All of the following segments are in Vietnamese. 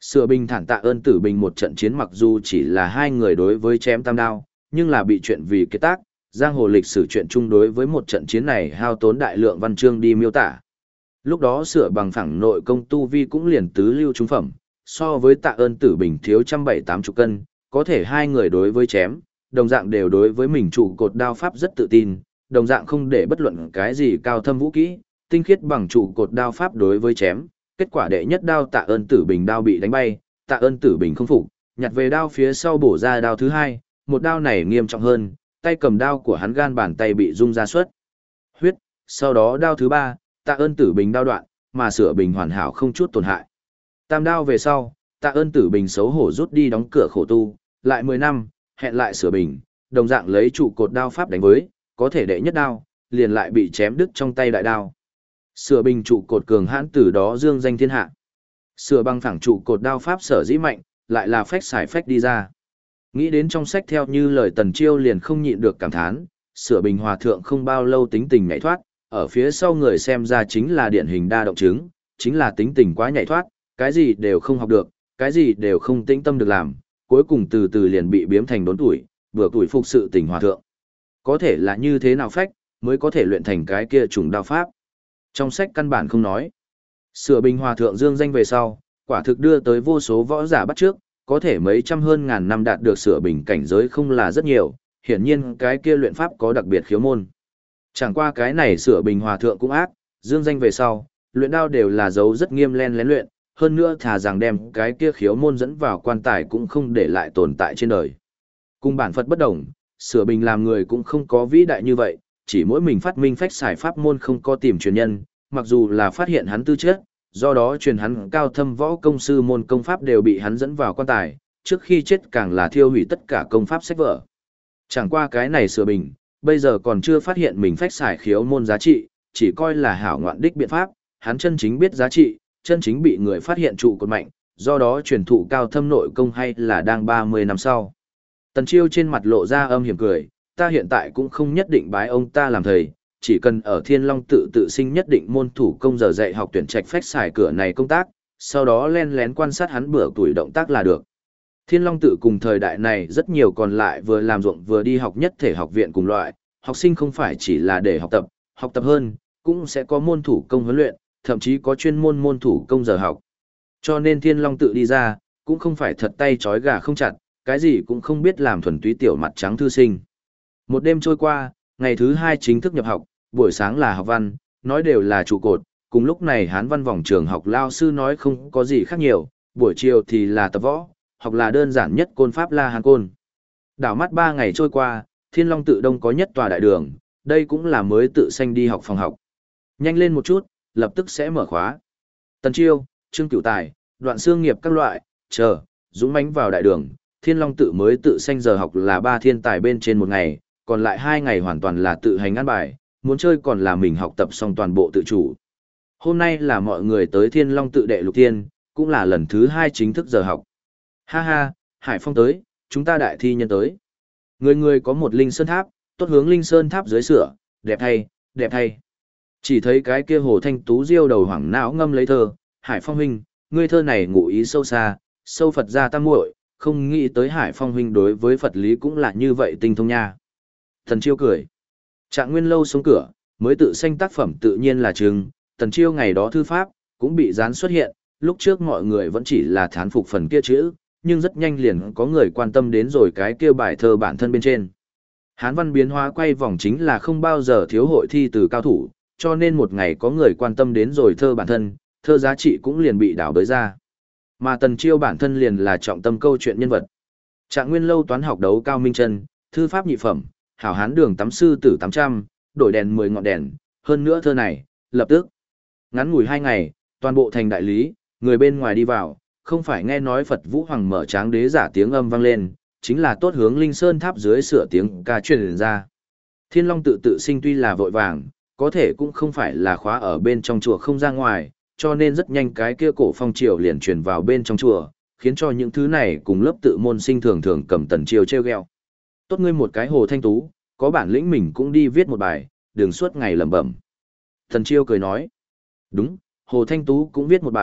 Sửa Bình thản tạ ơn Tử Bình một trận chiến mặc dù chỉ là hai người đối với chém tam đao, nhưng là bị chuyện vì kết tác, giang hồ lịch sử chuyện chung đối với một trận chiến này hao tốn đại lượng văn chương đi miêu tả. Lúc đó Sửa Bằng phẳng nội công tu vi cũng liền tứ lưu trung phẩm, so với tạ ơn Tử Bình thiếu 170-180 cân, có thể hai người đối với chém, đồng dạng đều đối với mình trụ cột đao pháp rất tự tin, đồng dạng không để bất luận cái gì cao thâm vũ kỹ, tinh khiết bằng trụ cột đao pháp đối với chém. Kết quả đệ nhất đao tạ ơn Tử Bình đao bị đánh bay, tạ ơn Tử Bình không phục, nhặt về đao phía sau bổ ra đao thứ hai, một đao này nghiêm trọng hơn, tay cầm đao của hắn gan bàn tay bị rung ra suốt huyết, sau đó đao thứ ba, tạ ơn Tử Bình đao đoạn, mà Sửa Bình hoàn hảo không chút tổn hại. Tam đao về sau, tạ ơn Tử Bình xấu hổ rút đi đóng cửa khổ tu, lại 10 năm, hẹn lại Sửa Bình, đồng dạng lấy trụ cột đao pháp đánh với, có thể đệ nhất đao, liền lại bị chém đứt trong tay đại đao. Sửa Bình trụ cột cường hãn từ đó dương danh thiên hạ. Sửa Bằng phẳng trụ cột đao pháp sở dĩ mạnh, lại là phách xài phách đi ra. Nghĩ đến trong sách theo như lời Tần Chiêu liền không nhịn được cảm thán, Sửa Bình hòa thượng không bao lâu tính tình nhảy thoát, ở phía sau người xem ra chính là điển hình đa động chứng, chính là tính tình quá nhảy thoát, cái gì đều không học được, cái gì đều không tĩnh tâm được làm, cuối cùng từ từ liền bị biếm thành đốn tuổi, vừa tuổi phục sự tình hòa thượng. Có thể là như thế nào phách, mới có thể luyện thành cái kia trùng đao pháp. Trong sách căn bản không nói. Sửa Bình hòa thượng dương danh về sau, quả thực đưa tới vô số võ giả bắt trước, có thể mấy trăm hơn ngàn năm đạt được Sửa Bình cảnh giới không là rất nhiều, hiển nhiên cái kia luyện pháp có đặc biệt khiếu môn. Chẳng qua cái này Sửa Bình hòa thượng cũng ác, dương danh về sau, luyện đao đều là dấu rất nghiêm len lén luyện, hơn nữa thà rằng đem cái kia khiếu môn dẫn vào quan tài cũng không để lại tồn tại trên đời. Cùng bản Phật bất đồng, Sửa Bình làm người cũng không có vĩ đại như vậy, chỉ mỗi mình phát minh phách xài pháp môn không có tìm truyền nhân, mặc dù là phát hiện hắn tư chất, do đó truyền hắn cao thâm võ công sư môn công pháp đều bị hắn dẫn vào quan tài, trước khi chết càng là thiêu hủy tất cả công pháp sách vở. Chẳng qua cái này Sửa Bình, bây giờ còn chưa phát hiện mình phách xài khiếu môn giá trị, chỉ coi là hảo ngoạn đích biện pháp, hắn chân chính biết giá trị, chân chính bị người phát hiện trụ cột mạnh, do đó truyền thụ cao thâm nội công hay là đang 30 năm sau. Tần Chiêu trên mặt lộ ra âm hiểm cười, ta hiện tại cũng không nhất định bái ông ta làm thầy, chỉ cần ở Thiên Long tự sinh nhất định môn thủ công giờ dạy học tuyển trạch phách xài cửa này công tác, sau đó len lén quan sát hắn bữa tuổi động tác là được. Thiên Long tự cùng thời đại này rất nhiều còn lại vừa làm ruộng vừa đi học nhất thể học viện cùng loại, học sinh không phải chỉ là để học tập hơn, cũng sẽ có môn thủ công huấn luyện, thậm chí có chuyên môn môn thủ công giờ học. Cho nên Thiên Long tự đi ra, cũng không phải thật tay trói gà không chặt, cái gì cũng không biết làm thuần túy tiểu mặt trắng thư sinh. Một đêm trôi qua, ngày thứ 2 chính thức nhập học, buổi sáng là học văn, nói đều là trụ cột, cùng lúc này Hán văn vòng trường học lao sư nói không có gì khác nhiều, buổi chiều thì là tập võ, học là đơn giản nhất côn pháp La Hán côn. Đảo mắt 3 ngày trôi qua, Thiên Long tự đông có nhất tòa đại đường, đây cũng là mới tự sanh đi học phòng học. Nhanh lên một chút, lập tức sẽ mở khóa. Tần Chiêu, Trương Cửu Tài, Đoạn Xương Nghiệp các loại, chờ, dũng mãnh vào đại đường, Thiên Long tự mới tự sanh giờ học là 3 thiên tài bên trên một ngày, còn lại 2 ngày hoàn toàn là tự hành ăn bài, muốn chơi còn là mình học tập xong toàn bộ tự chủ. Hôm nay là mọi người tới Thiên Long tự đệ lục thiên, cũng là lần thứ 2 chính thức giờ học. Ha ha, Hải Phong tới, chúng ta đại thi nhân tới. Người người có một linh sơn tháp, tốt hướng linh sơn tháp dưới sửa, đẹp thay, đẹp thay. Chỉ thấy cái kia Hồ Thanh Tú diêu đầu hoảng não ngâm lấy thơ, Hải Phong huynh, ngươi thơ này ngụ ý sâu xa, sâu Phật gia tam muội, không nghĩ tới Hải Phong huynh đối với Phật lý cũng là như vậy tinh thông nha. Tần Chiêu cười. Trạng Nguyên lâu sống cửa, mới tự sanh tác phẩm tự nhiên là chừng, Tần Chiêu ngày đó thư pháp, cũng bị dán xuất hiện, lúc trước mọi người vẫn chỉ là thán phục phần kia chữ, nhưng rất nhanh liền có người quan tâm đến rồi cái kia bài thơ bản thân bên trên. Hán văn biến hóa quay vòng chính là không bao giờ thiếu hội thi từ cao thủ, cho nên một ngày có người quan tâm đến rồi thơ bản thân, thơ giá trị cũng liền bị đảo đới ra. Mà Tần Chiêu bản thân liền là trọng tâm câu chuyện nhân vật. Trạng Nguyên lâu toán học đấu cao minh chân, thư pháp nhị phẩm, hảo hán đường tắm sư tử 800, đổi đèn 10 ngọn đèn, hơn nữa thơ này, lập tức. Ngắn ngủi 2 ngày, toàn bộ thành đại lý, người bên ngoài đi vào, không phải nghe nói Phật Vũ Hoàng mở tráng đế giả tiếng âm vang lên, chính là tốt hướng linh sơn tháp dưới sửa tiếng ca truyền ra. Thiên Long tự sinh tuy là vội vàng, có thể cũng không phải là khóa ở bên trong chùa không ra ngoài, cho nên rất nhanh cái kia cổ phong triều liền truyền vào bên trong chùa, khiến cho những thứ này cùng lớp tự môn sinh thường thường cầm Tần Chiêu treo gheo. Tốt ngươi một cái Hồ Thanh Tú, có bản lĩnh mình cũng đi viết một bài, đừng suốt ngày lẩm bẩm. Tần Chiêu cười nói, đúng, Hồ Thanh Tú cũng viết một bài,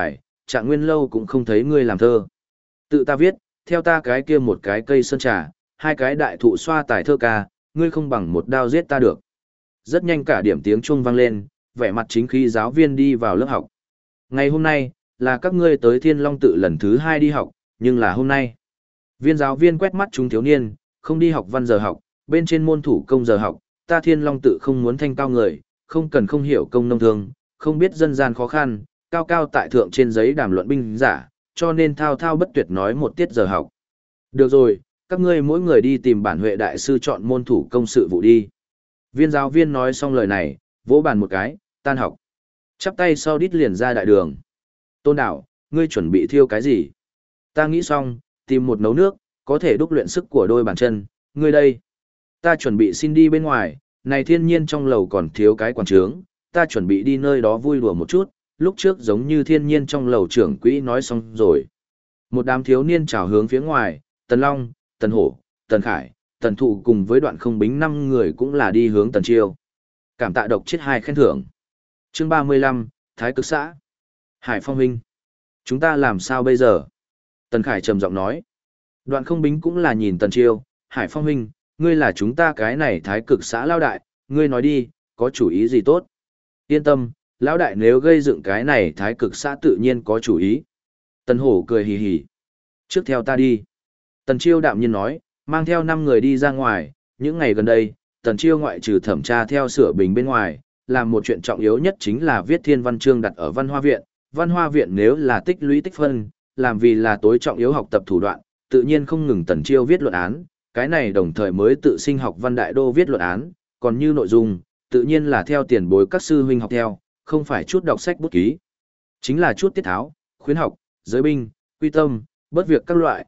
Trạng Nguyên lâu cũng không thấy ngươi làm thơ. Tự ta viết, theo ta cái kia một cái cây sơn trà, hai cái đại thụ xoa tài thơ ca, ngươi không bằng một đao giết ta được. Rất nhanh cả điểm tiếng chuông vang lên, vẻ mặt chính khí giáo viên đi vào lớp học. Ngày hôm nay, là các ngươi tới Thiên Long tự lần thứ 2 đi học, nhưng là hôm nay. Viên giáo viên quét mắt chúng thiếu niên, không đi học văn giờ học, bên trên môn thủ công giờ học, ta Thiên Long tự không muốn thanh cao người, không cần không hiểu công nông thương, không biết dân gian khó khăn, cao cao tại thượng trên giấy đàm luận binh giả, cho nên thao thao bất tuyệt nói một tiết giờ học. Được rồi, các ngươi mỗi người đi tìm bản huệ đại sư chọn môn thủ công sự vụ đi. Viên giáo viên nói xong lời này, vỗ bàn một cái, tan học. Chắp tay sau đít liền ra đại đường. Tôn Đạo, ngươi chuẩn bị thiêu cái gì? Ta nghĩ xong, tìm một nấu nước, có thể đúc luyện sức của đôi bàn chân, ngươi đây. Ta chuẩn bị xin đi bên ngoài, này thiên nhiên trong lầu còn thiếu cái quảng trướng, ta chuẩn bị đi nơi đó vui đùa một chút, lúc trước giống như thiên nhiên trong lầu trưởng quỹ nói xong rồi. Một đám thiếu niên chào hướng phía ngoài, Tần Long, Tần Hổ, Tần Khải, Tần Thụ cùng với Đoạn Không Bính 5 người cũng là đi hướng Tần Chiêu. Cảm tạ độc chết 2 khen thưởng. Chương 35, Thái Cực xã. Hải Phong huynh, chúng ta làm sao bây giờ? Tần Khải trầm giọng nói. Đoạn Không Bính cũng là nhìn Tần Chiêu, Hải Phong huynh, ngươi là chúng ta cái này Thái Cực xã lao đại, ngươi nói đi, có chủ ý gì tốt? Yên tâm, lão đại nếu gây dựng cái này Thái Cực xã tự nhiên có chủ ý. Tần Hổ cười hì hì. Trước theo ta đi. Tần Chiêu đạm nhiên nói, mang theo 5 người đi ra ngoài, những ngày gần đây, Tần Chiêu ngoại trừ thẩm tra theo sửa bình bên ngoài, làm một chuyện trọng yếu nhất chính là viết thiên văn chương đặt ở văn hoa viện. Văn hoa viện nếu là tích lũy tích phân, làm vì là tối trọng yếu học tập thủ đoạn, tự nhiên không ngừng Tần Chiêu viết luận án, cái này đồng thời mới tự sinh học văn đại đô viết luận án, còn như nội dung, tự nhiên là theo tiền bối các sư huynh học theo, không phải chút đọc sách bút ký. Chính là chút tiết tháo, khuyến học, giới binh, quy tâm, bất việc các loại,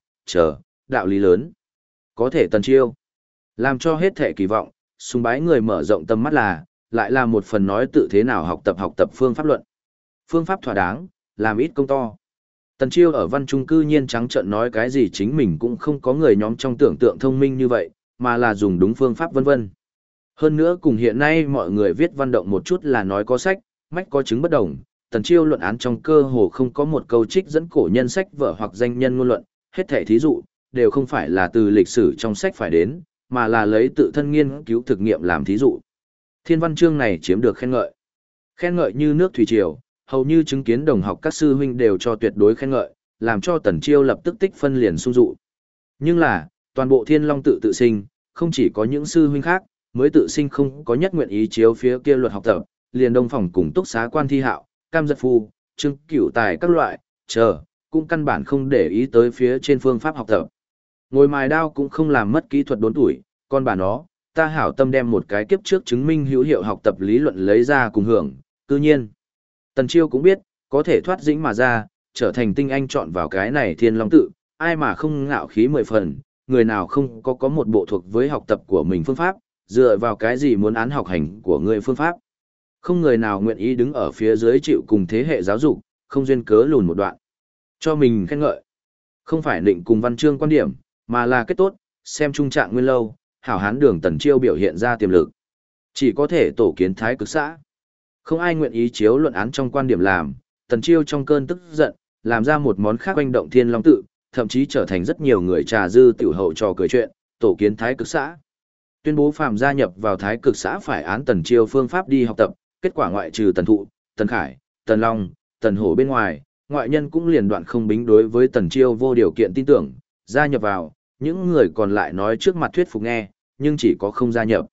đạo lý lớn. Có thể Tần Chiêu làm cho hết thể kỳ vọng, sùng bái người mở rộng tầm mắt là, lại là một phần nói tự thế nào học tập phương pháp luận. Phương pháp thỏa đáng, làm ít công to. Tần Chiêu ở văn trung cư nhiên trắng trợn nói cái gì chính mình cũng không có người nhóm trong tưởng tượng thông minh như vậy, mà là dùng đúng phương pháp vân vân. Hơn nữa cùng hiện nay mọi người viết văn động một chút là nói có sách, mách có chứng bất đồng, Tần Chiêu luận án trong cơ hồ không có một câu trích dẫn cổ nhân sách vở hoặc danh nhân ngôn luận, hết thảy thí dụ đều không phải là từ lịch sử trong sách phải đến, mà là lấy tự thân nghiên cứu thực nghiệm làm thí dụ. Thiên văn chương này chiếm được khen ngợi. Khen ngợi như nước thủy triều, hầu như chứng kiến đồng học các sư huynh đều cho tuyệt đối khen ngợi, làm cho Tần Chiêu lập tức tích phân liền sung dụ. Nhưng là, toàn bộ Thiên Long tự sinh, không chỉ có những sư huynh khác, mới tự sinh không có nhất nguyện ý chiếu phía kia luật học tập, liền Đông Phòng cùng Túc Xá Quan Thi Hạo, Cam Giật Phu, Trương Cửu Tài các loại, cũng căn bản không để ý tới phía trên phương pháp học tập. Ngồi mài đao cũng không làm mất kỹ thuật đốn tuổi, con bà nó, ta hảo tâm đem một cái kiếp trước chứng minh hữu hiệu học tập lý luận lấy ra cùng hưởng, tự nhiên. Tần Chiêu cũng biết, có thể thoát dĩnh mà ra, trở thành tinh anh chọn vào cái này Thiên Long tự, ai mà không ngạo khí 10 phần, người nào không có một bộ thuộc với học tập của mình phương pháp, dựa vào cái gì muốn án học hành của người phương pháp. Không người nào nguyện ý đứng ở phía dưới chịu cùng thế hệ giáo dục, không duyên cớ lùn một đoạn. Cho mình khen ngợi. Không phải định cùng văn chương quan điểm, mà là kết tốt, xem trung trạng nguyên lâu, hảo hán đường Tần Chiêu biểu hiện ra tiềm lực. Chỉ có thể tổ kiến Thái Cực xã. Không ai nguyện ý chiếu luận án trong quan điểm làm, Tần Chiêu trong cơn tức giận, làm ra một món khác oanh động Thiên Long tự, thậm chí trở thành rất nhiều người trà dư tiểu hậu trò cười chuyện, tổ kiến Thái Cực xã. Tuyên bố phàm gia nhập vào Thái Cực xã phải án Tần Chiêu phương pháp đi học tập, kết quả ngoại trừ Tần Thụ, Tần Khải, Tần Long, Tần Hổ bên ngoài, ngoại nhân cũng liền Đoạn Không Bính đối với Tần Chiêu vô điều kiện tin tưởng, gia nhập vào, những người còn lại nói trước mặt thuyết phục nghe, nhưng chỉ có không gia nhập.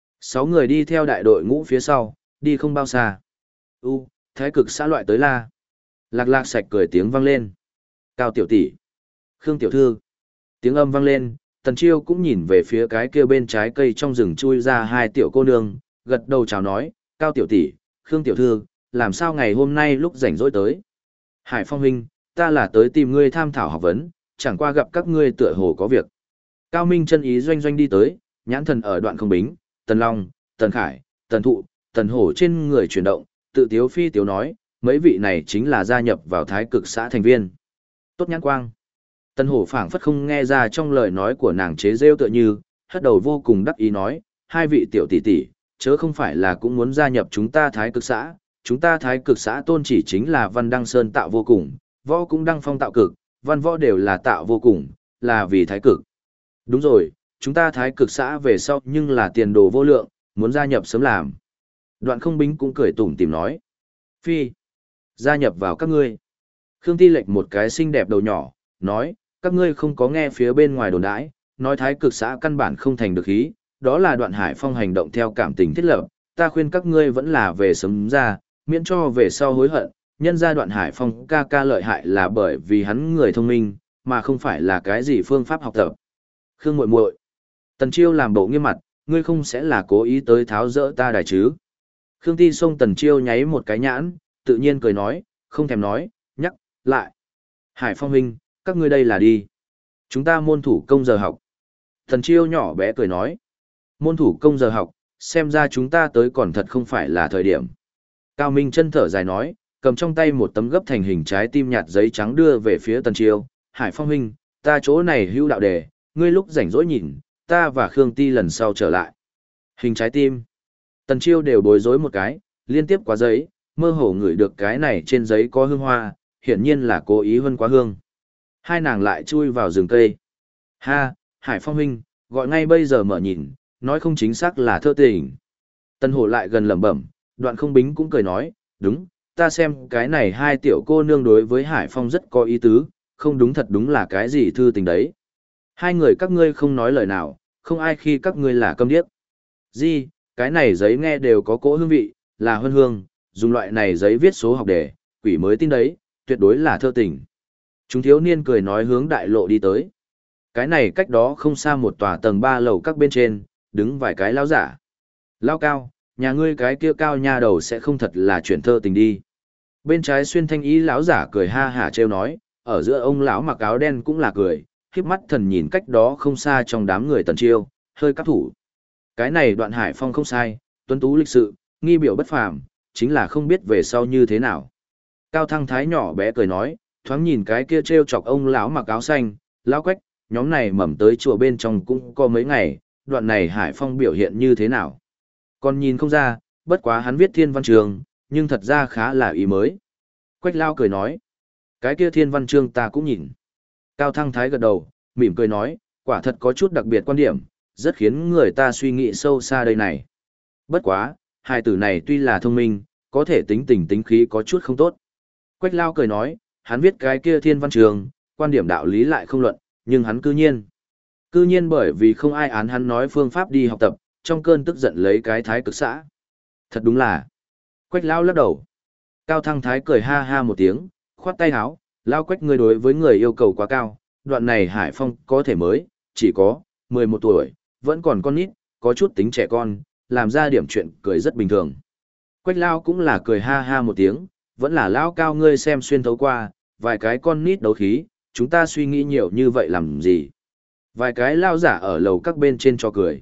6 người đi theo đại đội ngũ phía sau, đi không bao xa. Thái Cực xã loại tới la. Lạc lạc sạch cười tiếng vang lên. Cao tiểu tỷ, Khương tiểu thư. Tiếng âm vang lên, Tần Chiêu cũng nhìn về phía cái kia bên trái cây trong rừng chui ra 2 tiểu cô nương, gật đầu chào nói, Cao tiểu tỷ, Khương tiểu thư, làm sao ngày hôm nay lúc rảnh rỗi tới. Hải Phong huynh, ta là tới tìm ngươi tham thảo học vấn, chẳng qua gặp các ngươi tựa hồ có việc. Cao Minh chân ý doanh doanh đi tới, nhãn thần ở Đoạn Không Bính, Tần Long, Tần Khải, Tần Thụ, Tần Hổ trên người chuyển động, tự tiếu phi tiếu nói, mấy vị này chính là gia nhập vào Thái Cực xã thành viên. Tốt nhãn quang. Tần Hổ phảng phất không nghe ra trong lời nói của nàng chế rêu tựa như, hất đầu vô cùng đắc ý nói, 2 vị tiểu tỷ tỷ, chớ không phải là cũng muốn gia nhập chúng ta Thái Cực xã, chúng ta Thái Cực xã tôn chỉ chính là văn đăng sơn tạo vô cùng, võ cũng đăng phong tạo cực, văn võ đều là tạo vô cùng, là vì thái cực. Đúng rồi, chúng ta thái cực xã về sau nhưng là tiền đồ vô lượng, muốn gia nhập sớm làm. Đoạn không bính cũng cười tủm tìm nói. Phi, gia nhập vào các ngươi. Khương Ti lệch một cái xinh đẹp đầu nhỏ, nói, các ngươi không có nghe phía bên ngoài đồn đãi, nói thái cực xã căn bản không thành được ý, đó là Đoạn Hải Phong hành động theo cảm tình thiết lập, ta khuyên các ngươi vẫn là về sớm ra, miễn cho về sau hối hận, nhân ra Đoạn Hải Phong ca ca lợi hại là bởi vì hắn người thông minh, mà không phải là cái gì phương pháp học tập. Khương muội muội, Tần Chiêu làm bộ nghiêm mặt, ngươi không sẽ là cố ý tới tháo rỡ ta đài chứ? Khương Ti xông Tần Chiêu nháy một cái nhãn, tự nhiên cười nói, không thèm nói, nhắc lại. Hải Phong huynh, các ngươi đây là đi. Chúng ta môn thủ công giờ học. Tần Chiêu nhỏ bé cười nói, môn thủ công giờ học, xem ra chúng ta tới còn thật không phải là thời điểm. Cao Minh chân thở dài nói, cầm trong tay một tấm gấp thành hình trái tim nhạt giấy trắng đưa về phía Tần Chiêu, Hải Phong huynh, ta chỗ này hữu đạo đề, ngươi lúc rảnh rỗi nhìn, ta và Khương Ti lần sau trở lại. Hình trái tim. Tần Chiêu đều bối rối một cái, liên tiếp quá giấy, mơ hồ ngửi được cái này trên giấy có hương hoa, hiển nhiên là cố ý hơn quá hương. Hai nàng lại chui vào rừng cây. Ha, Hải Phong huynh, gọi ngay bây giờ mở nhìn, nói không chính xác là thơ tình. Tần Hổ lại gần lẩm bẩm, Đoạn không bính cũng cười nói, đúng, ta xem cái này hai tiểu cô nương đối với Hải Phong rất có ý tứ, không đúng thật đúng là cái gì thư tình đấy. Hai người các ngươi không nói lời nào, không ai khi các ngươi là câm điếc. Gì, cái này giấy nghe đều có cỗ hương vị, là huân hương, dùng loại này giấy viết số học đề, quỷ mới tin đấy, tuyệt đối là thơ tình. Chúng thiếu niên cười nói hướng đại lộ đi tới. Cái này cách đó không xa một tòa tầng 3 lầu các bên trên, đứng vài cái lão giả. Lão Cao, nhà ngươi cái kia cao nha đầu sẽ không thật là chuyện thơ tình đi. Bên trái xuyên thanh ý lão giả cười ha hả trêu nói, ở giữa ông lão mặc áo đen cũng là cười, khiếp mắt thần nhìn cách đó không xa trong đám người Tần Chiêu, hơi cắp thủ. Cái này Đoạn Hải Phong không sai, tuấn tú lịch sự, nghi biểu bất phàm, chính là không biết về sau như thế nào. Cao Thăng Thái nhỏ bé cười nói, thoáng nhìn cái kia trêu chọc ông lão mặc áo xanh, lão Quách, nhóm này mầm tới chùa bên trong cũng có mấy ngày, Đoạn này Hải Phong biểu hiện như thế nào. Còn nhìn không ra, bất quá hắn viết thiên văn trường, nhưng thật ra khá là ý mới. Quách Lao cười nói, cái kia thiên văn chương ta cũng nhìn. Cao Thăng Thái gật đầu, mỉm cười nói, quả thật có chút đặc biệt quan điểm, rất khiến người ta suy nghĩ sâu xa đây này. Bất quá, hai tử này tuy là thông minh, có thể tính tình tính khí có chút không tốt. Quách Lao cười nói, hắn viết cái kia thiên văn trường, quan điểm đạo lý lại không luận, nhưng hắn cư nhiên bởi vì không ai án hắn nói phương pháp đi học tập, trong cơn tức giận lấy cái thái cực xã. Thật đúng là. Quách Lao lắc đầu. Cao Thăng Thái cười ha ha một tiếng, khoát tay áo, Lao Quách ngươi đối với người yêu cầu quá cao, đoạn này Hải Phong có thể mới, chỉ có 11 tuổi, vẫn còn con nít, có chút tính trẻ con, làm ra điểm chuyện cười rất bình thường. Quách Lao cũng là cười ha ha một tiếng, vẫn là Lao Cao ngươi xem xuyên thấu qua, vài cái con nít đấu khí, chúng ta suy nghĩ nhiều như vậy làm gì. Vài cái Lao giả ở lầu các bên trên cho cười.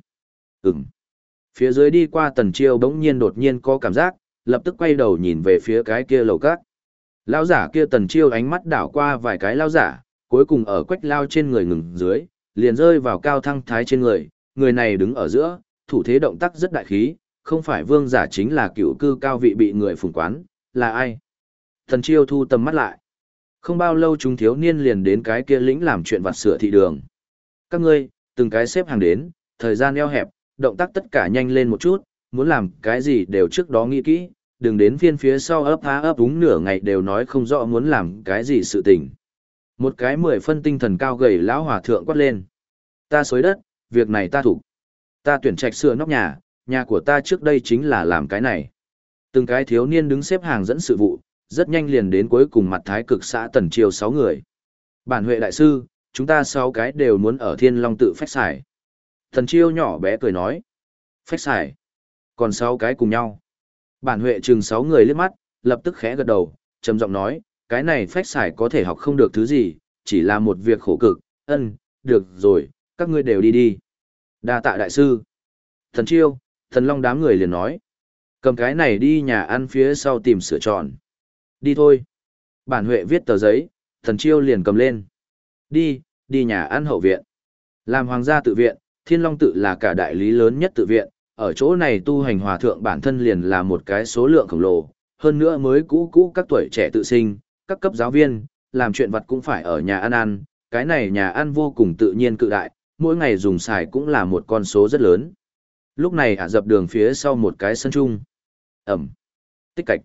Phía dưới đi qua Tần Chiêu bỗng nhiên đột nhiên có cảm giác, lập tức quay đầu nhìn về phía cái kia lầu các. Lão giả kia Tần Chiêu ánh mắt đảo qua vài cái lão giả, cuối cùng ở Quách Lao trên người ngừng dưới, liền rơi vào Cao Thăng Thái trên người, người này đứng ở giữa, thủ thế động tác rất đại khí, không phải vương giả chính là cựu cư cao vị bị người phụng quán, là ai? Tần Chiêu thu tầm mắt lại. Không bao lâu chúng thiếu niên liền đến cái kia lĩnh làm chuyện vặt sửa thị đường. Các ngươi, từng cái xếp hàng đến, thời gian eo hẹp, động tác tất cả nhanh lên một chút, muốn làm cái gì đều trước đó nghĩ kỹ, đừng đến phiên phía sau ấp há ấp úng nửa ngày đều nói không rõ muốn làm cái gì sự tình. Một cái 10 phân tinh thần cao gầy lão hòa thượng quát lên. Ta xới đất, việc này ta thủ. Ta tuyển trạch sửa nóc nhà, nhà của ta trước đây chính là làm cái này. Từng cái thiếu niên đứng xếp hàng dẫn sự vụ, rất nhanh liền đến cuối cùng mặt thái cực xã Tần Chiêu 6 người. Bản Huệ đại sư, chúng ta 6 cái đều muốn ở Thiên Long tự phách xài. Tần Chiêu nhỏ bé cười nói. Phách xài. Còn 6 cái cùng nhau. Bản Huệ chừng 6 người liếc mắt, lập tức khẽ gật đầu, trầm giọng nói, cái này phách xài có thể học không được thứ gì, chỉ là một việc khổ cực, được rồi, các ngươi đều đi đi. Đa tạ đại sư. Thần Chiêu, Thần Long đám người liền nói, cầm cái này đi nhà ăn phía sau tìm sửa tròn. Đi thôi. Bản Huệ viết tờ giấy, Thần Chiêu liền cầm lên. Đi nhà ăn hậu viện. Làm hoàng gia tự viện, Thiên Long tự là cả đại lý lớn nhất tự viện, ở chỗ này tu hành hòa thượng bản thân liền là một cái số lượng khổng lồ, hơn nữa mới cũ các tuổi trẻ tự sinh, các cấp giáo viên, làm chuyện vặt cũng phải ở nhà ăn ăn, cái này nhà ăn vô cùng tự nhiên cự đại, mỗi ngày dùng xài cũng là một con số rất lớn. Lúc này Ả Dập đường phía sau một cái sân chung. Ẩm. Tích cạch.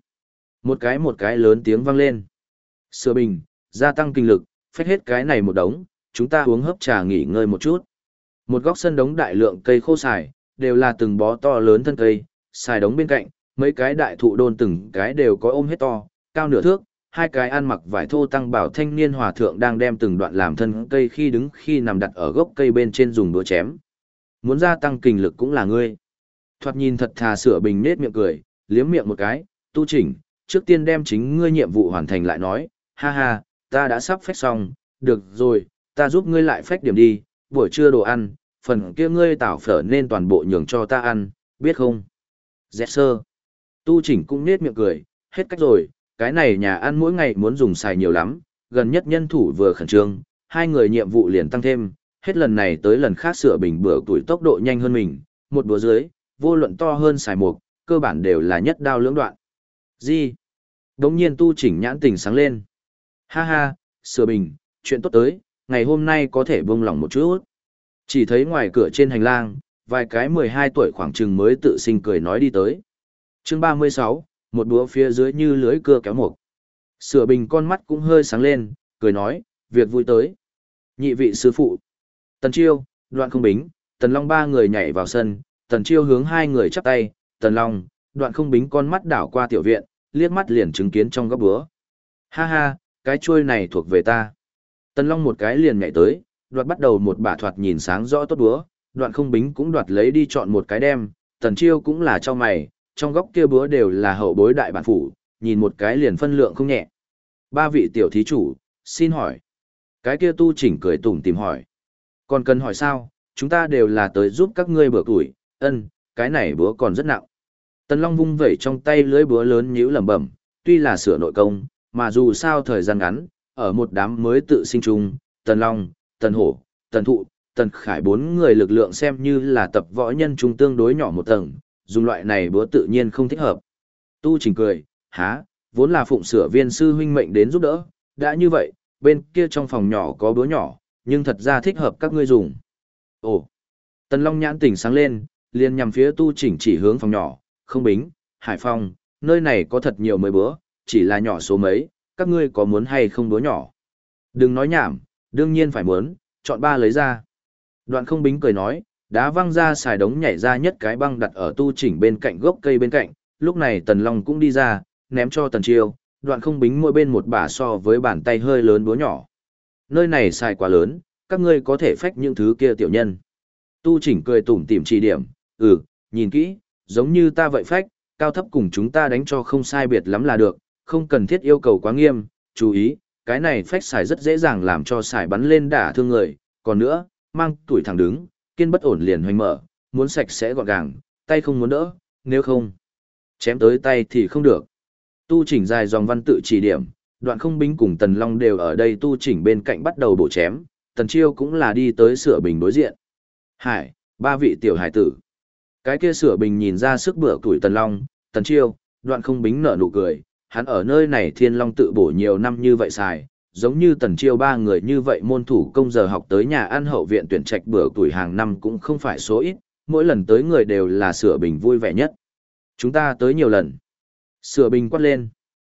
Một cái lớn tiếng vang lên. Sửa bình, gia tăng kinh lực, phách hết cái này một đống, chúng ta uống hớp trà nghỉ ngơi một chút. Một góc sân đống đại lượng cây khô xài, đều là từng bó to lớn thân cây, xài đống bên cạnh, mấy cái đại thụ đôn từng cái đều có ôm hết to, cao nửa thước, hai cái ăn mặc vải thô tăng bảo thanh niên hòa thượng đang đem từng đoạn làm thân cây khi đứng khi nằm đặt ở gốc cây bên trên dùng đũa chém. Muốn gia tăng kinh lực cũng là ngươi. Thoạt nhìn thật thà sửa bình nết miệng cười, liếm miệng một cái, tu chỉnh, trước tiên đem chính ngươi nhiệm vụ hoàn thành lại nói, ha ha, ta đã sắp phách xong, được rồi, ta giúp ngươi lại phách điểm đi, buổi trưa đồ ăn, phần kia ngươi tảo phở nên toàn bộ nhường cho ta ăn, biết không? Dẹt sơ. Tu chỉnh cũng nết miệng cười, hết cách rồi, cái này nhà ăn mỗi ngày muốn dùng xài nhiều lắm, gần nhất nhân thủ vừa khẩn trương, hai người nhiệm vụ liền tăng thêm, hết lần này tới lần khác sửa bình bữa tuổi tốc độ nhanh hơn mình, một bữa dưới, vô luận to hơn xài mục, cơ bản đều là nhất đao lưỡng đoạn. Gì? Đống nhiên tu chỉnh nhãn tình sáng lên. Ha ha, sửa bình, chuyện tốt tới, ngày hôm nay có thể buông lỏng một chút. Chỉ thấy ngoài cửa trên hành lang, vài cái 12 tuổi khoảng chừng mới tự sinh cười nói đi tới. Chương 36, một búa phía dưới như lưới cưa kéo mục. Sửa bình con mắt cũng hơi sáng lên, cười nói, việc vui tới. Nhị vị sư phụ. Tần Chiêu, Đoạn Không Bính, Tần Long ba người nhảy vào sân, Tần Chiêu hướng hai người chắp tay, Tần Long, Đoạn Không Bính con mắt đảo qua tiểu viện, liếc mắt liền chứng kiến trong góc búa. Ha ha, cái chuôi này thuộc về ta. Tần Long một cái liền nhảy tới, đoạt bắt đầu một bả thoạt nhìn sáng rõ tốt búa, Đoạn Không Bính cũng đoạt lấy đi chọn một cái đem, Tần Chiêu cũng là cho mày, trong góc kia búa đều là hậu bối đại bản phủ, nhìn một cái liền phân lượng không nhẹ. Ba vị tiểu thí chủ, xin hỏi. Cái kia tu chỉnh cười tủm tìm hỏi. Còn cần hỏi sao, chúng ta đều là tới giúp các ngươi bữa tuổi, cái này búa còn rất nặng. Tần Long vung vẩy trong tay lưới búa lớn nhíu lẩm bẩm, tuy là sửa nội công, mà dù sao thời gian ngắn, ở một đám mới tự sinh chung, Tần Long, Tần Hổ, Tần Thụ, Tần Khải bốn người lực lượng xem như là tập võ nhân trung tương đối nhỏ một tầng, dùng loại này búa tự nhiên không thích hợp. Tu Chỉnh cười, há, vốn là phụng sửa viên sư huynh mệnh đến giúp đỡ, đã như vậy, bên kia trong phòng nhỏ có búa nhỏ, nhưng thật ra thích hợp các ngươi dùng. Ồ, Tần Long nhãn tỉnh sáng lên, liền nhằm phía Tu Chỉnh chỉ hướng phòng nhỏ, Không Bính, Hải Phong, nơi này có thật nhiều mới búa, chỉ là nhỏ số mấy, các ngươi có muốn hay không búa nhỏ? Đừng nói nhảm, đương nhiên phải muốn, chọn ba lấy ra. Đoạn Không Bính cười nói, đá văng ra xài đống nhảy ra nhất cái băng đặt ở Tu Chỉnh bên cạnh gốc cây bên cạnh, lúc này Tần Long cũng đi ra, ném cho Tần Chiêu, Đoạn Không Bính mỗi bên một bả so với bàn tay hơi lớn búa nhỏ. Nơi này xài quá lớn, các ngươi có thể phách những thứ kia tiểu nhân. Tu Chỉnh cười tủm tỉm chỉ điểm, nhìn kỹ, giống như ta vậy phách, cao thấp cùng chúng ta đánh cho không sai biệt lắm là được, không cần thiết yêu cầu quá nghiêm, chú ý, cái này phách xài rất dễ dàng làm cho xài bắn lên đả thương người, còn nữa, mang tuổi thẳng đứng, kiên bất ổn liền hoành mở, muốn sạch sẽ gọn gàng, tay không muốn đỡ, nếu không, chém tới tay thì không được. Tu Chỉnh dài dòng văn tự chỉ điểm, Đoạn Không Bính cùng Tần Long đều ở đây Tu Chỉnh bên cạnh bắt đầu bổ chém, Tần Chiêu cũng là đi tới sửa bình đối diện. Hải, ba vị tiểu hải tử. Cái kia sửa bình nhìn ra sức bữa tuổi Tần Long, Tần Chiêu, Đoạn Không Bính nở nụ cười, hắn ở nơi này Thiên Long tự bổ nhiều năm như vậy xài, giống như Tần Chiêu ba người như vậy môn thủ công giờ học tới nhà ăn hậu viện tuyển trạch bữa tuổi hàng năm cũng không phải số ít, mỗi lần tới người đều là sửa bình vui vẻ nhất. Chúng ta tới nhiều lần. Sửa bình quát lên.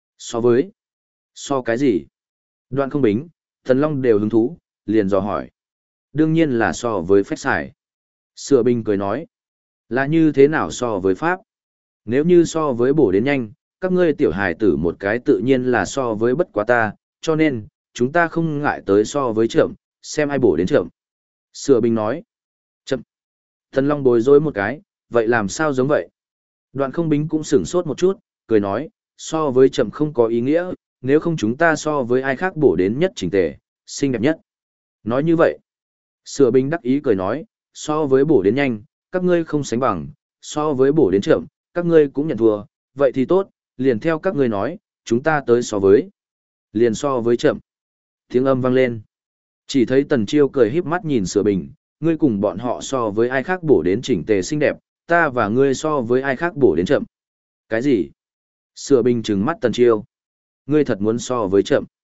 So cái gì? Đoạn Không Bính, Tần Long đều hứng thú, liền dò hỏi. Đương nhiên là so với phách xài. Sửa bình cười nói. Là như thế nào so với Pháp? Nếu như so với bổ đến nhanh, các ngươi tiểu hài tử một cái tự nhiên là so với bất quá ta, cho nên, chúng ta không ngại tới so với chậm, xem ai bổ đến chậm. Sửa bình nói. Chậm. Tần Long bối rối một cái, vậy làm sao giống vậy? Đoạn Không Bính cũng sửng sốt một chút, cười nói, so với chậm không có ý nghĩa, nếu không chúng ta so với ai khác bổ đến nhất chỉnh tề, xinh đẹp nhất. Nói như vậy. Sửa bình đắc ý cười nói, so với bổ đến nhanh, các ngươi không sánh bằng, so với bổ đến chậm, các ngươi cũng nhận thua, vậy thì tốt, liền theo các ngươi nói, chúng ta tới so với. Liền so với chậm. Tiếng âm vang lên. Chỉ thấy Tần Chiêu cười híp mắt nhìn sửa bình, ngươi cùng bọn họ so với ai khác bổ đến chỉnh tề xinh đẹp, ta và ngươi so với ai khác bổ đến chậm. Cái gì? Sửa bình trừng mắt Tần Chiêu. Ngươi thật muốn so với chậm.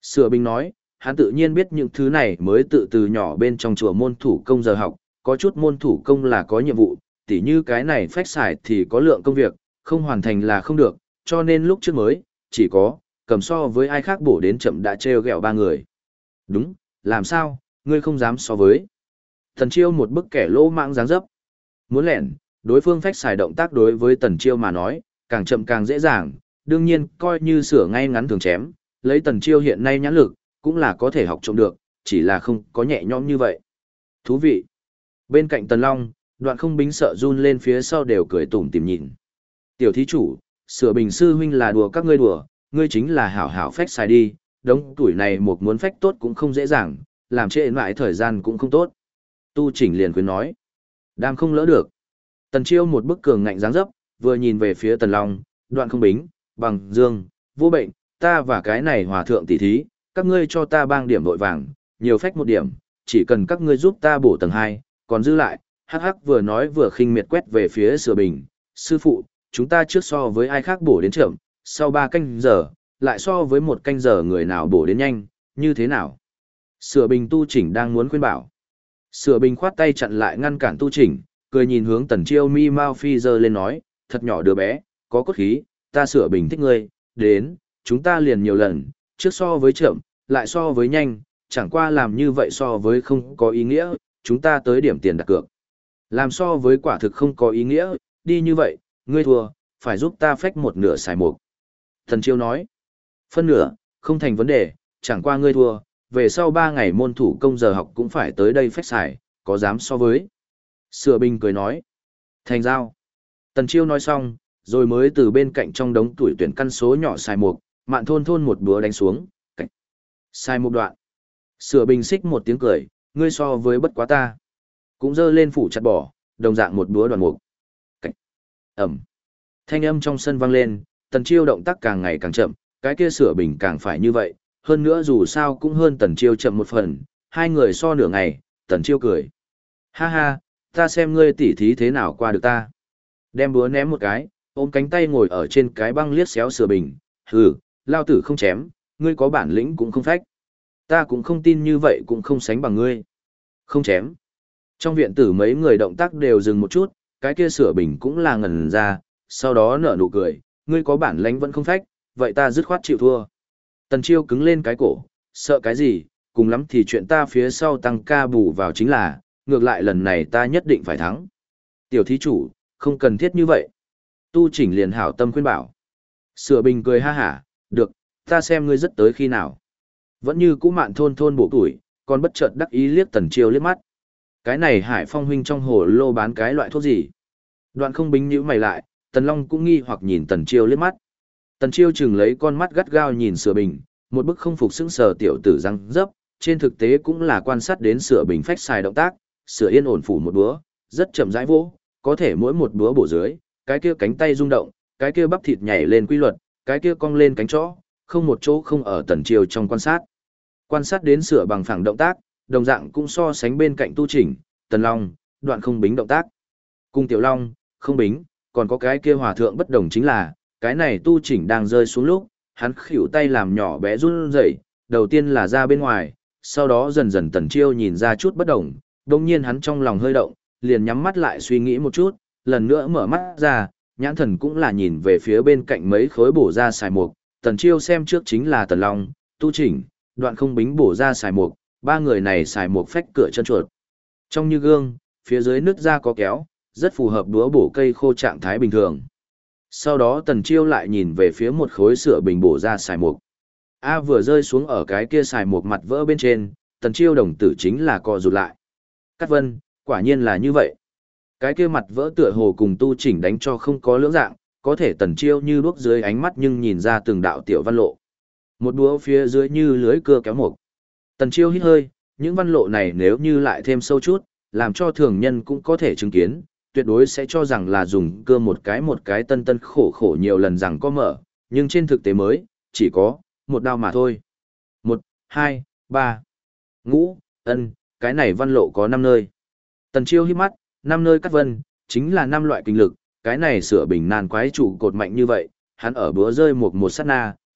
Sửa Bình nói, hắn tự nhiên biết những thứ này mới tự từ nhỏ bên trong chùa môn thủ công giờ học, có chút môn thủ công là có nhiệm vụ, tỉ như cái này phách xài thì có lượng công việc, không hoàn thành là không được, cho nên lúc trước mới, chỉ có, cầm so với ai khác bổ đến chậm đã treo gẹo ba người. Đúng, làm sao, ngươi không dám so với. Tần Chiêu một bức kẻ lỗ mãng dáng dấp. Muốn lẻn, đối phương phách xài động tác đối với Tần Chiêu mà nói, càng chậm càng dễ dàng, đương nhiên coi như sửa ngay ngắn thường chém, lấy Tần Chiêu hiện nay nhãn lực, cũng là có thể học trộm được, chỉ là không có nhẹ nhõm như vậy. Thú vị. Bên cạnh Tần Long, Đoạn Không Bính sợ run lên phía sau đều cười tủm tỉm nhìn. Tiểu thí chủ, sửa Bình sư huynh là đùa các ngươi đùa, ngươi chính là hảo hảo phách xài đi, đống tuổi này một muốn phách tốt cũng không dễ dàng, làm trễ mãi thời gian cũng không tốt. Tu Chỉnh liền khuyên nói. Đam không lỡ được. Tần Chiêu một bức cường ngạnh dáng dấp, vừa nhìn về phía Tần Long, Đoạn Không Bính, Bằng Dương, Vô Bệnh, ta và cái này hòa thượng tỷ thí, các ngươi cho ta bang điểm vội vàng, nhiều phách một điểm, chỉ cần các ngươi giúp ta bổ tầng 2, còn dư lại, hắc hắc vừa nói vừa khinh miệt quét về phía Sửa Bình, sư phụ, chúng ta trước so với ai khác bổ đến chậm, sau 3 canh giờ, lại so với 1 canh giờ người nào bổ đến nhanh, như thế nào? Sửa Bình Tu Chỉnh đang muốn khuyên bảo. Sửa Bình khoát tay chặn lại ngăn cản Tu Chỉnh, cười nhìn hướng Tần Chiêu mi mau phi giơ lên nói, thật nhỏ đứa bé, có cốt khí, ta Sửa Bình thích ngươi, đến, chúng ta liền nhiều lần, trước so với chậm, lại so với nhanh, chẳng qua làm như vậy so với không có ý nghĩa, chúng ta tới điểm tiền đặt cược. Làm so với quả thực không có ý nghĩa, đi như vậy, ngươi thua, phải giúp ta phách một nửa xài mục. Tần Chiêu nói, phân nửa, không thành vấn đề, chẳng qua ngươi thua, về sau 3 ngày môn thủ công giờ học cũng phải tới đây phách xài, có dám so với. Sửa Bình cười nói, thành giao. Tần Chiêu nói xong, rồi mới từ bên cạnh trong đống tuổi tuyển căn số nhỏ xài mục, mạn thôn thôn một búa đánh xuống, cạnh. Xài một đoạn. Sửa Bình xích một tiếng cười, ngươi so với bất quá ta. Cũng dơ lên phủ chặt bỏ, đồng dạng một búa đoạn mục. Cạnh. Ẩm. Thanh âm trong sân vang lên, Tần Chiêu động tác càng ngày càng chậm, cái kia Sửa Bình càng phải như vậy, hơn nữa dù sao cũng hơn Tần Chiêu chậm một phần, hai người so nửa ngày, Tần Chiêu cười. Ha ha, ta xem ngươi tỉ thí thế nào qua được ta. Đem búa ném một cái, ôm cánh tay ngồi ở trên cái băng liếc xéo Sửa Bình, hừ, lao tử không chém, ngươi có bản lĩnh cũng không phách. Ta cũng không tin như vậy cũng không sánh bằng ngươi. Không chém. Trong viện tử mấy người động tác đều dừng một chút, cái kia Sửa Bình cũng là ngẩn ra, sau đó nở nụ cười, ngươi có bản lĩnh vẫn không phách, vậy ta dứt khoát chịu thua. Tần Chiêu cứng lên cái cổ, sợ cái gì, cùng lắm thì chuyện ta phía sau tăng ca bù vào chính là, ngược lại lần này ta nhất định phải thắng. Tiểu thí chủ, không cần thiết như vậy. Tu Chỉnh liền hảo tâm khuyên bảo. Sửa Bình cười ha hả, được, ta xem ngươi rất tới khi nào. Vẫn như cũ mạn thôn thôn bộ tuổi, còn bất chợt đắc ý liếc Tần Chiêu liếc mắt. Cái này Hải Phong huynh trong hồ lô bán cái loại thuốc gì? Đoạn Không Bính nhíu mày lại, Tần Long cũng nghi hoặc nhìn Tần Chiêu liếc mắt. Tần Chiêu chừng lấy con mắt gắt gao nhìn Sửa Bình, một bức không phục sững sờ tiểu tử răng dấp, trên thực tế cũng là quan sát đến Sửa Bình phách xài động tác, Sửa yên ổn phủ một búa, rất chậm rãi vỗ, có thể mỗi một búa bổ dưới, cái kia cánh tay rung động, cái kia bắp thịt nhảy lên quy luật, cái kia cong lên cánh chó, không một chỗ không ở Tần Chiêu trong quan sát. Quan sát đến Sửa bằng phẳng động tác, đồng dạng cũng so sánh bên cạnh Tu Chỉnh, Tần Long, Đoạn Không Bính động tác. Cùng Tiểu Long, Không Bính, còn có cái kia hòa thượng bất đồng chính là, cái này Tu Chỉnh đang rơi xuống lúc, hắn khuỷu tay làm nhỏ bé run rẩy, đầu tiên là ra bên ngoài, sau đó dần dần Tần Chiêu nhìn ra chút bất đồng, đồng nhiên hắn trong lòng hơi động, liền nhắm mắt lại suy nghĩ một chút, lần nữa mở mắt ra, nhãn thần cũng là nhìn về phía bên cạnh mấy khối bổ ra xài mục, Tần Chiêu xem trước chính là Tần Long, Tu Chỉnh, Đoạn Không Bính bổ ra xài mục, ba người này xài mục phách cửa chân chuột. Trong như gương, phía dưới nứt ra có kéo, rất phù hợp đũa bổ cây khô trạng thái bình thường. Sau đó Tần Chiêu lại nhìn về phía một khối Sửa Bình bổ ra xài mục. A vừa rơi xuống ở cái kia xài mục mặt vỡ bên trên, Tần Chiêu đồng tử chính là co rụt lại. Cát Vân, quả nhiên là như vậy. Cái kia mặt vỡ tựa hồ cùng Tu Chỉnh đánh cho không có lưỡng dạng, có thể Tần Chiêu như đuốc dưới ánh mắt nhưng nhìn ra từng đạo tiểu văn lộ. Một đũa phía dưới như lưới cưa kéo mục. Tần Chiêu hít hơi, những văn lộ này nếu như lại thêm sâu chút, làm cho thường nhân cũng có thể chứng kiến, tuyệt đối sẽ cho rằng là dùng cưa một cái tân tân khổ khổ nhiều lần rằng có mở, nhưng trên thực tế mới, chỉ có một đao mà thôi. 1, 2, 3, ngũ, ân, cái này văn lộ có 5 nơi. Tần Chiêu hít mắt, 5 nơi cắt vân, chính là 5 loại kinh lực, cái này Sửa Bình nan quái trụ cột mạnh như vậy, hắn ở bữa rơi một sát na,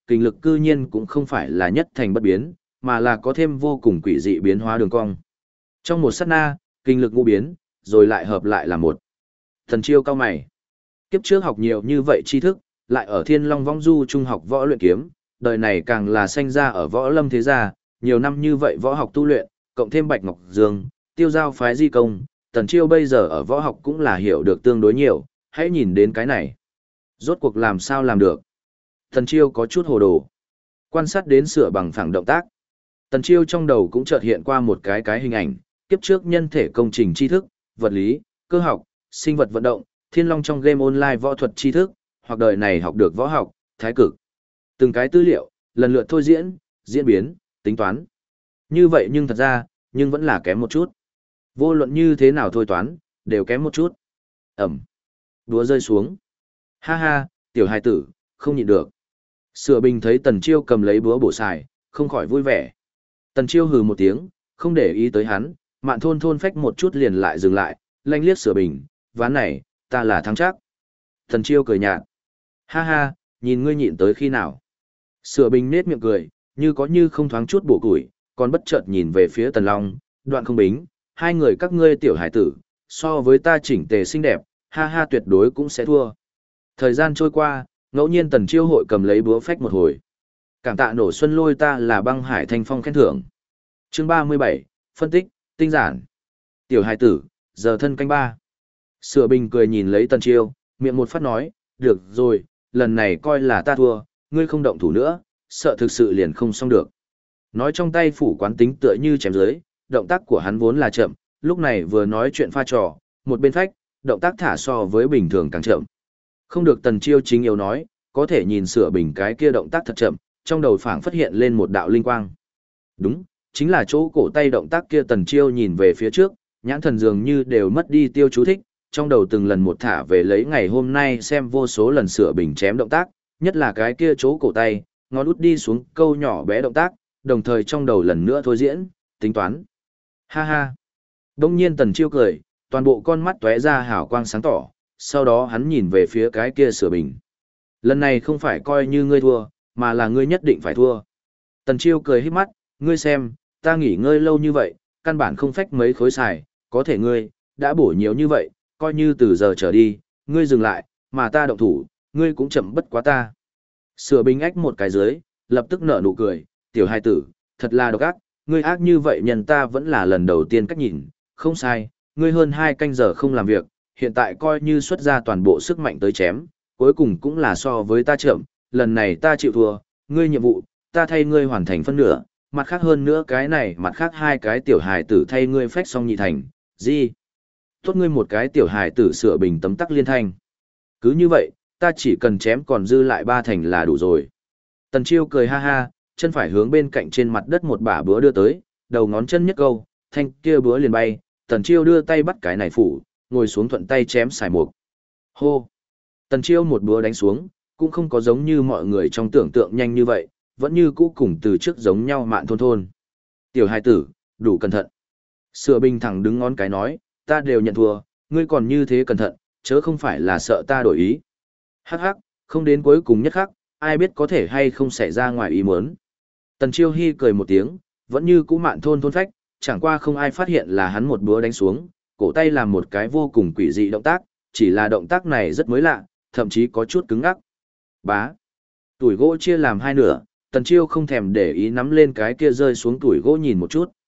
kinh lực cư nhiên cũng không phải là nhất thành bất biến, mà là có thêm vô cùng quỷ dị biến hóa đường cong. Trong một sát na, kinh lực ngũ biến, rồi lại hợp lại là một. Tần Chiêu cao mày. Kiếp trước học nhiều như vậy tri thức, lại ở Thiên Long Vong Du trung học võ luyện kiếm, đời này càng là sanh ra ở võ lâm thế gia, nhiều năm như vậy võ học tu luyện, cộng thêm Bạch Ngọc Dương, Tiêu Giao phái di công, Tần Chiêu bây giờ ở võ học cũng là hiểu được tương đối nhiều, hãy nhìn đến cái này. Rốt cuộc làm sao làm được? Tần Chiêu có chút hồ đồ. Quan sát đến sửa bằng phẳng động tác. Tần Chiêu trong đầu cũng chợt hiện qua một cái hình ảnh, kiếp trước nhân thể công trình tri thức, vật lý, cơ học, sinh vật vận động, Thiên Long trong game online võ thuật tri thức, hoặc đời này học được võ học, thái cực. Từng cái tư liệu, lần lượt thôi diễn, diễn biến, tính toán. Như vậy nhưng thật ra, nhưng vẫn là kém một chút. Vô luận như thế nào thôi toán, đều kém một chút. Ẩm. Đúa rơi xuống. Ha ha, tiểu hài tử, không nhịn được. Sửa Bình thấy Tần Chiêu cầm lấy búa bổ xài, không khỏi vui vẻ. Tần Chiêu hừ một tiếng, không để ý tới hắn, Mạn Thôn thôn phách một chút liền lại dừng lại, lanh liếc Sửa Bình, ván này, ta là thắng chắc. Tần Chiêu cười nhạt. Ha ha, nhìn ngươi nhịn tới khi nào. Sửa Bình nết miệng cười, như có như không thoáng chút bổ củi, còn bất chợt nhìn về phía Tần Long, Đoạn Không Bính, hai người các ngươi tiểu hải tử, so với ta chỉnh tề xinh đẹp, ha ha tuyệt đối cũng sẽ thua. Thời gian trôi qua, ngẫu nhiên Tần Chiêu hội cầm lấy búa phách một hồi. Cảm tạ nổ xuân lôi ta là băng hải thanh phong khen thưởng. Chương 37, phân tích, tinh giản. Tiểu hải tử, giờ thân canh ba. Sửa Bình cười nhìn lấy Tần Chiêu, miệng một phát nói, được rồi, lần này coi là ta thua, ngươi không động thủ nữa, sợ thực sự liền không xong được. Nói trong tay phủ quán tính tựa như chém dưới, động tác của hắn vốn là chậm, lúc này vừa nói chuyện pha trò, một bên phách, động tác thả so với bình thường càng chậm. Không được Tần Chiêu chính yếu nói, có thể nhìn Sửa Bình cái kia động tác thật chậm, trong đầu phảng phát hiện lên một đạo linh quang. Đúng, chính là chỗ cổ tay động tác kia. Tần Chiêu nhìn về phía trước, nhãn thần dường như đều mất đi tiêu chú thích, trong đầu từng lần một thả về lấy ngày hôm nay xem vô số lần Sửa Bình chém động tác, nhất là cái kia chỗ cổ tay, ngón út đi xuống câu nhỏ bé động tác, đồng thời trong đầu lần nữa thôi diễn, tính toán. Ha ha. Đông nhiên Tần Chiêu cười, toàn bộ con mắt tóe ra hào quang sáng tỏ, sau đó hắn nhìn về phía cái kia Sửa Bình. Lần này không phải coi như ngươi thua, mà là ngươi nhất định phải thua. Tần Chiêu cười híp mắt, ngươi xem, ta nghỉ ngơi lâu như vậy, căn bản không phách mấy khối xài, có thể ngươi, đã bổ nhiều như vậy, coi như từ giờ trở đi, ngươi dừng lại, mà ta động thủ, ngươi cũng chậm bất quá ta. Sửa Bình ách một cái dưới, lập tức nở nụ cười, tiểu hai tử, thật là độc ác, ngươi ác như vậy nhân ta vẫn là lần đầu tiên cách nhìn, không sai, ngươi hơn 2 canh giờ không làm việc, hiện tại coi như xuất ra toàn bộ sức mạnh tới chém, cuối cùng cũng là so với ta chậm, lần này ta chịu thua, ngươi nhiệm vụ, ta thay ngươi hoàn thành phân nửa, mặt khác hơn nữa cái này, mặt khác 2 cái tiểu hài tử thay ngươi phách xong nhị thành, gì? Tốt ngươi một cái tiểu hài tử. Sửa Bình tấm tắc liên thanh. Cứ như vậy, ta chỉ cần chém còn dư lại 3 thành là đủ rồi. Tần Chiêu cười ha ha, chân phải hướng bên cạnh trên mặt đất một bả búa đưa tới, đầu ngón chân nhất câu, thanh kia búa liền bay, Tần Chiêu đưa tay bắt cái này phủ, ngồi xuống thuận tay chém xài mục. Hô! Tần Chiêu một búa đánh xuống, cũng không có giống như mọi người trong tưởng tượng nhanh như vậy, vẫn như cũ cùng từ trước giống nhau Mạn Thôn thôn. Tiểu hai tử, đủ cẩn thận. Sửa Bình thẳng đứng ngón cái nói, ta đều nhận thua, ngươi còn như thế cẩn thận, chớ không phải là sợ ta đổi ý. Hắc hắc, không đến cuối cùng nhất khắc, ai biết có thể hay không xảy ra ngoài ý muốn. Tần Chiêu Hi cười một tiếng, vẫn như cũ Mạn Thôn thôn phách, chẳng qua không ai phát hiện là hắn một búa đánh xuống, cổ tay làm một cái vô cùng quỷ dị động tác, chỉ là động tác này rất mới lạ, thậm chí có chút cứng ngắc. Bá. Tuổi gỗ chia làm 2 nửa, Tần Chiêu không thèm để ý nắm lên cái kia rơi xuống tuổi gỗ nhìn một chút.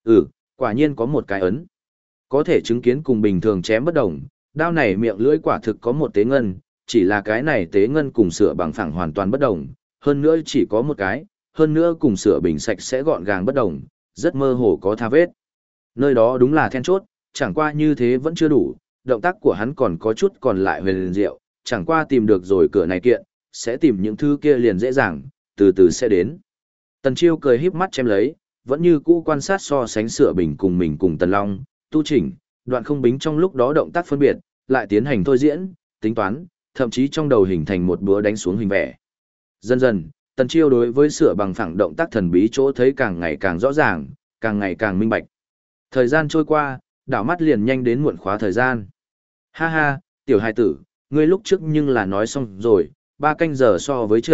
Quả nhiên có một cái ấn. Có thể chứng kiến cùng bình thường chém bất đồng, đao này miệng lưỡi quả thực có một tế ngân, chỉ là cái này tế ngân cùng sửa bằng phẳng hoàn toàn bất đồng, hơn nữa chỉ có một cái, hơn nữa cùng sửa bình sạch sẽ gọn gàng bất đồng, rất mơ hồ có tha vết. Nơi đó đúng là then chốt, chẳng qua như thế vẫn chưa đủ, động tác của hắn còn có chút còn lại huyền diệu, chẳng qua tìm được rồi cửa này kiện, sẽ tìm những thứ kia liền dễ dàng, từ từ sẽ đến. Tần Chiêu cười híp mắt chém lấy, vẫn như cũ quan sát so sánh sửa bình cùng mình cùng Tần Long, tu chỉnh, Đoạn Không Bính trong lúc đó động tác phân biệt, lại tiến hành thôi diễn, tính toán, thậm chí trong đầu hình thành một búa đánh xuống hình vẽ. Dần dần, Tần Chiêu đối với sửa bằng phẳng động tác thần bí chỗ thấy càng ngày càng rõ ràng, càng ngày càng minh bạch. Thời gian trôi qua, đảo mắt liền nhanh đến muộn khóa thời gian. Ha ha, tiểu hai tử, ngươi lúc trước nhưng là nói xong rồi, 3 canh giờ so với trưởng,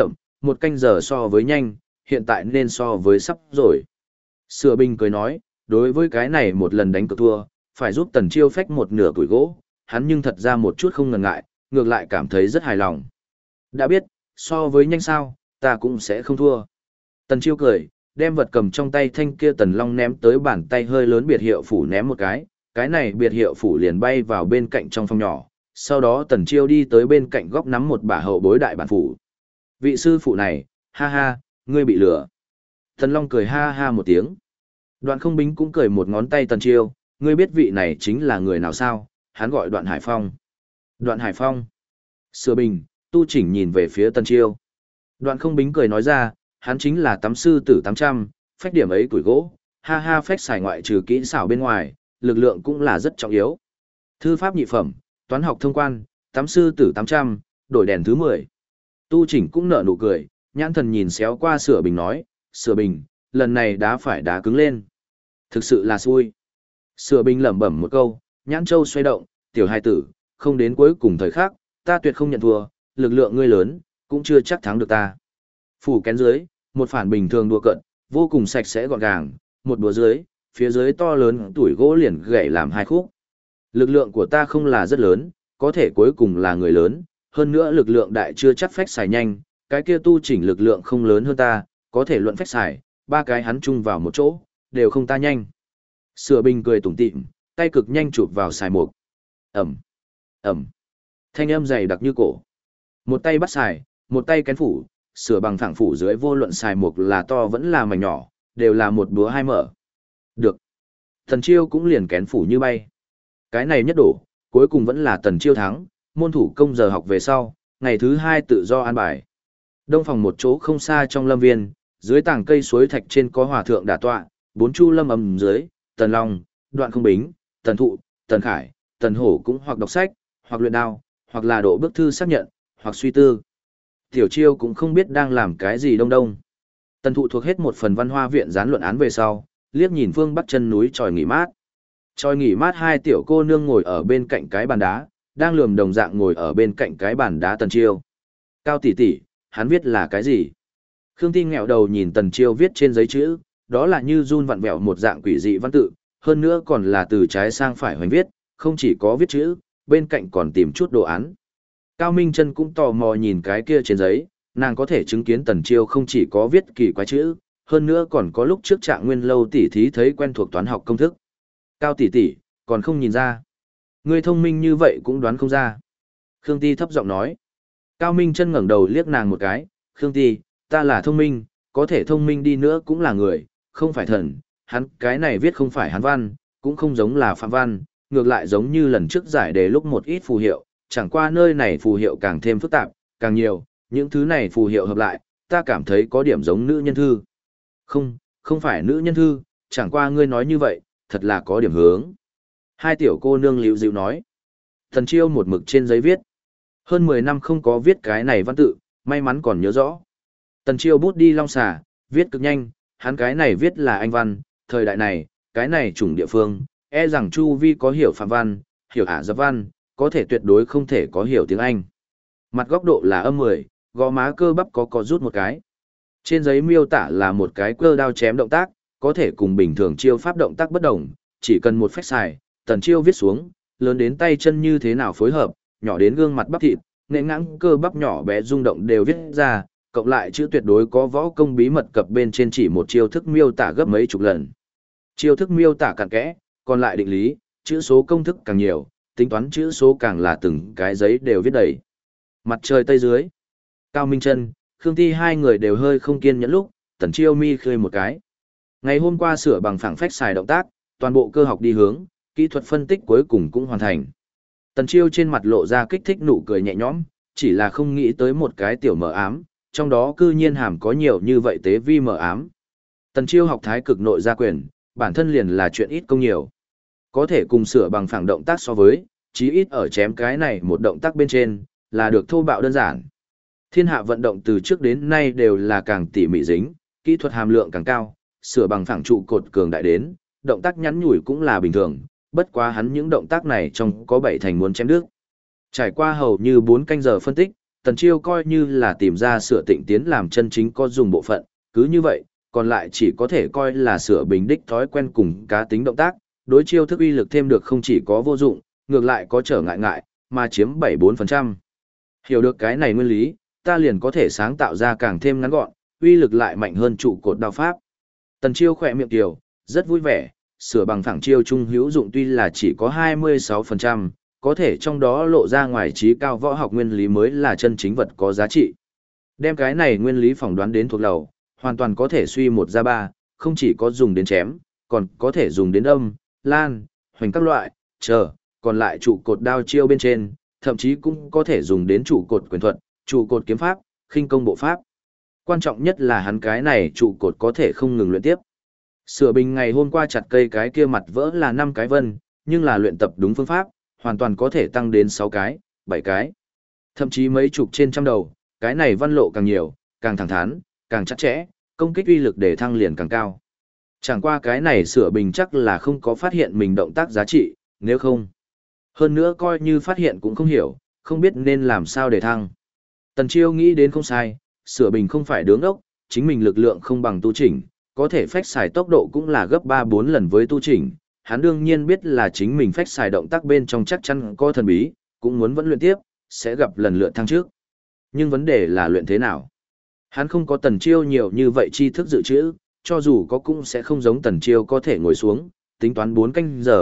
1 canh giờ so với nhanh, hiện tại nên so với sắp rồi. Sửa Bình cười nói, đối với cái này một lần đánh cược thua, phải giúp Tần Chiêu phách một nửa củi gỗ, hắn nhưng thật ra một chút không ngần ngại, ngược lại cảm thấy rất hài lòng. Đã biết, so với nhanh sao, ta cũng sẽ không thua. Tần Chiêu cười, đem vật cầm trong tay thanh kia Tần Long ném tới bàn tay hơi lớn biệt hiệu phủ ném một cái này biệt hiệu phủ liền bay vào bên cạnh trong phòng nhỏ, sau đó Tần Chiêu đi tới bên cạnh góc nắm một bả hậu bối đại bản phủ. Vị sư phụ này, ha ha, ngươi bị lừa. Tần Long cười ha ha một tiếng. Đoạn Không Bính cũng cười một ngón tay Tần Chiêu, ngươi biết vị này chính là người nào sao? Hắn gọi Đoạn Hải Phong. Đoạn Hải Phong. Sửa Bình, Tu Chỉnh nhìn về phía Tần Chiêu. Đoạn Không Bính cười nói ra, hắn chính là tắm sư tử 800, phách điểm ấy củi gỗ, ha ha phách xài ngoại trừ kỹ xảo bên ngoài, lực lượng cũng là rất trọng yếu. Thư pháp nhị phẩm, toán học thông quan, tắm sư tử 800, đổi đèn thứ 10. Tu Chỉnh cũng nở nụ cười, nhãn thần nhìn xéo qua Sửa Bình nói, Sửa Bình, lần này đá phải đá cứng lên. Thực sự là xui. Sửa Bình lẩm bẩm một câu, nhãn châu xoay động, tiểu hai tử, không đến cuối cùng thời khắc, ta tuyệt không nhận thua, lực lượng ngươi lớn, cũng chưa chắc thắng được ta. Phủ kén dưới, một phản bình thường đùa cận, vô cùng sạch sẽ gọn gàng, một đùa dưới, phía dưới to lớn tuổi gỗ liền gãy làm 2 khúc. Lực lượng của ta không là rất lớn, có thể cuối cùng là người lớn, hơn nữa lực lượng đại chưa chắc phách xài nhanh, cái kia Tu Chỉnh lực lượng không lớn hơn ta, có thể luận phách xài, 3 cái hắn chung vào một chỗ, đều không ta nhanh. Sửa Bình cười tủm tỉm, tay cực nhanh chụp vào xài mục. Ẩm, Ẩm, thanh âm dày đặc như cổ. Một tay bắt xài, một tay kén phủ, Sửa Bằng phẳng phủ dưới vô luận xài mục là to vẫn là mảnh nhỏ, đều là một búa 2 mở. Được. Tần Chiêu cũng liền kén phủ như bay. Cái này nhất đổ, cuối cùng vẫn là Tần Chiêu thắng, môn thủ công giờ học về sau, ngày thứ 2 tự do an bài. Đông phòng một chỗ không xa trong lâm viên, dưới tảng cây suối thạch trên có hòa thượng đả tọa, 4 chu lâm ầm dưới, Tần Long, Đoạn Không Bính, Tần Thụ, Tần Khải, Tần Hổ cũng hoặc đọc sách, hoặc luyện đao, hoặc là độ bức thư xác nhận, hoặc suy tư. Tiểu Chiêu cũng không biết đang làm cái gì đông đông. Tần Thụ thuộc hết một phần văn hoa viện dán luận án về sau, liếc nhìn phương bắc chân núi tròi nghỉ mát. Tròi nghỉ mát 2 tiểu cô nương ngồi ở bên cạnh cái bàn đá, đang lườm đồng dạng ngồi ở bên cạnh cái bàn đá Tần Chiêu. Cao tỷ tỷ, hắn viết là cái gì? Khương Ti nghẹo đầu nhìn Tần Chiêu viết trên giấy chữ, đó là như run vặn vẹo một dạng quỷ dị văn tự, hơn nữa còn là từ trái sang phải hoành viết, không chỉ có viết chữ, bên cạnh còn tìm chút đồ án. Cao Minh Chân cũng tò mò nhìn cái kia trên giấy, nàng có thể chứng kiến Tần Chiêu không chỉ có viết kỳ quái chữ, hơn nữa còn có lúc trước Trạng Nguyên lâu tỷ thí thấy quen thuộc toán học công thức. Cao tỷ tỷ, còn không nhìn ra. Ngươi thông minh như vậy cũng đoán không ra. Khương Ti thấp giọng nói. Cao Minh Chân ngẩng đầu liếc nàng một cái, Khương Ti, ta là thông minh, có thể thông minh đi nữa cũng là người, không phải thần, hắn cái này viết không phải hắn văn, cũng không giống là phạm văn, ngược lại giống như lần trước giải đề lúc một ít phù hiệu, chẳng qua nơi này phù hiệu càng thêm phức tạp, càng nhiều, những thứ này phù hiệu hợp lại, ta cảm thấy có điểm giống nữ nhân thư. Không, không phải nữ nhân thư, chẳng qua ngươi nói như vậy, thật là có điểm hướng. 2 tiểu cô nương liễu dịu nói. Tần Chiêu một mực trên giấy viết. Hơn 10 năm không có viết cái này văn tự, may mắn còn nhớ rõ. Tần Chiêu bút đi long xà, viết cực nhanh, hắn cái này viết là Anh văn, thời đại này, cái này chủng địa phương, e rằng chu vi có hiểu phạm văn, hiểu ả dập văn, có thể tuyệt đối không thể có hiểu tiếng Anh. Mặt góc độ là âm 10, gò má cơ bắp có rút một cái. Trên giấy miêu tả là một cái cơ đao chém động tác, có thể cùng bình thường chiêu pháp động tác bất đồng, chỉ cần một phách xài, Tần Chiêu viết xuống, lớn đến tay chân như thế nào phối hợp, nhỏ đến gương mặt bắp thịt, nện ngãng cơ bắp nhỏ bé rung động đều viết ra, cộng lại chữ tuyệt đối có võ công bí mật cập bên trên chỉ một chiêu thức miêu tả gấp mấy chục lần. Chiêu thức miêu tả cặn kẽ, còn lại định lý, chữ số công thức càng nhiều, tính toán chữ số càng là từng cái giấy đều viết đầy. Mặt trời tây dưới, Cao Minh Chân, Khương Ti 2 người đều hơi không kiên nhẫn lúc, Tần Chiêu mi khơi một cái. Ngày hôm qua sửa bằng phẳng phách xài động tác, toàn bộ cơ học đi hướng, kỹ thuật phân tích cuối cùng cũng hoàn thành. Tần Chiêu trên mặt lộ ra kích thích nụ cười nhẹ nhõm, chỉ là không nghĩ tới một cái tiểu mờ ám, trong đó cư nhiên hàm có nhiều như vậy tế vi mờ ám. Tần Chiêu học thái cực nội gia quyền, bản thân liền là chuyện ít công nhiều. Có thể cùng sửa bằng phẳng động tác so với, chí ít ở chém cái này một động tác bên trên, là được thô bạo đơn giản. Thiên hạ vận động từ trước đến nay đều là càng tỉ mỉ dính, kỹ thuật hàm lượng càng cao, sửa bằng phẳng trụ cột cường đại đến, động tác nhắn nhủi cũng là bình thường, bất quá hắn những động tác này trong có 7 thành muốn chém đứt. Trải qua hầu như 4 canh giờ phân tích, Tần Chiêu coi như là tìm ra sửa tịnh tiến làm chân chính có dùng bộ phận, cứ như vậy, còn lại chỉ có thể coi là sửa bình đích thói quen cùng cá tính động tác, đối chiêu thức uy lực thêm được không chỉ có vô dụng, ngược lại có trở ngại ngại, mà chiếm 74%. Hiểu được cái này nguyên lý, ta liền có thể sáng tạo ra càng thêm ngắn gọn, uy lực lại mạnh hơn trụ cột đao pháp. Tần Chiêu khỏe miệng tiểu, rất vui vẻ, sửa bằng phẳng chiêu trung hữu dụng tuy là chỉ có 26%, có thể trong đó lộ ra ngoài trí cao võ học nguyên lý mới là chân chính vật có giá trị. Đem cái này nguyên lý phỏng đoán đến thuộc lầu, hoàn toàn có thể suy một ra ba, không chỉ có dùng đến chém, còn có thể dùng đến âm, lan, hoành các loại, còn lại trụ cột đao chiêu bên trên, thậm chí cũng có thể dùng đến trụ cột quyền thuật, trụ cột kiếm pháp, khinh công bộ pháp. Quan trọng nhất là hắn cái này trụ cột có thể không ngừng luyện tiếp. Sửa bình ngày hôm qua chặt cây cái kia mặt vỡ là 5 cái vân, nhưng là luyện tập đúng phương pháp, hoàn toàn có thể tăng đến 6 cái, 7 cái. Thậm chí mấy chục trên trăm đầu, cái này văn lộ càng nhiều, càng thẳng thắn, càng chắc chẽ, công kích uy lực để thăng liền càng cao. Chẳng qua cái này sửa bình chắc là không có phát hiện mình động tác giá trị, nếu không. Hơn nữa coi như phát hiện cũng không hiểu, không biết nên làm sao để thăng. Tần Chiêu nghĩ đến không sai, sửa bình không phải đứng ốc, chính mình lực lượng không bằng tu chỉnh, có thể phách xài tốc độ cũng là gấp 3-4 lần với tu chỉnh. Hắn đương nhiên biết là chính mình phách xài động tác bên trong chắc chắn có thần bí, cũng muốn vẫn luyện tiếp, sẽ gặp lần lượt thăng trước. Nhưng vấn đề là luyện thế nào? Hắn không có Tần Chiêu nhiều như vậy tri thức dự trữ, cho dù có cũng sẽ không giống Tần Chiêu có thể ngồi xuống, tính toán 4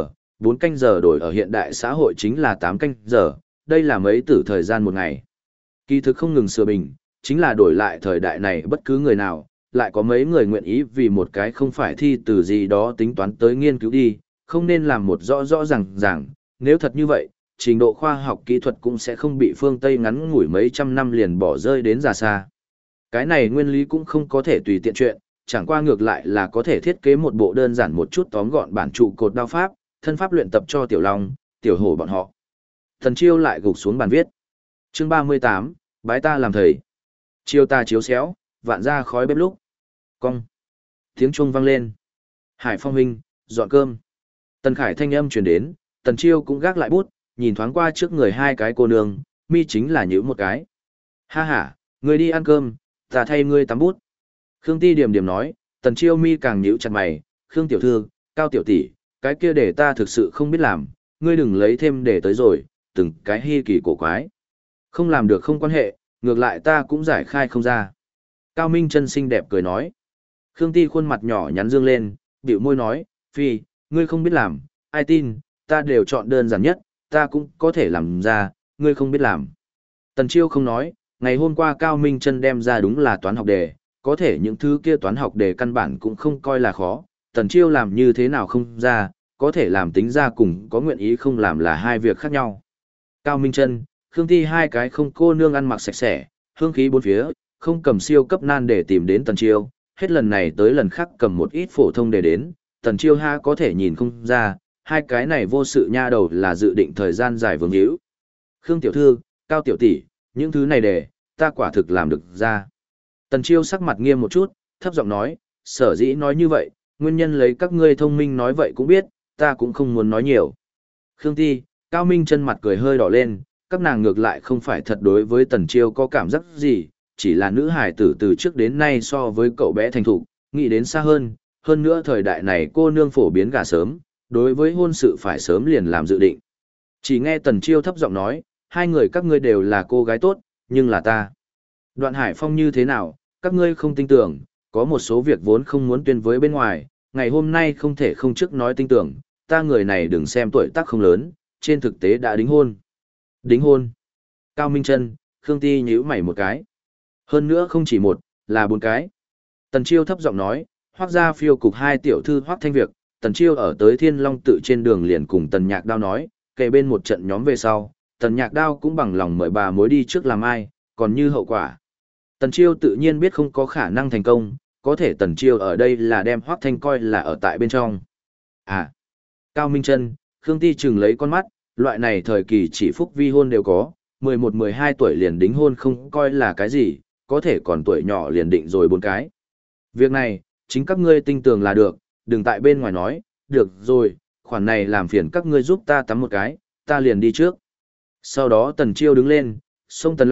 canh giờ đổi ở hiện đại xã hội chính là 8 canh giờ, đây là mấy tử thời gian một ngày. Kỳ thực không ngừng sửa bình, chính là đổi lại thời đại này bất cứ người nào, lại có mấy người nguyện ý vì một cái không phải thi từ gì đó tính toán tới nghiên cứu đi, không nên làm một rõ rõ ràng, nếu thật như vậy, trình độ khoa học kỹ thuật cũng sẽ không bị phương Tây ngắn ngủi mấy trăm năm liền bỏ rơi đến già xa. Cái này nguyên lý cũng không có thể tùy tiện chuyện, chẳng qua ngược lại là có thể thiết kế một bộ đơn giản một chút tóm gọn bản trụ cột đao pháp, thân pháp luyện tập cho Tiểu Long, Tiểu Hổ bọn họ. Thần Chiêu lại gục xuống bàn viết. Chương 38, bái ta làm thầy. Chiêu ta chiếu xéo, vạn ra khói bếp lúc. Cong. Tiếng chuông vang lên. Hải Phong huynh, dọn cơm. Tần Khải thanh âm truyền đến, Tần Chiêu cũng gác lại bút, nhìn thoáng qua trước người hai cái cô nương, mi chính là nhíu một cái. Ha ha, người đi ăn cơm, ta thay ngươi tắm bút. Khương Ti điểm điểm nói, Tần Chiêu mi càng nhíu chặt mày, Khương tiểu thư, Cao tiểu tỷ, cái kia để ta thực sự không biết làm, ngươi đừng lấy thêm để tới rồi, từng cái hi kỳ cổ quái. Không làm được không quan hệ, ngược lại ta cũng giải khai không ra. Cao Minh chân xinh đẹp cười nói. Khương Ti khuôn mặt nhỏ nhắn dương lên, bĩu môi nói, Phi, ngươi không biết làm, ai tin, ta đều chọn đơn giản nhất, ta cũng có thể làm ra, ngươi không biết làm. Tần Chiêu không nói, ngày hôm qua Cao Minh chân đem ra đúng là toán học đề, có thể những thứ kia toán học đề căn bản cũng không coi là khó, Tần Chiêu làm như thế nào không ra, có thể làm tính ra cùng có nguyện ý không làm là hai việc khác nhau. Cao Minh chân, Khương Ti hai cái không cô nương ăn mặc sạch sẽ, hương khí bốn phía, không cầm siêu cấp nan để tìm đến Tần Chiêu, hết lần này tới lần khác cầm một ít phổ thông để đến, Tần Chiêu ha có thể nhìn không ra, hai cái này vô sự nha đầu là dự định thời gian dài vướng hữu. Khương tiểu thư, Cao tiểu tỷ, những thứ này để, ta quả thực làm được ra. Tần Chiêu sắc mặt nghiêm một chút, thấp giọng nói, sở dĩ nói như vậy, nguyên nhân lấy các ngươi thông minh nói vậy cũng biết, ta cũng không muốn nói nhiều. Khương Ti, Cao Minh chân mặt cười hơi đỏ lên, các nàng ngược lại không phải thật đối với Tần Chiêu có cảm giác gì, chỉ là nữ hài tử từ trước đến nay so với cậu bé thành thục, nghĩ đến xa hơn nữa thời đại này cô nương phổ biến gả sớm, đối với hôn sự phải sớm liền làm dự định. Chỉ nghe Tần Chiêu thấp giọng nói, hai người các ngươi đều là cô gái tốt, nhưng là ta. Đoạn Hải Phong như thế nào, các ngươi không tin tưởng, có một số việc vốn không muốn tuyên với bên ngoài, ngày hôm nay không thể không trước nói tin tưởng, ta người này đừng xem tuổi tác không lớn, trên thực tế đã đính hôn. Đính hôn. Cao Minh Chân, Khương Ti nhíu mày một cái. Hơn nữa không chỉ một, là 4 cái. Tần Chiêu thấp giọng nói, Hoắc gia phiêu cục hai tiểu thư Hoắc Thanh Việc, Tần Chiêu ở tới Thiên Long tự trên đường liền cùng Tần Nhạc Đao nói, kể bên một trận nhóm về sau, Tần Nhạc Đao cũng bằng lòng mời bà mối đi trước làm ai, còn như hậu quả. Tần Chiêu tự nhiên biết không có khả năng thành công, có thể Tần Chiêu ở đây là đem Hoắc Thanh coi là ở tại bên trong. À, Cao Minh Chân, Khương Ti chừng lấy con mắt, loại này thời kỳ chỉ phúc vi hôn đều có, 11-12 tuổi liền đính hôn không coi là cái gì, có thể còn tuổi nhỏ liền định rồi 4 cái. Việc này, chính các ngươi tinh tường là được, đừng tại bên ngoài nói, được rồi, khoản này làm phiền các ngươi giúp ta tắm một cái, ta liền đi trước. Sau đó Tần Chiêu đứng lên, xông Tần Long,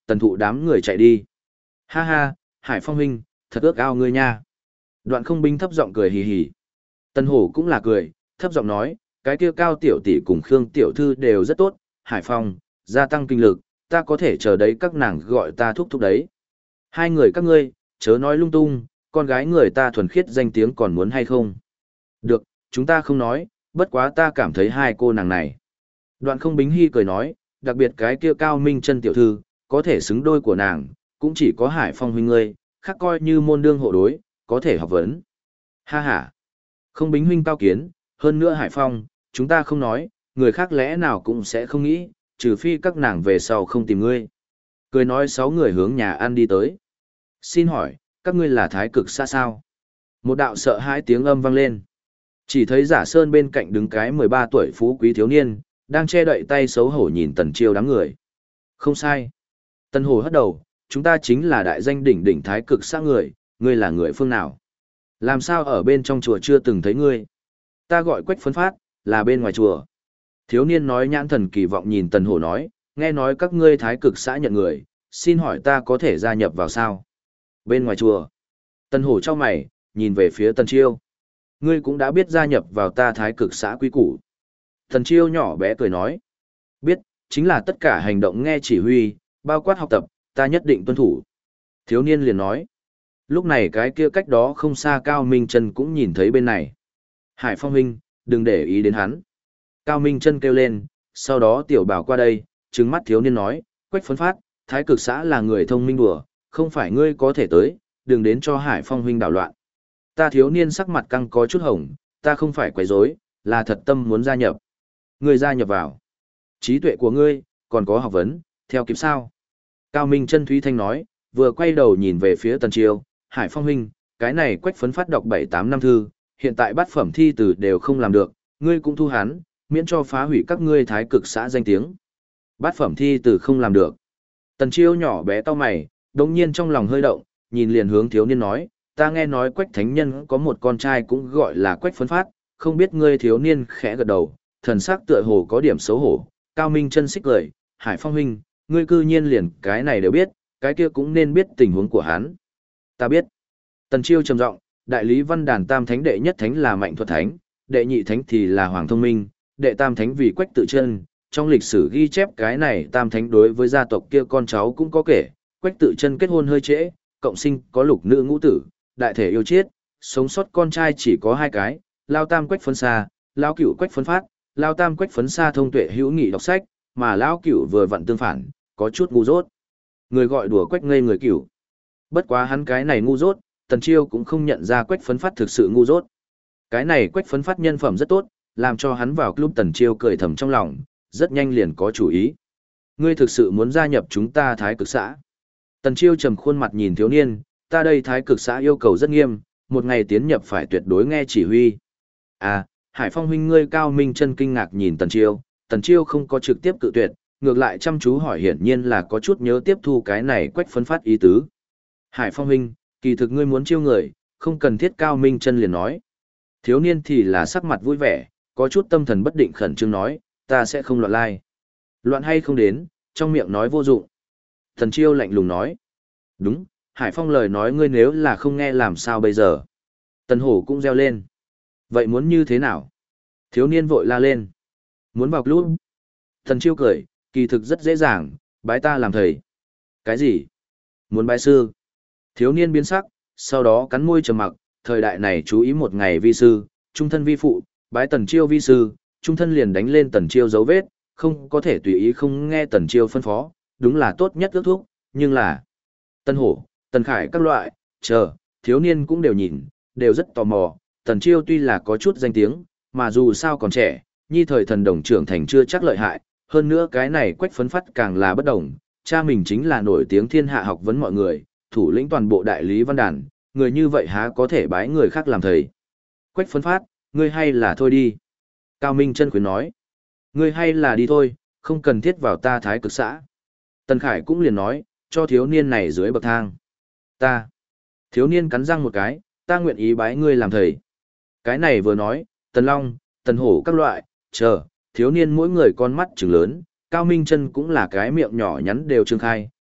Tần Thụ đám người chạy đi. Ha ha, Hải Phong huynh, thật ước ao ngươi nha. Đoạn Không Binh thấp giọng cười hì hì. Tần Hổ cũng là cười, thấp giọng nói, cái kia Cao tiểu tỷ cùng Khương tiểu thư đều rất tốt, Hải Phong, gia tăng kinh lực, ta có thể chờ đấy các nàng gọi ta thúc thúc đấy. Hai người các ngươi, chớ nói lung tung, con gái người ta thuần khiết danh tiếng còn muốn hay không? Được, chúng ta không nói, bất quá ta cảm thấy hai cô nàng này. Đoạn Không Bính Hy cười nói, đặc biệt cái kia Cao Minh Chân tiểu thư, có thể xứng đôi của nàng, cũng chỉ có Hải Phong huynh ngươi, khác coi như môn đương hộ đối, có thể học vấn. Ha ha. Không Bính huynh cao kiến, hơn nữa Hải Phong, chúng ta không nói, người khác lẽ nào cũng sẽ không nghĩ, trừ phi các nàng về sau không tìm ngươi. Cười nói 6 người hướng nhà ăn đi tới. Xin hỏi, các ngươi là Thái Cực xã sao? Một đạo sợ hãi tiếng âm vang lên. Chỉ thấy Giả Sơn bên cạnh đứng cái 13 tuổi phú quý thiếu niên, đang che đậy tay xấu hổ nhìn Tần Chiêu đám người. Không sai. Tần Hồ hất đầu, chúng ta chính là đại danh đỉnh đỉnh Thái Cực xã người, ngươi là người phương nào? Làm sao ở bên trong chùa chưa từng thấy ngươi? Ta gọi Quách Phấn Phát, là bên ngoài chùa. Thiếu niên nói nhãn thần kỳ vọng nhìn Tần Hổ nói, nghe nói các ngươi Thái Cực xã nhận người, xin hỏi ta có thể gia nhập vào sao? Bên ngoài chùa. Tần Hổ chau mày, nhìn về phía Tần Chiêu. Ngươi cũng đã biết gia nhập vào ta Thái Cực xã quý củ. Tần Chiêu nhỏ bé cười nói. Biết, chính là tất cả hành động nghe chỉ huy, bao quát học tập, ta nhất định tuân thủ. Thiếu niên liền nói. Lúc này cái kia cách đó không xa Cao Minh Chân cũng nhìn thấy bên này. Hải Phong huynh, đừng để ý đến hắn. Cao Minh Chân kêu lên, sau đó tiểu bảo qua đây, trừng mắt thiếu niên nói, Quách Phấn Phát, Thái Cực xã là người thông minh đùa, không phải ngươi có thể tới, đừng đến cho Hải Phong huynh đảo loạn. Ta thiếu niên sắc mặt căng có chút hồng, ta không phải quấy rối, là thật tâm muốn gia nhập. Ngươi gia nhập vào. Trí tuệ của ngươi, còn có học vấn, theo kịp sao? Cao Minh Chân Thúy Thanh nói, vừa quay đầu nhìn về phía Tần Chiêu, Hải Phong huynh, cái này Quách Phấn Phát đọc 7-8 năm thư, hiện tại bát phẩm thi từ đều không làm được, ngươi cũng thu hắn, miễn cho phá hủy các ngươi Thái Cực xã danh tiếng. Bát phẩm thi từ không làm được. Tần Chiêu nhỏ bé to mày, đồng nhiên trong lòng hơi động, nhìn liền hướng thiếu niên nói, ta nghe nói Quách Thánh Nhân có một con trai cũng gọi là Quách Phấn Phát, không biết ngươi thiếu niên khẽ gật đầu, thần sắc tựa hồ có điểm xấu hổ. Cao Minh Chân xích cười, Hải Phong huynh, ngươi cư nhiên liền cái này đều biết, cái kia cũng nên biết tình huống của hắn. Ta biết. Tần Chiêu trầm giọng, đại lý văn đàn tam thánh đệ nhất thánh là Mạnh Thuật Thánh, đệ nhị thánh thì là Hoàng Thông Minh, đệ tam thánh vì Quách Tự Chân. Trong lịch sử ghi chép cái này tam thánh đối với gia tộc kia con cháu cũng có kể, Quách Tự Chân kết hôn hơi trễ, cộng sinh có lục nữ ngũ tử, đại thể yêu chết, sống sót con trai chỉ có 2 cái, lao tam Quách Phấn Sa, lao cửu Quách Phấn Phát, lao tam Quách Phấn Sa thông tuệ hữu nghị đọc sách, mà lao cửu vừa vặn tương phản, có chút ngu dốt. Người gọi đùa Quách ngây người cửu. Bất quá hắn cái này ngu dốt, Tần Chiêu cũng không nhận ra Quách Phấn Phát thực sự ngu dốt. Cái này Quách Phấn Phát nhân phẩm rất tốt, làm cho hắn vào club. Tần Chiêu cười thầm trong lòng, rất nhanh liền có chủ ý. Ngươi thực sự muốn gia nhập chúng ta Thái Cực xã? Tần Chiêu trầm khuôn mặt nhìn thiếu niên, ta đây Thái Cực xã yêu cầu rất nghiêm, một ngày tiến nhập phải tuyệt đối nghe chỉ huy. À, Hải Phong huynh, ngươi. Cao Minh Chân kinh ngạc nhìn Tần Chiêu không có trực tiếp cự tuyệt, ngược lại chăm chú hỏi, hiển nhiên là có chút nhớ tiếp thu cái này Quách Phấn Phát ý tứ. Hải Phong huynh, kỳ thực ngươi muốn chiêu người, không cần thiết. Cao Minh Chân liền nói. Thiếu niên thì là sắc mặt vui vẻ, có chút tâm thần bất định khẩn trương nói, ta sẽ không loạn lai. Loạn hay không đến, trong miệng nói vô dụng. Tần Chiêu lạnh lùng nói. Đúng, Hải Phong lời nói ngươi nếu là không nghe làm sao bây giờ. Tần Hổ cũng reo lên. Vậy muốn như thế nào? Thiếu niên vội la lên. Muốn vào club. Tần Chiêu cười, kỳ thực rất dễ dàng, bái ta làm thầy. Cái gì? Muốn bái sư? Thiếu niên biến sắc, sau đó cắn môi trầm mặc, thời đại này chú ý một ngày vi sư, trung thân vi phụ, bái Tần Chiêu vi sư, trung thân liền đánh lên Tần Chiêu dấu vết, không có thể tùy ý không nghe Tần Chiêu phân phó, đúng là tốt nhất ước thúc, nhưng là Tân Hổ, Tần Khải các loại, thiếu niên cũng đều nhìn, đều rất tò mò, Tần Chiêu tuy là có chút danh tiếng, mà dù sao còn trẻ, nhi thời thần đồng trưởng thành chưa chắc lợi hại, hơn nữa cái này Quách Phấn Phát càng là bất đồng, cha mình chính là nổi tiếng thiên hạ học vấn mọi người, thủ lĩnh toàn bộ đại lý văn đàn, người như vậy há có thể bái người khác làm thầy. Quách Phấn Phát, ngươi hay là thôi đi. Cao Minh Chân khuyên nói, ngươi hay là đi thôi, không cần thiết vào ta Thái Cực xã. Tần Khải cũng liền nói, cho thiếu niên này dưới bậc thang. Ta. Thiếu niên cắn răng một cái, ta nguyện ý bái ngươi làm thầy. Cái này vừa nói, Tần Long, Tần Hổ các loại, thiếu niên mỗi người con mắt trừng lớn, Cao Minh Chân cũng là cái miệng nhỏ nhắn đều trương khai,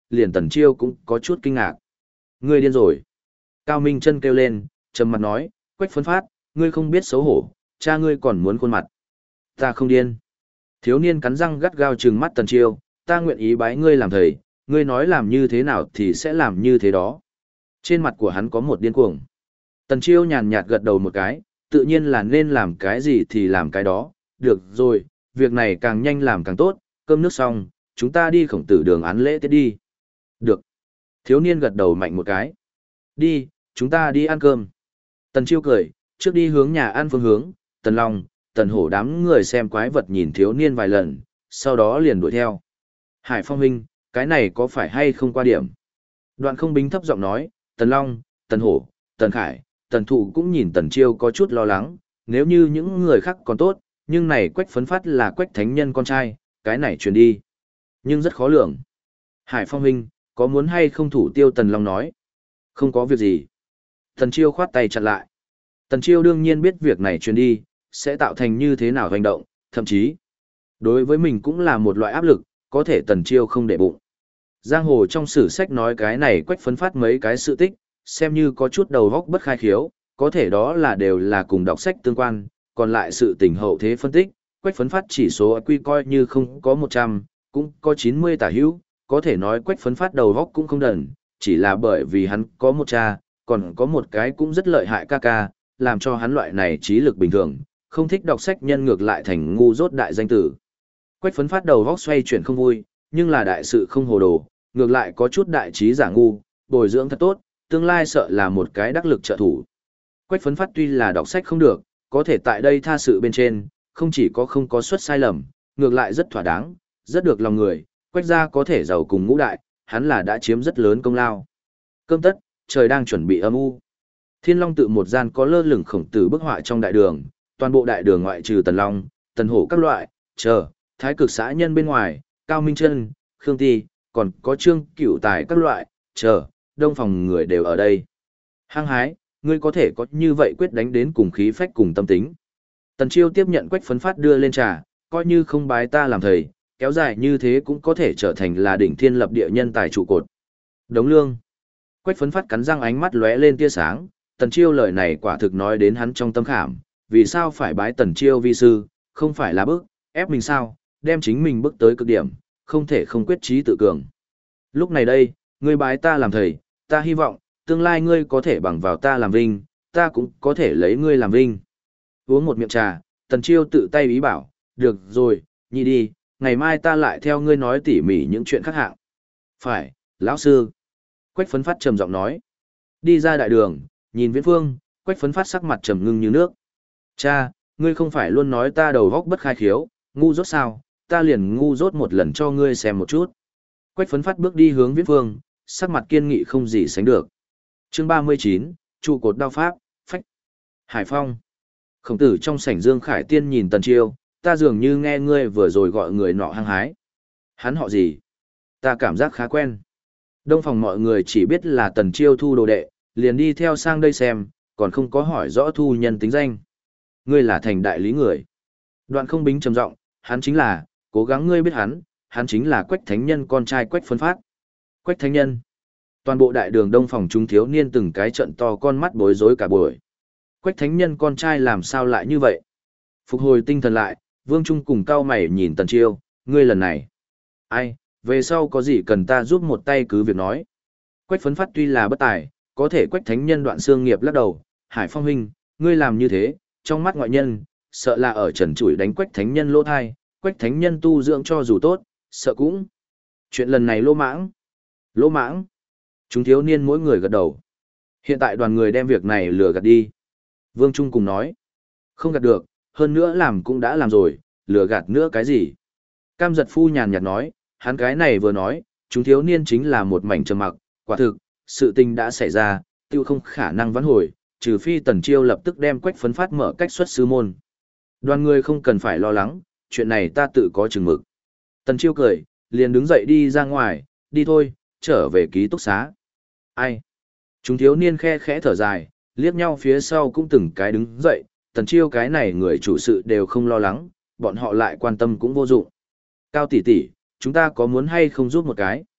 liền Tần Chiêu cũng có chút kinh ngạc. Ngươi điên rồi. Cao Minh Chân kêu lên, trầm mặt nói, Quách Phấn Phát, ngươi không biết xấu hổ, cha ngươi còn muốn khuôn mặt. Ta không điên. Thiếu niên cắn răng gắt gao trừng mắt Tần Chiêu, ta nguyện ý bái ngươi làm thầy, ngươi nói làm như thế nào thì sẽ làm như thế đó. Trên mặt của hắn có một điên cuồng. Tần Chiêu nhàn nhạt gật đầu một cái, tự nhiên là nên làm cái gì thì làm cái đó, được rồi, việc này càng nhanh làm càng tốt, cơm nước xong, chúng ta đi Khổng Tử đường án lễ tiết đi. Được. Thiếu niên gật đầu mạnh một cái. Đi, chúng ta đi ăn cơm. Tần Chiêu cười, trước đi hướng nhà ăn phương hướng, Tần Long, Tần Hổ đám người xem quái vật nhìn thiếu niên vài lần, sau đó liền đuổi theo. Hải Phong huynh, cái này có phải hay không qua điểm? Đoạn Không Bính thấp giọng nói, Tần Long, Tần Hổ, Tần Khải, Tần Thụ cũng nhìn Tần Chiêu có chút lo lắng, nếu như những người khác còn tốt, nhưng này Quách Phấn Phát là Quách Thánh Nhân con trai, cái này truyền đi. Nhưng rất khó lường. Hải Phong huynh, có muốn hay không thủ tiêu? Tần Long nói. Không có việc gì. Tần Chiêu khoát tay chặn lại. Tần Chiêu đương nhiên biết việc này truyền đi, sẽ tạo thành như thế nào hành động, thậm chí, đối với mình cũng là một loại áp lực, có thể Tần Chiêu không để bụng. Giang hồ trong sử sách nói cái này Quách Phấn Phát mấy cái sự tích, xem như có chút đầu góc bất khai khiếu, có thể đó là đều là cùng đọc sách tương quan, còn lại sự tình hậu thế phân tích, Quách Phấn Phát chỉ số IQ coi như không có 100, cũng có 90 tả hữu, có thể nói Quách Phấn Phát đầu góc cũng không đần, chỉ là bởi vì hắn có một cha, còn có một cái cũng rất lợi hại ca ca, làm cho hắn loại này trí lực bình thường, không thích đọc sách nhân ngược lại thành ngu dốt đại danh tử. Quách Phấn Phát đầu góc xoay chuyển không vui, nhưng là đại sự không hồ đồ, ngược lại có chút đại trí giả ngu, bồi dưỡng thật tốt, tương lai sợ là một cái đắc lực trợ thủ. Quách Phấn Phát tuy là đọc sách không được, có thể tại đây tha sự bên trên, không chỉ có không có suất sai lầm, ngược lại rất thỏa đáng, rất được lòng người, Quách gia có thể giàu cùng ngũ đại, hắn là đã chiếm rất lớn công lao. Cơm tất, trời đang chuẩn bị âm u. Thiên Long tự một gian có lơ lửng Khổng Tử bức họa trong đại đường, toàn bộ đại đường ngoại trừ Tần Long, Tần Hổ các loại, thái cực xã nhân bên ngoài, Cao Minh Chân, Khương Ti, còn có Trương Cửu Tài các loại, đông phòng người đều ở đây. Hăng hái, ngươi có thể có như vậy quyết đánh đến cùng khí phách cùng tâm tính. Tần Chiêu tiếp nhận Quách Phấn Phát đưa lên trà, coi như không bái ta làm thầy, kéo dài như thế cũng có thể trở thành là đỉnh thiên lập địa nhân tài trụ cột. Đống lương. Quách Phấn Phát cắn răng, ánh mắt lóe lên tia sáng, Tần Chiêu lời này quả thực nói đến hắn trong tâm khảm, vì sao phải bái Tần Chiêu vi sư, không phải là bức, ép mình sao, đem chính mình bước tới cực điểm, không thể không quyết chí tự cường. Lúc này đây, ngươi bái ta làm thầy, ta hy vọng, tương lai ngươi có thể bằng vào ta làm vinh, ta cũng có thể lấy ngươi làm vinh. Uống một miệng trà, Tần Chiêu tự tay ý bảo, được rồi, nhị đi, ngày mai ta lại theo ngươi nói tỉ mỉ những chuyện khác hạng. Phải, lão sư. Quách Phấn Phát trầm giọng nói. Đi ra đại đường, nhìn Viễn Phương, Quách Phấn Phát sắc mặt trầm ngưng như nước. Cha, ngươi không phải luôn nói ta đầu góc bất khai khiếu, ngu dốt sao, ta liền ngu dốt một lần cho ngươi xem một chút. Quách Phấn Phát bước đi hướng Viễn Phương, sắc mặt kiên nghị không gì sánh được. Chương 39, trụ cột đao pháp, phách. Hải Phong. Khổng Tử trong sảnh Dương Khải Tiên nhìn Tần Chiêu, ta dường như nghe ngươi vừa rồi gọi người nọ hăng hái. Hắn họ gì? Ta cảm giác khá quen. Đông phòng mọi người chỉ biết là Tần Chiêu thu đồ đệ, liền đi theo sang đây xem, còn không có hỏi rõ thu nhân tính danh. Ngươi là thành đại lý người. Đoạn Không Bính trầm giọng, hắn chính là, cố gắng ngươi biết hắn chính là Quách Thánh Nhân con trai Quách Phấn Phát. Quách Thánh Nhân. Toàn bộ đại đường đông phòng chúng thiếu niên từng cái trận to con mắt bối rối cả buổi. Quách Thánh Nhân con trai làm sao lại như vậy? Phục hồi tinh thần lại, Vương Trung cùng cao mày nhìn Tần Chiêu, ngươi lần này. Ai, về sau có gì cần ta giúp một tay cứ việc nói. Quách Phấn Phát tuy là bất tài, có thể Quách Thánh Nhân đoạn xương nghiệp lắc đầu, Hải Phong huynh, ngươi làm như thế, trong mắt ngoại nhân, sợ là ở trần trụi đánh Quách Thánh Nhân lỗ thai, Quách Thánh Nhân tu dưỡng cho dù tốt, sợ cũng. Chuyện lần này lỗ mãng. Lỗ mãng. Chúng thiếu niên mỗi người gật đầu. Hiện tại đoàn người đem việc này lừa gạt đi. Vương Trung cùng nói. Không gạt được, hơn nữa làm cũng đã làm rồi, lừa gạt nữa cái gì. Cam Giật Phu nhàn nhạt nói, hắn cái này vừa nói, chúng thiếu niên chính là một mảnh trầm mặc, quả thực, sự tình đã xảy ra, tiêu không khả năng vãn hồi, trừ phi Tần Chiêu lập tức đem Quách Phấn Phát mở cách xuất sư môn. Đoàn người không cần phải lo lắng, chuyện này ta tự có chừng mực. Tần Chiêu cười, liền đứng dậy đi ra ngoài, đi thôi, trở về ký túc xá. Ai? Chúng thiếu niên khe khẽ thở dài, liếc nhau phía sau cũng từng cái đứng dậy, Tần Chiêu cái này người chủ sự đều không lo lắng, bọn họ lại quan tâm cũng vô dụng. Cao tỷ tỷ, chúng ta có muốn hay không giúp một cái?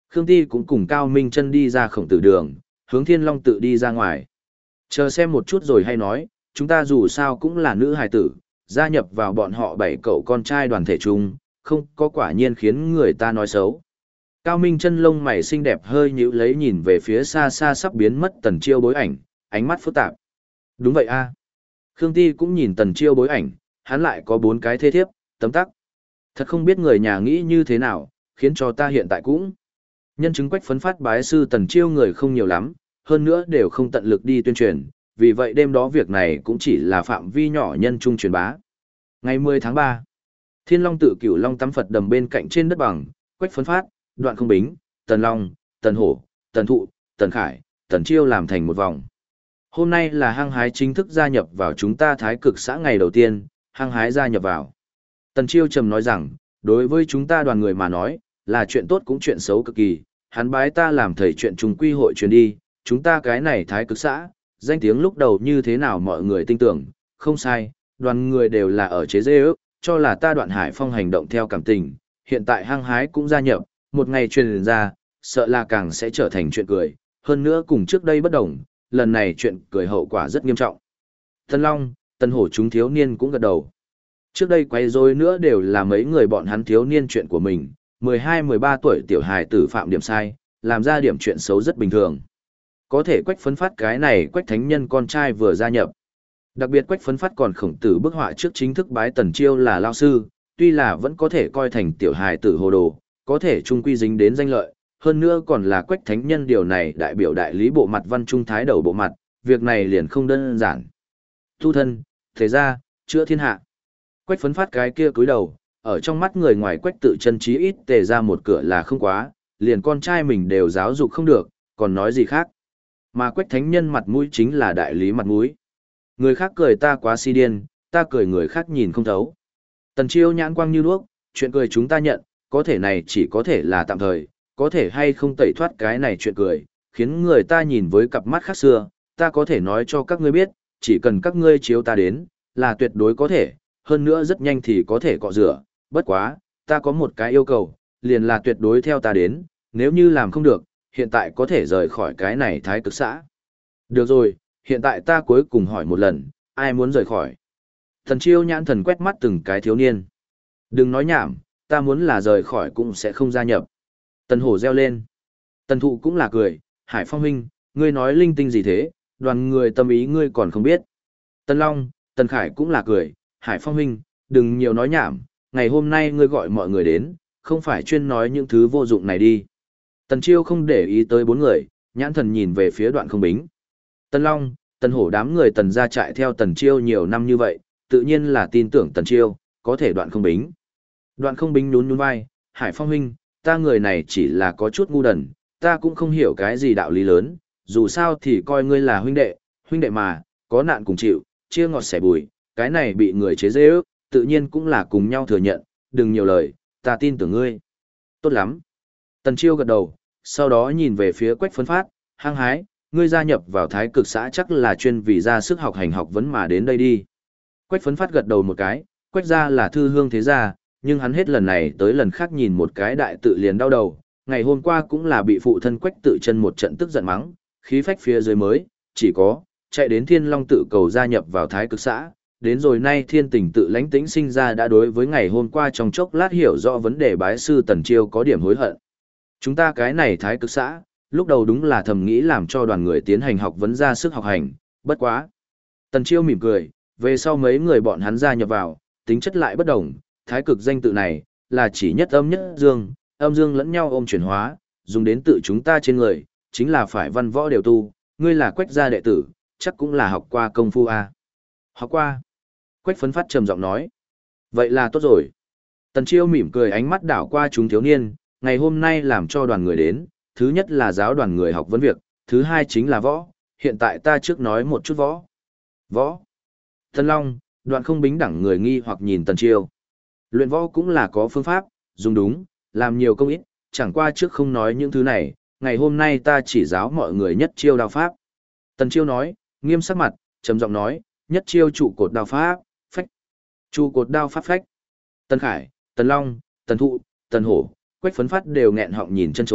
Khương Ti cũng cùng Cao Minh Chân đi ra Khổng Tử đường, hướng Thiên Long tự đi ra ngoài. Chờ xem một chút rồi hay nói, chúng ta dù sao cũng là nữ hài tử, gia nhập vào bọn họ 7 cậu con trai đoàn thể chung, không có quả nhiên khiến người ta nói xấu. Cao Minh Chân lông mày xinh đẹp hơi nhíu lấy nhìn về phía xa xa sắp biến mất Tần Chiêu bối ảnh, ánh mắt phức tạp. Đúng vậy a. Khương Ti cũng nhìn Tần Chiêu bối ảnh, hắn lại có 4 cái thê thiếp, tấm tắc. Thật không biết người nhà nghĩ như thế nào, khiến cho ta hiện tại cũng. Nhân chứng Quách Phấn phát bái sư Tần Chiêu người không nhiều lắm, hơn nữa đều không tận lực đi tuyên truyền, vì vậy đêm đó việc này cũng chỉ là phạm vi nhỏ nhân trung truyền bá. Ngày 10 tháng 3, Thiên Long tự Cửu Long tắm Phật đầm bên cạnh trên đất bằng, Quách Phấn phát, Đoạn Không Bính, Tần Long, Tần Hổ, Tần Thụ, Tần Khải, Tần Chiêu làm thành một vòng. Hôm nay là hăng hái chính thức gia nhập vào chúng ta Thái Cực xã ngày đầu tiên, hăng hái gia nhập vào. Tần Chiêu trầm nói rằng, đối với chúng ta đoàn người mà nói, là chuyện tốt cũng chuyện xấu cực kỳ, hắn bái ta làm thầy chuyện trùng quy hội truyền đi, chúng ta cái này Thái Cực xã, danh tiếng lúc đầu như thế nào mọi người tin tưởng, không sai, đoàn người đều là ở chế dê ước, cho là ta Đoạn Hải Phong hành động theo cảm tình, hiện tại hăng hái cũng gia nhập, một ngày truyền ra, sợ là càng sẽ trở thành chuyện cười, hơn nữa cùng trước đây bất đồng, lần này chuyện cười hậu quả rất nghiêm trọng. Tần Long, Tần Hổ chúng thiếu niên cũng gật đầu. Trước đây quay rối nữa đều là mấy người bọn hắn thiếu niên chuyện của mình, 12-13 tuổi tiểu hài tử phạm điểm sai, làm ra điểm chuyện xấu rất bình thường. Có thể Quách Phấn phát cái này Quách Thánh Nhân con trai vừa gia nhập. Đặc biệt Quách Phấn phát còn Khổng Tử bức họa trước chính thức bái Tần Chiêu là lao sư, tuy là vẫn có thể coi thành tiểu hài tử hồ đồ, có thể chung quy dính đến danh lợi, hơn nữa còn là Quách Thánh Nhân điều này đại biểu đại lý bộ mặt văn trung thái đầu bộ mặt, việc này liền không đơn giản. Tu thân, thế ra, chữa thiên hạ. Quách Phấn phát cái kia cúi đầu, ở trong mắt người ngoài Quách tự chân trí ít tề ra một cửa là không quá, liền con trai mình đều giáo dục không được, còn nói gì khác. Mà Quách Thánh Nhân mặt mũi chính là đại lý mặt mũi. Người khác cười ta quá si điên, ta cười người khác nhìn không thấu. Tần Chiêu nhãn quang như đuốc, chuyện cười chúng ta nhận, có thể này chỉ có thể là tạm thời, có thể hay không tẩy thoát cái này chuyện cười, khiến người ta nhìn với cặp mắt khác xưa, ta có thể nói cho các ngươi biết, chỉ cần các ngươi chiếu ta đến, là tuyệt đối có thể, hơn nữa rất nhanh thì có thể cọ rửa, bất quá, ta có một cái yêu cầu, liền là tuyệt đối theo ta đến, nếu như làm không được, hiện tại có thể rời khỏi cái này Thái Cực xã. Được rồi, hiện tại ta cuối cùng hỏi một lần, ai muốn rời khỏi? Tần Chiêu nhãn thần quét mắt từng cái thiếu niên. Đừng nói nhảm, ta muốn là rời khỏi cũng sẽ không gia nhập. Tần Hổ reo lên. Tần Thụ cũng là cười, Hải Phong huynh, ngươi nói linh tinh gì thế, đoàn người tâm ý ngươi còn không biết. Tần Long, Tần Khải cũng là cười, Hải Phong huynh, đừng nhiều nói nhảm, ngày hôm nay ngươi gọi mọi người đến, không phải chuyên nói những thứ vô dụng này đi. Tần Chiêu không để ý tới 4 người, nhãn thần nhìn về phía Đoạn Không Bính. Tần Long, Tần Hổ đám người Tần gia trại theo Tần Chiêu nhiều năm như vậy, tự nhiên là tin tưởng Tần Chiêu, có thể Đoạn Không Bính. Đoạn Không Bính nhún nhún vai, Hải Phong huynh, ta người này chỉ là có chút ngu đần, ta cũng không hiểu cái gì đạo lý lớn, dù sao thì coi ngươi là huynh đệ mà, có nạn cùng chịu, chia ngọt sẻ bùi, cái này bị người chế giễu ước, tự nhiên cũng là cùng nhau thừa nhận, đừng nhiều lời, ta tin tưởng ngươi. Tốt lắm. Tần Chiêu gật đầu, sau đó nhìn về phía Quách Phấn phát, hăng hái, ngươi gia nhập vào Thái Cực xã chắc là chuyên vì ra sức học hành học vấn mà đến đây đi. Quách Phấn phát gật đầu một cái, Quách gia là thư hương thế gia, nhưng hắn hết lần này tới lần khác nhìn một cái đại tự liền đau đầu, ngày hôm qua cũng là bị phụ thân Quách tự chân một trận tức giận mắng, khí phách phía dưới mới, chỉ có, chạy đến Thiên Long tự cầu gia nhập vào Thái Cực xã, đến rồi nay Thiên Tình tự lãnh tĩnh sinh ra đã đối với ngày hôm qua trong chốc lát hiểu rõ vấn đề bái sư Tần Chiêu có điểm hối hận. Chúng ta cái này Thái Cực xã, lúc đầu đúng là thầm nghĩ làm cho đoàn người tiến hành học vấn ra sức học hành, bất quá. Tần Chiêu mỉm cười, về sau mấy người bọn hắn gia nhập vào, tính chất lại bất đồng, Thái Cực danh tự này, là chỉ nhất dương, âm dương lẫn nhau ôm chuyển hóa, dùng đến tự chúng ta trên người, chính là phải văn võ đều tu, ngươi là Quách gia đệ tử, chắc cũng là học qua công phu a. Học qua. Quách Phấn phát trầm giọng nói. Vậy là tốt rồi. Tần Chiêu mỉm cười ánh mắt đảo qua chúng thiếu niên, ngày hôm nay làm cho đoàn người đến, thứ nhất là giáo đoàn người học vấn việc, thứ hai chính là võ, hiện tại ta trước nói một chút võ. Võ. Tần Long, Đoạn Không Bính đẳng người nghi hoặc nhìn Tần Chiêu. Luyện võ cũng là có phương pháp, dùng đúng, làm nhiều công ít, chẳng qua trước không nói những thứ này, ngày hôm nay ta chỉ giáo mọi người nhất chiêu đao pháp. Tần Chiêu nói, nghiêm sắc mặt, trầm giọng nói, nhất chiêu trụ cột đao pháp, phách. Trụ cột đao pháp phách. Tần Khải, Tần Long, Tần Thụ, Tần Hổ, Quách Phấn phát đều nghẹn họng nhìn chân chối,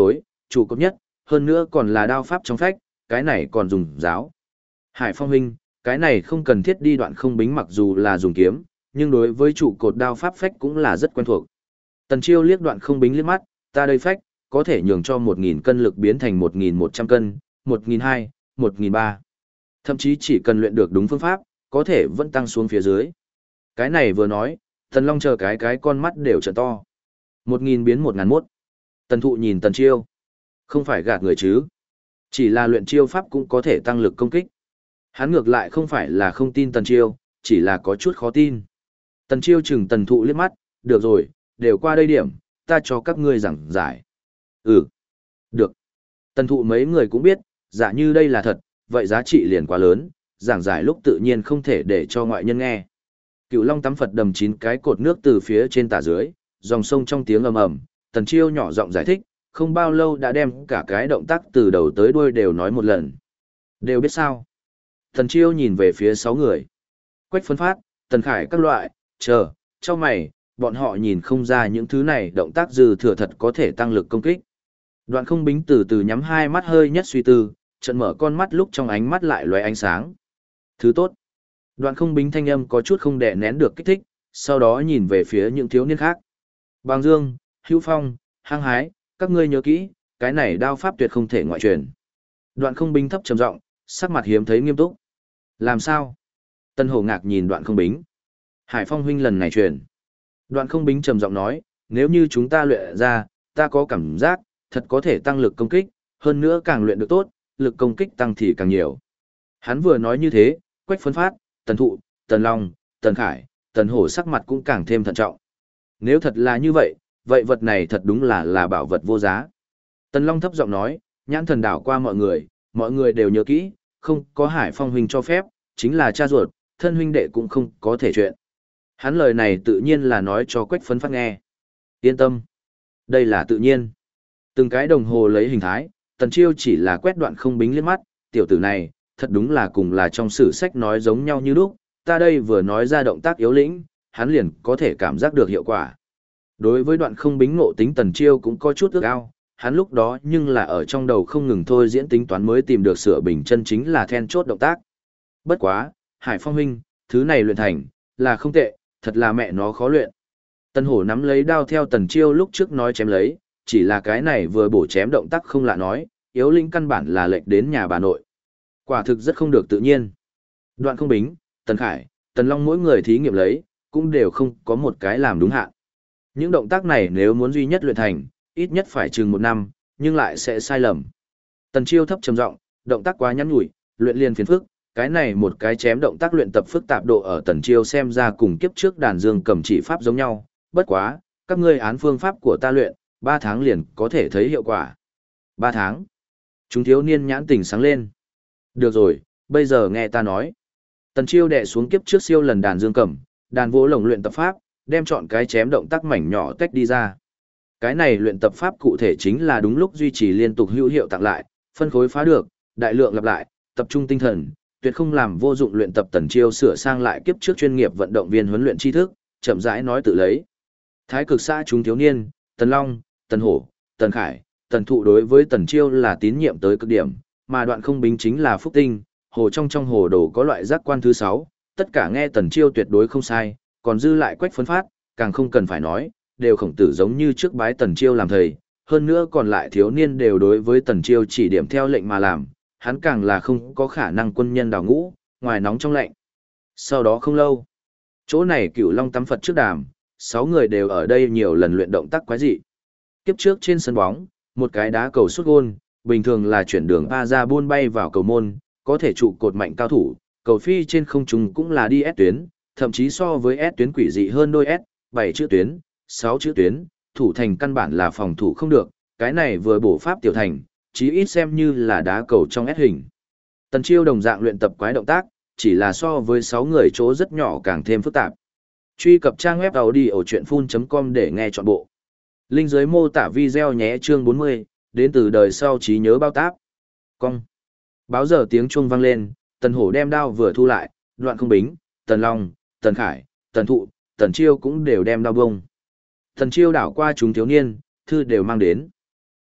trụ cột nhất, hơn nữa còn là đao pháp trong phách, cái này còn dùng giáo. Hải Phong huynh, cái này không cần thiết đi đoạn không bính mặc dù là dùng kiếm, nhưng đối với trụ cột đao pháp phách cũng là rất quen thuộc. Tần Chiêu liếc đoạn không bính liếc mắt, ta đây phách, có thể nhường cho 1.000 cân lực biến thành 1.100 cân, 1.200, 1.300. Thậm chí chỉ cần luyện được đúng phương pháp, có thể vẫn tăng xuống phía dưới. Cái này vừa nói, Tần Long chờ cái con mắt đều trợn to. 1.000 biến 1.001. Tần Thụ nhìn Tần Chiêu. Không phải gạt người chứ. Chỉ là luyện chiêu pháp cũng có thể tăng lực công kích. Hắn ngược lại không phải là không tin Tần Chiêu, chỉ là có chút khó tin. Tần Chiêu chừng Tần Thụ liếc mắt, được rồi, đều qua đây điểm, ta cho các ngươi giảng giải. Ừ, được. Tần Thụ mấy người cũng biết, giả như đây là thật, vậy giá trị liền quá lớn, giảng giải lúc tự nhiên không thể để cho ngoại nhân nghe. Cựu Long tắm Phật đầm 9 cái cột nước từ phía trên tả dưới, dòng sông trong tiếng ầm ầm, Tần Chiêu nhỏ giọng giải thích, không bao lâu đã đem cả cái động tác từ đầu tới đuôi đều nói một lần. Đều biết sao? Tần Chiêu nhìn về phía 6 người. Quách Phân Phát, Tần Khải các loại, trong mày, bọn họ nhìn không ra những thứ này động tác dư thừa thật có thể tăng lực công kích. Đoạn không bính từ từ nhắm hai mắt hơi nhất suy tư, trận mở con mắt lúc trong ánh mắt lại lóe ánh sáng. Thứ tốt. Đoạn không bính thanh âm có chút không đè nén được kích thích, sau đó nhìn về phía những thiếu niên khác. Bàng Dương, Hữu Phong, Hăng Hái, các ngươi nhớ kỹ, cái này đao pháp tuyệt không thể ngoại truyền. Đoạn không bính thấp trầm giọng, sắc mặt hiếm thấy nghiêm túc. Làm sao? Tân Hổ ngạc nhìn đoạn không bính. Hải Phong huynh lần này truyền. Đoạn không bính trầm giọng nói, nếu như chúng ta luyện ra, ta có cảm giác, thật có thể tăng lực công kích, hơn nữa càng luyện được tốt, lực công kích tăng thì càng nhiều. Hắn vừa nói như thế, Quách Phân Phát, Tần Thụ, Tần Long, Tần Khải, Tần Hổ sắc mặt cũng càng thêm thận trọng. Nếu thật là như vậy, vậy vật này thật đúng là bảo vật vô giá. Tần Long thấp giọng nói, nhãn thần đảo qua mọi người đều nhớ kỹ, không có Hải Phong huynh cho phép, chính là cha ruột, thân huynh đệ cũng không có thể chuyện. Hắn lời này tự nhiên là nói cho Quách Phân Phát nghe. Yên tâm. Đây là tự nhiên. Từng cái đồng hồ lấy hình thái, Tần Chiêu chỉ là quét đoạn không bính liếc mắt, tiểu tử này, thật đúng là cùng là trong sử sách nói giống nhau như lúc, ta đây vừa nói ra động tác yếu lĩnh, hắn liền có thể cảm giác được hiệu quả. Đối với đoạn không bính ngộ tính Tần Chiêu cũng có chút ước ao, hắn lúc đó nhưng là ở trong đầu không ngừng thôi diễn tính toán mới tìm được sửa bình chân chính là then chốt động tác. Bất quá, Hải Phong huynh, thứ này luyện thành, là không tệ, thật là mẹ nó khó luyện. Tần Hổ nắm lấy đao theo Tần Chiêu lúc trước nói chém lấy, chỉ là cái này vừa bổ chém động tác không lạ nói, yếu lĩnh căn bản là lệch đến nhà bà nội. Quả thực rất không được tự nhiên. Đoạn không bính, Tần Khải, Tần Long mỗi người thí nghiệm lấy, cũng đều không có một cái làm đúng hạn. Những động tác này nếu muốn duy nhất luyện thành, ít nhất phải chừng 1 năm, nhưng lại sẽ sai lầm. Tần Chiêu thấp trầm giọng, động tác quá nhắn nhủi, luyện liền phiền phức, cái này một cái chém động tác luyện tập phức tạp độ ở Tần Chiêu xem ra cùng kiếp trước đàn dương cầm chỉ pháp giống nhau, bất quá, các ngươi án phương pháp của ta luyện, 3 tháng liền có thể thấy hiệu quả. 3 tháng. Chúng thiếu niên nhãn tình sáng lên. Được rồi, bây giờ nghe ta nói. Tần Chiêu đè xuống kiếp trước siêu lần đàn dương cầm, đàn vỗ lồng luyện tập pháp, đem chọn cái chém động tác mảnh nhỏ tách đi ra. Cái này luyện tập pháp cụ thể chính là đúng lúc duy trì liên tục hữu hiệu tặng lại, phân khối phá được, đại lượng lặp lại, tập trung tinh thần, tuyệt không làm vô dụng luyện tập. Tần Chiêu sửa sang lại kiếp trước chuyên nghiệp vận động viên huấn luyện tri thức, chậm rãi nói tự lấy. Thái cực xã chúng thiếu niên, Tần Long, Tần Hổ, Tần Khải, Tần Thụ đối với Tần Chiêu là tín nhiệm tới cực điểm, mà đoạn không bính chính là phúc tinh, hồ trong hồ đồ có loại giác quan thứ 6, tất cả nghe Tần Chiêu tuyệt đối không sai, còn dư lại Quách Phân Phát, càng không cần phải nói, đều khổng tử giống như trước bái Tần Chiêu làm thầy, hơn nữa còn lại thiếu niên đều đối với Tần Chiêu chỉ điểm theo lệnh mà làm, hắn càng là không có khả năng quân nhân đào ngũ, ngoài nóng trong lạnh. Sau đó không lâu, chỗ này Cửu Long tắm Phật trước đàm, 6 người đều ở đây nhiều lần luyện động tác quái dị. Kiếp trước trên sân bóng, một cái đá cầu sút gôn, bình thường là chuyển đường pa ra buôn bay vào cầu môn, có thể trụ cột mạnh cao thủ, cầu phi trên không trung cũng là đi S tuyến, thậm chí so với S tuyến quỷ dị hơn đôi S, 7 chữ tuyến, 6 chữ tuyến, thủ thành căn bản là phòng thủ không được, cái này vừa bổ pháp tiểu thành, chí ít xem như là đá cầu trong S hình. Tần Chiêu đồng dạng luyện tập quái động tác, chỉ là so với 6 người chỗ rất nhỏ càng thêm phức tạp. Truy cập trang web audiochuyenphun.com để nghe trọn bộ. Link dưới mô tả video nhé. Chương 40, đến từ đời sau trí nhớ bao táp. Cong. Báo giờ tiếng chuông vang lên, Tần Hổ đem đao vừa thu lại, đoạn không bính, Tần Long, Tần Khải, Tần Thụ, Tần Chiêu cũng đều đem đao bông. Tần Chiêu đảo qua chúng thiếu niên, thư đều mang đến.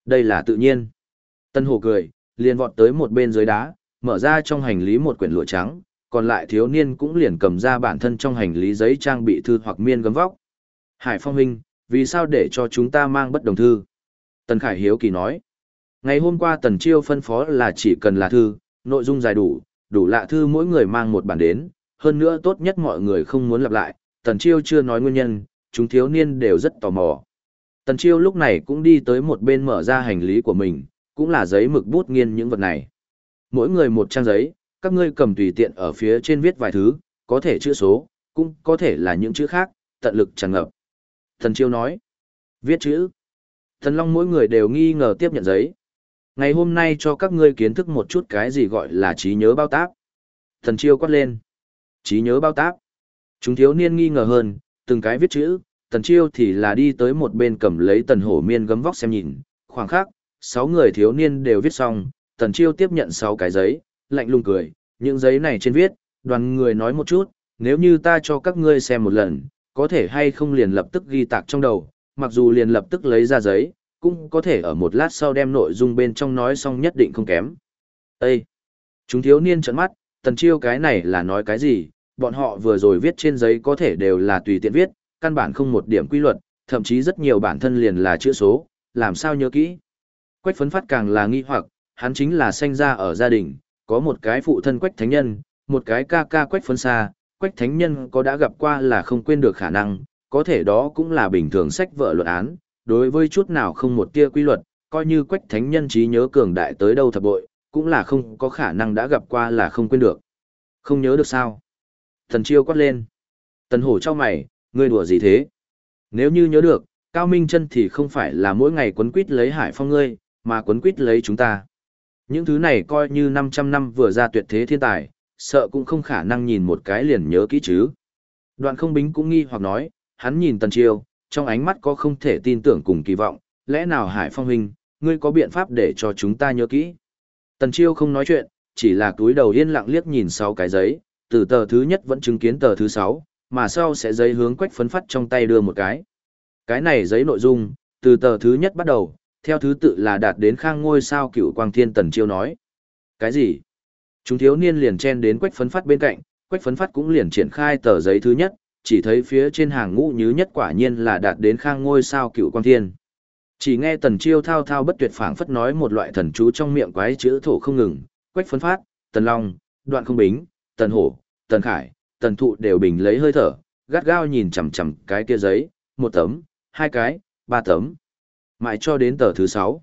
Đây là tự nhiên. Tân Hổ cười, liền vọt tới một bên dưới đá, mở ra trong hành lý một quyển lụa trắng, còn lại thiếu niên cũng liền cầm ra bản thân trong hành lý giấy trang bị thư hoặc miên gấm vóc. Hải Phong huynh, vì sao để cho chúng ta mang bất đồng thư? Tần Khải hiếu kỳ nói. Ngày hôm qua Tần Chiêu phân phó là chỉ cần là thư, nội dung dài đủ lạ thư mỗi người mang một bản đến, hơn nữa tốt nhất mọi người không muốn lặp lại. Tần Chiêu chưa nói nguyên nhân, chúng thiếu niên đều rất tò mò. Tần Chiêu lúc này cũng đi tới một bên mở ra hành lý của mình, cũng là giấy mực bút nghiên những vật này. Mỗi người một trang giấy, các ngươi cầm tùy tiện ở phía trên viết vài thứ, có thể chữ số, cũng có thể là những chữ khác, tận lực tràn ngập. Tần Chiêu nói, viết chữ. Thần Long mỗi người đều nghi ngờ tiếp nhận giấy. Ngày hôm nay cho các ngươi kiến thức một chút cái gì gọi là trí nhớ bao táp. Tần Chiêu quát lên, trí nhớ bao táp. Chúng thiếu niên nghi ngờ hơn, từng cái viết chữ, Tần Chiêu thì là đi tới một bên cầm lấy Tần Hổ miên gấm vóc xem nhìn, khoảng khắc, 6 người thiếu niên đều viết xong, Tần Chiêu tiếp nhận 6 cái giấy, lạnh lùng cười, những giấy này trên viết, đoàn người nói một chút, nếu như ta cho các ngươi xem một lần, có thể hay không liền lập tức ghi tạc trong đầu, mặc dù liền lập tức lấy ra giấy, cũng có thể ở một lát sau đem nội dung bên trong nói xong nhất định không kém. Ê! Chúng thiếu niên trợn mắt, Tần Chiêu cái này là nói cái gì, bọn họ vừa rồi viết trên giấy có thể đều là tùy tiện viết, căn bản không một điểm quy luật, thậm chí rất nhiều bản thân liền là chữ số, làm sao nhớ kỹ. Quách Phấn Phát càng là nghi hoặc, hắn chính là sinh ra ở gia đình, có một cái phụ thân Quách Thánh Nhân, một cái ca ca Quách Phấn Sa, Quách Thánh Nhân có đã gặp qua là không quên được khả năng, có thể đó cũng là bình thường sách vở luận án, đối với chút nào không một tia quy luật, coi như Quách Thánh Nhân trí nhớ cường đại tới đâu thập bội, cũng là không có khả năng đã gặp qua là không quên được. Không nhớ được sao? Thần Chiêu quát lên. Tần Hổ chau mày, ngươi đùa gì thế? Nếu như nhớ được, Cao Minh Chân thì không phải là mỗi ngày quấn quýt lấy Hải Phong ngươi, mà quấn quýt lấy chúng ta. Những thứ này coi như 500 năm vừa ra tuyệt thế thiên tài, sợ cũng không khả năng nhìn một cái liền nhớ kỹ chứ. Đoạn Không Bính cũng nghi hoặc nói, hắn nhìn Tần Chiêu, trong ánh mắt có không thể tin tưởng cùng kỳ vọng, lẽ nào Hải Phong huynh, ngươi có biện pháp để cho chúng ta nhớ kỹ? Tần Chiêu không nói chuyện, chỉ là túi đầu yên lặng liếc nhìn 6 cái giấy, từ tờ thứ nhất vẫn chứng kiến tờ thứ 6, mà sau sẽ giấy hướng Quách Phấn Phát trong tay đưa một cái. Cái này giấy nội dung, từ tờ thứ nhất bắt đầu, theo thứ tự là đạt đến khang ngôi sao Cửu Quang Thiên. Tần Chiêu nói. Cái gì? Chúng thiếu niên liền chen đến Quách Phấn Phát bên cạnh, Quách Phấn Phát cũng liền triển khai tờ giấy thứ nhất, chỉ thấy phía trên hàng ngũ nhứ nhất quả nhiên là đạt đến khang ngôi sao Cửu Quang Thiên. Chỉ nghe Tần Chiêu thao thao bất tuyệt phảng phất nói một loại thần chú trong miệng quái chữ thổ không ngừng, Quách Phấn Phát, Tần Long, Đoạn Không Bính, Tần Hổ, Tần Khải, Tần Thụ đều bình lấy hơi thở, gắt gao nhìn chằm chằm cái kia giấy, 1 tấm, 2 cái, 3 tấm. Mãi cho đến tờ thứ 6.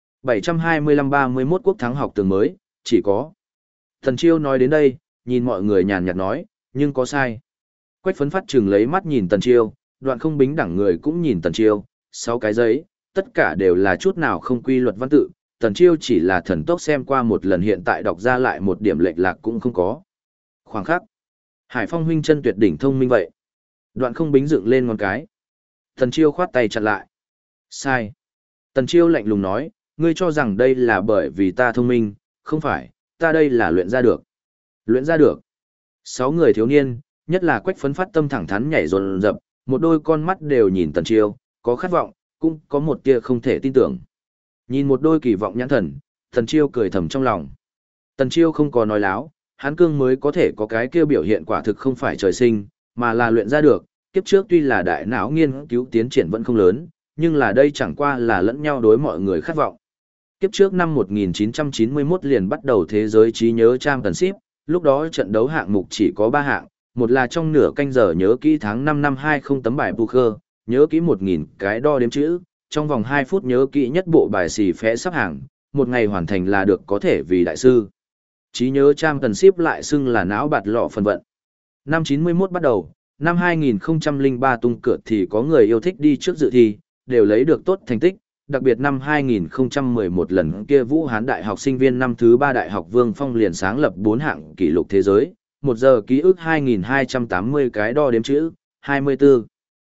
725-31 quốc thắng học tường mới, chỉ có. Tần Chiêu nói đến đây, nhìn mọi người nhàn nhạt nói, nhưng có sai. Quách Phấn Phát chừng lấy mắt nhìn Tần Chiêu, Đoạn Không Bính đẳng người cũng nhìn Tần Chiêu, 6 cái giấy, tất cả đều là chút nào không quy luật văn tự, Tần Chiêu chỉ là thần tốc xem qua một lần hiện tại đọc ra lại một điểm lệch lạc cũng không có. Khoảng khắc. Hải Phong huynh chân tuyệt đỉnh thông minh vậy. Đoạn Không Bính dựng lên ngón cái. Tần Chiêu khoát tay chặn lại. Sai. Tần Chiêu lạnh lùng nói, ngươi cho rằng đây là bởi vì ta thông minh, không phải, ta đây là luyện ra được. Luyện ra được. 6 người thiếu niên, nhất là Quách Phấn Phát tâm thẳng thắn nhảy dồn dập, một đôi con mắt đều nhìn Tần Chiêu, có khát vọng, cũng có một tia không thể tin tưởng. Nhìn một đôi kỳ vọng nhãn thần, Tần Chiêu cười thầm trong lòng. Tần Chiêu không có nói láo, hắn cương mới có thể có cái kia biểu hiện quả thực không phải trời sinh, mà là luyện ra được. Kiếp trước tuy là đại não nghiên cứu tiến triển vẫn không lớn, nhưng là đây chẳng qua là lẫn nhau đối mọi người khát vọng. Kiếp trước năm 1991 liền bắt đầu thế giới trí nhớ Championship, lúc đó trận đấu hạng mục chỉ có 3 hạng, một là trong nửa canh giờ nhớ kỹ tháng 5 năm 20 tấm bài poker, nhớ kỹ 1000 cái đo đếm chữ, trong vòng 2 phút nhớ kỹ nhất bộ bài xì phé sắp hàng, một ngày hoàn thành là được có thể vì đại sư. Trí nhớ Championship lại xưng là não bạt lọ phần vận. Năm 91 bắt đầu, năm 2003 tung cửa thì có người yêu thích đi trước dự thi, đều lấy được tốt thành tích, đặc biệt năm 2011 lần kia Vũ Hán Đại học sinh viên năm thứ 3 Đại học Vương Phong liền sáng lập 4 hạng kỷ lục thế giới, 1 giờ ký ức 2280 cái đo đếm chữ, 24.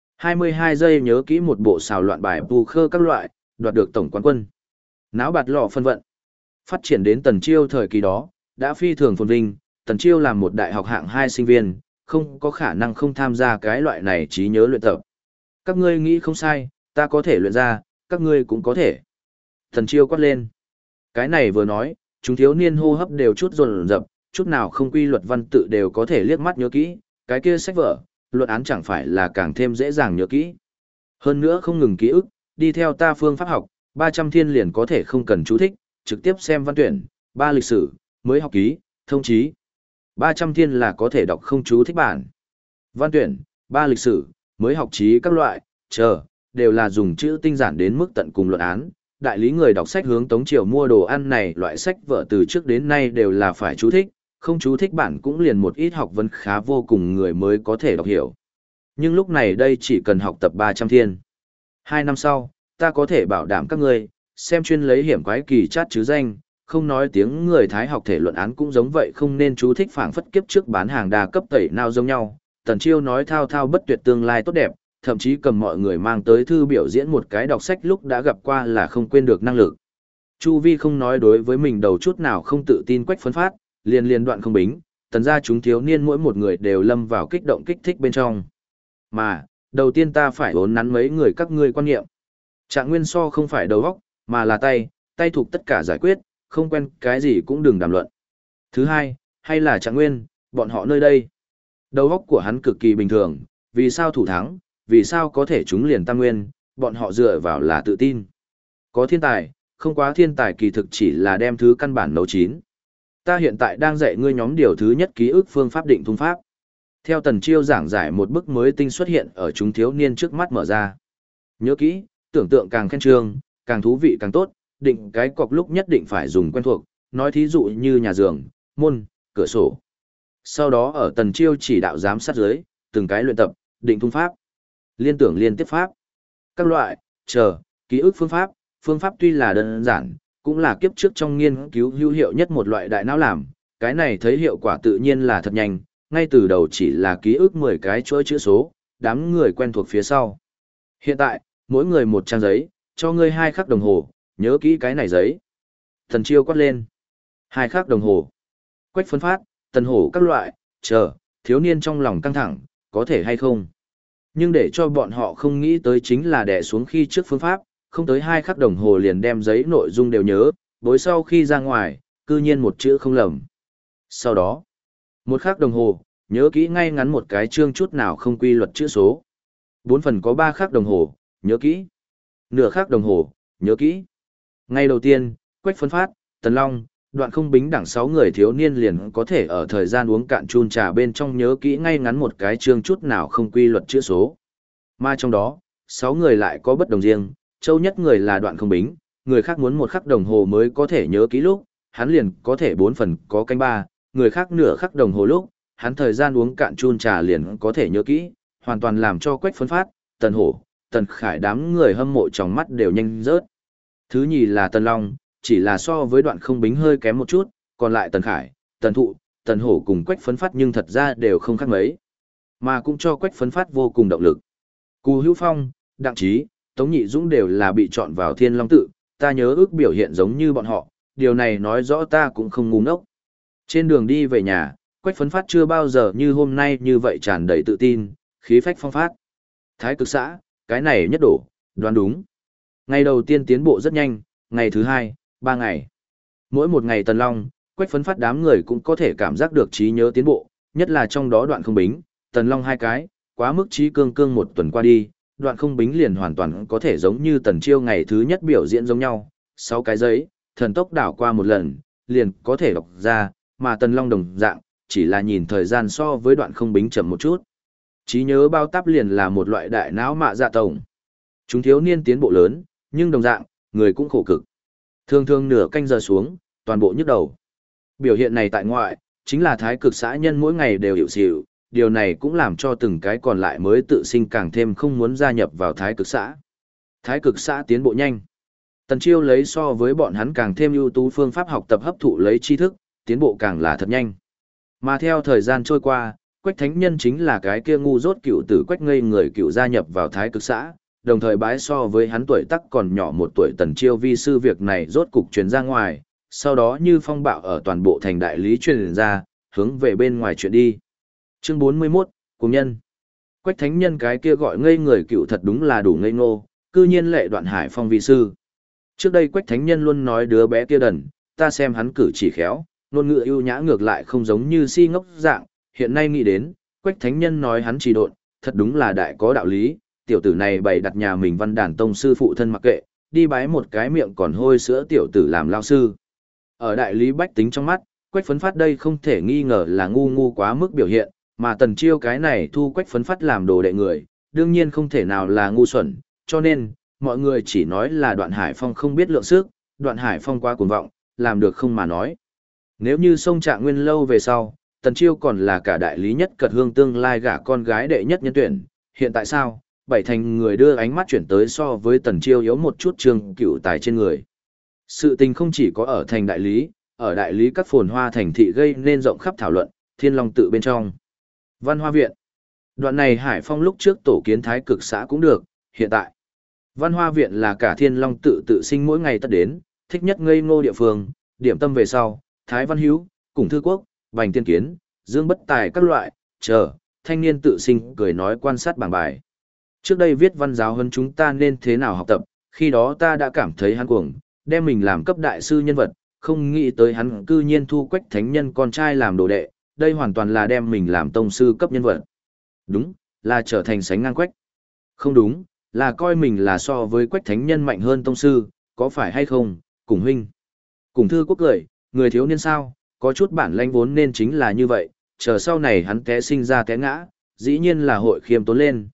22 giây nhớ kỹ một bộ xào loạn bài poker các loại, đoạt được tổng quán quân. Não bạt lọ phân vận. Phát triển đến Tần Chiêu thời kỳ đó, đã phi thường phồn vinh, Tần Chiêu làm một đại học hạng 2 sinh viên, không có khả năng không tham gia cái loại này trí nhớ luyện tập. Các ngươi nghĩ không sai, ta có thể luyện ra, các ngươi cũng có thể. Thần Chiêu quát lên. Cái này vừa nói, chúng thiếu niên hô hấp đều chút dồn dập, chút nào không quy luật văn tự đều có thể liếc mắt nhớ kỹ, cái kia sách vở, luận án chẳng phải là càng thêm dễ dàng nhớ kỹ. Hơn nữa không ngừng ký ức, đi theo ta phương pháp học, 300 thiên liền có thể không cần chú thích, trực tiếp xem văn tuyển, 3 lịch sử, mới học ký, thông chí. 300 thiên là có thể đọc không chú thích bản. Văn tuyển, 3 lịch sử, mới học chí các loại, đều là dùng chữ tinh giản đến mức tận cùng luận án. Đại lý người đọc sách hướng Tống Triều mua đồ ăn này loại sách vở từ trước đến nay đều là phải chú thích, không chú thích bản cũng liền một ít học vấn khá vô cùng người mới có thể đọc hiểu. Nhưng lúc này đây chỉ cần học tập 300 thiên. 2 năm sau, ta có thể bảo đảm các ngươi, xem chuyên lấy hiểm quái kỳ chát chứ danh, không nói tiếng người Thái học thể luận án cũng giống vậy, không nên chú thích phảng phất kiếp trước bán hàng đa cấp tẩy nào giống nhau. Tần Chiêu nói thao thao bất tuyệt tương lai tốt đẹp, thậm chí cầm mọi người mang tới thư biểu diễn một cái đọc sách lúc đã gặp qua là không quên được năng lực. Chu Vi không nói đối với mình đầu chút nào không tự tin Quách Phấn Phát, liền đoạn không bính, tần gia chúng thiếu niên mỗi một người đều lâm vào kích động kích thích bên trong. Mà, đầu tiên ta phải vốn nắn mấy người các ngươi quan niệm. Trạng nguyên so không phải đầu óc, mà là tay thuộc tất cả giải quyết, không quen cái gì cũng đừng đàm luận. Thứ hai, hay là Trạng nguyên, bọn họ nơi đây. Đầu óc của hắn cực kỳ bình thường, vì sao thủ thắng, vì sao có thể trúng liền tam nguyên, bọn họ dựa vào là tự tin. Có thiên tài, không quá thiên tài kỳ thực chỉ là đem thứ căn bản nấu chín. Ta hiện tại đang dạy ngươi nhóm điều thứ nhất ký ức phương pháp định thung pháp. Theo Tần Chiêu giảng giải, một bức mới tinh xuất hiện ở chúng thiếu niên trước mắt mở ra. Nhớ kỹ, tưởng tượng càng khen trương, càng thú vị càng tốt, định cái cọc lúc nhất định phải dùng quen thuộc, nói thí dụ như nhà giường, môn, cửa sổ. Sau đó ở Tần Chiêu chỉ đạo giám sát dưới, từng cái luyện tập, định thung pháp, liên tưởng liên tiếp pháp, các loại, ký ức phương pháp tuy là đơn giản, cũng là kiếp trước trong nghiên cứu hữu hiệu nhất một loại đại não làm, cái này thấy hiệu quả tự nhiên là thật nhanh, ngay từ đầu chỉ là ký ức 10 cái chuỗi chữ số, đám người quen thuộc phía sau. Hiện tại, mỗi người một trang giấy, cho ngươi 2 khắc đồng hồ, nhớ kỹ cái này giấy. Thần Chiêu quát lên. 2 khắc đồng hồ. Quách Phấn Phát, Tần Hổ các loại, thiếu niên trong lòng căng thẳng, có thể hay không. Nhưng để cho bọn họ không nghĩ tới chính là đè xuống khi trước phương pháp, không tới 2 khắc đồng hồ liền đem giấy nội dung đều nhớ, bối sau khi ra ngoài, cư nhiên một chữ không lầm. Sau đó, 1 khắc đồng hồ, nhớ kỹ ngay ngắn một cái chương chút nào không quy luật chữ số. 4 phần có 3 khắc đồng hồ, nhớ kỹ. Nửa khắc đồng hồ, nhớ kỹ. Ngay đầu tiên, Quách Phấn Phát, Tần Long, Đoạn Không Bính đẳng 6 người thiếu niên liền có thể ở thời gian uống cạn chun trà bên trong nhớ kỹ ngay ngắn một cái chương chút nào không quy luật chữ số. Mà trong đó, 6 người lại có bất đồng riêng, châu nhất người là Đoạn Không Bính, người khác muốn 1 khắc đồng hồ mới có thể nhớ kỹ lúc, hắn liền có thể 4 phần có canh 3, người khác nửa khắc đồng hồ lúc, hắn thời gian uống cạn chun trà liền có thể nhớ kỹ, hoàn toàn làm cho Quách Phấn Phát, Tần Hổ, Tần Khải đám người hâm mộ trong mắt đều nhanh rớt. Thứ nhì là Tần Long, chỉ là so với Đoạn Không Bính hơi kém một chút, còn lại Tần Khải, Tần Thụ, Tần Hổ cùng Quách Phấn Phát nhưng thật ra đều không khác mấy, mà cũng cho Quách Phấn Phát vô cùng động lực. Cù Hữu Phong, Đặng Trí, Tống Nhị Dũng đều là bị chọn vào Thiên Long tự, ta nhớ ước biểu hiện giống như bọn họ, điều này nói rõ ta cũng không ngu ngốc. Trên đường đi về nhà, Quách Phấn Phát chưa bao giờ như hôm nay như vậy tràn đầy tự tin, khí phách phong phát. Thái Cực xã, cái này nhất đổ, đoán đúng. Ngày đầu tiên tiến bộ rất nhanh, ngày thứ 2, 3 ngày. Mỗi một ngày Tần Long, Quách Phấn Phát đám người cũng có thể cảm giác được trí nhớ tiến bộ, nhất là trong đó Đoạn Không Bính, Tần Long 2 cái, quá mức trí cương 1 tuần qua đi, Đoạn Không Bính liền hoàn toàn có thể giống như Tần Chiêu ngày thứ nhất biểu diễn giống nhau, 6 cái giấy, thần tốc đảo qua một lần, liền có thể đọc ra, mà Tần Long đồng dạng, chỉ là nhìn thời gian so với Đoạn Không Bính chậm một chút. Trí nhớ bao táp liền là một loại đại não mạ dạ tổng. Chúng thiếu niên tiến bộ lớn, nhưng đồng dạng, người cũng khổ cực. Thường thường nửa canh giờ xuống, toàn bộ nhức đầu. Biểu hiện này tại ngoại, chính là Thái Cực xã nhân mỗi ngày đều hiểu xỉu, điều này cũng làm cho từng cái còn lại mới tự sinh càng thêm không muốn gia nhập vào Thái Cực xã. Thái Cực xã tiến bộ nhanh. Tần Chiêu lấy so với bọn hắn càng thêm ưu tú phương pháp học tập hấp thụ lấy tri thức, tiến bộ càng là thật nhanh. Mà theo thời gian trôi qua, Quách Thánh Nhân chính là cái kia ngu dốt cựu tử Quách ngây người cựu gia nhập vào Thái Cực xã, đồng thời bái so với hắn tuổi tác còn nhỏ 1 tuổi Tần Chiêu vi sư việc này rốt cục truyền ra ngoài, sau đó như phong bạo ở toàn bộ thành đại lý truyền ra, hướng về bên ngoài chuyện đi. Chương 41, Cùng nhân. Quách Thánh Nhân cái kia gọi ngây người cựu thật đúng là đủ ngây ngô, cư nhiên lệ Đoạn Hải phong vi sư. Trước đây Quách Thánh Nhân luôn nói đứa bé kia đần, ta xem hắn cử chỉ khéo, ngôn ngữ ưu nhã ngược lại không giống như si ngốc dạng, hiện nay nghĩ đến, Quách Thánh Nhân nói hắn trì độn, thật đúng là đại có đạo lý, tiểu tử này bày đặt nhà mình Văn Đàn tông sư phụ thân mặc kệ, đi bái một cái miệng còn hôi sữa tiểu tử làm lao sư. Ở đại lý bách tính trong mắt, Quách Phấn Phát đây không thể nghi ngờ là ngu quá mức biểu hiện, mà Tần Chiêu cái này thu Quách Phấn Phát làm đồ đệ người, đương nhiên không thể nào là ngu xuẩn, cho nên, mọi người chỉ nói là Đoạn Hải Phong không biết lượng sức, Đoạn Hải Phong quá cuồng vọng, làm được không mà nói. Nếu như sông Trạng Nguyên lâu về sau, Tần Chiêu còn là cả đại lý nhất cật hương tương lai gả con gái đệ nhất nhân tuyển, hiện tại sao, bảy thành người đưa ánh mắt chuyển tới so với Tần Chiêu yếu một chút Trương Cửu Tài trên người. Sự tình không chỉ có ở thành đại lý, ở đại lý các phồn hoa thành thị gây nên rộng khắp thảo luận, Thiên Long tự bên trong. Văn Hoa viện. Đoạn này Hải Phong lúc trước tổ kiến Thái Cực xã cũng được, hiện tại. Văn Hoa viện là cả Thiên Long tự tự sinh mỗi ngày tất đến, thích nhất ngây ngô địa phương, điểm tâm về sau, Thái Văn Hữu, Cùng Thư Quốc, Bành Tiên Kiến, Dương Bất Tài các loại, chờ, thanh niên tự sinh cười nói quan sát bảng bài. Trước đây viết văn giáo hơn chúng ta nên thế nào học tập, khi đó ta đã cảm thấy hắn cuồng, đem mình làm cấp đại sư nhân vật, không nghĩ tới hắn cư nhiên thu Quách Thánh Nhân con trai làm đồ đệ, đây hoàn toàn là đem mình làm tông sư cấp nhân vật. Đúng, là trở thành sánh ngang Quách. Không đúng, là coi mình là so với Quách Thánh Nhân mạnh hơn tông sư, có phải hay không, Cùng huynh. Cùng Thư Quốc cười, người thiếu niên sao, có chút bản lãnh vốn nên chính là như vậy, chờ sau này hắn té sinh ra té ngã, dĩ nhiên là hội khiêm tốn lên,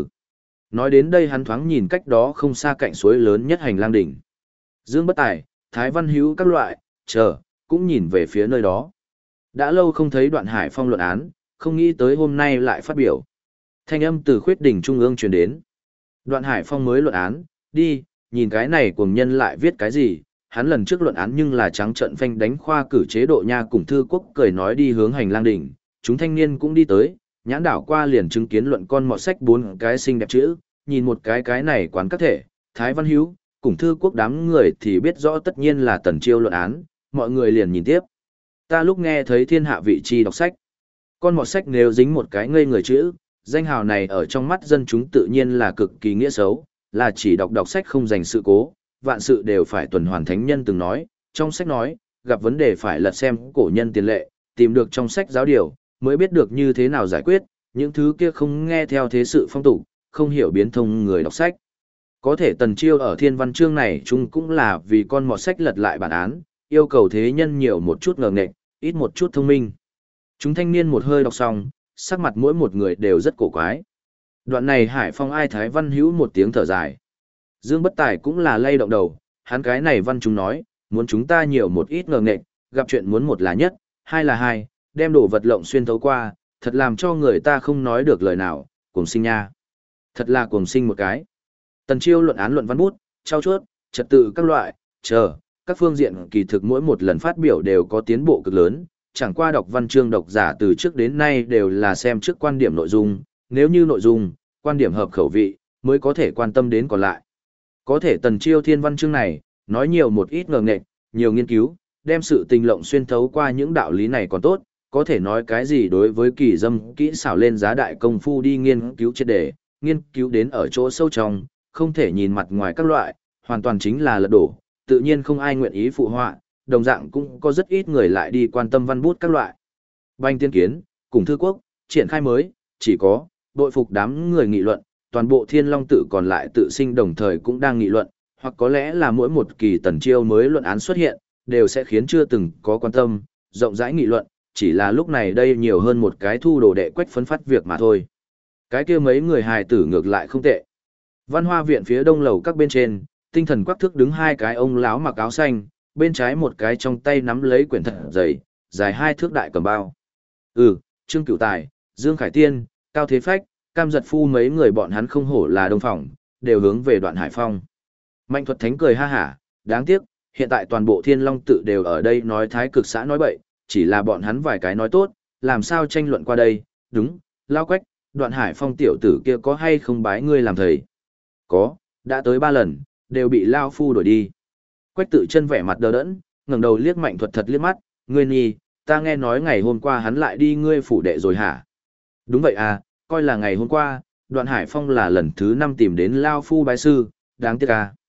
Nói đến đây hắn thoáng nhìn cách đó không xa cạnh suối lớn nhất hành lang đỉnh. Dương Bất Tài, Thái Văn Hữu các loại, chờ, cũng nhìn về phía nơi đó. Đã lâu không thấy Đoạn Hải Phong luận án, không nghĩ tới hôm nay lại phát biểu. Thanh âm từ khuyết đỉnh trung ương truyền đến. Đoạn Hải Phong mới luận án, đi, nhìn cái này cuồng nhân lại viết cái gì, hắn lần trước luận án nhưng là trắng trận phanh đánh khoa cử chế độ nha. Cùng Thư Quốc cười nói đi hướng hành lang đỉnh, chúng thanh niên cũng đi tới, nhãn đảo qua liền chứng kiến luận con mọt sách 4 cái xinh đẹp chữ, nhìn một cái này quán các thể, Thái Văn Hữu, Cùng Thư Quốc đám người thì biết rõ tất nhiên là Tần Chiêu luận án, mọi người liền nhìn tiếp. Ta lúc nghe thấy thiên hạ vị chi đọc sách, con mọt sách nếu dính một cái ngây người chữ, danh hào này ở trong mắt dân chúng tự nhiên là cực kỳ nghĩa xấu, là chỉ đọc sách không dành sự cố, vạn sự đều phải tuần hoàn. Thánh nhân từng nói, trong sách nói, gặp vấn đề phải lật xem cổ nhân tiền lệ, tìm được trong sách giáo điều, mới biết được như thế nào giải quyết, những thứ kia không nghe theo thế sự phong tục, không hiểu biến thông người đọc sách. Có thể Tần Chiêu ở thiên văn chương này chung cũng là vì con mọt sách lật lại bản án, yêu cầu thế nhân nhiều một chút ngờ nghệch, ít một chút thông minh. Chúng thanh niên một hơi đọc xong, sắc mặt mỗi một người đều rất cổ quái. Đoạn này Hải Phong ai Thái Văn Hữu một tiếng thở dài. Dương Bất Tài cũng là lay động đầu, hắn cái này văn chúng nói, muốn chúng ta nhiều một ít ngờ nghệch, gặp chuyện muốn một là nhất, hai là hai, đem đồ vật lộng xuyên thấu qua, thật làm cho người ta không nói được lời nào, cuồng sinh nha. Thật là cuồng sinh một cái. Tần Chiêu luận án luận văn bút, trao chuốt, trật tự các loại, các phương diện kỳ thực mỗi một lần phát biểu đều có tiến bộ cực lớn, chẳng qua đọc văn chương độc giả từ trước đến nay đều là xem trước quan điểm nội dung, nếu như nội dung, quan điểm hợp khẩu vị, mới có thể quan tâm đến còn lại. Có thể Tần Chiêu thiên văn chương này, nói nhiều một ít ngờ nghệch, nhiều nghiên cứu, đem sự tình lộng xuyên thấu qua những đạo lý này còn tốt, có thể nói cái gì đối với kỳ dâm kỹ xảo lên giá đại công phu đi nghiên cứu triệt đề, nghiên cứu đến ở chỗ sâu trong, không thể nhìn mặt ngoài các loại, hoàn toàn chính là lật đổ, tự nhiên không ai nguyện ý phụ họa, đồng dạng cũng có rất ít người lại đi quan tâm văn bút các loại. Bành Tiên Kiến, Cùng Thư Quốc, triển khai mới, chỉ có, bội phục đám người nghị luận, toàn bộ Thiên Long tự còn lại tự sinh đồng thời cũng đang nghị luận, hoặc có lẽ là mỗi một kỳ Tần Chiêu mới luận án xuất hiện, đều sẽ khiến chưa từng có quan tâm, rộng rãi nghị luận, chỉ là lúc này đây nhiều hơn một cái thu đồ đệ Quách Phấn Phát việc mà thôi. Cái kia mấy người hài tử ngược lại không tệ. Văn Hoa viện phía đông lầu các bên trên, tinh thần quắc thước đứng hai cái ông lão mặc áo xanh, bên trái một cái trong tay nắm lấy quyển thật dày, dài 2 thước đại cầm bao. Trương Cửu Tài, Dương Khải Tiên, Cao Thế Phách, Cam Giật Phu mấy người bọn hắn không hổ là đông phòng, đều hướng về Đoạn Hải Phong. Mạnh Thuật Thánh cười ha hả, đáng tiếc, hiện tại toàn bộ Thiên Long tự đều ở đây nói Thái Cực xã nói bậy, chỉ là bọn hắn vài cái nói tốt, làm sao tranh luận qua đây, đúng, Lao Quách, Đoạn Hải Phong tiểu tử kia có hay không bái ngươi làm thầy? Có, đã tới 3 lần, đều bị Lao Phu đuổi đi. Quách Tự Chân vẻ mặt đờ đẫn, ngẩng đầu liếc Mạnh Thuật thật liếc mắt, ngươi nhi, ta nghe nói ngày hôm qua hắn lại đi ngươi phủ đệ rồi hả? Đúng vậy à, coi là ngày hôm qua, Đoạn Hải Phong là lần thứ 5 tìm đến Lao Phu bái sư, đáng tiếc à.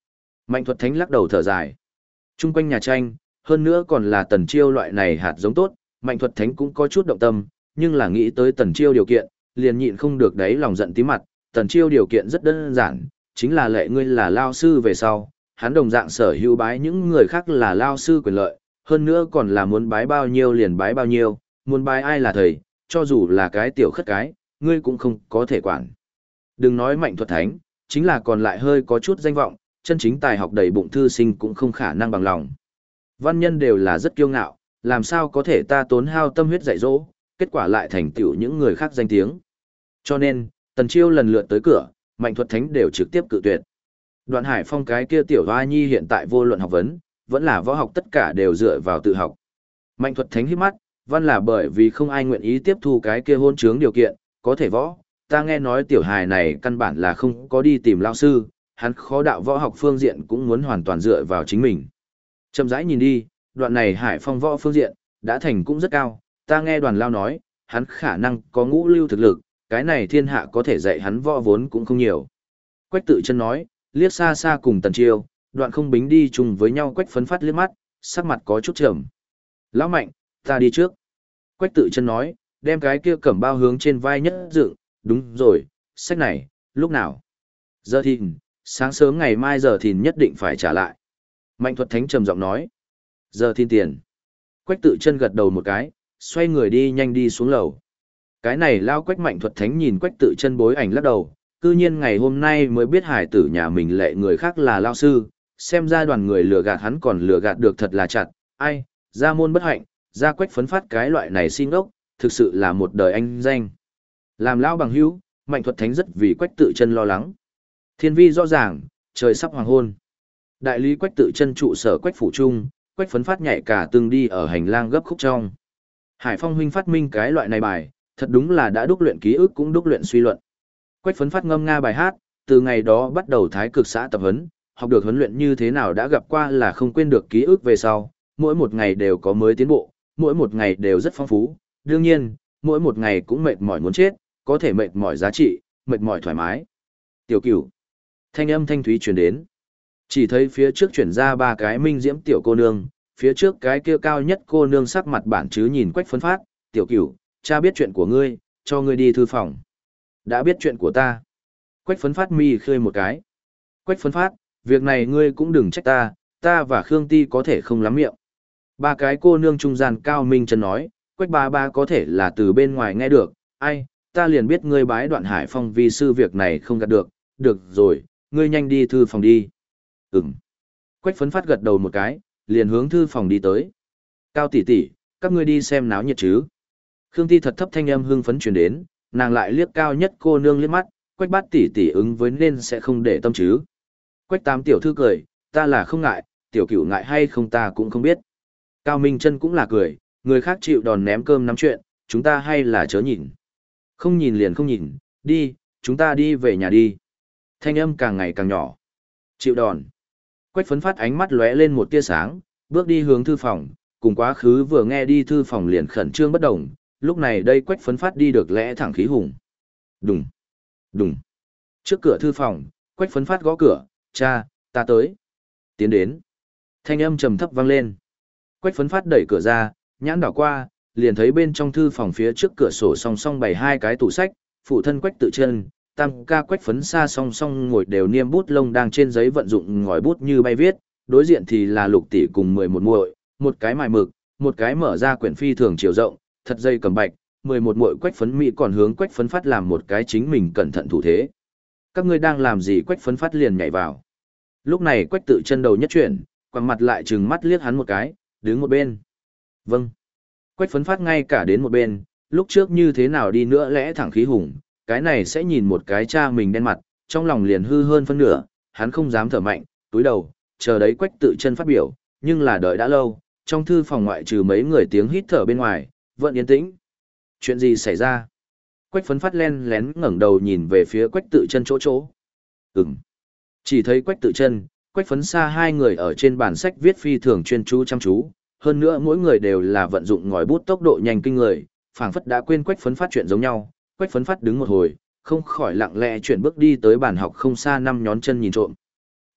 Mạnh Thuật Thánh lắc đầu thở dài. Trung quanh nhà tranh, hơn nữa còn là Tần Chiêu loại này hạt giống tốt, Mạnh Thuật Thánh cũng có chút động tâm, nhưng là nghĩ tới Tần Chiêu điều kiện, liền nhịn không được đấy lòng giận tí mặt. Tần Chiêu điều kiện rất đơn giản, chính là lệ ngươi là lao sư về sau, hắn đồng dạng sở hữu bái những người khác là lao sư quyền lợi, hơn nữa còn là muốn bái bao nhiêu liền bái bao nhiêu, muốn bái ai là thầy, cho dù là cái tiểu khất cái, ngươi cũng không có thể quản. Đừng nói Mạnh Thuật Thánh, chính là còn lại hơi có chút danh vọng, chân chính tài học đầy bụng thư sinh cũng không khả năng bằng lòng. Văn nhân đều là rất kiêu ngạo, làm sao có thể ta tốn hao tâm huyết dạy dỗ, kết quả lại thành tựu những người khác danh tiếng. Cho nên, Tần Chiêu lần lượt tới cửa, Mạnh Thuật Thánh đều trực tiếp cự tuyệt. Đoạn Hải Phong cái kia tiểu hoa nhi hiện tại vô luận học vấn, vẫn là võ học tất cả đều dựa vào tự học. Mạnh Thuật Thánh hít mắt, văn là bởi vì không ai nguyện ý tiếp thu cái kia hôn trướng điều kiện, có thể võ, ta nghe nói tiểu hài này căn bản là không có đi tìm lao sư, hắn khó đạo võ học phương diện cũng muốn hoàn toàn dựa vào chính mình. Chậm rãi nhìn đi, đoạn này Hải Phong võ phương diện, đã thành cũng rất cao, ta nghe đoàn lao nói, hắn khả năng có ngũ lưu thực lực, cái này thiên hạ có thể dạy hắn võ vốn cũng không nhiều. Quách Tự Chân nói, liếc xa xa cùng Tần Chiêu, đoạn không bính đi chung với nhau. Quách Phấn Phát liếc mắt, sắc mặt có chút trầm. Lão Mạnh, ta đi trước. Quách Tự Chân nói, đem cái kia cẩm bao hướng trên vai nhất dựng, đúng rồi, sách này, lúc nào? Giờ thìn, sáng sớm ngày mai giờ thìn nhất định phải trả lại. Mạnh Thuật Thánh trầm giọng nói, giờ thìn tiền. Quách Tự Chân gật đầu một cái, xoay người đi nhanh đi xuống lầu. Cái này lao Quách Mạnh Thuật Thánh nhìn Quách Tự Chân bối ảnh lắc đầu, cư nhiên ngày hôm nay mới biết hải tử nhà mình lệ người khác là lao sư, xem ra đoàn người lừa gạt hắn còn lừa gạt được thật là chặt, ai, ra môn bất hạnh, ra Quách Phấn Phát cái loại này xin ốc, thực sự là một đời anh danh. Làm lao bằng hữu, Mạnh Thuật Thánh rất vì Quách Tự Chân lo lắng. Thiên vi rõ ràng, trời sắp hoàng hôn. Đại lý Quách Tự Chân trụ sở Quách phủ trung, Quách Phấn Phát nhảy cả từng đi ở hành lang gấp khúc trong. Hải Phong huynh phát minh cái loại này bài, thật đúng là đã đúc luyện ký ức cũng đúc luyện suy luận. Quách Phấn Phát ngâm nga bài hát, từ ngày đó bắt đầu thái cực xã tập huấn, học được huấn luyện như thế nào đã gặp qua là không quên được ký ức về sau, mỗi một ngày đều có mới tiến bộ, mỗi một ngày đều rất phong phú, đương nhiên, mỗi một ngày cũng mệt mỏi muốn chết, có thể mệt mỏi giá trị, mệt mỏi thoải mái. Tiểu Cửu, thanh âm thanh thúy truyền đến. Chỉ thấy phía trước chuyển ra ba cái minh diễm tiểu cô nương, phía trước cái kia cao nhất cô nương sắc mặt bản chứ nhìn Quách Phấn Phát, "Tiểu Cửu, cha biết chuyện của ngươi, cho ngươi đi thư phòng." "Đã biết chuyện của ta." Quách Phấn Phát mi khơi một cái. "Quách Phấn Phát, việc này ngươi cũng đừng trách ta, ta và Khương Ti có thể không lắm miệng." Ba cái cô nương trung gian cao minh chân nói, Quách ba ba có thể là từ bên ngoài nghe được, "Ai, ta liền biết ngươi bái Đoạn Hải Phong vi sư việc này không gạt được, được rồi, ngươi nhanh đi thư phòng đi." "Ừm." Quách Phấn Phát gật đầu một cái, liền hướng thư phòng đi tới. "Cao tỷ tỷ, các ngươi đi xem náo nhiệt chứ?" Khương Ti thật thấp thanh âm hưng phấn truyền đến, nàng lại liếc cao nhất cô nương liếc mắt, Quách Bát tỷ tỷ ứng với nên sẽ không để tâm chứ. Quách Tám tiểu thư cười, "Ta là không ngại, Tiểu Cửu ngại hay không ta cũng không biết." Cao Minh Chân cũng là cười, người khác chịu đòn ném cơm nắm chuyện, chúng ta hay là chớ nhìn. Không nhìn liền không nhìn, đi, chúng ta đi về nhà đi. Thanh âm càng ngày càng nhỏ. Chịu đòn. Quách Phấn Phát ánh mắt lóe lên một tia sáng, bước đi hướng thư phòng, cùng quá khứ vừa nghe đi thư phòng liền khẩn trương bất động, lúc này đây Quách Phấn Phát đi được lẽ thẳng khí hùng. Đùng, đùng. Trước cửa thư phòng, Quách Phấn Phát gõ cửa, "Cha, ta tới." Tiến đến. Thanh âm trầm thấp vang lên. Quách Phấn Phát đẩy cửa ra, nhãn đảo qua, liền thấy bên trong thư phòng phía trước cửa sổ song song bày hai cái tủ sách, phụ thân Quách Tự Chân, tam ca Quách Phấn Sa song song ngồi đều niêm bút lông đang trên giấy vận dụng ngòi bút như bay viết, đối diện thì là Lục tỷ cùng 11 muội, một cái mài mực, một cái mở ra quyển phi thường chiều rộng, thật dây cầm bạch, 11 muội Quách Phấn Mỹ còn hướng Quách Phấn Phát làm một cái chính mình cẩn thận thủ thế. "Các ngươi đang làm gì?" Quách Phấn Phát liền nhảy vào. Lúc này Quách Tự Chân đầu nhất chuyển, quăng mặt lại trừng mắt liếc hắn một cái, đứng một bên. "Vâng." Quách Phấn Phát ngay cả đến một bên, lúc trước như thế nào đi nữa lẽ thẳng khí hùng, cái này sẽ nhìn một cái cha mình đen mặt, trong lòng liền hư hơn phân nửa, hắn không dám thở mạnh, túi đầu, chờ đấy Quách Tự Chân phát biểu, nhưng là đợi đã lâu, trong thư phòng ngoại trừ mấy người tiếng hít thở bên ngoài, vẫn yên tĩnh. Chuyện gì xảy ra? Quách Phấn Phát len lén ngẩng đầu nhìn về phía Quách Tự Chân chỗ chỗ. Ừm. Chỉ thấy Quách Tự Chân, Quách Phấn Sa hai người ở trên bàn sách viết phi thường chuyên chú chăm chú, hơn nữa mỗi người đều là vận dụng ngòi bút tốc độ nhanh kinh người, phảng phất đã quên Quách Phấn Phát chuyện giống nhau. Quách Phấn Phát đứng một hồi, không khỏi lặng lẽ chuyển bước đi tới bàn học không xa năm nhón chân nhìn trộm.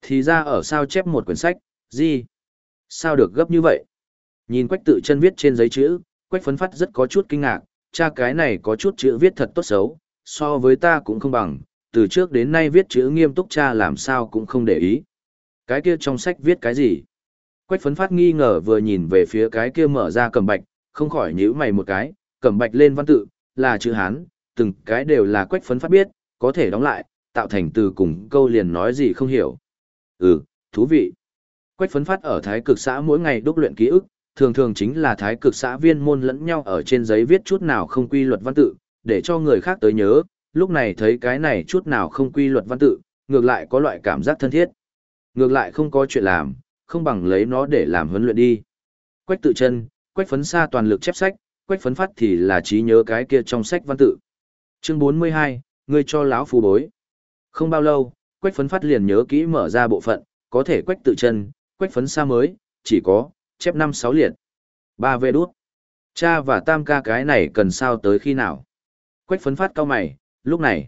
Thì ra ở sao chép một quyển sách, gì? Sao được gấp như vậy? Nhìn Quách Tự Chân viết trên giấy chữ, Quách Phấn Phát rất có chút kinh ngạc, cha cái này có chút chữ viết thật tốt xấu, so với ta cũng không bằng, từ trước đến nay viết chữ nghiêm túc cha làm sao cũng không để ý. Cái kia trong sách viết cái gì? Quách Phấn Phát nghi ngờ vừa nhìn về phía cái kia mở ra cẩm bạch, không khỏi nhíu mày một cái, cẩm bạch lên văn tự, là chữ Hán, từng cái đều là Quách Phấn Phát biết, có thể đóng lại, tạo thành từ cùng câu liền nói gì không hiểu. Ừ, thú vị. Quách Phấn Phát ở Thái Cực xã mỗi ngày đúc luyện ký ức, thường thường chính là Thái Cực xã viên môn lẫn nhau ở trên giấy viết chút nào không quy luật văn tự, để cho người khác tới nhớ, lúc này thấy cái này chút nào không quy luật văn tự, ngược lại có loại cảm giác thân thiết. Ngược lại không có chuyện làm, không bằng lấy nó để làm huấn luyện đi. Quách Tự Chân, Quách Phấn Sa toàn lực chép sách, Quách Phấn Phát thì là trí nhớ cái kia trong sách văn tự. Chương 42, ngươi cho lão phù bối. Không bao lâu, Quách Phấn Phát liền nhớ kỹ mở ra bộ phận, có thể Quách Tự Chân, Quách Phấn Sa mới, chỉ có, chép 5-6 liệt. 3 vê đút. Cha và tam ca cái này cần sao tới khi nào? Quách Phấn Phát cau mày, lúc này.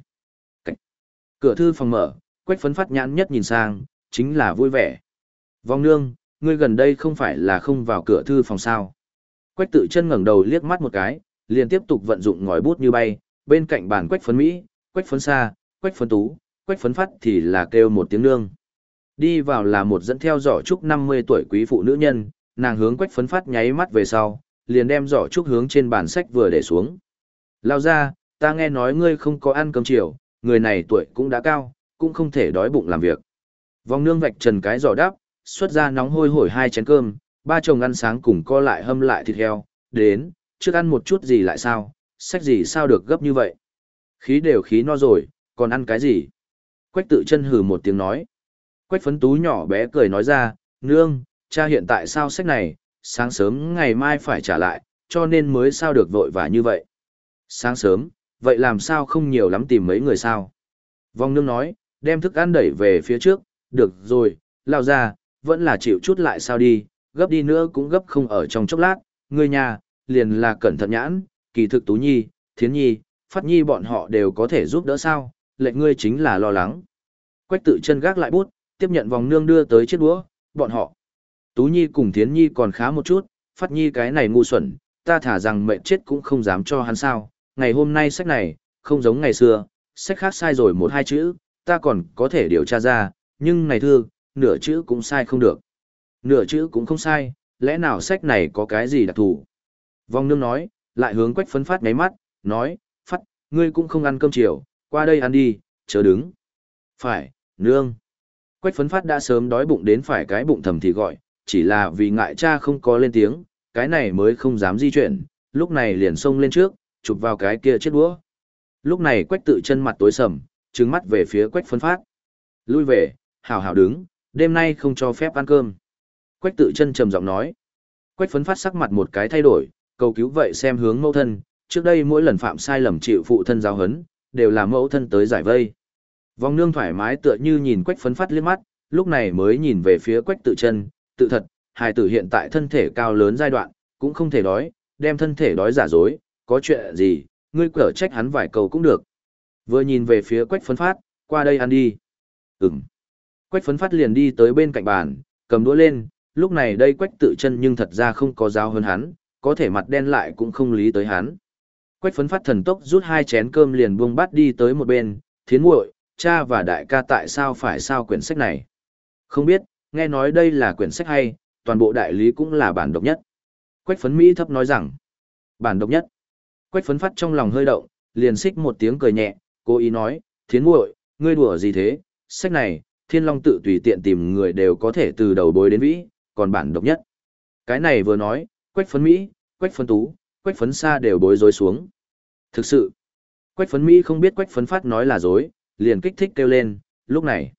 Cửa thư phòng mở, Quách Phấn Phát nhãn nhất nhìn sang, chính là vui vẻ. Vong nương, ngươi gần đây không phải là không vào cửa thư phòng sao? Quách Tự Chân ngẩng đầu liếc mắt một cái, liền tiếp tục vận dụng ngòi bút như bay, bên cạnh bàn Quách Phấn Mỹ, Quách Phấn Sa, Quách Phấn Tú, Quách Phấn Phát thì là kêu một tiếng nương. Đi vào là một dẫn theo giỏ trúc 50 tuổi quý phụ nữ nhân, nàng hướng Quách Phấn Phát nháy mắt về sau, liền đem giỏ trúc hướng trên bàn sách vừa để xuống. Lao ra, ta nghe nói ngươi không có ăn cơm chiều, người này tuổi cũng đã cao, cũng không thể đói bụng làm việc. Vong nương vạch trần cái giỏ đắp, xuất ra nóng hôi hổi 2 chén cơm, ba chồng ăn sáng cùng co lại hâm lại thịt heo, đến, trước ăn một chút gì lại sao, sách gì sao được gấp như vậy. Khí đều khí no rồi, còn ăn cái gì? Quách Tự Chân hừ một tiếng nói. Quách Phấn Tú nhỏ bé cười nói ra, nương, cha hiện tại sao sách này, sáng sớm ngày mai phải trả lại, cho nên mới sao được vội vã như vậy. Sáng sớm, vậy làm sao không nhiều lắm tìm mấy người sao? Vong nương nói, đem thức ăn đẩy về phía trước, được rồi, lao ra, vẫn là chịu chút lại sao đi, gấp đi nữa cũng gấp không ở trong chốc lát, ngươi nhà, liền là cẩn thận nhãn, kỳ thực Tú Nhi, Thiến Nhi, Phát Nhi bọn họ đều có thể giúp đỡ sao, lệnh ngươi chính là lo lắng. Quách Tự Chân gác lại bút, tiếp nhận vòng nương đưa tới chiếc đũa, bọn họ. Tú Nhi cùng Thiến Nhi còn khá một chút, Phát Nhi cái này ngu xuẩn, ta thả rằng mệnh chết cũng không dám cho hắn sao, ngày hôm nay sách này, không giống ngày xưa, sách khác sai rồi 1-2 chữ, ta còn có thể điều tra ra, nhưng này thư, nửa chữ cũng sai không được. Nửa chữ cũng không sai, lẽ nào sách này có cái gì đặc thù? Vong nương nói, lại hướng Quách Phấn Phát ngáy mắt, nói, Phát, ngươi cũng không ăn cơm chiều, qua đây ăn đi, chớ đứng. Phải, nương. Quách Phấn Phát đã sớm đói bụng đến phải cái bụng thầm thì gọi, chỉ là vì ngại cha không có lên tiếng, cái này mới không dám di chuyển, lúc này liền xông lên trước, chụp vào cái kia chiếc đũa. Lúc này Quách Tự Chân mặt tối sầm, trừng mắt về phía Quách Phấn Phát. Lui về, hảo hảo đứng, đêm nay không cho phép ăn cơm. Quách Tự Chân trầm giọng nói. Quách Phấn Phát sắc mặt một cái thay đổi, cầu cứu vậy xem hướng mẫu thân, trước đây mỗi lần phạm sai lầm chịu phụ thân giáo huấn, đều là mẫu thân tới giải vây. Vong nương thoải mái tựa như nhìn Quách Phấn Phát liếc mắt, lúc này mới nhìn về phía Quách Tự Chân, tự thật, hài tử hiện tại thân thể cao lớn giai đoạn, cũng không thể đói, đem thân thể đói giả dối, có chuyện gì, ngươi cở trách hắn vài câu cũng được. Vừa nhìn về phía Quách Phấn Phát, qua đây ăn đi. Ừm. Quách Phấn Phát liền đi tới bên cạnh bàn, cầm đũa lên, lúc này đây Quách Tự Chân nhưng thật ra không có giáo hơn hắn, có thể mặt đen lại cũng không lý tới hắn. Quách Phấn Phát thần tốc rút 2 chén cơm liền buông bát đi tới một bên, Thiến muội, cha và đại ca tại sao phải sao quyển sách này? Không biết, nghe nói đây là quyển sách hay, toàn bộ đại lý cũng là bản độc nhất. Quách Phấn Mỹ thấp nói rằng, bản độc nhất. Quách Phấn Phát trong lòng hơi động, liền xích một tiếng cười nhẹ, cố ý nói, Thiến muội, ngươi đùa gì thế, sách này, Thiên Long tự tùy tiện tìm người đều có thể từ đầu bối đến vĩ, còn bản độc nhất. Cái này vừa nói, Quách Phấn Mỹ, Quách Phấn Tú, Quách Phấn Sa đều bối rối xuống. Thực sự, Quách Phấn Mỹ không biết Quách Phấn Phát nói là dối, liền kích thích kêu lên, lúc này.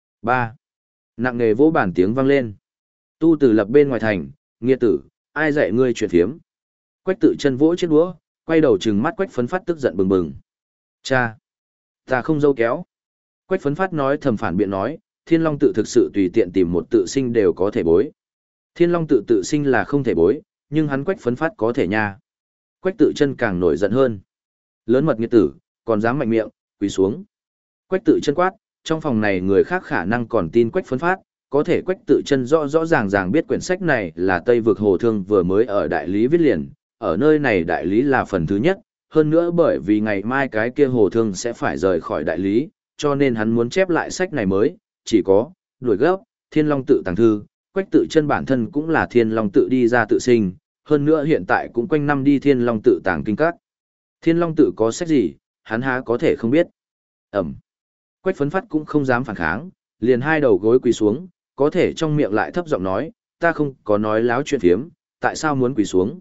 3. Nặng nề vỗ bản tiếng vang lên. Tu Tử Lập bên ngoài thành, nghĩa tử, ai dạy ngươi chuyện thiếm. Quách Tự Chân vỗ chiếc đũa, quay đầu trừng mắt Quách Phấn Phát tức giận bừng bừng. Cha, ta không dâu kéo. Quách Phấn Phát nói thầm phản biện nói, Thiên Long tự thực sự tùy tiện tìm một tự sinh đều có thể bối. Thiên Long tự tự sinh là không thể bối, nhưng hắn Quách Phấn Phát có thể nha. Quách Tự Chân càng nổi giận hơn. Lớn mật nghĩa tử, còn dám mạnh miệng, quỳ xuống. Quách Tự Chân quát, Trong phòng này người khác khả năng còn tin Quách Phấn Phát, có thể Quách Tự Chân rõ rõ ràng ràng biết quyển sách này là Tây Vực Hồ Thương vừa mới ở đại lý viết liền, ở nơi này đại lý là phần thứ nhất, hơn nữa bởi vì ngày mai cái kia Hồ Thương sẽ phải rời khỏi đại lý, cho nên hắn muốn chép lại sách này mới, chỉ có, đuổi gấp, Thiên Long tự tàng thư, Quách Tự Chân bản thân cũng là Thiên Long tự đi ra tự sinh, hơn nữa hiện tại cũng quanh năm đi Thiên Long tự tàng kinh các. Thiên Long tự có sách gì, hắn há có thể không biết. Ẩm. Quách Phấn Phát cũng không dám phản kháng, liền hai đầu gối quỳ xuống, có thể trong miệng lại thấp giọng nói, ta không có nói láo chuyện phiếm, tại sao muốn quỳ xuống.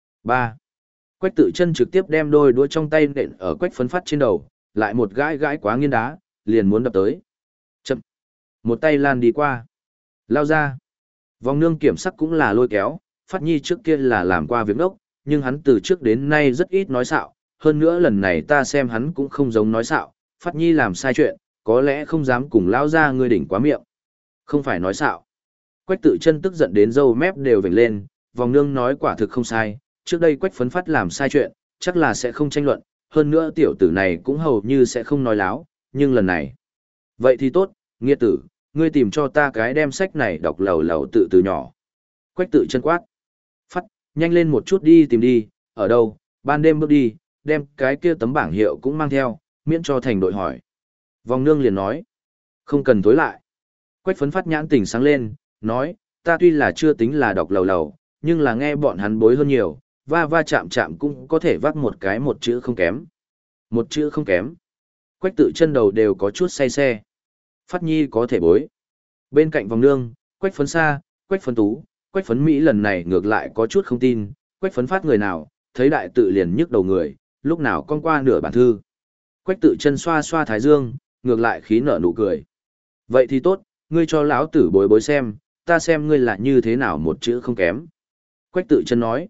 3. Quách Tự Chân trực tiếp đem đôi đũa trong tay nện ở Quách Phấn Phát trên đầu, lại một gãi gãi quá nghiên đá, liền muốn đập tới. Chậm. Một tay lan đi qua. Lao ra. Vòng nương kiểm sắc cũng là lôi kéo, Phát Nhi trước kia là làm qua việc đốc, nhưng hắn từ trước đến nay rất ít nói xạo, hơn nữa lần này ta xem hắn cũng không giống nói xạo, Phát Nhi làm sai chuyện, có lẽ không dám cùng lao ra ngươi đỉnh quá miệng. Không phải nói xạo. Quách Tự Chân tức giận đến râu mép đều vểnh lên, vòng nương nói quả thực không sai, trước đây Quách Phấn Phát làm sai chuyện, chắc là sẽ không tranh luận, hơn nữa tiểu tử này cũng hầu như sẽ không nói láo, nhưng lần này. Vậy thì tốt, nghĩa tử, ngươi tìm cho ta cái đem sách này đọc lầu lầu tự từ nhỏ. Quách Tự Chân quát. Phát, nhanh lên một chút đi tìm đi, ở đâu, ban đêm bước đi, đem cái kia tấm bảng hiệu cũng mang theo, miễn cho thành đội hỏi. Vòng nương liền nói. Không cần tối lại. Quách Phấn Phát nhãn tỉnh sáng lên, nói, ta tuy là chưa tính là đọc lầu lầu, nhưng là nghe bọn hắn bối hơn nhiều, va va chạm chạm cũng có thể vác một cái một chữ không kém. Một chữ không kém. Quách Tự Chân đầu đều có chút say xe. Phát Nhi có thể bối. Bên cạnh vòng nương, Quách Phấn Sa, Quách Phấn Tú, Quách Phấn Mỹ lần này ngược lại có chút không tin, Quách Phấn Phát người nào, thấy đại tự liền nhức đầu người, lúc nào con qua nửa bản thư. Quách Tự Chân xoa xoa thái dương, ngược lại khí nở nụ cười. Vậy thì tốt, ngươi cho lão tử bối bối xem, ta xem ngươi là như thế nào một chữ không kém. Quách Tự Chân nói.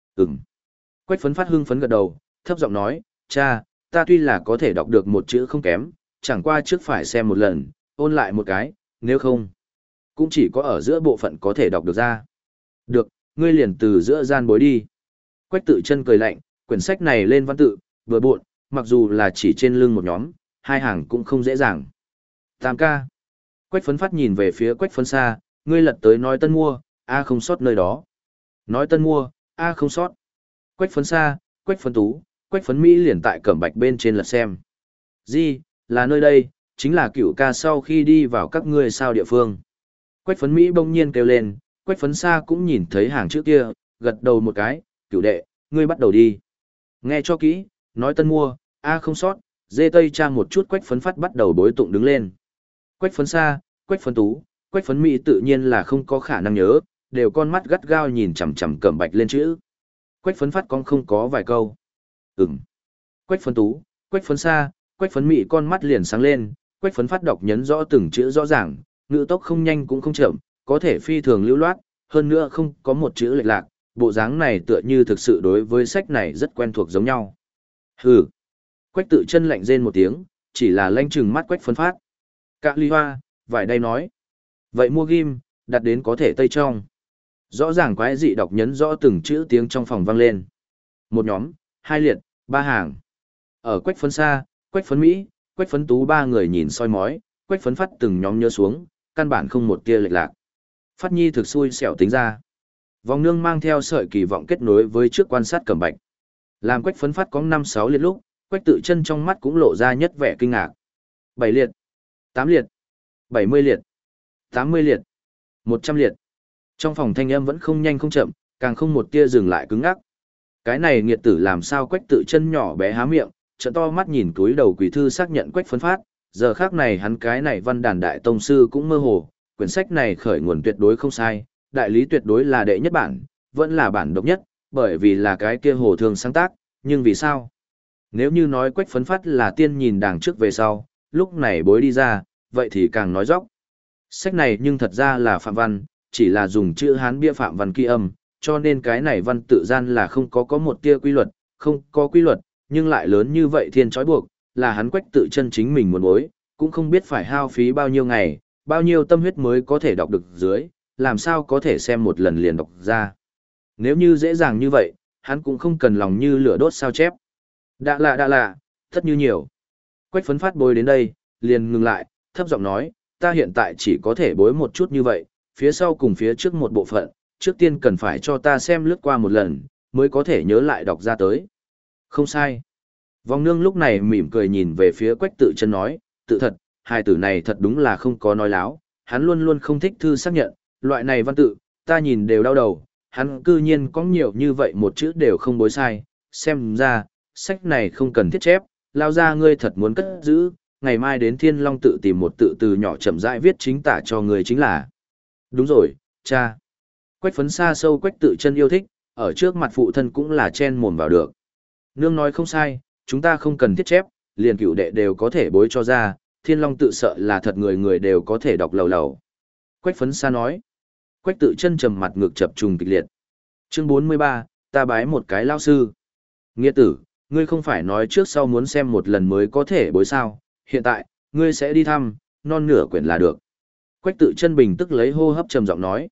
Quách Phấn Phát hưng phấn gật đầu, thấp giọng nói, cha, ta tuy là có thể đọc được một chữ không kém, chẳng qua trước phải xem một lần, ôn lại một cái, nếu không, cũng chỉ có ở giữa bộ phận có thể đọc được ra. Được, ngươi liền từ giữa gian bối đi. Quách Tự Chân cười lạnh, quyển sách này lên văn tự, vừa bộn, mặc dù là chỉ trên lưng một nhóm, hai hàng cũng không dễ dàng. Tam ca. Quách Phấn Phát nhìn về phía Quách Phấn Sa, ngươi lật tới nói tân mua, a không sót nơi đó. Nói tân mua, a không sót. Quách Phấn Sa, Quách Phấn Tú, Quách Phấn Mỹ liền tại cẩm bạch bên trên lật xem. Gì, là nơi đây, chính là Cửu ca sau khi đi vào các ngươi sao địa phương. Quách Phấn Mỹ bỗng nhiên kêu lên, Quách Phấn Sa cũng nhìn thấy hàng trước kia, gật đầu một cái, Cửu đệ, ngươi bắt đầu đi. Nghe cho kỹ, nói tân mua, a không sót, dê tây trang một chút. Quách Phấn Phát bắt đầu bối tụng đứng lên. Quách Phấn Sa, Quách Phấn Tú, Quách Phấn Mỹ tự nhiên là không có khả năng nhớ, đều con mắt gắt gao nhìn chằm chằm cẩm bạch lên chữ. Quách Phấn Phát con không có vài câu. Quách Phấn Tú, Quách Phấn Sa, Quách Phấn Mỹ con mắt liền sáng lên, Quách Phấn Phát đọc nhấn rõ từng chữ rõ ràng, ngữ tốc không nhanh cũng không chậm, có thể phi thường lưu loát, hơn nữa không có một chữ lệch lạc, bộ dáng này tựa như thực sự đối với sách này rất quen thuộc giống nhau. Hừ. Quách Tự Chân lạnh rên một tiếng, chỉ là lanh chừng mắt Quách Phấn Phát. Cạ ly hoa, vải đây nói. Vậy mua ghim, đặt đến có thể tây trong. Rõ ràng quái dị đọc nhấn rõ từng chữ tiếng trong phòng vang lên. Một nhóm, hai liệt, ba hàng. Ở Quách Phấn Sa, Quách Phấn Mỹ, Quách Phấn Tú ba người nhìn soi mói, Quách Phấn Phát từng nhóm nhớ xuống, căn bản không một tia lệch lạc. Phát Nhi thực xui xẻo tính ra. Vòng nương mang theo sợi kỳ vọng kết nối với trước quan sát cẩm bạch. Làm Quách Phấn Phát có 5-6 liệt lúc, Quách Tự Chân trong mắt cũng lộ ra nhất vẻ kinh ngạc. 7 liệt, 8 liệt, 70 liệt, 80 liệt, 100 liệt. Trong phòng thanh âm vẫn không nhanh không chậm, càng không một tia dừng lại cứng ngắc. Cái này nghiệt tử làm sao? Quách Tự Chân nhỏ bé há miệng, trợn to mắt nhìn túi đầu quỷ thư xác nhận Quách Phấn Phát, giờ khác này hắn cái này văn đàn đại tông sư cũng mơ hồ, quyển sách này khởi nguồn tuyệt đối không sai, đại lý tuyệt đối là đệ nhất bản, vẫn là bản độc nhất, bởi vì là cái kia Hồ Thương sáng tác, nhưng vì sao? Nếu như nói Quách Phấn Phát là tiên nhìn đằng trước về sau, lúc này bối đi ra, vậy thì càng nói dóc. Sách này nhưng thật ra là phạm văn, chỉ là dùng chữ Hán bia phạm văn kỳ âm, cho nên cái này văn tự gian là không có một tia quy luật, không có quy luật, nhưng lại lớn như vậy thiên trói buộc, là hắn Quách Tự Chân chính mình muốn bối, cũng không biết phải hao phí bao nhiêu ngày, bao nhiêu tâm huyết mới có thể đọc được dưới, làm sao có thể xem một lần liền đọc ra. Nếu như dễ dàng như vậy, hắn cũng không cần lòng như lửa đốt sao chép. Đã lạ, tất như nhiều. Quách Phấn Phát bối đến đây, liền ngừng lại, thấp giọng nói, ta hiện tại chỉ có thể bối một chút như vậy, phía sau cùng phía trước một bộ phận, trước tiên cần phải cho ta xem lướt qua một lần, mới có thể nhớ lại đọc ra tới. Không sai. Vong nương lúc này mỉm cười nhìn về phía Quách Tự Chân nói, tự thật, hài tử này thật đúng là không có nói láo, hắn luôn luôn không thích thư xác nhận, loại này văn tự, ta nhìn đều đau đầu, hắn cư nhiên có nhiều như vậy một chữ đều không bối sai, xem ra, sách này không cần thiết chép, lao ra ngươi thật muốn cất giữ, ngày mai đến Thiên Long tự tìm một tự từ nhỏ chậm rãi viết chính tả cho ngươi chính là. Đúng rồi, cha. Quách Phấn xa sâu Quách Tự Chân yêu thích, ở trước mặt phụ thân cũng là chen mồm vào được. Nương nói không sai, chúng ta không cần thiết chép, liền cửu đệ đều có thể bối cho ra, Thiên Long tự sợ là thật người người đều có thể đọc lầu lầu. Quách Phấn xa nói. Quách Tự Chân trầm mặt ngực chập trùng kịch liệt. Chương 43, ta bái một cái lao sư. Nghĩa tử, ngươi không phải nói trước sau muốn xem một lần mới có thể bối sao, hiện tại, ngươi sẽ đi thăm, non nửa quyển là được. Quách Tự Chân bình tức lấy hô hấp trầm giọng nói.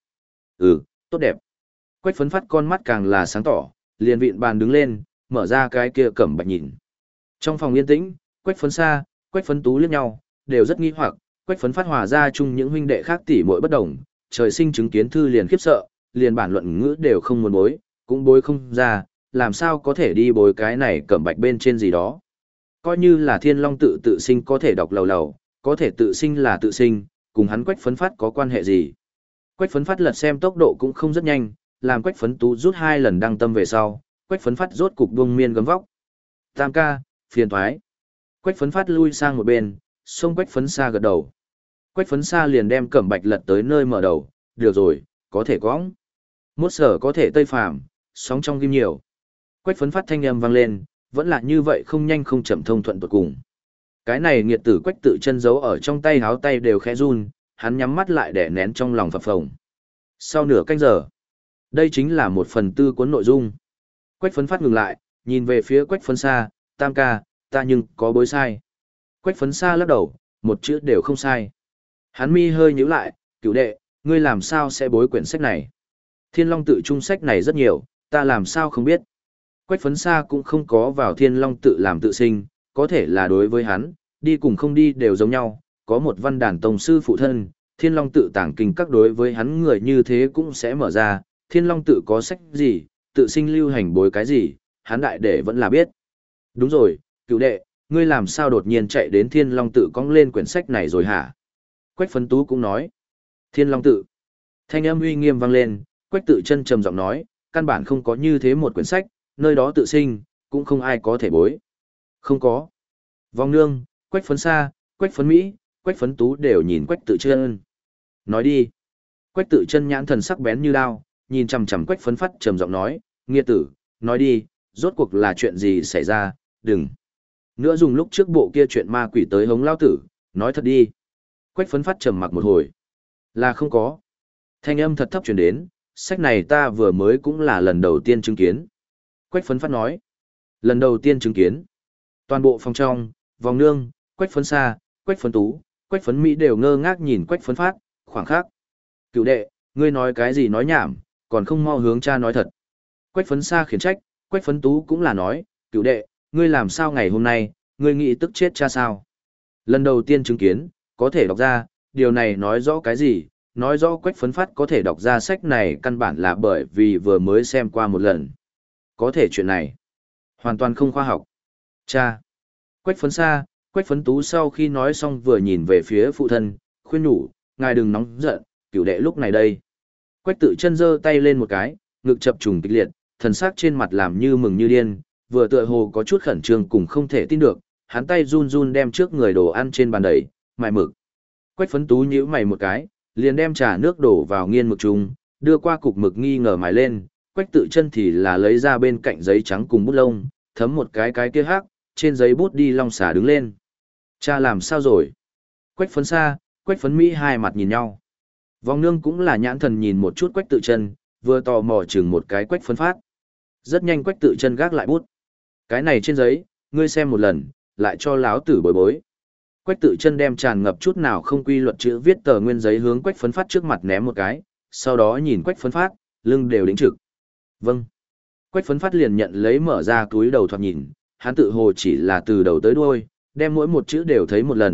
Tốt đẹp. Quách Phấn phát con mắt càng là sáng tỏ, liền vịn bàn đứng lên, mở ra cái kia cẩm bạch nhìn. Trong phòng yên tĩnh, Quách Phấn xa, Quách Phấn tú liếc nhau, đều rất nghi hoặc, Quách Phấn phát hòa ra chung những huynh đệ khác tỉ muội bất đồng, trời sinh chứng kiến thư liền khiếp sợ, liền bản luận ngữ đều không muốn bối, cũng bối không ra, làm sao có thể đi bối cái này cẩm bạch bên trên gì đó. Coi như là Thiên Long tự tự sinh có thể đọc lầu lầu, có thể tự sinh là tự sinh, cùng hắn Quách Phấn phát có quan hệ gì. Quách Phấn phát lật xem tốc độ cũng không rất nhanh, làm Quách Phấn tú rút 2 lần đăng tâm về sau, Quách Phấn phát rốt cục buông miên gấm vóc. Tam ca, phiền thoái. Quách Phấn phát lui sang một bên, xông Quách Phấn xa gật đầu. Quách Phấn xa liền đem cẩm bạch lật tới nơi mở đầu, được rồi, có thể cõng. Mốt sở có thể tây phàm, sóng trong ghim nhiều. Quách Phấn phát thanh âm vang lên, vẫn là như vậy không nhanh không chậm thông thuận tuột cùng. Cái này nghiệt tử Quách Tự Chân giấu ở trong tay háo tay đều khẽ run, hắn nhắm mắt lại để nén trong lòng phập phồng. Sau nửa canh giờ, đây chính là 1/4 cuốn nội dung. Quách Phấn phát ngừng lại, nhìn về phía Quách Phấn xa, tam ca, ta nhưng có bối sai. Quách Phấn xa lắc đầu, một chữ đều không sai. Hắn mi hơi nhíu lại, cửu đệ, ngươi làm sao sẽ bối quyển sách này? Thiên Long tự trung sách này rất nhiều, ta làm sao không biết. Quách Phấn xa cũng không có vào Thiên Long tự làm tự sinh, có thể là đối với hắn, đi cùng không đi đều giống nhau, có một văn đàn tông sư phụ thân, Thiên Long tự tàng kinh các đối với hắn người như thế cũng sẽ mở ra, Thiên Long tự có sách gì, tự sinh lưu hành bối cái gì, hắn đại đệ vẫn là biết. Đúng rồi, cựu đệ, ngươi làm sao đột nhiên chạy đến Thiên Long tự cong lên quyển sách này rồi hả? Quách Phấn tú cũng nói. Thiên Long tự. Thanh âm uy nghiêm vang lên, Quách Tự Chân trầm giọng nói, căn bản không có như thế một quyển sách, nơi đó tự sinh, cũng không ai có thể bối. Không có. Vong nương, Quách Phấn xa, Quách Phấn mỹ, Quách Phấn tú đều nhìn Quách Tự Chân. Nói đi. Quách Tự Chân nhãn thần sắc bén như đao, nhìn chằm chằm Quách Phấn phát trầm giọng nói, nghĩa tử, nói đi, rốt cuộc là chuyện gì xảy ra, đừng. Nữa dùng lúc trước bộ kia chuyện ma quỷ tới hống lao tử, nói thật đi. Quách Phấn phát trầm mặc một hồi. Là không có. Thanh âm thật thấp truyền đến, sách này ta vừa mới cũng là lần đầu tiên chứng kiến. Quách Phấn phát nói. Lần đầu tiên chứng kiến. Toàn bộ phòng trong, vòng nương, Quách Phấn xa, Quách Phấn tú, Quách Phấn mỹ đều ngơ ngác nhìn Quách Phấn phát, khoảng khắc. Cựu đệ, ngươi nói cái gì nói nhảm, còn không mau hướng cha nói thật. Quách Phấn xa khiển trách, Quách Phấn tú cũng là nói, cựu đệ, ngươi làm sao ngày hôm nay, ngươi nghĩ tức chết cha sao? Lần đầu tiên chứng kiến, có thể đọc ra, điều này nói rõ cái gì? Nói rõ Quách Phấn phát có thể đọc ra sách này căn bản là bởi vì vừa mới xem qua một lần. Có thể chuyện này, hoàn toàn không khoa học. Cha! Quách Phấn xa, Quách Phấn tú sau khi nói xong vừa nhìn về phía phụ thân, khuyên nhủ, ngài đừng nóng giận, cửu đệ lúc này đây. Quách Tự Chân giơ tay lên một cái, ngực chập trùng kịch liệt, thần sắc trên mặt làm như mừng như điên, vừa tựa hồ có chút khẩn trương cùng không thể tin được, hắn tay run run đem trước người đồ ăn trên bàn đẩy, mài mực. Quách Phấn tú nhíu mày một cái, liền đem trà nước đổ vào nghiên mực chung, đưa qua cục mực nghi ngờ mài lên, Quách Tự Chân thì là lấy ra bên cạnh giấy trắng cùng bút lông, thấm một cái kia hắc, trên giấy bút đi long xả đứng lên. Cha làm sao rồi? Quách Phấn xa, Quách Phấn mỹ hai mặt nhìn nhau. Vong nương cũng là nhãn thần nhìn một chút Quách Tự Chân, vừa tò mò chừng một cái Quách Phấn phát. Rất nhanh Quách Tự Chân gác lại bút. Cái này trên giấy, ngươi xem một lần, lại cho láo tử bối bối. Quách Tự Chân đem tràn ngập chút nào không quy luật chữ viết tờ nguyên giấy hướng Quách Phấn phát trước mặt ném một cái, sau đó nhìn Quách Phấn phát, lưng đều đĩnh trực. Vâng. Quách Phấn phát liền nhận lấy mở ra túi đầu thoạt nhìn, hắn tự hồ chỉ là từ đầu tới đuôi, đem mỗi một chữ đều thấy một lần,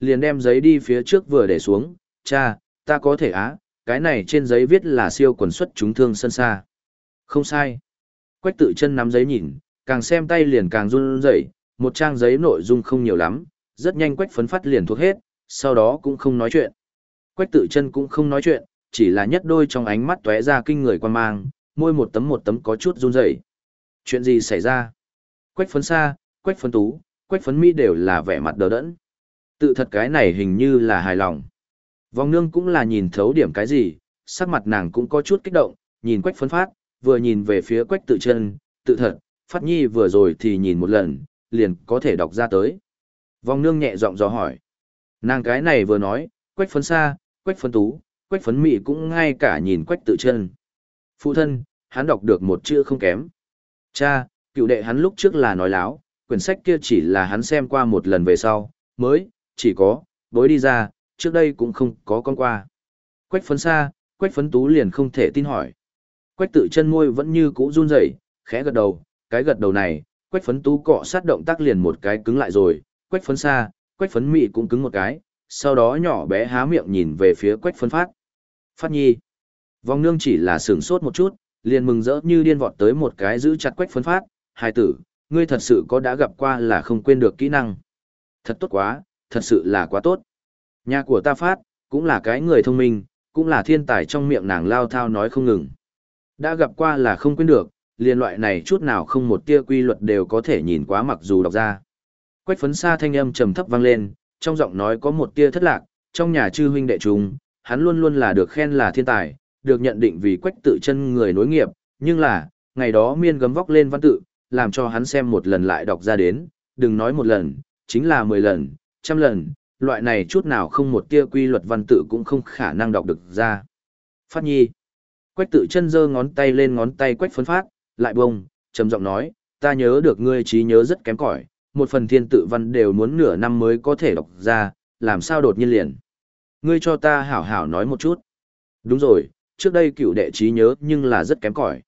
liền đem giấy đi phía trước vừa để xuống, cha, ta có thể á, cái này trên giấy viết là siêu quần xuất chúng thương sân xa. Không sai. Quách Tự Chân nắm giấy nhìn, càng xem tay liền càng run rẩy, một trang giấy nội dung không nhiều lắm, rất nhanh Quách Phấn Phát liền thuộc hết, sau đó cũng không nói chuyện. Quách Tự Chân cũng không nói chuyện, chỉ là nhất đôi trong ánh mắt tóe ra kinh người quan mang, môi một tấm có chút run rẩy. Chuyện gì xảy ra? Quách Phấn Sa, Quách Phấn Tú, Quách Phấn Mỹ đều là vẻ mặt đờ đẫn. Tự thật cái này hình như là hài lòng. Vong Nương cũng là nhìn thấu điểm cái gì, sắc mặt nàng cũng có chút kích động, nhìn Quách Phấn Phát, vừa nhìn về phía Quách Tự Chân, tự thật, Phát Nhi vừa rồi thì nhìn một lần, liền có thể đọc ra tới. Vong Nương nhẹ giọng dò hỏi. Nàng cái này vừa nói, Quách Phấn Sa, Quách Phấn Tú, Quách Phấn Mỹ cũng ngay cả nhìn Quách Tự Chân. Phụ thân, hắn đọc được một chữ không kém. Cha, cựu đệ hắn lúc trước là nói láo, quyển sách kia chỉ là hắn xem qua một lần về sau, mới, chỉ có, bối đi ra, trước đây cũng không có con qua. Quách Phấn Sa, Quách Phấn Tú liền không thể tin hỏi. Quách Tự Chân môi vẫn như cũ run rẩy, khẽ gật đầu, cái gật đầu này, Quách Phấn Tú cọ sát động tác liền một cái cứng lại rồi, Quách Phấn Sa, Quách Phấn Mỹ cũng cứng một cái, sau đó nhỏ bé há miệng nhìn về phía Quách Phấn Phát. Phát Nhi. Vong Nương chỉ là sửng sốt một chút, liền mừng rỡ như điên vọt tới một cái giữ chặt Quách Phấn Phát, hài tử, ngươi thật sự có đã gặp qua là không quên được kỹ năng. Thật tốt quá, thật sự là quá tốt. Nhà của ta Phát, cũng là cái người thông minh, cũng là thiên tài trong miệng nàng lao thao nói không ngừng. Đã gặp qua là không quên được, liền loại này chút nào không một tia quy luật đều có thể nhìn quá mặc dù đọc ra. Quách Phấn Sa thanh âm trầm thấp vang lên, trong giọng nói có một tia thất lạc, trong nhà chư huynh đệ chúng, hắn luôn luôn là được khen là thiên tài, được nhận định vì Quách Tự Chân người nối nghiệp, nhưng là, ngày đó miên gấm vóc lên văn tự, làm cho hắn xem một lần lại đọc ra đến, đừng nói một lần, chính là 10 lần, trăm lần, loại này chút nào không một tia quy luật văn tự cũng không khả năng đọc được ra. Phát Nhi. Quách Tự Chân giơ ngón tay lên ngón tay Quách Phấn Phát, lại bông, trầm giọng nói, ta nhớ được ngươi trí nhớ rất kém cỏi, một phần thiên tự văn đều muốn nửa năm mới có thể đọc ra, làm sao đột nhiên liền. Ngươi cho ta hảo hảo nói một chút. Đúng rồi, trước đây cựu đệ trí nhớ nhưng là rất kém cỏi.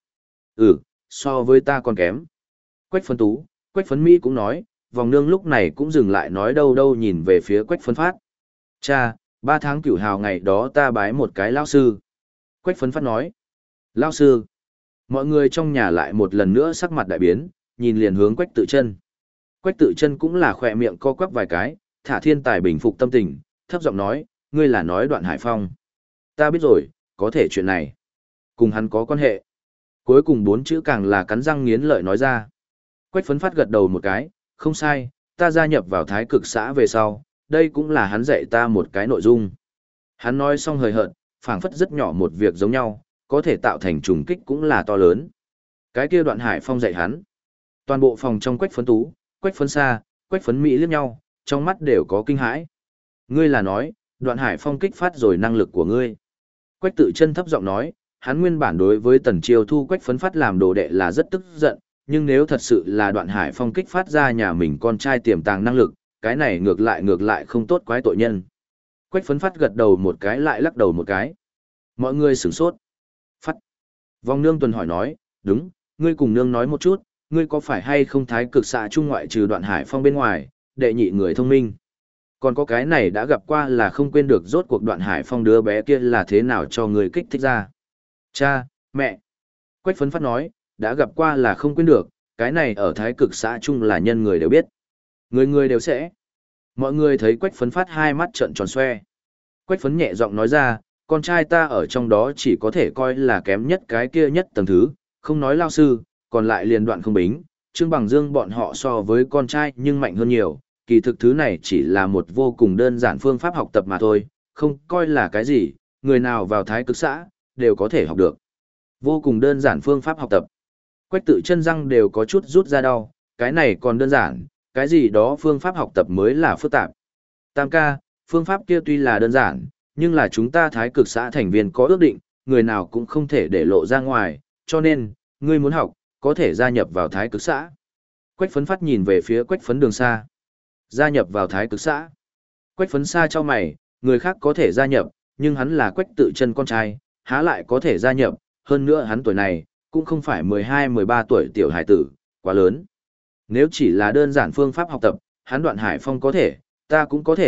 So với ta còn kém. Quách Phấn Tú, Quách Phấn Mỹ cũng nói, Vong Nương lúc này cũng dừng lại nói đâu đâu nhìn về phía Quách Phấn Phát. Cha, 3 tháng cửu hào ngày đó ta bái một cái lão sư. Quách Phấn Phát nói. Lão sư. Mọi người trong nhà lại một lần nữa sắc mặt đại biến, nhìn liền hướng Quách Tự Chân. Quách Tự Chân cũng là khỏe miệng co quắp vài cái, thả thiên tài bình phục tâm tình, thấp giọng nói, ngươi là nói Đoạn Hải Phong. Ta biết rồi, có thể chuyện này cùng hắn có quan hệ. Cuối cùng 4 chữ càng là cắn răng nghiến lợi nói ra. Quách Phấn Phát gật đầu một cái, không sai, ta gia nhập vào Thái Cực xã về sau, đây cũng là hắn dạy ta một cái nội dung. Hắn nói xong hời hợt, phảng phất rất nhỏ một việc giống nhau, có thể tạo thành trùng kích cũng là to lớn. Cái kia Đoạn Hải Phong dạy hắn. Toàn bộ phòng trong Quách Phấn Tú, Quách Phấn Sa, Quách Phấn Mỹ liếc nhau, trong mắt đều có kinh hãi. Ngươi là nói, Đoạn Hải Phong kích phát rồi năng lực của ngươi. Quách Tự Chân thấp giọng nói, hắn nguyên bản đối với Tần Chiêu thu Quách Phấn Phát làm đồ đệ là rất tức giận, nhưng nếu thật sự là Đoạn Hải Phong kích phát ra nhà mình con trai tiềm tàng năng lực, cái này ngược lại không tốt quái tội nhân. Quách Phấn Phát gật đầu một cái lại lắc đầu một cái. Mọi người sửng sốt. Phát. Vong Nương tuần hỏi nói, đúng, ngươi cùng nương nói một chút, ngươi có phải hay không Thái Cực xã trung ngoại trừ Đoạn Hải Phong bên ngoài, đệ nhị người thông minh. Còn có cái này đã gặp qua là không quên được rốt cuộc Đoạn Hải Phong đứa bé kia là thế nào cho người kích thích ra. Cha, mẹ. Quách Phấn Phát nói, đã gặp qua là không quên được, cái này ở Thái Cực xã chung là nhân người đều biết. Người người đều sẽ. Mọi người thấy Quách Phấn Phát hai mắt trợn tròn xoe. Quách Phấn nhẹ giọng nói ra, con trai ta ở trong đó chỉ có thể coi là kém nhất cái kia nhất tầng thứ, không nói lao sư, còn lại liền Đoạn không bính, Trương Bằng Dương bọn họ so với con trai nhưng mạnh hơn nhiều, kỳ thực thứ này chỉ là một vô cùng đơn giản phương pháp học tập mà thôi, không coi là cái gì, người nào vào Thái Cực xã, đều có thể học được. Vô cùng đơn giản phương pháp học tập. Quách Tự Chân răng đều có chút rút ra đau, cái này còn đơn giản, cái gì đó phương pháp học tập mới là phức tạp. Tam ca, phương pháp kia tuy là đơn giản, nhưng là chúng ta Thái Cực xã thành viên có ước định, người nào cũng không thể để lộ ra ngoài, cho nên, ngươi muốn học, có thể gia nhập vào Thái Cực xã. Quách Phấn Phát nhìn về phía Quách Phấn Đường Sa. Gia nhập vào Thái Cực xã. Quách Phấn Sa cho mày, người khác có thể gia nhập, nhưng hắn là Quách Tự Chân con trai, há lại có thể gia nhập, hơn nữa hắn tuổi này, cũng không phải 12-13 tuổi tiểu hải tử, quá lớn. Nếu chỉ là đơn giản phương pháp học tập, hắn Đoạn Hải Phong có thể, ta cũng có thể,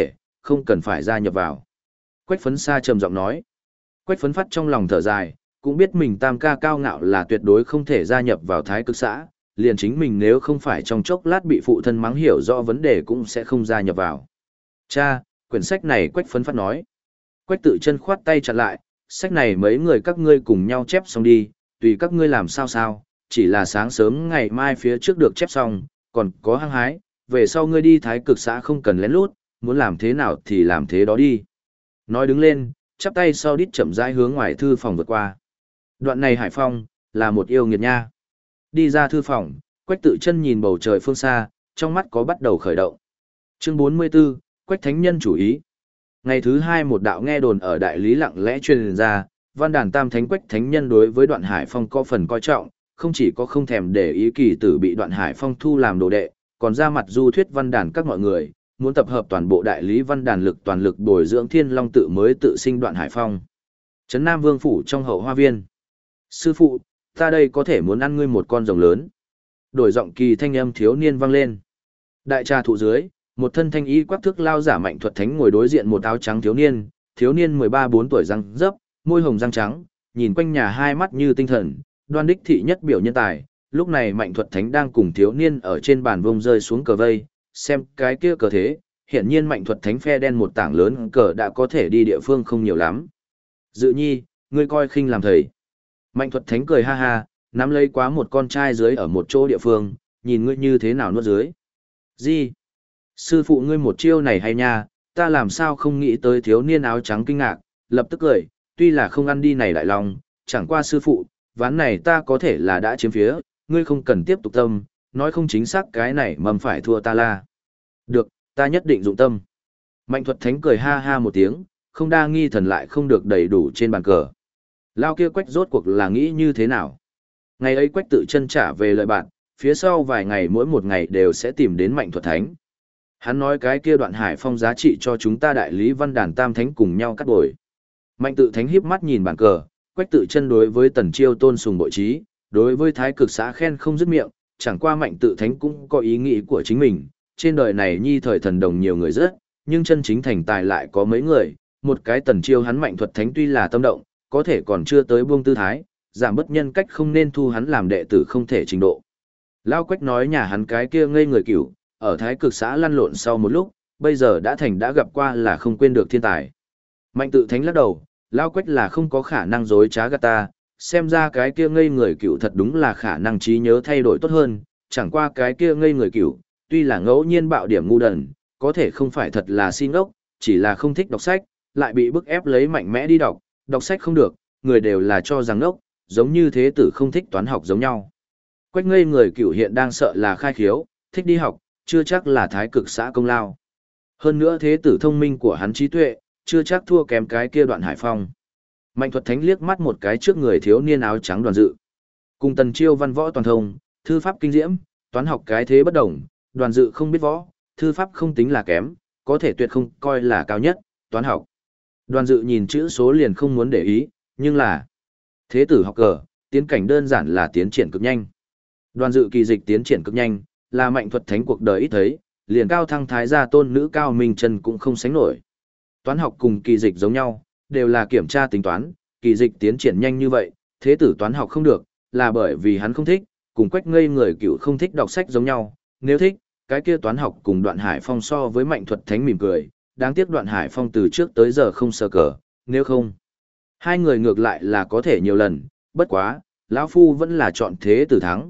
không cần phải gia nhập vào. Quách Phấn Sa trầm giọng nói. Quách Phấn Phát trong lòng thở dài, cũng biết mình tam ca cao ngạo là tuyệt đối không thể gia nhập vào Thái Cực xã, liền chính mình nếu không phải trong chốc lát bị phụ thân mắng hiểu rõ vấn đề cũng sẽ không gia nhập vào. Cha, quyển sách này Quách Phấn Phát nói. Quách Tự Chân khoát tay chặn lại, sách này mấy người các ngươi cùng nhau chép xong đi, tùy các ngươi làm sao sao, chỉ là sáng sớm ngày mai phía trước được chép xong, còn có hăng hái, về sau ngươi đi Thái Cực xã không cần lén lút, muốn làm thế nào thì làm thế đó đi. Nói đứng lên, chắp tay sau đít chậm rãi hướng ngoài thư phòng vượt qua. Đoạn này Hải Phong, là một yêu nghiệt nha. Đi ra thư phòng, Quách Tự Chân nhìn bầu trời phương xa, trong mắt có bắt đầu khởi động. Chương 44, Quách Thánh Nhân chủ ý. Ngày thứ hai một đạo nghe đồn ở đại lý lặng lẽ truyền ra, văn đàn tam thánh Quách Thánh Nhân đối với Đoạn Hải Phong có phần coi trọng, không chỉ có không thèm để ý kỳ tử bị Đoạn Hải Phong thu làm đồ đệ, còn ra mặt du thuyết văn đàn các mọi người, muốn tập hợp toàn bộ đại lý văn đàn lực toàn lực bồi dưỡng Thiên Long tự mới tự sinh Đoạn Hải Phong. Trấn Nam Vương phủ trong hậu hoa viên. Sư phụ, ta đây có thể muốn ăn ngươi một con rồng lớn. Đổi giọng kỳ thanh âm thiếu niên vang lên. Đại trà thụ dưới, một thân thanh y quắc thước lao giả Mạnh Thuật Thánh ngồi đối diện một áo trắng thiếu niên 13-14 tuổi răng dấp, môi hồng răng trắng, nhìn quanh nhà hai mắt như tinh thần, đoan đích thị nhất biểu nhân tài. Lúc này Mạnh Thuật Thánh đang cùng thiếu niên ở trên bàn vông rơi xuống cờ vây, xem cái kia cờ thế, hiển nhiên Mạnh Thuật Thánh phe đen một tảng lớn cờ đã có thể đi địa phương không nhiều lắm. Dự nhi, ngươi coi khinh làm thầy. Mạnh Thuật Thánh cười ha ha, nắm lấy quá một con trai dưới ở một chỗ địa phương, nhìn ngươi như thế nào nuốt dưới. Gì? Sư phụ ngươi một chiêu này hay nha, ta làm sao không nghĩ tới thiếu niên áo trắng kinh ngạc, lập tức cười, tuy là không ăn đi này đại lòng, chẳng qua sư phụ, ván này ta có thể là đã chiếm phía, ngươi không cần tiếp tục tâm, nói không chính xác cái này mầm phải thua ta la. Được, ta nhất định dụng tâm. Mạnh Thuật Thánh cười ha ha một tiếng, không đa nghi thần lại không được đầy đủ trên bàn cờ. Lao kia Quách rốt cuộc là nghĩ như thế nào? Ngày ấy Quách Tự Chân trả về lời bạn, phía sau vài ngày mỗi một ngày đều sẽ tìm đến Mạnh Thuật Thánh. Hắn nói cái kia Đoạn Hải Phong giá trị cho chúng ta đại lý văn đàn tam thánh cùng nhau cắt bồi. Mạnh Tự Thánh híp mắt nhìn bàn cờ, Quách Tự Chân đối với Tần Chiêu tôn sùng bội trí, đối với Thái Cực xã khen không dứt miệng, chẳng qua Mạnh Tự Thánh cũng có ý nghĩ của chính mình, trên đời này nhi thời thần đồng nhiều người rất, nhưng chân chính thành tài lại có mấy người, một cái Tần Chiêu hắn Mạnh Thuật Thánh tuy là tâm động, có thể còn chưa tới buông tư thái, giảm bất nhân cách không nên thu hắn làm đệ tử không thể trình độ. Lao Quách nói nhà hắn cái kia ngây người cửu, ở Thái Cực xã lăn lộn sau một lúc, bây giờ đã gặp qua là không quên được thiên tài. Mạnh Tự Thánh lắc đầu, Lao Quách là không có khả năng dối trá gạt ta, xem ra cái kia ngây người cửu thật đúng là khả năng trí nhớ thay đổi tốt hơn, chẳng qua cái kia ngây người cửu, tuy là ngẫu nhiên bạo điểm ngu đần, có thể không phải thật là xin ốc, chỉ là không thích đọc sách, lại bị bức ép lấy mạnh mẽ đi đọc sách không được, người đều là cho rằng ốc, giống như thế tử không thích toán học giống nhau. Quách ngây người cửu hiện đang sợ là khai khiếu, thích đi học, chưa chắc là Thái Cực xã công lao. Hơn nữa thế tử thông minh của hắn trí tuệ, chưa chắc thua kém cái kia Đoạn Hải Phong. Mạnh Thuật Thánh liếc mắt một cái trước người thiếu niên áo trắng Đoàn Dự. Cùng Tần Chiêu văn võ toàn thông, thư pháp kinh diễm, toán học cái thế bất đồng, Đoàn Dự không biết võ, thư pháp không tính là kém, có thể tuyệt không coi là cao nhất, toán học. Đoàn Dự nhìn chữ số liền không muốn để ý, nhưng là thế tử học cờ, tiến cảnh đơn giản là tiến triển cực nhanh. Đoàn Dự kỳ dịch tiến triển cực nhanh, là Mạnh Thuật Thánh cuộc đời ít thấy, liền Cao Thăng Thái gia tôn nữ Cao Minh Trân cũng không sánh nổi. Toán học cùng kỳ dịch giống nhau, đều là kiểm tra tính toán, kỳ dịch tiến triển nhanh như vậy, thế tử toán học không được, là bởi vì hắn không thích, cùng Quách ngây người cựu không thích đọc sách giống nhau, nếu thích, cái kia toán học cùng Đoạn Hải Phong so với Mạnh Thuật Thánh mỉm cười, đáng tiếc Đoạn Hải Phong từ trước tới giờ không sờ cờ, nếu không, hai người ngược lại là có thể nhiều lần, bất quá, lão phu vẫn là chọn thế tử thắng,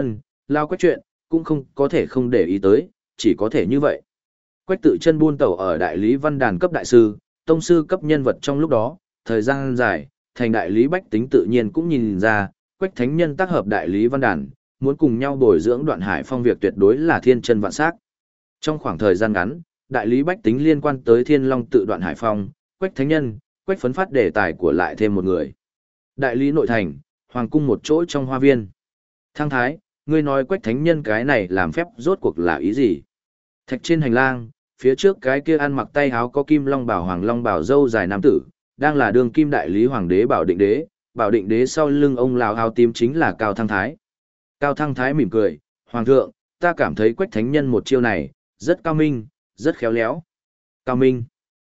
lao Quách chuyện, cũng không có thể không để ý tới, chỉ có thể như vậy. Quách Tự Chân buôn tẩu ở đại lý văn đàn cấp đại sư, tông sư cấp nhân vật trong lúc đó, thời gian dài, thành đại lý bách tính tự nhiên cũng nhìn ra, Quách Thánh Nhân tác hợp đại lý văn đàn, muốn cùng nhau bồi dưỡng Đoạn Hải Phong việc tuyệt đối là thiên chân vạn sắc. Trong khoảng thời gian ngắn, đại lý bách tính liên quan tới Thiên Long tự Đoạn Hải Phong, Quách Thánh Nhân, Quách Phấn Phát đề tài của lại thêm một người. Đại lý nội thành, hoàng cung một chỗ trong hoa viên. Thăng Thái, ngươi nói Quách Thánh Nhân cái này làm phép rốt cuộc là ý gì? Thạch trên hành lang, phía trước cái kia ăn mặc tay áo có kim long bảo hoàng long bảo dâu dài nam tử, đang là đương kim đại lý hoàng đế Bảo Định đế sau lưng ông lão áo tím chính là Cao Thăng Thái. Cao Thăng Thái mỉm cười, hoàng thượng, ta cảm thấy Quách Thánh Nhân một chiêu này, rất cao minh, rất khéo léo. Cao minh.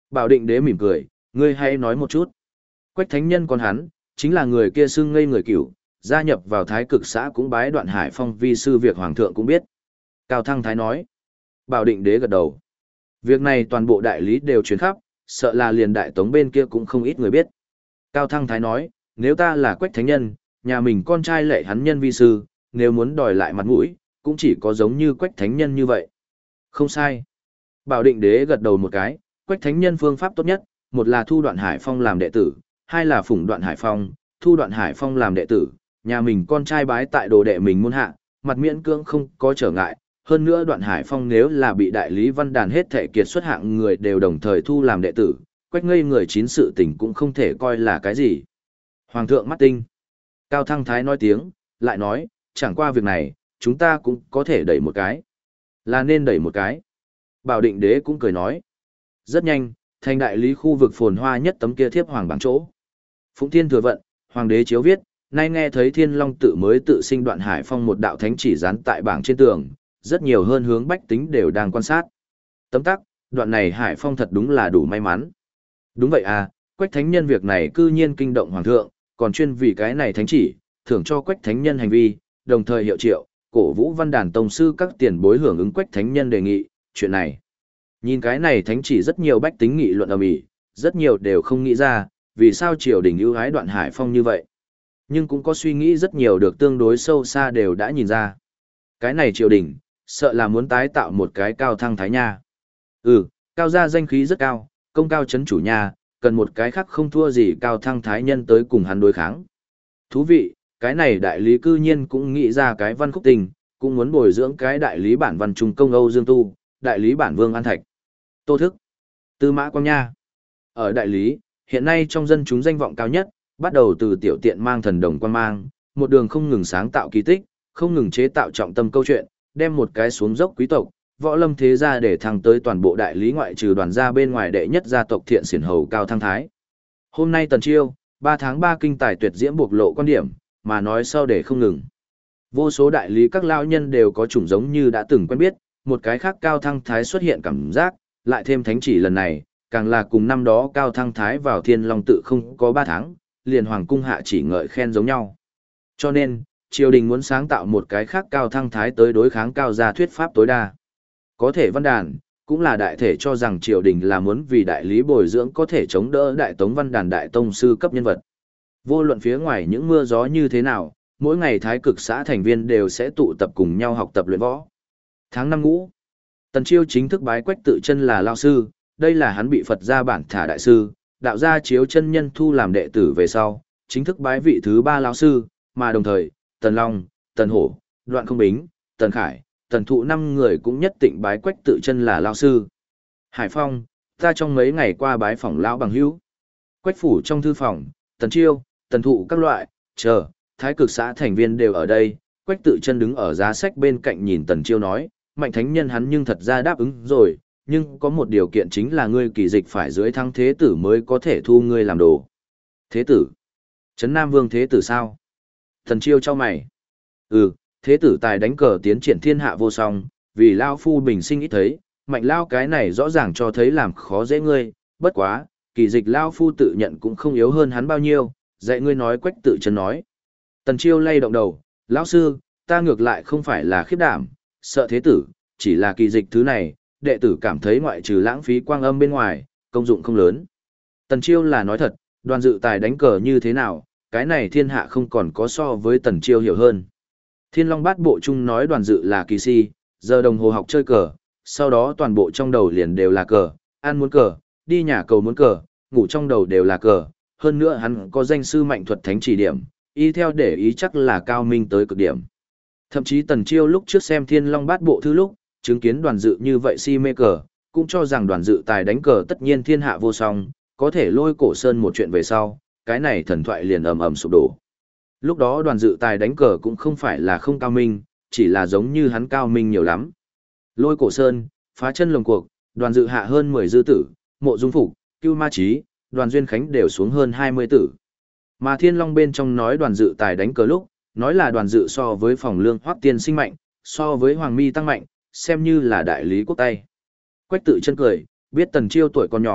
Bảo Định Đế mỉm cười, ngươi hãy nói một chút. Quách Thánh Nhân còn hắn, chính là người kia xưng ngây người cửu, gia nhập vào Thái Cực xã cũng bái Đoạn Hải Phong vi sư việc Hoàng thượng cũng biết. Cao Thăng Thái nói. Bảo Định Đế gật đầu. Việc này toàn bộ đại lý đều truyền khắp, sợ là liền Đại Tống bên kia cũng không ít người biết. Cao Thăng Thái nói, nếu ta là Quách Thánh Nhân, nhà mình con trai lệ hắn nhân vi sư, nếu muốn đòi lại mặt mũi, cũng chỉ có giống như Quách Thánh Nhân như vậy. Không sai. Bảo Định Đế gật đầu một cái, Quách Thánh Nhân phương pháp tốt nhất, một là thu Đoạn Hải Phong làm đệ tử, hai là phủng Đoạn Hải Phong, thu Đoạn Hải Phong làm đệ tử, nhà mình con trai bái tại đồ đệ mình môn hạ, mặt miễn cưỡng không có trở ngại. Hơn nữa Đoạn Hải Phong nếu là bị đại lý văn đàn hết thể kiệt xuất hạng người đều đồng thời thu làm đệ tử, Quách ngây người chín sự tình cũng không thể coi là cái gì. Hoàng thượng mắt tinh. Cao Thăng Thái nói tiếng, lại nói, chẳng qua việc này, chúng ta cũng có thể đẩy một cái. Là nên đẩy một cái. Bảo Định Đế cũng cười nói. Rất nhanh, thành đại lý khu vực phồn hoa nhất tấm kia thiếp hoàng bảng chỗ. Phụng Thiên Thừa Vận, Hoàng đế chiếu viết, nay nghe thấy Thiên Long tự mới tự sinh Đoạn Hải Phong một đạo thánh chỉ dán tại bảng trên tường, rất nhiều hơn hướng bách tính đều đang quan sát. Tấm tắc, đoạn này Hải Phong thật đúng là đủ may mắn. Đúng vậy à, Quách Thánh Nhân việc này cư nhiên kinh động Hoàng thượng, còn chuyên vì cái này thánh chỉ, thưởng cho Quách Thánh Nhân hành vi, đồng thời hiệu triệu, cổ vũ văn đàn tông sư các tiền bối hưởng ứng Quách Thánh Nhân đề nghị, chuyện này. Nhìn cái này thánh chỉ rất nhiều bách tính nghị luận ầm ĩ, rất nhiều đều không nghĩ ra, vì sao triều đình ưu ái Đoạn Hải Phong như vậy. Nhưng cũng có suy nghĩ rất nhiều được tương đối sâu xa đều đã nhìn ra. Cái này triều đình, sợ là muốn tái tạo một cái Cao Thăng Thái nha. Cao gia danh khí rất cao, công cao chấn chủ nha, cần một cái khác không thua gì Cao Thăng Thái nhân tới cùng hắn đối kháng. Thú vị, cái này đại lý cư nhiên cũng nghĩ ra cái văn khúc tình, cũng muốn bồi dưỡng cái đại lý bản văn trung công Âu Dương Tu, đại lý bản Vương An Thạch. Tô Thức, Tư Mã Quang Nha. Ở đại lý, hiện nay trong dân chúng danh vọng cao nhất, bắt đầu từ tiểu tiện mang thần đồng quan mang, một đường không ngừng sáng tạo kỳ tích, không ngừng chế tạo trọng tâm câu chuyện, đem một cái xuống dốc quý tộc, võ lâm thế gia để thăng tới toàn bộ đại lý ngoại trừ đoàn gia bên ngoài đệ nhất gia tộc Thiện Xiển Hầu Cao Thăng Thái. Hôm nay Tần Chiêu, 3 tháng 3 kinh tài tuyệt diễm bộc lộ quan điểm, mà nói sau để không ngừng. Vô số đại lý các lão nhân đều có chủng giống như đã từng quen biết, một cái khác Cao Thăng Thái xuất hiện cảm giác, lại thêm thánh chỉ lần này, càng là cùng năm đó Cao Thăng Thái vào Thiên Long tự không có 3 tháng, liền hoàng cung hạ chỉ ngợi khen giống nhau. Cho nên, triều đình muốn sáng tạo một cái khác Cao Thăng Thái tới đối kháng Cao gia thuyết pháp tối đa. Có thể văn đàn, cũng là đại thể cho rằng triều đình là muốn vì đại lý bồi dưỡng có thể chống đỡ đại tống văn đàn đại tông sư cấp nhân vật. Vô luận phía ngoài những mưa gió như thế nào, mỗi ngày Thái Cực xã thành viên đều sẽ tụ tập cùng nhau học tập luyện võ. Tháng 5 ngũ, Tần Chiêu chính thức bái Quách Tự Chân là lao sư, đây là hắn bị Phật gia bản thả đại sư, đạo gia Chiếu Chân Nhân thu làm đệ tử về sau, chính thức bái vị thứ 3 lão sư, mà đồng thời, Tần Long, Tần Hổ, Đoạn Không Bính, Tần Khải, Tần Thụ 5 người cũng nhất định bái Quách Tự Chân là lão sư. Hải Phong, ta trong mấy ngày qua bái phòng lão bằng hữu. Quách phủ trong thư phòng, Tần Chiêu, Tần Thụ các loại, Thái Cực xã thành viên đều ở đây, Quách Tự Chân đứng ở giá sách bên cạnh nhìn Tần Chiêu nói, Mạnh Thánh Nhân hắn nhưng thật ra đáp ứng rồi, nhưng có một điều kiện chính là ngươi kỳ dịch phải dưới thăng thế tử mới có thể thu ngươi làm đồ. Thế tử? Trấn Nam Vương thế tử sao? Tần Chiêu chau mày. Thế tử tài đánh cờ tiến triển thiên hạ vô song, vì lao phu bình sinh ít thấy, Mạnh lao cái này rõ ràng cho thấy làm khó dễ ngươi, bất quá, kỳ dịch lao phu tự nhận cũng không yếu hơn hắn bao nhiêu, dạy ngươi nói. Quách Tự Chân nói. Tần Chiêu lay động đầu, lão sư, ta ngược lại không phải là khiếp đảm, sợ thế tử, chỉ là kỳ dịch thứ này, đệ tử cảm thấy ngoại trừ lãng phí quang âm bên ngoài, công dụng không lớn. Tần Chiêu là nói thật, Đoàn Dự tài đánh cờ như thế nào, cái này thiên hạ không còn có so với Tần Chiêu hiểu hơn. Thiên Long Bát Bộ chung nói Đoàn Dự là kỳ si, giờ đồng hồ học chơi cờ, sau đó toàn bộ trong đầu liền đều là cờ, ăn muốn cờ, đi nhà cầu muốn cờ, ngủ trong đầu đều là cờ, hơn nữa hắn có danh sư Mạnh Thuật Thánh chỉ điểm, y theo để ý chắc là cao minh tới cực điểm. Thậm chí Tần Chiêu lúc trước xem Thiên Long Bát Bộ thư lúc, chứng kiến Đoàn Dự như vậy si mê cờ, cũng cho rằng Đoàn Dự tài đánh cờ tất nhiên thiên hạ vô song, có thể lôi Cổ Sơn một chuyện về sau, cái này thần thoại liền ầm ầm sụp đổ. Lúc đó Đoàn Dự tài đánh cờ cũng không phải là không cao minh, chỉ là giống như hắn cao minh nhiều lắm. Lôi Cổ Sơn, phá chân lồng cuộc, Đoàn Dự hạ hơn 10 dư tử, Mộ Dung Phục, Cưu Ma Chí, Đoàn Duyên Khánh đều xuống hơn 20 tử. Mà Thiên Long bên trong nói Đoàn Dự tài đánh cờ lúc, nói là Đoàn Dự so với Phòng Lương Hoắc Tiên sinh mạnh, so với Hoàng Mi tăng mạnh, xem như là đại lý quốc tay. Quách Tự Chân cười, biết Tần Chiêu tuổi còn nhỏ,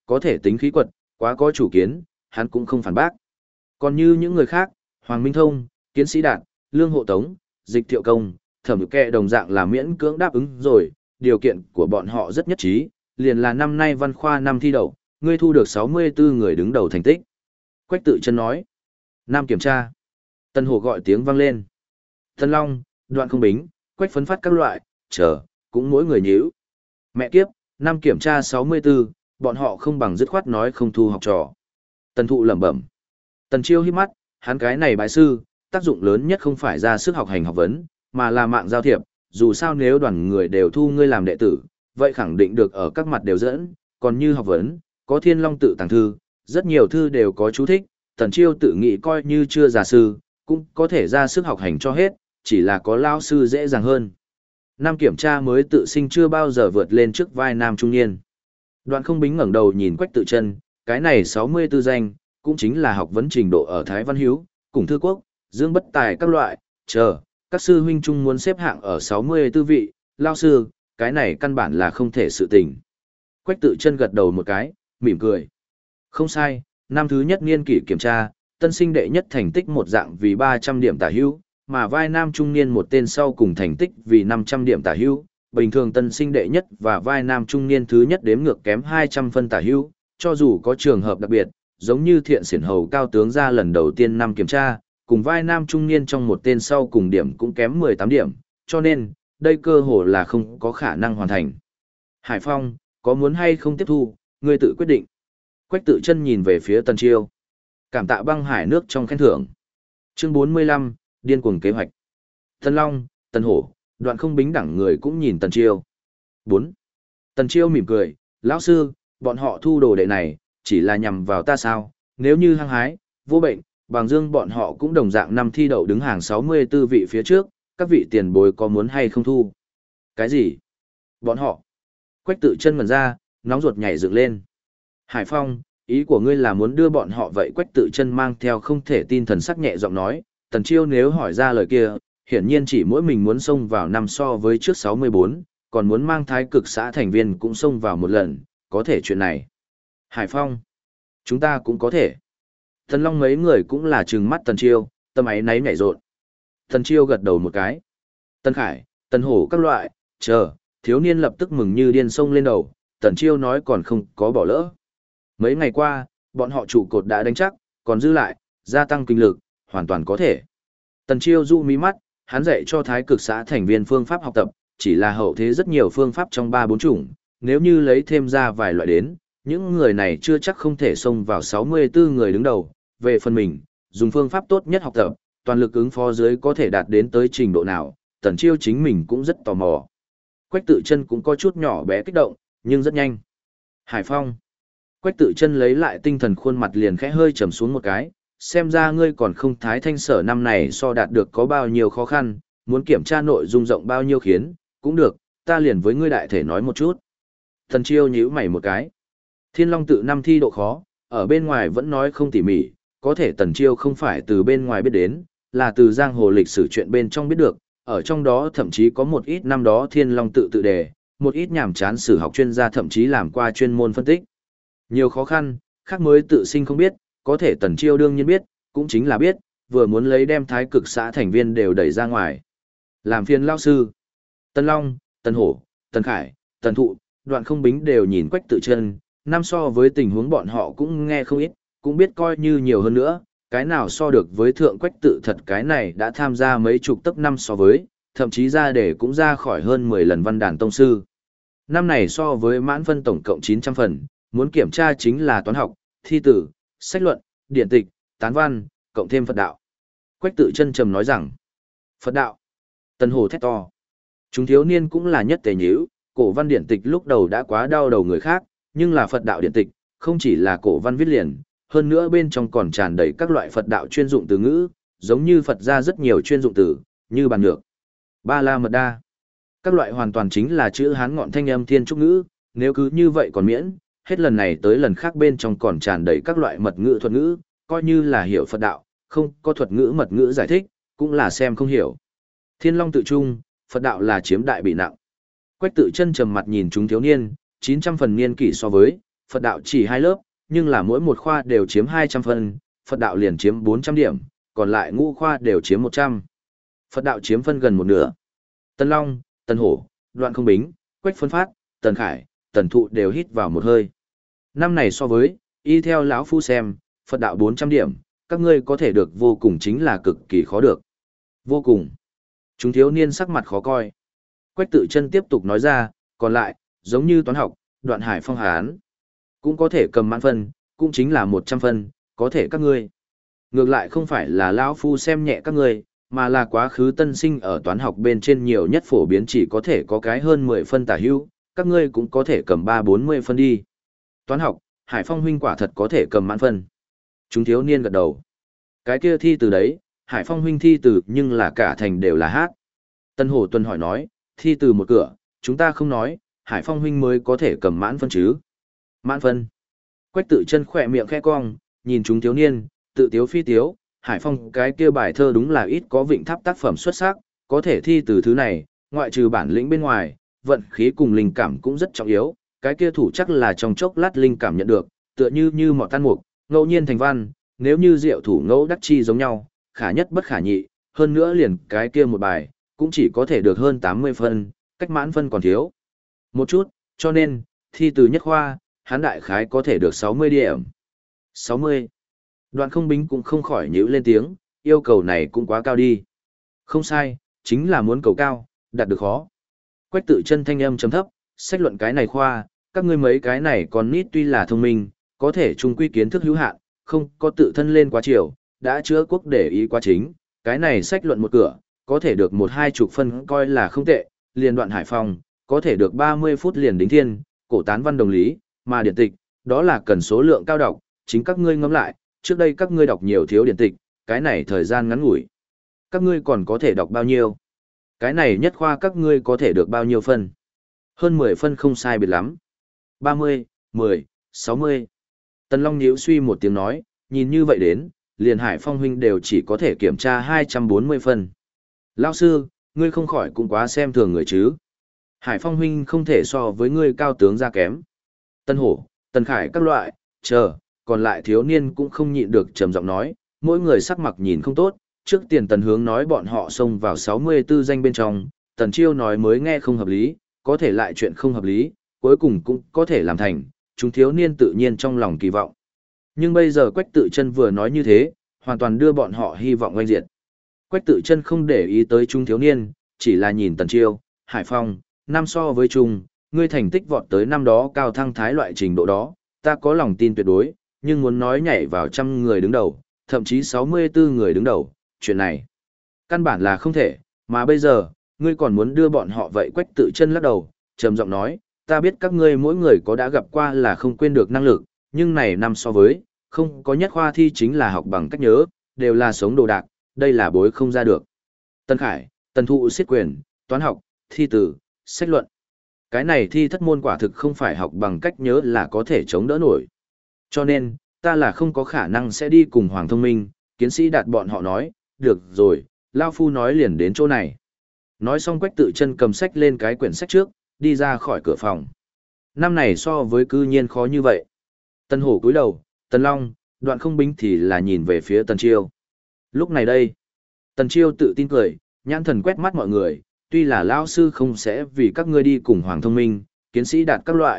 có thể tính khí quật, quá có chủ kiến, hắn cũng không phản bác. Còn như những người khác, Hoàng Minh Thông, Kiến Sĩ Đạt, Lương Hộ Tống, Dịch Thiệu Công, Thẩm Kệ đồng dạng là miễn cưỡng đáp ứng rồi, điều kiện của bọn họ rất nhất trí, liền là năm nay văn khoa năm thi đậu, ngươi thu được 64 người đứng đầu thành tích. Quách Tự Chân nói. Nam kiểm tra. Tân Hổ gọi tiếng vang lên. Tân Long, Đoạn Không Bính, Quách Phấn Phát các loại, chờ, cũng mỗi người nhíu. Mẹ kiếp, năm kiểm tra 64, bọn họ không bằng dứt khoát nói không thu học trò. Tần Thụ lẩm bẩm. Tần Chiêu híp mắt, hắn cái này bái sư, tác dụng lớn nhất không phải ra sức học hành học vấn, mà là mạng giao thiệp, dù sao nếu đoàn người đều thu ngươi làm đệ tử, vậy khẳng định được ở các mặt đều dẫn, còn như học vấn, có Thiên Long tự tàng thư, rất nhiều thư đều có chú thích, Tần Chiêu tự nghĩ coi như chưa già sư, cũng có thể ra sức học hành cho hết, chỉ là có lao sư dễ dàng hơn. Năm kiểm tra mới tự sinh chưa bao giờ vượt lên trước vai nam trung niên. Đoạn Không Bính ngẩng đầu nhìn Quách Tự Chân, cái này 64 danh, cũng chính là học vấn trình độ ở Thái Văn Hiếu, cùng Thư Quốc, Dương Bất Tài các loại, chờ, các sư huynh trung muốn xếp hạng ở 64 vị, lao sư, cái này căn bản là không thể sự tình. Quách Tự Chân gật đầu một cái, mỉm cười. Không sai, năm thứ nhất niên kỷ kiểm tra, tân sinh đệ nhất thành tích một dạng vì 300 điểm tả hữu, mà vai nam trung niên một tên sau cùng thành tích vì 500 điểm tả hữu, bình thường tân sinh đệ nhất và vai nam trung niên thứ nhất đếm ngược kém 200 phân tả hữu, cho dù có trường hợp đặc biệt, giống như Thiện Xiển Hầu cao tướng ra lần đầu tiên năm kiểm tra, cùng vai nam trung niên trong một tên sau cùng điểm cũng kém 18 điểm, cho nên, đây cơ hội là không có khả năng hoàn thành. Hải Phong, có muốn hay không tiếp thu, ngươi tự quyết định. Quách Tự Chân nhìn về phía Tần Chiêu. Cảm tạ băng hải nước trong khen thưởng. Chương 45, điên cuồng kế hoạch. Tần Long, Tần Hổ, Đoạn Không Bính đẳng người cũng nhìn Tần Chiêu. 4. Tần Chiêu mỉm cười, lão sư, bọn họ thu đồ đệ này, chỉ là nhằm vào ta sao, nếu như hăng hái, vô bệnh, bằng dương bọn họ cũng đồng dạng năm thi đậu đứng hàng 64 vị phía trước, các vị tiền bối có muốn hay không thu. Cái gì? Bọn họ. Quách Tự Chân ngẩn ra, nóng ruột nhảy dựng lên. Hải Phong, ý của ngươi là muốn đưa bọn họ vậy? Quách Tự Chân mang theo không thể tin thần sắc nhẹ giọng nói, Tần Chiêu nếu hỏi ra lời kia, hiển nhiên chỉ mỗi mình muốn xông vào năm so với trước 64, còn muốn mang Thái Cực xã thành viên cũng xông vào một lần, có thể chuyện này. Hải Phong, chúng ta cũng có thể. Thần Long mấy người cũng là trừng mắt Tần Chiêu, tâm ấy náy nhảy rộn. Tần Chiêu gật đầu một cái. Tần Khải, Tần Hổ các loại, chờ, thiếu niên lập tức mừng như điên xông lên đầu, Tần Chiêu nói còn không có bỏ lỡ. Mấy ngày qua, bọn họ trụ cột đã đánh chắc, còn dư lại, gia tăng kinh lực, hoàn toàn có thể. Tần Chiêu dụ mí mắt, hắn dạy cho Thái Cực xã thành viên phương pháp học tập, chỉ là hậu thế rất nhiều phương pháp trong 3-4 chủng, nếu như lấy thêm ra vài loại đến, những người này chưa chắc không thể xông vào 64 người đứng đầu. Về phần mình, dùng phương pháp tốt nhất học tập, toàn lực ứng phó dưới có thể đạt đến tới trình độ nào, Tần Chiêu chính mình cũng rất tò mò. Quách Tự Chân cũng có chút nhỏ bé kích động, nhưng rất nhanh. Hải Phong. Quách Tự Chân lấy lại tinh thần, khuôn mặt liền khẽ hơi trầm xuống một cái, xem ra ngươi còn không Thái Thanh sở năm này so đạt được có bao nhiêu khó khăn, muốn kiểm tra nội dung rộng bao nhiêu khiến, cũng được, ta liền với ngươi đại thể nói một chút. Tần Chiêu nhíu mày một cái. Thiên Long tự năm thi độ khó, ở bên ngoài vẫn nói không tỉ mỉ, có thể Tần Chiêu không phải từ bên ngoài biết đến, là từ giang hồ lịch sử chuyện bên trong biết được, ở trong đó thậm chí có một ít năm đó Thiên Long tự tự đề, một ít nhàm chán sử học chuyên gia thậm chí làm qua chuyên môn phân tích. Nhiều khó khăn, khác mới tự sinh không biết, có thể Tần Chiêu đương nhiên biết, cũng chính là biết, vừa muốn lấy đem Thái Cực xã thành viên đều đẩy ra ngoài. Làm phiền lão sư. Tần Long, Tần Hổ, Tần Khải, Tần Thụ, Đoạn Không Bính đều nhìn Quách Tự Chân, năm so với tình huống bọn họ cũng nghe không ít, cũng biết coi như nhiều hơn nữa, cái nào so được với thượng Quách Tự thật, cái này đã tham gia mấy chục tấc năm so với, thậm chí ra để cũng ra khỏi hơn 10 lần văn đàn tông sư. Năm này so với mãn phân tổng cộng 900 phần, muốn kiểm tra chính là toán học, thi tử, sách luận, điển tịch, tán văn, cộng thêm Phật đạo. Quách Tự Chân trầm nói rằng, Phật đạo. Tần Hổ thét to. Chúng thiếu niên cũng là nhất tề nhíu, cổ văn điển tịch lúc đầu đã quá đau đầu người khác, nhưng là Phật đạo điển tịch, không chỉ là cổ văn viết liền, hơn nữa bên trong còn tràn đầy các loại Phật đạo chuyên dụng từ ngữ, giống như Phật ra rất nhiều chuyên dụng từ, như bàn nhược, ba la mật đa. Các loại hoàn toàn chính là chữ Hán ngọn thanh âm thiên trúc ngữ, nếu cứ như vậy còn miễn, hết lần này tới lần khác bên trong còn tràn đầy các loại mật ngữ thuật ngữ, coi như là hiểu Phật đạo, không có thuật ngữ mật ngữ giải thích, cũng là xem không hiểu. Thiên Long tự trung, Phật đạo là chiếm đại bị nặng. Quách Tự Chân trầm mặt nhìn chúng thiếu niên, 900 phần niên kỷ so với, Phật đạo chỉ 2 lớp, nhưng là mỗi một khoa đều chiếm 200 phân, Phật đạo liền chiếm 400 điểm, còn lại ngũ khoa đều chiếm 100. Phật đạo chiếm phân gần một nửa. Tân Long, Tân Hổ, Đoạn Không Bính, Quách Phân Phát, Tần Khải, Tần Thụ đều hít vào một hơi. Năm này so với, y theo lão phu xem, Phật đạo 400 điểm, các ngươi có thể được vô cùng chính là cực kỳ khó được. Vô cùng. Chúng thiếu niên sắc mặt khó coi. Quách Tự Chân tiếp tục nói ra, còn lại, giống như toán học, Đoạn Hải Phong Hán, cũng có thể cầm mãn phân, cũng chính là 100 phân, có thể các ngươi. Ngược lại không phải là lão phu xem nhẹ các ngươi, mà là quá khứ tân sinh ở toán học bên trên nhiều nhất phổ biến chỉ có thể có cái hơn 10 phân tả hữu, các ngươi cũng có thể cầm 3-40 phân đi. Toán học, Hải Phong huynh quả thật có thể cầm mãn phân. Chúng thiếu niên gật đầu. Cái kia thi từ đấy, Hải Phong huynh thi từ nhưng là cả thành đều là hát. Tân Hổ Tuần hỏi nói, thi từ một cửa, chúng ta không nói, Hải Phong huynh mới có thể cầm mãn phân chứ. Mãn phân. Quách Tự Chân khỏe miệng khẽ cong, nhìn chúng thiếu niên, tự tiếu phi tiếu, Hải Phong cái kia bài thơ đúng là ít có vịnh tháp tác phẩm xuất sắc, có thể thi từ thứ này, ngoại trừ bản lĩnh bên ngoài, vận khí cùng linh cảm cũng rất trọng yếu, cái kia thủ chắc là trong chốc lát linh cảm nhận được, tựa như mọt tan mục, ngẫu nhiên thành văn, nếu như diệu thủ ngẫu đắc chi giống nhau, khả nhất bất khả nhị, hơn nữa liền cái kia một bài, cũng chỉ có thể được hơn 80 phân, cách mãn phân còn thiếu một chút, cho nên, thi từ nhất khoa, hắn đại khái có thể được 60 điểm. 60. Đoạn Không Bính cũng không khỏi nhíu lên tiếng, yêu cầu này cũng quá cao đi. Không sai, chính là muốn cầu cao, đạt được khó. Quách Tự Chân thanh âm trầm thấp, sách luận cái này khoa, các ngươi mấy cái này còn nít tuy là thông minh, có thể chung quy kiến thức hữu hạn, không có tự thân lên quá chiều, đã chữa quốc để ý quá chính, cái này sách luận một cửa, có thể được 1-20 phân coi là không tệ, liền Đoạn Hải Phong, có thể được 30 phút liền đính thiên, cổ tán văn đồng lý, mà điển tịch, đó là cần số lượng cao đọc, chính các ngươi ngẫm lại, trước đây các ngươi đọc nhiều thiếu điển tịch, cái này thời gian ngắn ngủi. Các ngươi còn có thể đọc bao nhiêu? Cái này nhất khoa các ngươi có thể được bao nhiêu phân? Hơn 10 phân không sai biệt lắm. 30, 10, 60. Tần Long nhíu suy một tiếng nói, nhìn như vậy đến, liền Hải Phong huynh đều chỉ có thể kiểm tra 240 phân. Lão sư, ngươi không khỏi cũng quá xem thường người chứ. Hải Phong huynh không thể so với ngươi cao tướng ra kém. Tân Hổ, Tần Khải các loại, còn lại thiếu niên cũng không nhịn được trầm giọng nói, mỗi người sắc mặt nhìn không tốt, trước tiền Tần Hướng nói bọn họ xông vào 64 danh bên trong, Tần Chiêu nói mới nghe không hợp lý, có thể lại chuyện không hợp lý, cuối cùng cũng có thể làm thành, chúng thiếu niên tự nhiên trong lòng kỳ vọng. Nhưng bây giờ Quách Tự Chân vừa nói như thế, hoàn toàn đưa bọn họ hy vọng oanh diệt. Quách Tự Chân không để ý tới chúng thiếu niên, chỉ là nhìn Tần Chiêu, Hải Phong, năm so với chung, ngươi thành tích vọt tới năm đó cao thăng thái loại trình độ đó, ta có lòng tin tuyệt đối, nhưng muốn nói nhảy vào 100 người đứng đầu, thậm chí 64 người đứng đầu, chuyện này căn bản là không thể, mà bây giờ, ngươi còn muốn đưa bọn họ vậy. Quách Tự Chân lắc đầu, trầm giọng nói, ta biết các ngươi mỗi người có đã gặp qua là không quên được năng lực, nhưng này năm so với, không có nhất khoa thi chính là học bằng cách nhớ, đều là sống đồ đạc, đây là bối không ra được. Tân Khải, Tần Thụ xiết quyền, toán học, thi từ, sách luận. Cái này thi thất môn quả thực không phải học bằng cách nhớ là có thể chống đỡ nổi. Cho nên, ta là không có khả năng sẽ đi cùng Hoàng Thông Minh, Kiến Sĩ Đạt bọn họ nói, được rồi, Lao Phu nói liền đến chỗ này. Nói xong Quách Tự Chân cầm sách lên cái quyển sách trước, đi ra khỏi cửa phòng. Năm này so với cư nhiên khó như vậy. Tần Hổ cúi đầu, Tần Long, Đoạn Không Bính thì là nhìn về phía Tần Chiêu. Lúc này đây, Tần Chiêu tự tin cười, nhãn thần quét mắt mọi người, tuy là lão sư không sẽ vì các ngươi đi cùng Hoàng Thông Minh, Kiến Sĩ Đạt các loại,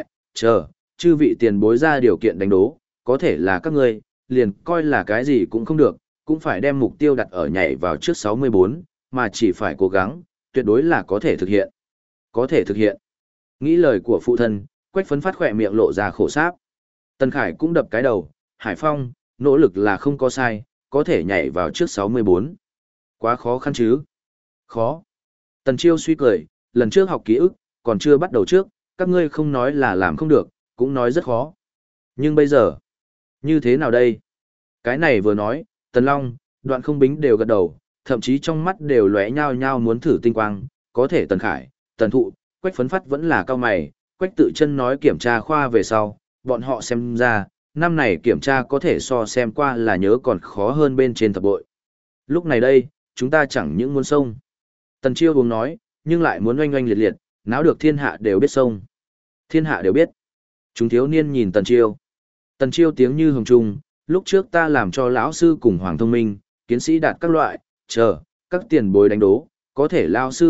chư vị tiền bối ra điều kiện đánh đố, có thể là các ngươi, liền coi là cái gì cũng không được, cũng phải đem mục tiêu đặt ở nhảy vào trước 64, mà chỉ phải cố gắng, tuyệt đối là có thể thực hiện. Có thể thực hiện. Nghĩ lời của phụ thân, Quách Phấn Phát khỏe miệng lộ ra khổ sáp. Tần Khải cũng đập cái đầu, Hải Phong, nỗ lực là không có sai, có thể nhảy vào trước 64. Quá khó khăn chứ? Khó. Tần Chiêu suy cười, lần trước học ký ức, còn chưa bắt đầu trước, các ngươi không nói là làm không được, cũng nói rất khó. Nhưng bây giờ, như thế nào đây? Cái này vừa nói, Tần Long, Đoạn Không Bính đều gật đầu, thậm chí trong mắt đều lóe nhao nhao muốn thử tinh quang, có thể Tần Khải, Tần Thụ, Quách Phấn Phát vẫn là cao mày, Quách Tự Chân nói kiểm tra khoa về sau, bọn họ xem ra, năm này kiểm tra có thể so xem qua là nhớ còn khó hơn bên trên thập bội. Lúc này đây, chúng ta chẳng những muốn xông. Tần Chiêu uống nói, nhưng lại muốn oanh oanh liệt liệt, náo được thiên hạ đều biết xông. Thiên hạ đều biết. Chúng thiếu niên nhìn Tần Chiêu. Tần Chiêu tiếng như hồng trung, lúc trước ta làm cho lão sư cùng Hoàng Thông Minh, kiến sĩ đạt các loại, các tiền bối đánh đố, có thể lão sư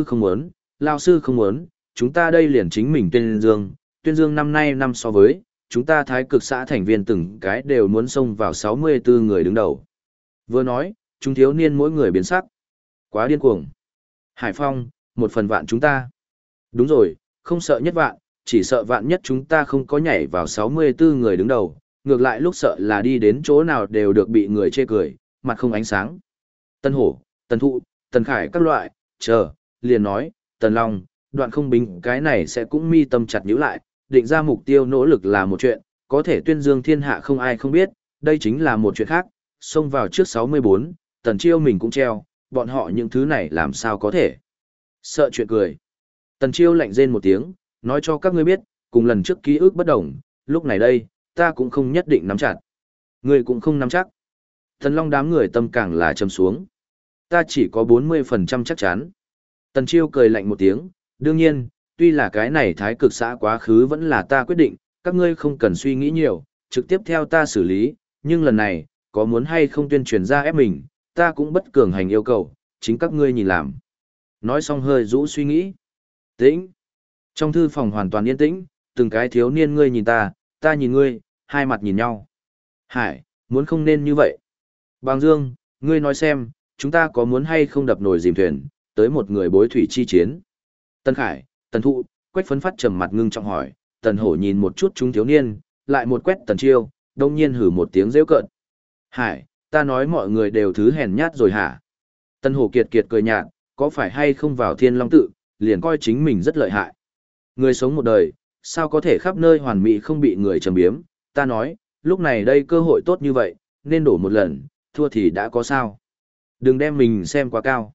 không muốn, chúng ta đây liền chính mình tuyên dương năm nay năm so với, chúng ta thái cực xã thành viên từng cái đều muốn xông vào 64 người đứng đầu. Vừa nói, chúng thiếu niên mỗi người biến sắc. Quá điên cuồng. Hải Phong, 1/1000000 chúng ta. Đúng rồi, không sợ nhất vạn, chỉ sợ vạn nhất chúng ta không có nhảy vào 64 người đứng đầu, ngược lại lúc sợ là đi đến chỗ nào đều được bị người chê cười, mặt không ánh sáng. Tân Hổ, Tần Thụ, Tần Khải các loại, liền nói, Tần Long, Đoạn Không Bính cái này sẽ cũng mi tâm chặt nhíu lại, định ra mục tiêu nỗ lực là một chuyện, có thể tuyên dương thiên hạ không ai không biết, đây chính là một chuyện khác, xông vào trước 64, Tần Chiêu mình cũng treo, bọn họ những thứ này làm sao có thể. Sợ chuyện cười. Tần Chiêu lạnh rên một tiếng, nói cho các ngươi biết, cùng lần trước ký ức bất đồng, lúc này đây, ta cũng không nhất định nắm chặt. Ngươi cũng không nắm chắc. Tần Long đám người tâm càng là trầm xuống. Ta chỉ có 40% chắc chắn. Tần Chiêu cười lạnh một tiếng, đương nhiên, tuy là cái này thái cực xã quá khứ vẫn là ta quyết định, các ngươi không cần suy nghĩ nhiều, trực tiếp theo ta xử lý, nhưng lần này, có muốn hay không tuyên truyền ra ép mình, ta cũng bất cường hành yêu cầu, chính các ngươi nhìn làm. Nói xong hơi rũ suy nghĩ. Tĩnh. Trong thư phòng hoàn toàn yên tĩnh, từng cái thiếu niên ngươi nhìn ta nhìn ngươi, hai mặt nhìn nhau. Hải, muốn không nên như vậy. Bàng Dương, ngươi nói xem, chúng ta có muốn hay không đập nồi dìm thuyền, tới một người bối thủy chi chiến. Tân Khải, Tần Thụ, Quách Phấn Phát trầm mặt ngưng trọng hỏi, Tần Hổ nhìn một chút chúng thiếu niên, lại một quét Tần Chiêu, đông nhiên hử một tiếng rêu cợt. Hải, ta nói mọi người đều thứ hèn nhát rồi hả? Tần Hổ kiệt kiệt cười nhạt, có phải hay không vào Thiên Long tự, liền coi chính mình rất lợi hại. Người sống một đời, sao có thể khắp nơi hoàn mỹ không bị người trầm biếm, ta nói, lúc này đây cơ hội tốt như vậy, nên đổ một lần, thua thì đã có sao. Đừng đem mình xem quá cao.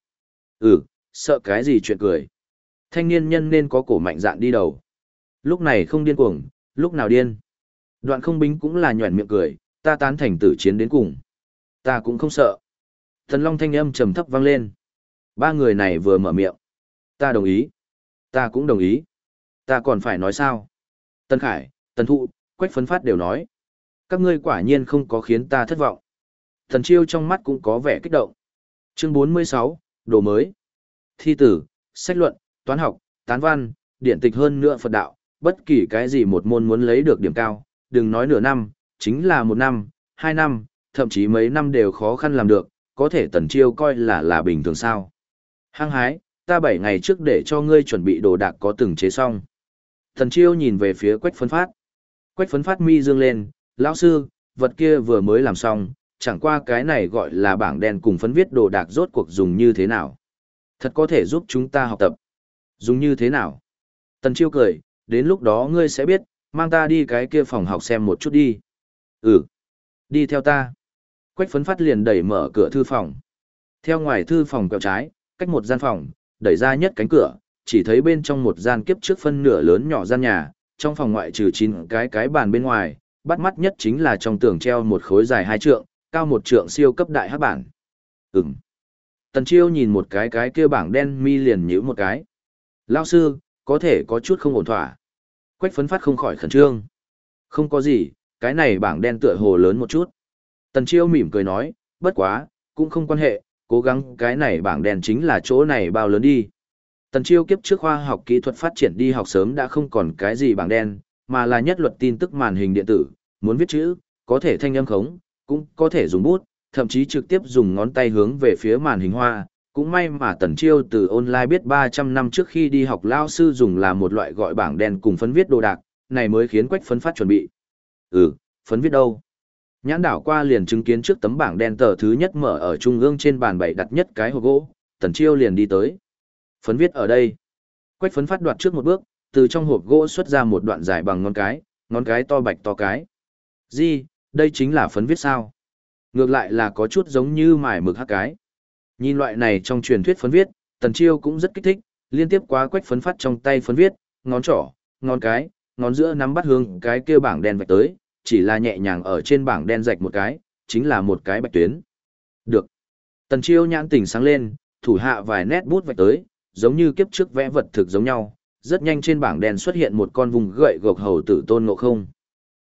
Sợ cái gì chuyện cười. Thanh niên nhân nên có cổ mạnh dạn đi đầu. Lúc này không điên cuồng, lúc nào điên. Đoạn Không Bính cũng là nhoẻn miệng cười, ta tán thành tử chiến đến cùng. Ta cũng không sợ. Thần Long thanh âm trầm thấp vang lên. Ba người này vừa mở miệng. Ta đồng ý. Ta cũng đồng ý. Ta còn phải nói sao? Tân Khải, Tần Thụ, Quách Phấn Phát đều nói. Các ngươi quả nhiên không có khiến ta thất vọng. Thần Chiêu trong mắt cũng có vẻ kích động. Chương 46, đồ mới. Thi tử, sách luận, toán học, tán văn, điện tịch hơn nữa Phật đạo, bất kỳ cái gì một môn muốn lấy được điểm cao, đừng nói nửa năm, chính là 1 năm, 2 năm, thậm chí mấy năm đều khó khăn làm được, có thể Tần Chiêu coi là bình thường sao. Hăng hái, ta 7 ngày trước để cho ngươi chuẩn bị đồ đạc có từng chế xong. Tần Chiêu nhìn về phía Quách Phấn Phát. Quách Phấn Phát mi dương lên, lão sư, vật kia vừa mới làm xong, chẳng qua cái này gọi là bảng đen cùng phấn viết đồ đạc rốt cuộc dùng như thế nào. Thật có thể giúp chúng ta học tập. Dùng như thế nào? Tần Chiêu cười, đến lúc đó ngươi sẽ biết, mang ta đi cái kia phòng học xem một chút đi. Đi theo ta. Quách Phấn Phát liền đẩy mở cửa thư phòng. Theo ngoài thư phòng quẹo trái, cách một gian phòng, đẩy ra nhất cánh cửa, chỉ thấy bên trong một gian kiếp trước phân nửa lớn nhỏ gian nhà, trong phòng ngoại trừ 9 cái bàn bên ngoài, bắt mắt nhất chính là trong tường treo một khối dài 2 trượng, cao 1 trượng siêu cấp đại hắc bản. Tần Chiêu nhìn một cái kia bảng đen mi liền nhíu một cái. Lão sư, có thể có chút không ổn thỏa. Quách Phấn Phát không khỏi khẩn trương. Không có gì, cái này bảng đen tựa hồ lớn một chút. Tần Chiêu mỉm cười nói, bất quá, cũng không quan hệ, cố gắng cái này bảng đen chính là chỗ này bao lớn đi. Tần Chiêu kiếp trước khoa học kỹ thuật phát triển đi học sớm đã không còn cái gì bảng đen, mà là nhất luật tin tức màn hình điện tử, muốn viết chữ, có thể thanh âm khống, cũng có thể dùng bút, thậm chí trực tiếp dùng ngón tay hướng về phía màn hình hoa. Cũng may mà Tần Chiêu từ online biết 300 năm trước khi đi học lao sư dùng là một loại gọi bảng đen cùng phấn viết đồ đạc, này mới khiến Quách Phấn Phát chuẩn bị. Phấn viết đâu? Nhãn đảo qua liền chứng kiến trước tấm bảng đen tờ thứ nhất mở ở trung ương trên bàn bày đặt nhất cái hộp gỗ, Tần Chiêu liền đi tới. Phấn viết ở đây. Quách Phấn Phát đoạt trước một bước, từ trong hộp gỗ xuất ra một đoạn dài bằng ngón cái to bạch to cái. Gì, đây chính là phấn viết sao? Ngược lại là có chút giống như mài mực hắc cái. Nhìn loại này trong truyền thuyết phấn viết, Tần Chiêu cũng rất kích thích, liên tiếp quá Quách Phấn Phát trong tay phấn viết, ngón trỏ, ngón cái, ngón giữa nắm bắt hướng cái kia bảng đen vạch tới, chỉ là nhẹ nhàng ở trên bảng đen rạch một cái, chính là một cái bạch tuyến. Được. Tần Chiêu nhãn tỉnh sáng lên, thủ hạ vài nét bút vạch tới, giống như kiếp trước vẽ vật thực giống nhau, rất nhanh trên bảng đen xuất hiện một con vùng gậy gộc hầu tử Tôn Ngộ Không.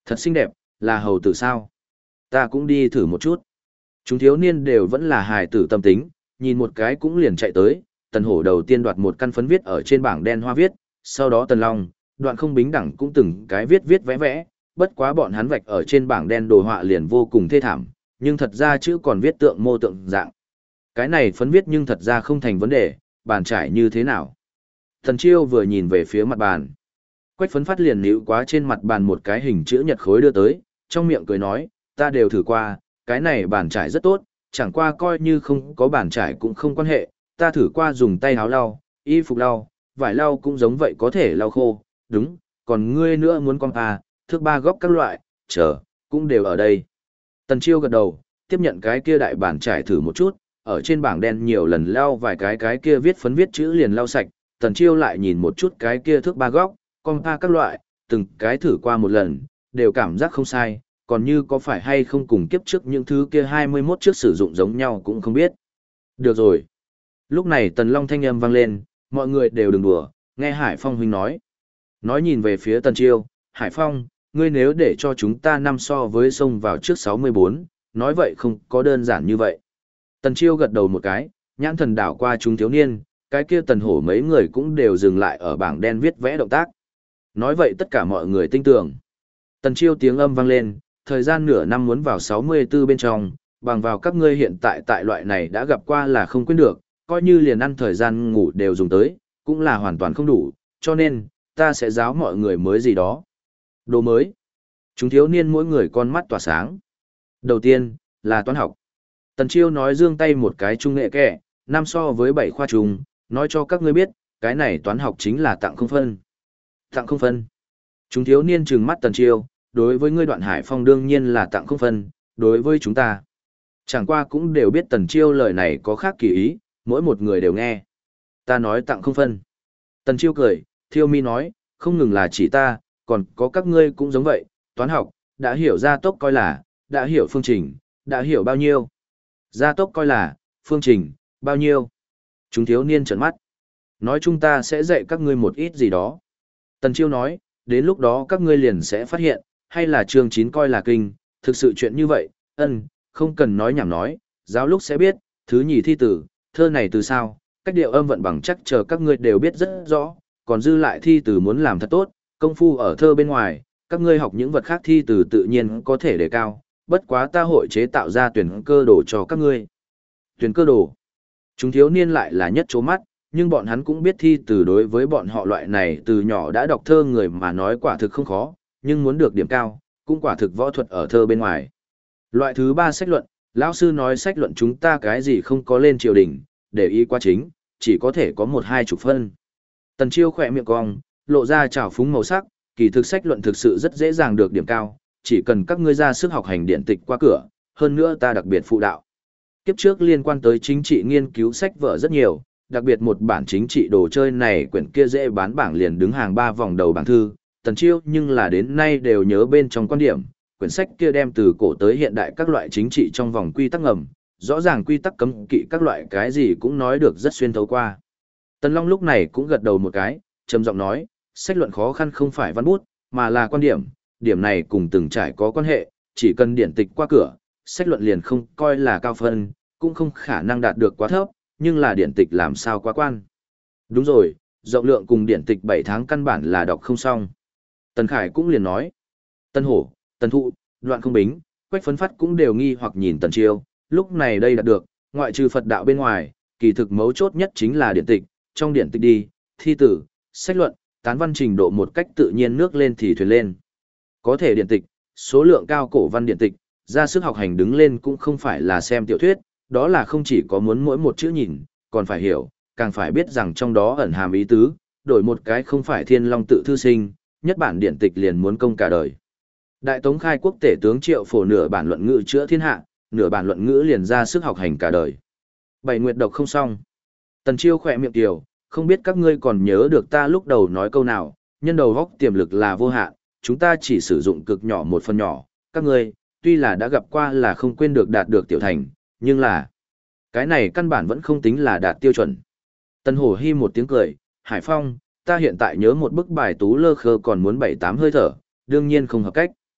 Thật xinh đẹp, là hầu tử sao? Ta cũng đi thử một chút. Chúng thiếu niên đều vẫn là hài tử tâm tính, nhìn một cái cũng liền chạy tới, Tần Hổ đầu tiên đoạt một căn phấn viết ở trên bảng đen hoa viết, sau đó Tần Long, Đoạn Không Bính đẳng cũng từng cái viết viết vẽ vẽ, bất quá bọn hắn vạch ở trên bảng đen đồ họa liền vô cùng thê thảm, nhưng thật ra chữ còn viết tượng mô tượng dạng. Cái này phấn viết nhưng thật ra không thành vấn đề, bàn trải như thế nào? Thần Chiêu vừa nhìn về phía mặt bàn. Quách phấn phát liền níu quá trên mặt bàn một cái hình chữ nhật khối đưa tới, trong miệng cười nói, ta đều thử qua, cái này bàn trải rất tốt, chẳng qua coi như không có bàn trải cũng không quan hệ, ta thử qua dùng tay áo lau, y phục lau, vải lau cũng giống vậy có thể lau khô, đúng, còn ngươi nữa muốn con thước ba góc các loại, chờ, cũng đều ở đây. Tần Chiêu gật đầu, tiếp nhận cái kia đại bàn trải thử một chút, ở trên bảng đen nhiều lần lau vài cái kia viết phấn viết chữ liền lau sạch, Tần Chiêu lại nhìn một chút cái kia thước ba góc, con các loại, từng cái thử qua một lần, đều cảm giác không sai, còn như có phải hay không cùng kiếp trước những thứ kia 21 trước sử dụng giống nhau cũng không biết. Được rồi. Lúc này Tần Long thanh âm vang lên, mọi người đều đừng đùa, nghe Hải Phong huynh nói. Nói nhìn về phía Tần Chiêu, Hải Phong, ngươi nếu để cho chúng ta năm so với sông vào trước 64, nói vậy không có đơn giản như vậy. Tần Chiêu gật đầu một cái, nhãn thần đảo qua chúng thiếu niên, cái kia Tần Hổ mấy người cũng đều dừng lại ở bảng đen viết vẽ động tác. Nói vậy tất cả mọi người tin tưởng. Tần Chiêu tiếng âm vang lên, thời gian nửa năm muốn vào 64 bên trong, bằng vào các ngươi hiện tại tại loại này đã gặp qua là không quên được, coi như liền ăn thời gian ngủ đều dùng tới, cũng là hoàn toàn không đủ, cho nên, ta sẽ giáo mọi người mới gì đó. Đồ mới. Chúng thiếu niên mỗi người con mắt tỏa sáng. Đầu tiên, là toán học. Tần Chiêu nói giương tay một cái trung nghệ kẻ, năm so với 7 khoa trung, nói cho các ngươi biết, cái này toán học chính là tặng không phân. Tặng không phân. Chúng thiếu niên trừng mắt Tần Chiêu, đối với ngươi Đoạn Hải Phong đương nhiên là tặng không phân, đối với chúng ta. Chẳng qua cũng đều biết Tần Chiêu lời này có khác kỳ ý, mỗi một người đều nghe. Ta nói tặng không phân. Tần Chiêu cười, Thiêu Mi nói, không ngừng là chỉ ta, còn có các ngươi cũng giống vậy, toán học, đã hiểu gia tốc coi là, đã hiểu phương trình, đã hiểu bao nhiêu. Gia tốc coi là, phương trình, bao nhiêu. Chúng thiếu niên trợn mắt. Nói chúng ta sẽ dạy các ngươi một ít gì đó. Tần Chiêu nói, đến lúc đó các ngươi liền sẽ phát hiện, hay là chương 9 coi là kinh, thực sự chuyện như vậy, không cần nói nhảm nói, giáo lúc sẽ biết, thứ nhì thi tử, thơ này từ sao, cách điệu âm vận bằng chắc chờ các ngươi đều biết rất rõ, còn dư lại thi từ muốn làm thật tốt, công phu ở thơ bên ngoài, các ngươi học những vật khác thi từ tự nhiên có thể đề cao, bất quá ta hội chế tạo ra tuyển cơ đồ cho các ngươi. Tuyển cơ đồ. Chúng thiếu niên lại là nhất chố mắt, nhưng bọn hắn cũng biết thi từ đối với bọn họ loại này từ nhỏ đã đọc thơ người mà nói quả thực không khó, nhưng muốn được điểm cao, cũng quả thực võ thuật ở thơ bên ngoài. Loại thứ 3 sách luận, lão sư nói sách luận chúng ta cái gì không có lên triều đình, để ý quá chính, chỉ có thể có 1-2 phân. Tần Chiêu khỏe miệng cong, lộ ra trào phúng màu sắc, kỳ thực sách luận thực sự rất dễ dàng được điểm cao, chỉ cần các ngươi ra sức học hành điện tịch qua cửa, hơn nữa ta đặc biệt phụ đạo. Kiếp trước liên quan tới chính trị nghiên cứu sách vở rất nhiều, đặc biệt một bản chính trị đồ chơi này quyển kia dễ bán bảng liền đứng hàng 3 vòng đầu bảng thư, Tần Chiêu nhưng là đến nay đều nhớ bên trong quan điểm, quyển sách kia đem từ cổ tới hiện đại các loại chính trị trong vòng quy tắc ngầm, rõ ràng quy tắc cấm kỵ các loại cái gì cũng nói được rất xuyên thấu qua. Tần Long lúc này cũng gật đầu một cái, trầm giọng nói, sách luận khó khăn không phải văn bút, mà là quan điểm, điểm này cùng từng trải có quan hệ, chỉ cần điển tịch qua cửa, sách luận liền không coi là cao phân, cũng không khả năng đạt được quá thấp, nhưng là điển tịch làm sao quá quan. Đúng rồi, rộng lượng cùng điển tịch 7 tháng căn bản là đọc không xong. Tần Khải cũng liền nói, Tân Hổ, Tần Thụ, Đoạn Không Bính, Quách Phấn Phát cũng đều nghi hoặc nhìn Tần Chiêu, lúc này đây đạt được, ngoại trừ Phật đạo bên ngoài, kỳ thực mấu chốt nhất chính là điển tịch, trong điển tịch đi, thi tử, sách luận, tán văn trình độ một cách tự nhiên nước lên thì thuyền lên. Có thể điển tịch, số lượng cao cổ văn điển tịch, ra sức học hành đứng lên cũng không phải là xem tiểu thuyết, đó là không chỉ có muốn mỗi một chữ nhìn, còn phải hiểu, càng phải biết rằng trong đó ẩn hàm ý tứ, đổi một cái không phải thiên long tự thư sinh, nhất bản điển tịch liền muốn công cả đời. Đại Tống khai quốc tể tướng Triệu Phổ nửa bản luận ngữ chữa thiên hạ, nửa bản luận ngữ liền ra sức học hành cả đời. Bảy nguyệt độc không xong. Tần Chiêu khỏe miệng tiểu, không biết các ngươi còn nhớ được ta lúc đầu nói câu nào, nhân đầu góc tiềm lực là vô hạn, chúng ta chỉ sử dụng cực nhỏ một phần nhỏ, các ngươi, tuy là đã gặp qua là không quên được đạt được tiểu thành, nhưng là, cái này căn bản vẫn không tính là đạt tiêu chuẩn. Tần Hổ hi một tiếng cười, Hải Phong, ta hiện tại nhớ một bức bài tú lơ khơ còn muốn 7-8 hơi thở, đương nhiên không hợp cách.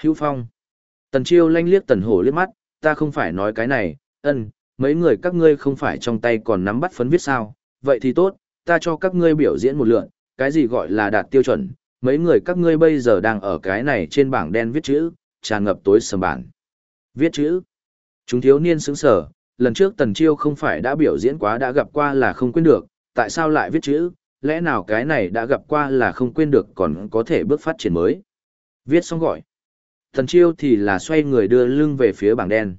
Hữu Phong. Tần Chiêu lanh liếc Tần Hổ liếc mắt, ta không phải nói cái này, mấy người các ngươi không phải trong tay còn nắm bắt phấn viết sao, vậy thì tốt, ta cho các ngươi biểu diễn một lượt, cái gì gọi là đạt tiêu chuẩn, mấy người các ngươi bây giờ đang ở cái này trên bảng đen viết chữ, tràn ngập tối sầm bản. Viết chữ. Chúng thiếu niên sững sờ, lần trước Tần Chiêu không phải đã biểu diễn quá đã gặp qua là không quên được, tại sao lại viết chữ, lẽ nào cái này đã gặp qua là không quên được còn có thể bước phát triển mới. Viết xong gọi. Tần Chiêu thì là xoay người đưa lưng về phía bảng đen.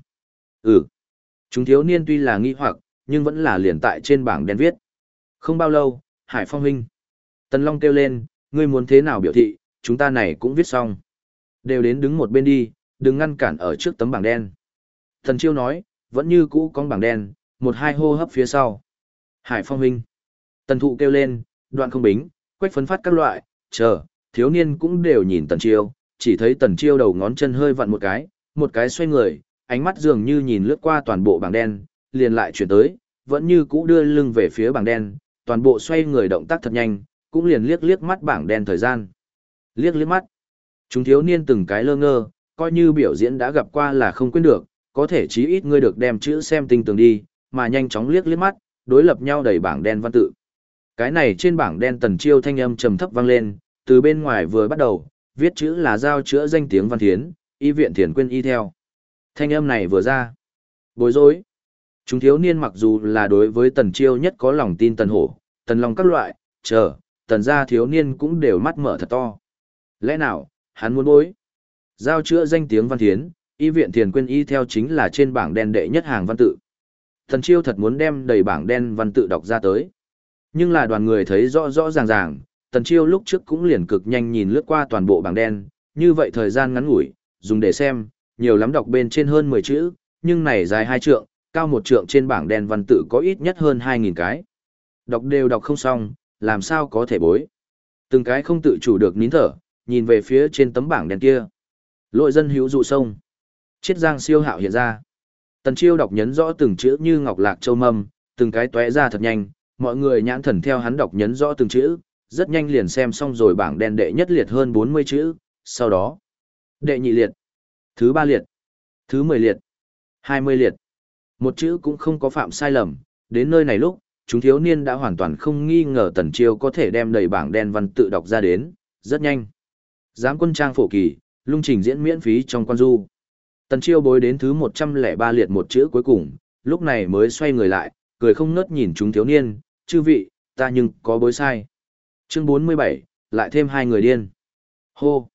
Chúng thiếu niên tuy là nghi hoặc, nhưng vẫn là liền tại trên bảng đen viết. Không bao lâu, Hải Phong huynh. Tần Long kêu lên, ngươi muốn thế nào biểu thị, chúng ta này cũng viết xong. Đều đến đứng một bên đi, đừng ngăn cản ở trước tấm bảng đen. Tần Chiêu nói, vẫn như cũ con bảng đen, một hai hô hấp phía sau. Hải Phong huynh. Tần Thụ kêu lên, Đoạn Không Bính, Quách Phấn Phát các loại, thiếu niên cũng đều nhìn Tần Chiêu, chỉ thấy Tần Chiêu đầu ngón chân hơi vặn một cái xoay người, ánh mắt dường như nhìn lướt qua toàn bộ bảng đen, liền lại chuyển tới, vẫn như cũ đưa lưng về phía bảng đen, toàn bộ xoay người động tác thật nhanh, cũng liền liếc mắt bảng đen thời gian. Liếc mắt. Chúng thiếu niên từng cái lơ ngơ, coi như biểu diễn đã gặp qua là không quên được, có thể chí ít ngươi được đem chữ xem tinh tường đi, mà nhanh chóng liếc mắt, đối lập nhau đầy bảng đen văn tự. Cái này trên bảng đen Tần Chiêu thanh âm trầm thấp vang lên, từ bên ngoài vừa bắt đầu, viết chữ là giao chữa danh tiếng Văn Thiến, y viện Thiền Quyên y theo. Thanh âm này vừa ra, bối rối. Chúng thiếu niên mặc dù là đối với Tần Chiêu nhất có lòng tin Tần Hổ, Tần Long các loại, Tần gia thiếu niên cũng đều mắt mở thật to. Lẽ nào, hắn muốn bối? Giao chữa danh tiếng Văn Thiến, y viện Thiền Quyên y theo chính là trên bảng đen đệ nhất hàng văn tự. Tần Chiêu thật muốn đem đầy bảng đen văn tự đọc ra tới. Nhưng là đoàn người thấy rõ rõ ràng, Tần Chiêu lúc trước cũng liền cực nhanh nhìn lướt qua toàn bộ bảng đen, như vậy thời gian ngắn ngủi, dùng để xem, nhiều lắm đọc bên trên hơn 10 chữ, nhưng này dài 2 trượng, cao 1 trượng trên bảng đen văn tự có ít nhất hơn 2.000 cái. Đọc đều đọc không xong, làm sao có thể bối. Từng cái không tự chủ được nín thở, nhìn về phía trên tấm bảng đen kia. Lội dân hữu dụ sông. Chiết giang siêu hạo hiện ra. Tần Chiêu đọc nhấn rõ từng chữ như ngọc lạc châu mâm, từng cái tóe ra thật nhanh, mọi người nhãn thần theo hắn đọc nhấn rõ từng chữ, rất nhanh liền xem xong rồi bảng đen đệ nhất liệt hơn 40 chữ, sau đó đệ nhị liệt, thứ 3 liệt, thứ 10 liệt, 20 liệt. Một chữ cũng không có phạm sai lầm, đến nơi này lúc, chúng thiếu niên đã hoàn toàn không nghi ngờ Tần Chiêu có thể đem đầy bảng đen văn tự đọc ra đến, rất nhanh. Giám quân trang phổ kỳ, lung trình diễn miễn phí trong quan du. Tần Chiêu bối đến thứ 103 liệt một chữ cuối cùng, lúc này mới xoay người lại, cười không ngớt nhìn chúng thiếu niên, chư vị, ta nhưng có bối sai. Chương 47, lại thêm 2 người điên. Hô!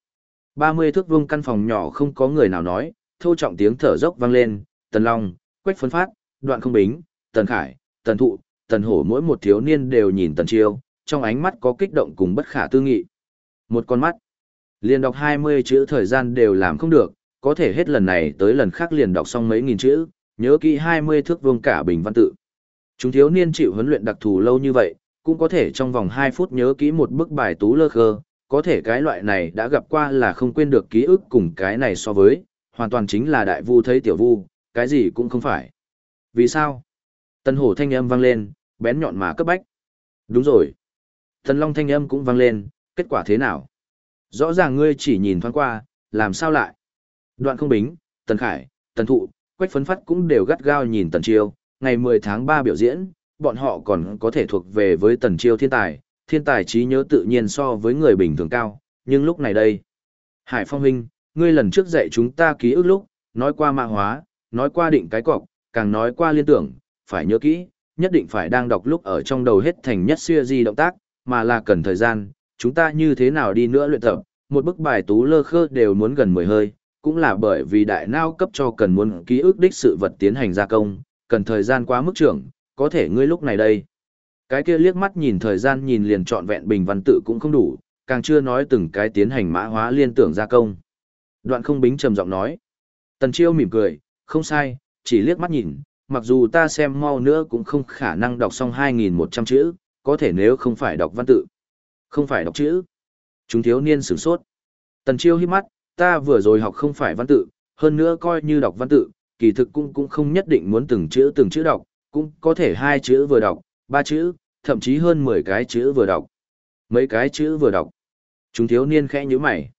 30 thước vuông căn phòng nhỏ không có người nào nói, thô trọng tiếng thở dốc vang lên, Tần Long, Quách Phấn Phát, Đoạn Không Bính, Tần Khải, Tần Thụ, Tần Hổ mỗi một thiếu niên đều nhìn Tần Chiêu, trong ánh mắt có kích động cùng bất khả tư nghị. Một con mắt, liền đọc 20 chữ thời gian đều làm không được, có thể hết lần này tới lần khác liền đọc xong mấy nghìn chữ, nhớ kỹ 20 thước vuông cả bình văn tự. Chúng thiếu niên chịu huấn luyện đặc thù lâu như vậy, cũng có thể trong vòng 2 phút nhớ kỹ một bức bài tú lơ khơ, có thể cái loại này đã gặp qua là không quên được ký ức cùng cái này so với, hoàn toàn chính là đại vu thấy tiểu vu, cái gì cũng không phải. Vì sao? Tần Hổ thanh âm vang lên, bén nhọn mà cấp bách. Đúng rồi. Tần Long thanh âm cũng vang lên, kết quả thế nào? Rõ ràng ngươi chỉ nhìn thoáng qua, làm sao lại? Đoạn Không Bính, Tần Khải, Tần Thụ, Quách Phấn Phát cũng đều gắt gao nhìn Tần Chiêu, ngày 10 tháng 3 biểu diễn, bọn họ còn có thể thuộc về với Tần Chiêu thiên tài trí nhớ tự nhiên so với người bình thường cao, nhưng lúc này đây. Hải Phong huynh, ngươi lần trước dạy chúng ta ký ức lúc, nói qua mã hóa, nói qua định cái cọc, càng nói qua liên tưởng, phải nhớ kỹ, nhất định phải đang đọc lúc ở trong đầu hết thành nhất xưa di động tác, mà là cần thời gian, chúng ta như thế nào đi nữa luyện tập, một bức bài tú lơ khơ đều muốn gần 10 hơi, cũng là bởi vì đại não cấp cho cần muốn ký ức đích sự vật tiến hành gia công, cần thời gian quá mức trưởng, có thể ngươi lúc này đây. Cái kia liếc mắt nhìn thời gian nhìn liền trọn vẹn bình văn tự cũng không đủ, càng chưa nói từng cái tiến hành mã hóa liên tưởng gia công. Đoạn Không Bính trầm giọng nói. Tần Chiêu mỉm cười, không sai, chỉ liếc mắt nhìn, mặc dù ta xem mau nữa cũng không khả năng đọc xong 2.100 chữ, có thể nếu không phải đọc văn tự, không phải đọc chữ. Chúng thiếu niên sửng sốt. Tần Chiêu híp mắt, ta vừa rồi học không phải văn tự, hơn nữa coi như đọc văn tự, kỳ thực cũng không nhất định muốn từng chữ đọc, cũng có thể 2 chữ vừa đọc, 3 chữ, thậm chí hơn 10 cái chữ vừa đọc. Mấy cái chữ vừa đọc. Chúng thiếu niên khẽ nhíu mày.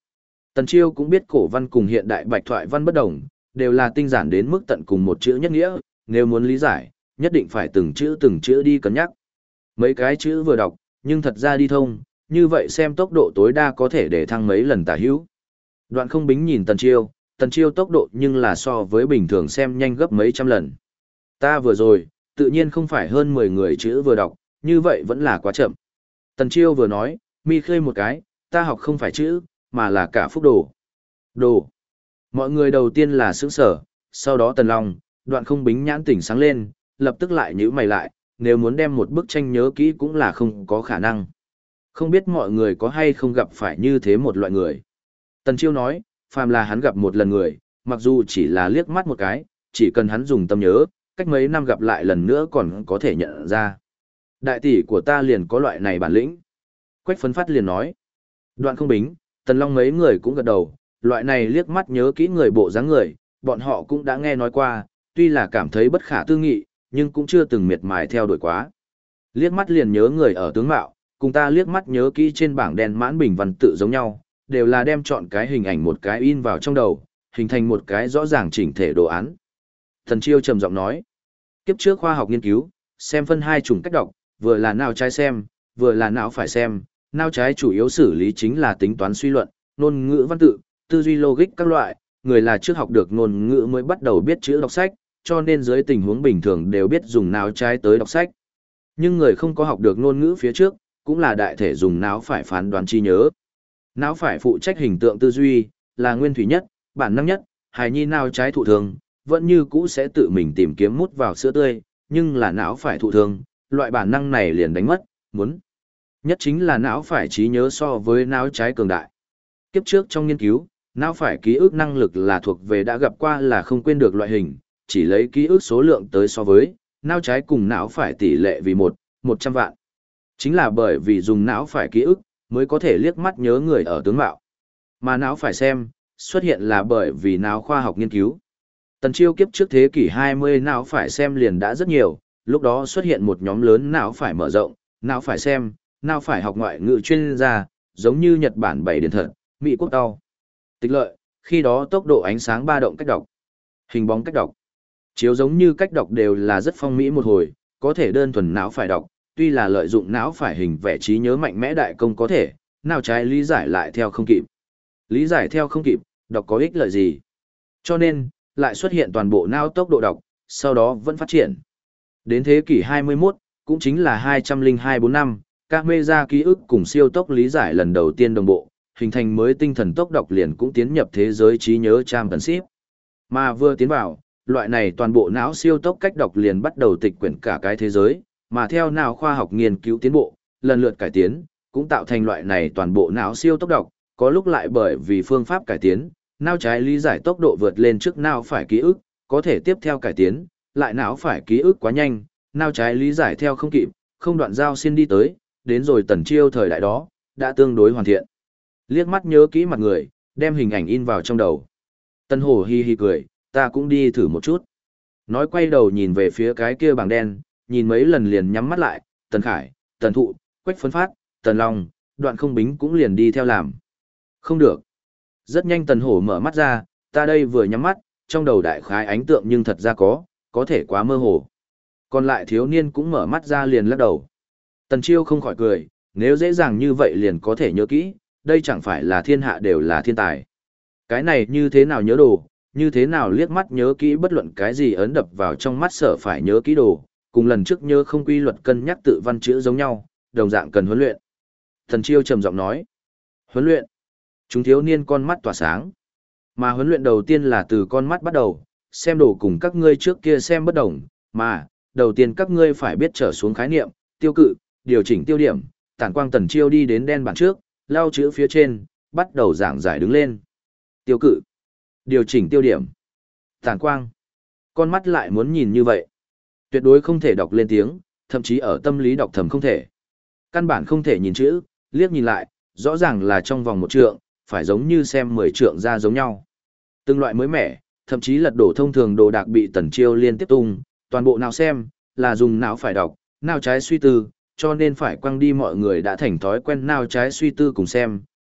Tần Chiêu cũng biết cổ văn cùng hiện đại bạch thoại văn bất đồng, đều là tinh giản đến mức tận cùng một chữ nhất nghĩa, nếu muốn lý giải, nhất định phải từng chữ đi cân nhắc. Mấy cái chữ vừa đọc, nhưng thật ra đi thông, như vậy xem tốc độ tối đa có thể để thăng mấy lần tả hữu. Đoạn Không Bính nhìn Tần Chiêu tốc độ nhưng là so với bình thường xem nhanh gấp mấy trăm lần. Ta vừa rồi, tự nhiên không phải hơn 10 người chữ vừa đọc, như vậy vẫn là quá chậm. Tần Chiêu vừa nói, mi khơi một cái, ta học không phải chữ, mà là cả phúc đồ. Đồ. Mọi người đầu tiên là sững sở, sau đó Tần Long, Đoạn Không Bính nhãn tỉnh sáng lên, lập tức lại nhíu mày lại, nếu muốn đem một bức tranh nhớ kỹ cũng là không có khả năng. Không biết mọi người có hay không gặp phải như thế một loại người. Tần Chiêu nói, phàm là hắn gặp một lần người, mặc dù chỉ là liếc mắt một cái, chỉ cần hắn dùng tâm nhớ, cách mấy năm gặp lại lần nữa còn có thể nhận ra. Đại tỷ của ta liền có loại này bản lĩnh. Quách Phấn Phát liền nói. Đoạn Không Bính, Tần Long mấy người cũng gật đầu, loại này liếc mắt nhớ kỹ người bộ dáng người, bọn họ cũng đã nghe nói qua, tuy là cảm thấy bất khả tư nghị, nhưng cũng chưa từng miệt mài theo đuổi quá. Liếc mắt liền nhớ người ở tướng mạo, cùng ta liếc mắt nhớ kỹ trên bảng đen mãn bình văn tự giống nhau, đều là đem chọn cái hình ảnh một cái in vào trong đầu, hình thành một cái rõ ràng chỉnh thể đồ án. Tần Chiêu trầm giọng nói, kiếp trước khoa học nghiên cứu, xem phân hai chủng cách đọc, vừa là não trái xem, vừa là não phải xem, não trái chủ yếu xử lý chính là tính toán suy luận, ngôn ngữ văn tự, tư duy logic các loại, người là trước học được ngôn ngữ mới bắt đầu biết chữ đọc sách, cho nên dưới tình huống bình thường đều biết dùng não trái tới đọc sách. Nhưng người không có học được ngôn ngữ phía trước, cũng là đại thể dùng não phải phán đoán trí nhớ. Não phải phụ trách hình tượng tư duy, là nguyên thủy nhất, bản năng nhất, hài nhi não trái thụ thường, vẫn như cũ sẽ tự mình tìm kiếm mút vào sữa tươi, nhưng là não phải thụ thường, loại bản năng này liền đánh mất, muốn. Nhất chính là não phải trí nhớ so với não trái cường đại. Kiếp trước trong nghiên cứu, não phải ký ức năng lực là thuộc về đã gặp qua là không quên được loại hình, chỉ lấy ký ức số lượng tới so với, não trái cùng não phải tỷ lệ vì 100 vạn. Chính là bởi vì dùng não phải ký ức, mới có thể liếc mắt nhớ người ở tướng mạo. Mà não phải xem, xuất hiện là bởi vì não khoa học nghiên cứu. Tần Chiêu kiếp trước thế kỷ 20 não phải xem liền đã rất nhiều, lúc đó xuất hiện một nhóm lớn não phải mở rộng, não phải xem, não phải học ngoại ngữ chuyên gia, giống như Nhật Bản 7 điện thật, Mỹ Quốc đau. Tịch lợi, khi đó tốc độ ánh sáng ba động cách đọc, hình bóng cách đọc, chiếu giống như cách đọc đều là rất phong mỹ một hồi, có thể đơn thuần não phải đọc, tuy là lợi dụng não phải hình vẽ trí nhớ mạnh mẽ đại công có thể, não trái lý giải lại theo không kịp. Lý giải theo không kịp, đọc có ích lợi gì? Cho nên, lại xuất hiện toàn bộ não tốc độ đọc, sau đó vẫn phát triển. Đến thế kỷ 21, cũng chính là 202-4 năm, các mê ra ký ức cùng siêu tốc lý giải lần đầu tiên đồng bộ, hình thành mới tinh thần tốc đọc liền cũng tiến nhập thế giới trí nhớ Championship. Mà vừa tiến vào, loại này toàn bộ não siêu tốc cách đọc liền bắt đầu tịch quyển cả cái thế giới, mà theo não khoa học nghiên cứu tiến bộ, lần lượt cải tiến, cũng tạo thành loại này toàn bộ não siêu tốc đọc, có lúc lại bởi vì phương pháp cải tiến, não trái lý giải tốc độ vượt lên trước não phải ký ức, có thể tiếp theo cải tiến, lại não phải ký ức quá nhanh, não trái lý giải theo không kịp, không đoạn giao xin đi tới, đến rồi Tần Chiêu thời đại đó, đã tương đối hoàn thiện. Liếc mắt nhớ kỹ mặt người, đem hình ảnh in vào trong đầu. Tần Hổ hi hi cười, ta cũng đi thử một chút. Nói quay đầu nhìn về phía cái kia bảng đen, nhìn mấy lần liền nhắm mắt lại, Tần Khải, Tần Thụ, Quách Phấn Phát, Tần Long, Đoạn Không Bính cũng liền đi theo làm. Không được. Rất nhanh Tần Hổ mở mắt ra, ta đây vừa nhắm mắt, trong đầu đại khái ánh tượng nhưng thật ra có thể quá mơ hồ. Còn lại thiếu niên cũng mở mắt ra liền lắc đầu. Tần Chiêu không khỏi cười, nếu dễ dàng như vậy liền có thể nhớ kỹ, đây chẳng phải là thiên hạ đều là thiên tài. Cái này như thế nào nhớ đồ, như thế nào liếc mắt nhớ kỹ bất luận cái gì ấn đập vào trong mắt sở phải nhớ kỹ đồ, cùng lần trước nhớ không quy luật cân nhắc tự văn chữ giống nhau, đồng dạng cần huấn luyện. Tần Chiêu trầm giọng nói, huấn luyện. Chúng thiếu niên con mắt tỏa sáng. Mà huấn luyện đầu tiên là từ con mắt bắt đầu, xem đồ cùng các ngươi trước kia xem bất đồng, mà, đầu tiên các ngươi phải biết trở xuống khái niệm, tiêu cự, điều chỉnh tiêu điểm, tản quang. Tần Chiêu đi đến đen bảng trước, lao chữ phía trên, bắt đầu giảng giải đứng lên. Tiêu cự, điều chỉnh tiêu điểm, tản quang. Con mắt lại muốn nhìn như vậy. Tuyệt đối không thể đọc lên tiếng, thậm chí ở tâm lý đọc thầm không thể. Căn bản không thể nhìn chữ, liếc nhìn lại, rõ ràng là trong vòng 1 trượng, phải giống như xem 10 trượng ra giống nhau. Từng loại mới mẻ, thậm chí lật đổ thông thường đồ đạc bị Tần Chiêu liên tiếp tung, toàn bộ não xem, là dùng não phải đọc, não trái suy tư, cho nên phải quăng đi mọi người đã thành thói quen não trái suy tư cùng xem,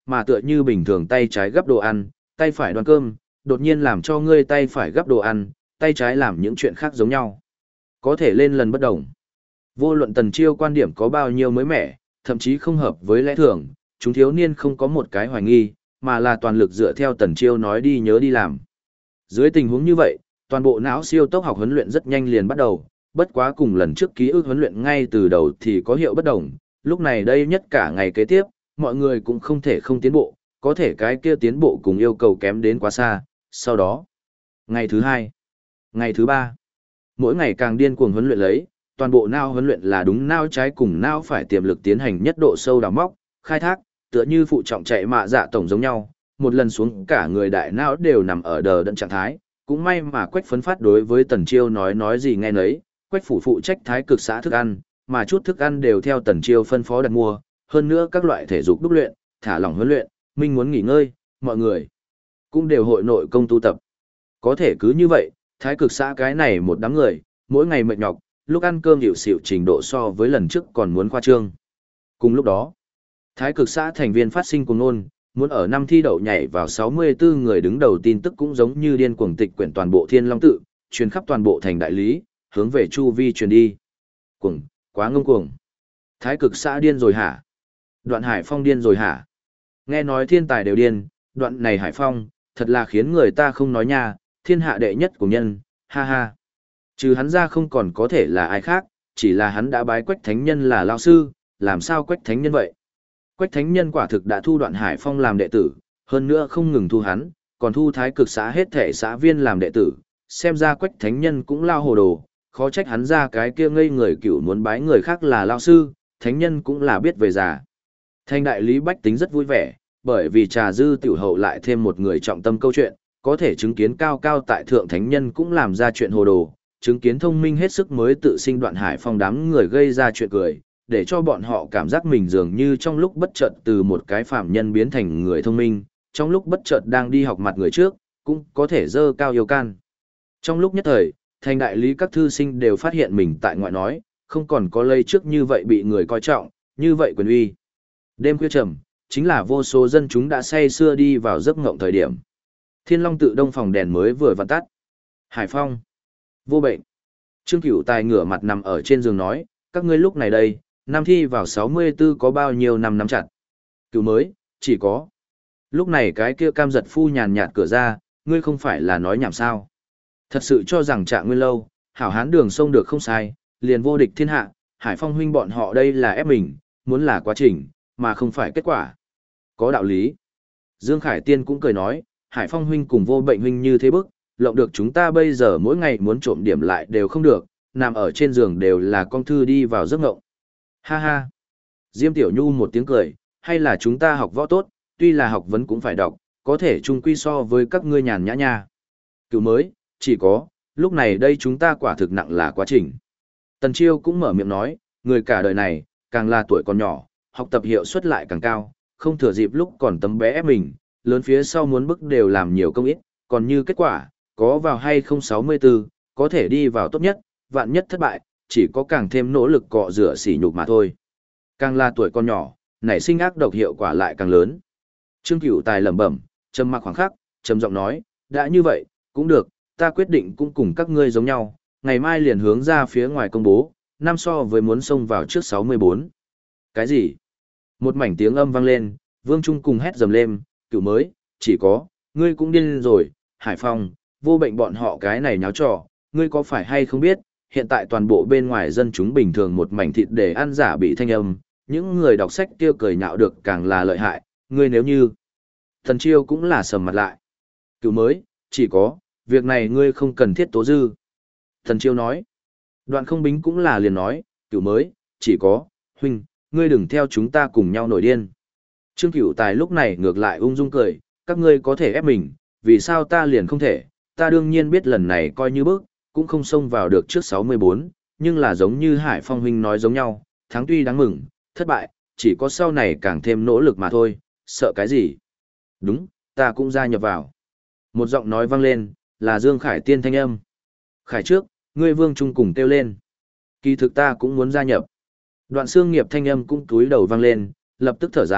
mà tựa như bình thường tay trái gắp đồ ăn, tay phải đoan cơm, đột nhiên làm cho ngươi tay phải gắp đồ ăn, tay trái làm những chuyện khác giống nhau. Có thể lên lần bất đồng. Vô luận Tần Chiêu quan điểm có bao nhiêu mới mẻ, thậm chí không hợp với lẽ thường, chúng thiếu niên không có một cái hoài nghi, mà là toàn lực dựa theo Tần Chiêu nói đi nhớ đi làm. Dưới tình huống như vậy, toàn bộ não siêu tốc học huấn luyện rất nhanh liền bắt đầu, bất quá cùng lần trước ký ức huấn luyện ngay từ đầu thì có hiệu bất đồng, lúc này đây nhất cả ngày kế tiếp, mọi người cũng không thể không tiến bộ, có thể cái kia tiến bộ cùng yêu cầu kém đến quá xa, sau đó, ngày thứ 2, ngày thứ 3, mỗi ngày càng điên cuồng huấn luyện lấy, toàn bộ não huấn luyện là đúng não trái cùng não phải tiềm lực tiến hành nhất độ sâu đào móc, khai thác, tựa như phụ trọng chạy mạ dạ tổng giống nhau, một lần xuống cả người đại não đều nằm ở đờ đẫn trạng thái, cũng may mà Quách Phấn Phát đối với Tần Chiêu nói gì nghe nấy, Quách phủ phụ trách thái cực xã thức ăn, mà chút thức ăn đều theo Tần Chiêu phân phó đặt mua, hơn nữa các loại thể dục đúc luyện, thả lỏng huấn luyện, minh muốn nghỉ ngơi, mọi người cũng đều hội nội công tu tập. Có thể cứ như vậy, thái cực xã cái này một đám người, mỗi ngày mệt nhọc, lúc ăn cơm hiệu xịu trình độ so với lần trước còn muốn khoa trương. Cùng lúc đó, thái cực xã thành viên phát sinh cuồng nôn, muốn ở năm thi đậu nhảy vào 64 người đứng đầu tin tức cũng giống như điên cuồng tịch quyển toàn bộ Thiên Long tự, truyền khắp toàn bộ thành đại lý, hướng về chu vi truyền đi. Cuồng, quá ngông cuồng. Thái cực xã điên rồi hả? Đoạn Hải Phong điên rồi hả? Nghe nói thiên tài đều điên, đoạn này Hải Phong, thật là khiến người ta không nói nha, thiên hạ đệ nhất của nhân, ha ha. Trừ hắn ra không còn có thể là ai khác, chỉ là hắn đã bái Quách Thánh Nhân là lao sư, làm sao Quách Thánh Nhân vậy? Quách Thánh Nhân quả thực đã thu Đoạn Hải Phong làm đệ tử, hơn nữa không ngừng thu hắn, còn thu thái cực xã hết thể xã viên làm đệ tử, xem ra Quách Thánh Nhân cũng lao hồ đồ, khó trách hắn ra cái kia ngây người cửu muốn bái người khác là lao sư, Thánh Nhân cũng là biết về già. Thanh đại lý bách tính rất vui vẻ, bởi vì trà dư tiểu hậu lại thêm một người trọng tâm câu chuyện, có thể chứng kiến cao cao tại thượng Thánh Nhân cũng làm ra chuyện hồ đồ, chứng kiến thông minh hết sức mới tự sinh Đoạn Hải Phong đám người gây ra chuyện cười, để cho bọn họ cảm giác mình dường như trong lúc bất chợt từ một cái phạm nhân biến thành người thông minh, trong lúc bất chợt đang đi học mặt người trước, cũng có thể dơ cao yêu can. Trong lúc nhất thời, thành đại lý các thư sinh đều phát hiện mình tại ngoại nói, không còn có lây trước như vậy bị người coi trọng, như vậy quyền uy. Đêm khuya trầm, chính là vô số dân chúng đã say sưa đi vào giấc ngộng thời điểm. Thiên Long tự đông phòng đèn mới vừa vặn tắt. Hải Phong, vô bệnh. Trương Cửu Tài ngửa mặt nằm ở trên giường nói, các ngươi lúc này đây, năm thi vào 64 có bao nhiêu năm nắm chặt. Cửu mới, chỉ có. Lúc này cái kia cam giật phu nhàn nhạt cửa ra, ngươi không phải là nói nhảm sao. Thật sự cho rằng Trạng Nguyên lâu, hảo hán đường sông được không sai, liền vô địch thiên hạ, Hải Phong huynh bọn họ đây là ép mình, muốn là quá trình, mà không phải kết quả. Có đạo lý. Dương Khải Tiên cũng cười nói, Hải Phong huynh cùng vô bệnh huynh như thế bức, lộng được chúng ta bây giờ mỗi ngày muốn trộm điểm lại đều không được, nằm ở trên giường đều là con thư đi vào giấc ngộng. Ha ha. Diêm Tiểu Nhu một tiếng cười, hay là chúng ta học võ tốt, tuy là học vấn cũng phải đọc, có thể chung quy so với các ngươi nhàn nhã nha. Cựu mới, chỉ có, lúc này đây chúng ta quả thực nặng là quá trình. Tần Chiêu cũng mở miệng nói, người cả đời này, càng là tuổi còn nhỏ, học tập hiệu suất lại càng cao, không thừa dịp lúc còn tấm bé ép mình, lớn phía sau muốn bức đều làm nhiều công ít, còn như kết quả, có vào hay không 64, có thể đi vào tốt nhất, vạn nhất thất bại, chỉ có càng thêm nỗ lực cọ rửa sỉ nhục mà thôi. Càng là tuổi còn nhỏ, nảy sinh ác độc hiệu quả lại càng lớn. Trương Cửu Tài lẩm bẩm, trầm mặc khoảng khắc, trầm giọng nói, đã như vậy, cũng được, ta quyết định cũng cùng các ngươi giống nhau, ngày mai liền hướng ra phía ngoài công bố, năm so với muốn xông vào trước 64. Cái gì? Một mảnh tiếng âm vang lên, Vương Trung cùng hét dầm lên, Cửu mới, chỉ có, ngươi cũng điên rồi, Hải Phong, vô bệnh bọn họ cái này nháo trò, ngươi có phải hay không biết, hiện tại toàn bộ bên ngoài dân chúng bình thường một mảnh thịt để ăn giả bị thanh âm, những người đọc sách tiêu cười nhạo được càng là lợi hại, ngươi nếu như... Thần Chiêu cũng là sầm mặt lại. Cửu mới, chỉ có, việc này ngươi không cần thiết tố dư. Thần Chiêu nói. Đoạn Không Bính cũng là liền nói, Cửu mới, chỉ có, huynh, ngươi đừng theo chúng ta cùng nhau nổi điên. Trương Cửu Tài lúc này ngược lại ung dung cười, các ngươi có thể ép mình, vì sao ta liền không thể, ta đương nhiên biết lần này coi như bước, cũng không xông vào được trước 64, nhưng là giống như Hải Phong huynh nói giống nhau, thắng tuy đáng mừng, thất bại, chỉ có sau này càng thêm nỗ lực mà thôi, sợ cái gì. Đúng, ta cũng gia nhập vào. Một giọng nói vang lên, là Dương Khải Tiên thanh âm. Khải trước, ngươi Vương Trung cùng kêu lên. Kỳ thực ta cũng muốn gia nhập. Đoạn Xương Nghiệp thanh âm cũng túi đầu vang lên, lập tức thở dài,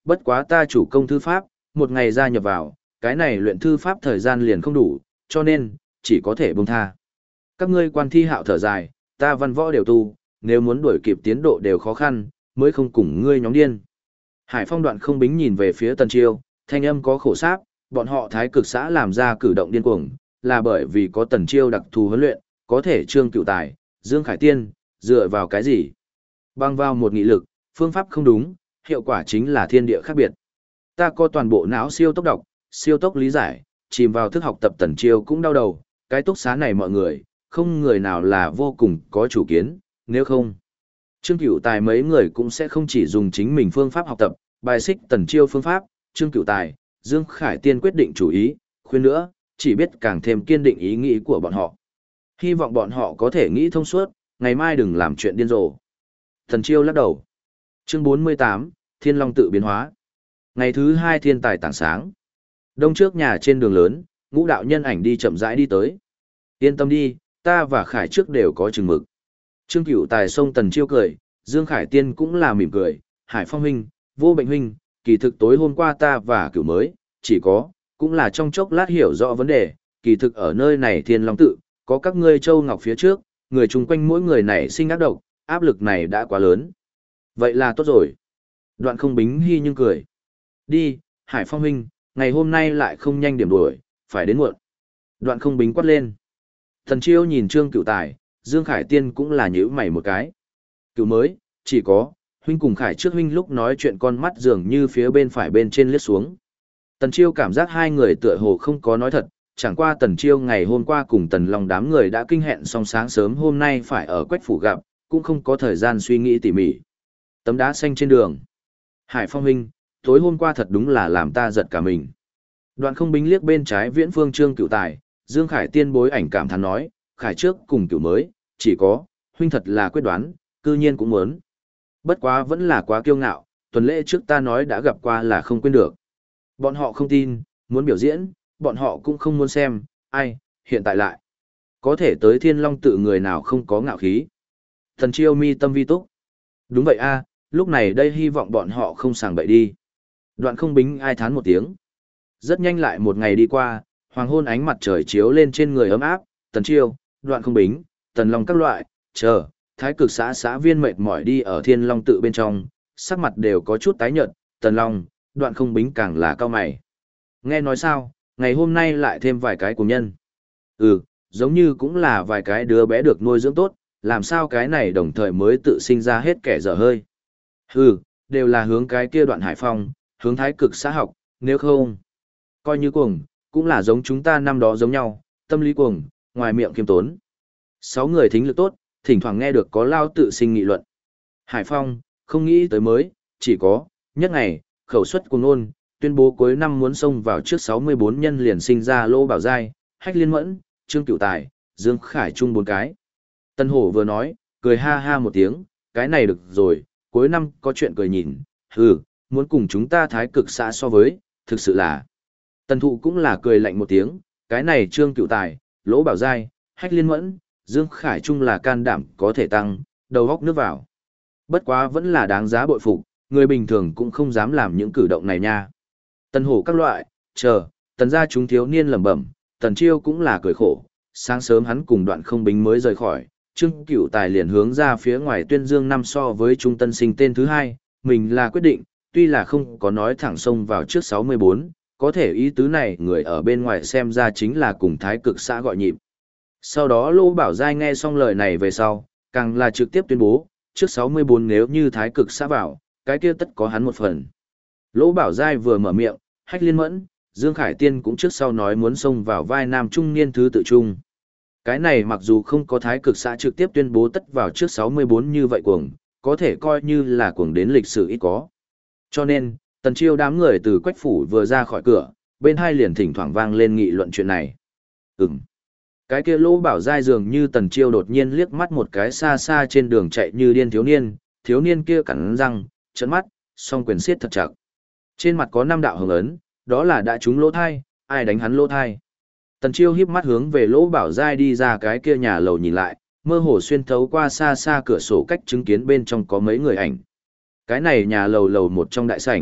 bất quá ta chủ công thư pháp, một ngày gia nhập vào, cái này luyện thư pháp thời gian liền không đủ, cho nên, chỉ có thể buông tha. Các ngươi quan thi hạo thở dài, ta văn võ đều tu, nếu muốn đuổi kịp tiến độ đều khó khăn, mới không cùng ngươi nhóm điên. Hải Phong Đoạn Không Bính nhìn về phía Tần Chiêu, thanh âm có khổ sáp, bọn họ Thái Cực xã làm ra cử động điên cuồng, là bởi vì có Tần Chiêu đặc thù huấn luyện, có thể Trương Cựu Tài, Dương Khải Tiên, dựa vào cái gì? Bằng vào một nghị lực, phương pháp không đúng, hiệu quả chính là thiên địa khác biệt. Ta có toàn bộ não siêu tốc đọc, siêu tốc lý giải, chìm vào thức học tập Tần Chiêu cũng đau đầu, cái túc xá này mọi người, không người nào là vô cùng có chủ kiến, nếu không, Trương Cửu Tài mấy người cũng sẽ không chỉ dùng chính mình phương pháp học tập, bài xích Tần Chiêu phương pháp, Trương Cửu Tài, Dương Khải Tiên quyết định chủ ý, khuyên nữa, chỉ biết càng thêm kiên định ý nghĩ của bọn họ. Hy vọng bọn họ có thể nghĩ thông suốt, ngày mai đừng làm chuyện điên rồ. Tần Chiêu lắc đầu. Chương 48, Thiên Long tự biến hóa. Ngày thứ 2 thiên tài tảng sáng. Đông trước nhà trên đường lớn, ngũ đạo nhân ảnh đi chậm rãi đi tới. Yên tâm đi, ta và Khải trước đều có chừng mực. Trương Cửu Tài xông Tần Chiêu cười, Dương Khải Tiên cũng là mỉm cười, Hải Phong huynh, Vô Bệnh huynh, kỳ thực tối hôm qua ta và Cửu mới, chỉ có, cũng là trong chốc lát hiểu rõ vấn đề, kỳ thực ở nơi này Thiên Long tự, có các ngươi châu ngọc phía trước, người chung quanh mỗi người này sinh ác độc, áp lực này đã quá lớn. Vậy là tốt rồi. Đoạn Không Bính hi nhưng cười. Đi, Hải Phong huynh, ngày hôm nay lại không nhanh điểm đuổi, phải đến muộn. Đoạn Không Bính quát lên. Tần Chiêu nhìn Trương Cửu Tài, Dương Khải Tiên cũng là nhíu mày một cái. Cửu mới, chỉ có, huynh cùng Khải trước huynh lúc nói chuyện con mắt dường như phía bên phải bên trên liếc xuống. Tần Chiêu cảm giác hai người tựa hồ không có nói thật, chẳng qua Tần Chiêu ngày hôm qua cùng Tần Long đám người đã kinh hẹn xong sáng sớm hôm nay phải ở Quách Phủ gặp, cũng không có thời gian suy nghĩ tỉ mỉ. Tấm đá xanh trên đường. Hải Phong huynh, tối hôm qua thật đúng là làm ta giật cả mình. Đoạn Không Bính liếc bên trái Viễn Phương Trương Cửu Tài, Dương Khải Tiên bối ảnh cảm thán nói, Khải trước cùng Cửu mới, chỉ có, huynh thật là quyết đoán, cư nhiên cũng muốn. Bất quá vẫn là quá kiêu ngạo, tuần lễ trước ta nói đã gặp qua là không quên được. Bọn họ không tin, muốn biểu diễn, bọn họ cũng không muốn xem, ai, hiện tại lại. Có thể tới Thiên Long tự người nào không có ngạo khí. Thần Chiêu mi tâm vi túc. Đúng vậy a, lúc này đây hy vọng bọn họ không sàng bậy đi. Đoạn Không Bính ai thán một tiếng. Rất nhanh lại một ngày đi qua, hoàng hôn ánh mặt trời chiếu lên trên người ấm áp, Tần Chiêu, Đoạn Không Bính, Tần Long các loại, chờ, Thái Cực xã xã viên mệt mỏi đi ở Thiên Long tự bên trong, sắc mặt đều có chút tái nhợt, Tần Long, Đoạn Không Bính càng là cao mày. Nghe nói sao, ngày hôm nay lại thêm vài cái cùng nhân. Giống như cũng là vài cái đứa bé được nuôi dưỡng tốt, làm sao cái này đồng thời mới tự sinh ra hết kẻ dở hơi. Đều là hướng cái kia Đoạn Hải Phong, hướng Thái Cực xã học, nếu không, coi như cuồng, cũng là giống chúng ta năm đó giống nhau, tâm lý cuồng, ngoài miệng kiêm tốn. 6 người thính lực tốt, thỉnh thoảng nghe được có lao tự sinh nghị luận. Hải Phong, không nghĩ tới mới, chỉ có, nhất ngày, khẩu suất cuồng ngôn, tuyên bố cuối năm muốn xông vào trước 64 nhân liền sinh ra Lô Bảo Giai, Hách Liên Mẫn, Trương Cửu Tài, Dương Khải Trung 4 cái. Tân Hổ vừa nói, cười ha ha một tiếng, cái này được rồi, cuối năm có chuyện cười nhìn, muốn cùng chúng ta Thái Cực xã so với, thực sự là. Tần Thụ cũng là cười lạnh một tiếng, cái này Trương Cửu Tài, Lỗ Bảo Giai, Hách Liên Mẫn, Dương Khải Trung là can đảm có thể tăng, đầu góc nước vào. Bất quá vẫn là đáng giá bội phục, người bình thường cũng không dám làm những cử động này nha. Tần Hổ các loại, Tần gia chúng thiếu niên lẩm bẩm, Tần Chiêu cũng là cười khổ, sáng sớm hắn cùng Đoạn Không Bính mới rời khỏi, Trương Cửu Tài liền hướng ra phía ngoài tuyên dương năm so với trung tân sinh tên thứ 2, mình là quyết định, tuy là không có nói thẳng xông vào trước 64, có thể ý tứ này người ở bên ngoài xem ra chính là cùng Thái Cực xã gọi nhịp. Sau đó Lô Bảo Giai nghe xong lời này về sau, càng là trực tiếp tuyên bố, trước 64 nếu như Thái Cực xã vào, cái kia tất có hắn một phần. Lô Bảo Giai vừa mở miệng, Hách Liên Mẫn, Dương Khải Tiên cũng trước sau nói muốn xông vào vai nam trung niên thứ tự trung. Cái này mặc dù không có Thái Cực xã trực tiếp tuyên bố tất vào trước 64 như vậy cuồng, có thể coi như là cuồng đến lịch sử ít có. Cho nên, Tần Chiêu đám người từ Quách phủ vừa ra khỏi cửa, bên hai liền thỉnh thoảng vang lên nghị luận chuyện này. Cái kia Lô Bảo Giai dường như Tần Chiêu đột nhiên liếc mắt một cái xa xa trên đường chạy như điên thiếu niên kia cắn răng, trợn mắt, song quyền siết thật chặt. Trên mặt có 5 đạo hồng ấn, đó là đã trúng lỗ thai, ai đánh hắn lỗ thai. Tần Chiêu híp mắt hướng về Lô Bảo Giai đi ra cái kia nhà lầu nhìn lại, mơ hồ xuyên thấu qua xa xa cửa sổ cách chứng kiến bên trong có mấy người ảnh. Cái này nhà lầu một trong đại sảnh,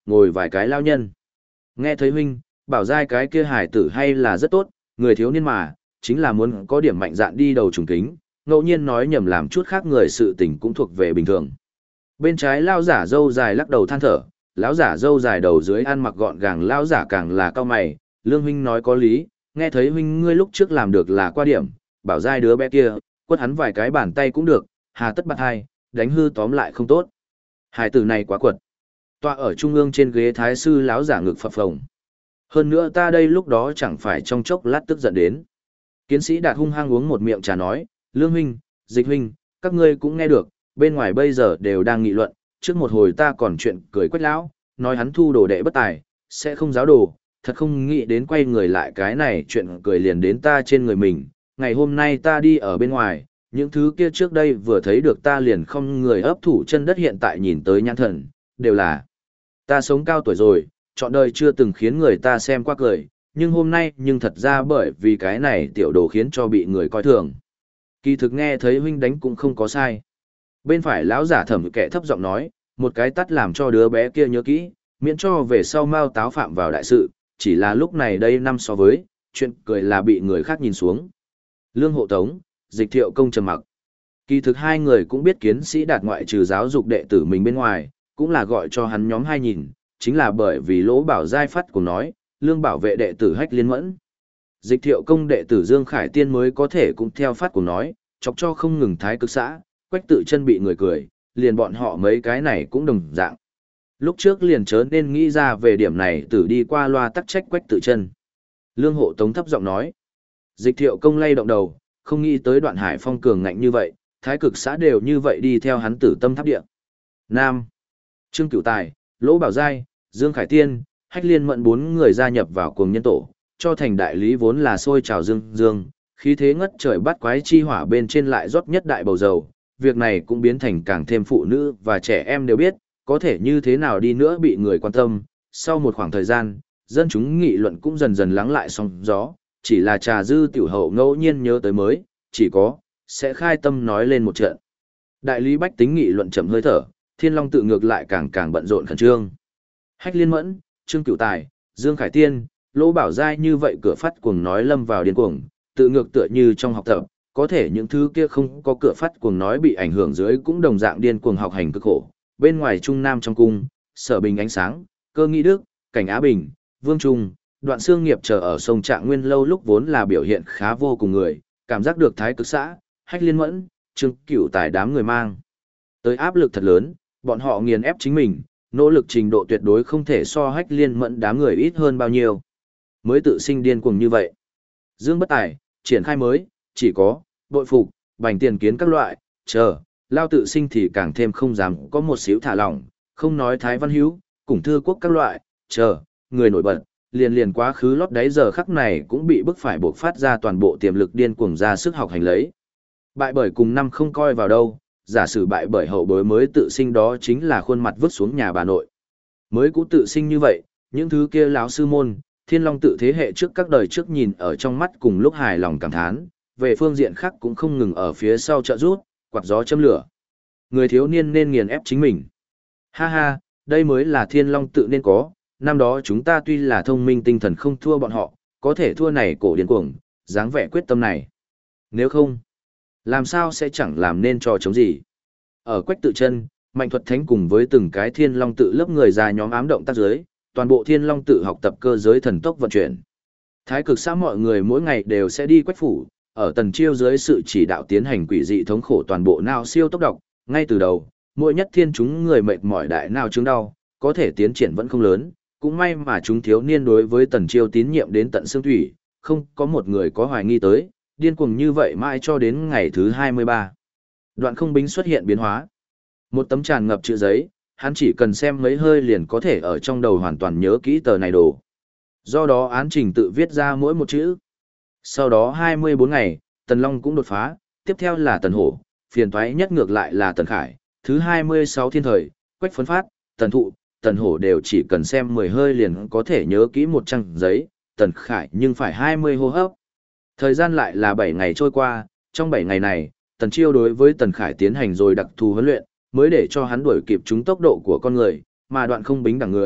ngồi vài cái lao nhân. Nghe thấy huynh, bảo giai cái kia hải tử hay là rất tốt, người thiếu niên mà, chính là muốn có điểm mạnh dạn đi đầu trùng kính, ngẫu nhiên nói nhầm làm chút khác người sự tình cũng thuộc về bình thường. Bên trái lao giả râu dài lắc đầu than thở, lão giả râu dài đầu dưới ăn mặc gọn gàng, lão giả càng là cao mày, Lương huynh nói có lý, nghe thấy huynh ngươi lúc trước làm được là qua điểm, bảo giai đứa bé kia, quất hắn vài cái bàn tay cũng được, hà tất bắt hai, đánh hư tóm lại không tốt. Hải tử này quá quật. Tọa ở trung ương trên ghế thái sư lão giả ngực phập phồng. Hơn nữa ta đây lúc đó chẳng phải trong chốc lát tức giận đến. Kiến sĩ Đạt hung hăng uống một miệng trà nói, Lương huynh, Dịch huynh, các ngươi cũng nghe được, bên ngoài bây giờ đều đang nghị luận, trước một hồi ta còn chuyện cười Quách lão, nói hắn thu đồ đệ bất tài, sẽ không giáo đồ, thật không nghĩ đến quay người lại cái này chuyện cười liền đến ta trên người mình. Ngày hôm nay ta đi ở bên ngoài, những thứ kia trước đây vừa thấy được ta liền không người ấp thủ chân đất hiện tại nhìn tới nhãn thần, đều là ta sống cao tuổi rồi, trọn đời chưa từng khiến người ta xem qua cười, nhưng hôm nay nhưng thật ra bởi vì cái này tiểu đồ khiến cho bị người coi thường. Kỳ thực nghe thấy huynh đánh cũng không có sai. Bên phải lão giả Thẩm Kệ thấp giọng nói, một cái tắt làm cho đứa bé kia nhớ kỹ, miễn cho về sau mau táo phạm vào đại sự, chỉ là lúc này đây năm so với, chuyện cười là bị người khác nhìn xuống. Lương Hộ Tống, Dịch Thiệu Công trầm mặc. Kỳ thực hai người cũng biết Kiến sĩ Đạt ngoại trừ giáo dục đệ tử mình bên ngoài, cũng là gọi cho hắn nhóm hai nhìn, chính là bởi vì Lỗ Bảo Giai phát cùng nói, Lương bảo vệ đệ tử Hách Liên Mẫn. Dịch Thiệu Công đệ tử Dương Khải Tiên mới có thể cũng theo phát cùng nói, chọc cho không ngừng thái cực xã, Quách Tự Chân bị người cười, liền bọn họ mấy cái này cũng đồng dạng. Lúc trước liền chớ nên nghĩ ra về điểm này tử đi qua loa tắc trách Quách Tự Chân. Lương Hộ Tống thấp giọng nói. Dịch Thiệu Công lay động đầu, không nghĩ tới Đoạn Hải Phong cường ngạnh như vậy, thái cực xã đều như vậy đi theo hắn tử tâm tháp địa. Nam, Trương Cửu Tài, Lỗ Bảo Giai, Dương Khải Tiên, Hách Liên Mẫn bốn người gia nhập vào cuồng nhân tổ, cho thành đại lý vốn là sôi trào dương, khí thế ngất trời bắt quái chi hỏa bên trên lại rót nhất đại bầu dầu. Việc này cũng biến thành càng thêm phụ nữ và trẻ em đều biết, có thể như thế nào đi nữa bị người quan tâm. Sau một khoảng thời gian, dân chúng nghị luận cũng dần dần lắng lại sóng gió, chỉ là trà dư tiểu hậu ngẫu nhiên nhớ tới mới, chỉ có, sẽ khai tâm nói lên một trận. Đại lý bách tính nghị luận chậm hơi thở, Thiên Long tự ngược lại càng bận rộn khẩn trương. Hách Liên Mẫn, Trương Cửu Tài, Dương Khải Tiên, Lỗ Bảo Giai như vậy cửa phát cuồng nói lâm vào điên cuồng, tự ngược tựa như trong học tập, có thể những thứ kia không có cửa phát cuồng nói bị ảnh hưởng dưới cũng đồng dạng điên cuồng học hành cực khổ. Bên ngoài Trung Nam trong cung, Sở Bình Ánh Sáng, Cơ Nghĩ Đức, Cảnh Á Bình, Vương Trung, Đoạn Xương Nghiệp chờ ở sông Trạng Nguyên lâu lúc vốn là biểu hiện khá vô cùng người, cảm giác được thái cực xã, Hách Liên Mẫn, Trương Cửu Tài đám người mang tới áp lực thật lớn, bọn họ nghiền ép chính mình, nỗ lực trình độ tuyệt đối không thể so Hách Liên Mẫn đám người ít hơn bao nhiêu. Mới tự sinh điên cuồng như vậy. Dương Bất Tài, triển khai mới, chỉ có, bội phục, bành tiền kiến các loại, chờ, lao tự sinh thì càng thêm không dám có một xíu thả lỏng, không nói Thái Văn Hữu, cùng thư quốc các loại, chờ, người nổi bật, liền quá khứ lót đáy giờ khắc này cũng bị bức phải buộc phát ra toàn bộ tiềm lực điên cuồng ra sức học hành lấy. Bại bởi cùng năm không coi vào đâu, giả sử bại bởi hậu bối mới tự sinh đó chính là khuôn mặt vứt xuống nhà bà nội. Mới cũ tự sinh như vậy, những thứ kia lão sư môn, Thiên Long tự thế hệ trước các đời trước nhìn ở trong mắt cùng lúc hài lòng cảm thán, về phương diện khác cũng không ngừng ở phía sau trợ rút, quạt gió châm lửa. Người thiếu niên nên nghiền ép chính mình. Ha ha, đây mới là Thiên Long tự nên có, năm đó chúng ta tuy là thông minh tinh thần không thua bọn họ, có thể thua này cổ điên cuồng, dáng vẻ quyết tâm này. Nếu không, làm sao sẽ chẳng làm nên trò chống gì. Ở Quách Tự Chân, Mạnh Thuật Thánh cùng với từng cái Thiên Long tự lớp người già nhóm ám động tác giới, toàn bộ Thiên Long tự học tập cơ giới thần tốc vận chuyển. Thái cực xã mọi người mỗi ngày đều sẽ đi Quách phủ, ở Tần Chiêu dưới sự chỉ đạo tiến hành quỷ dị thống khổ toàn bộ não siêu tốc độc, ngay từ đầu, mỗi nhất thiên chúng người mệt mỏi đại não chứng đau, có thể tiến triển vẫn không lớn, cũng may mà chúng thiếu niên đối với Tần Chiêu tín nhiệm đến tận xương thủy, không có một người có hoài nghi tới, điên cuồng như vậy mãi cho đến ngày thứ 23. Đoạn Không Bính xuất hiện biến hóa. Một tấm tràn ngập chữ giấy, hắn chỉ cần xem mấy hơi liền có thể ở trong đầu hoàn toàn nhớ kỹ tờ này đồ. Do đó án trình tự viết ra mỗi một chữ. Sau đó 24 ngày, Tần Long cũng đột phá, tiếp theo là Tần Hổ, phiền toái nhất ngược lại là Tần Khải, thứ 26 thiên thời, Quách Phấn Phát, Tần Thụ, Tần Hổ đều chỉ cần xem 10 hơi liền có thể nhớ kỹ một trang giấy, Tần Khải nhưng phải 20 hô hấp. Thời gian lại là 7 ngày trôi qua, trong 7 ngày này, Tần Chiêu đối với Tần Khải tiến hành rồi đặc thù huấn luyện, mới để cho hắn đuổi kịp chúng tốc độ của con người, mà Đoạn Không Bính đẳng người,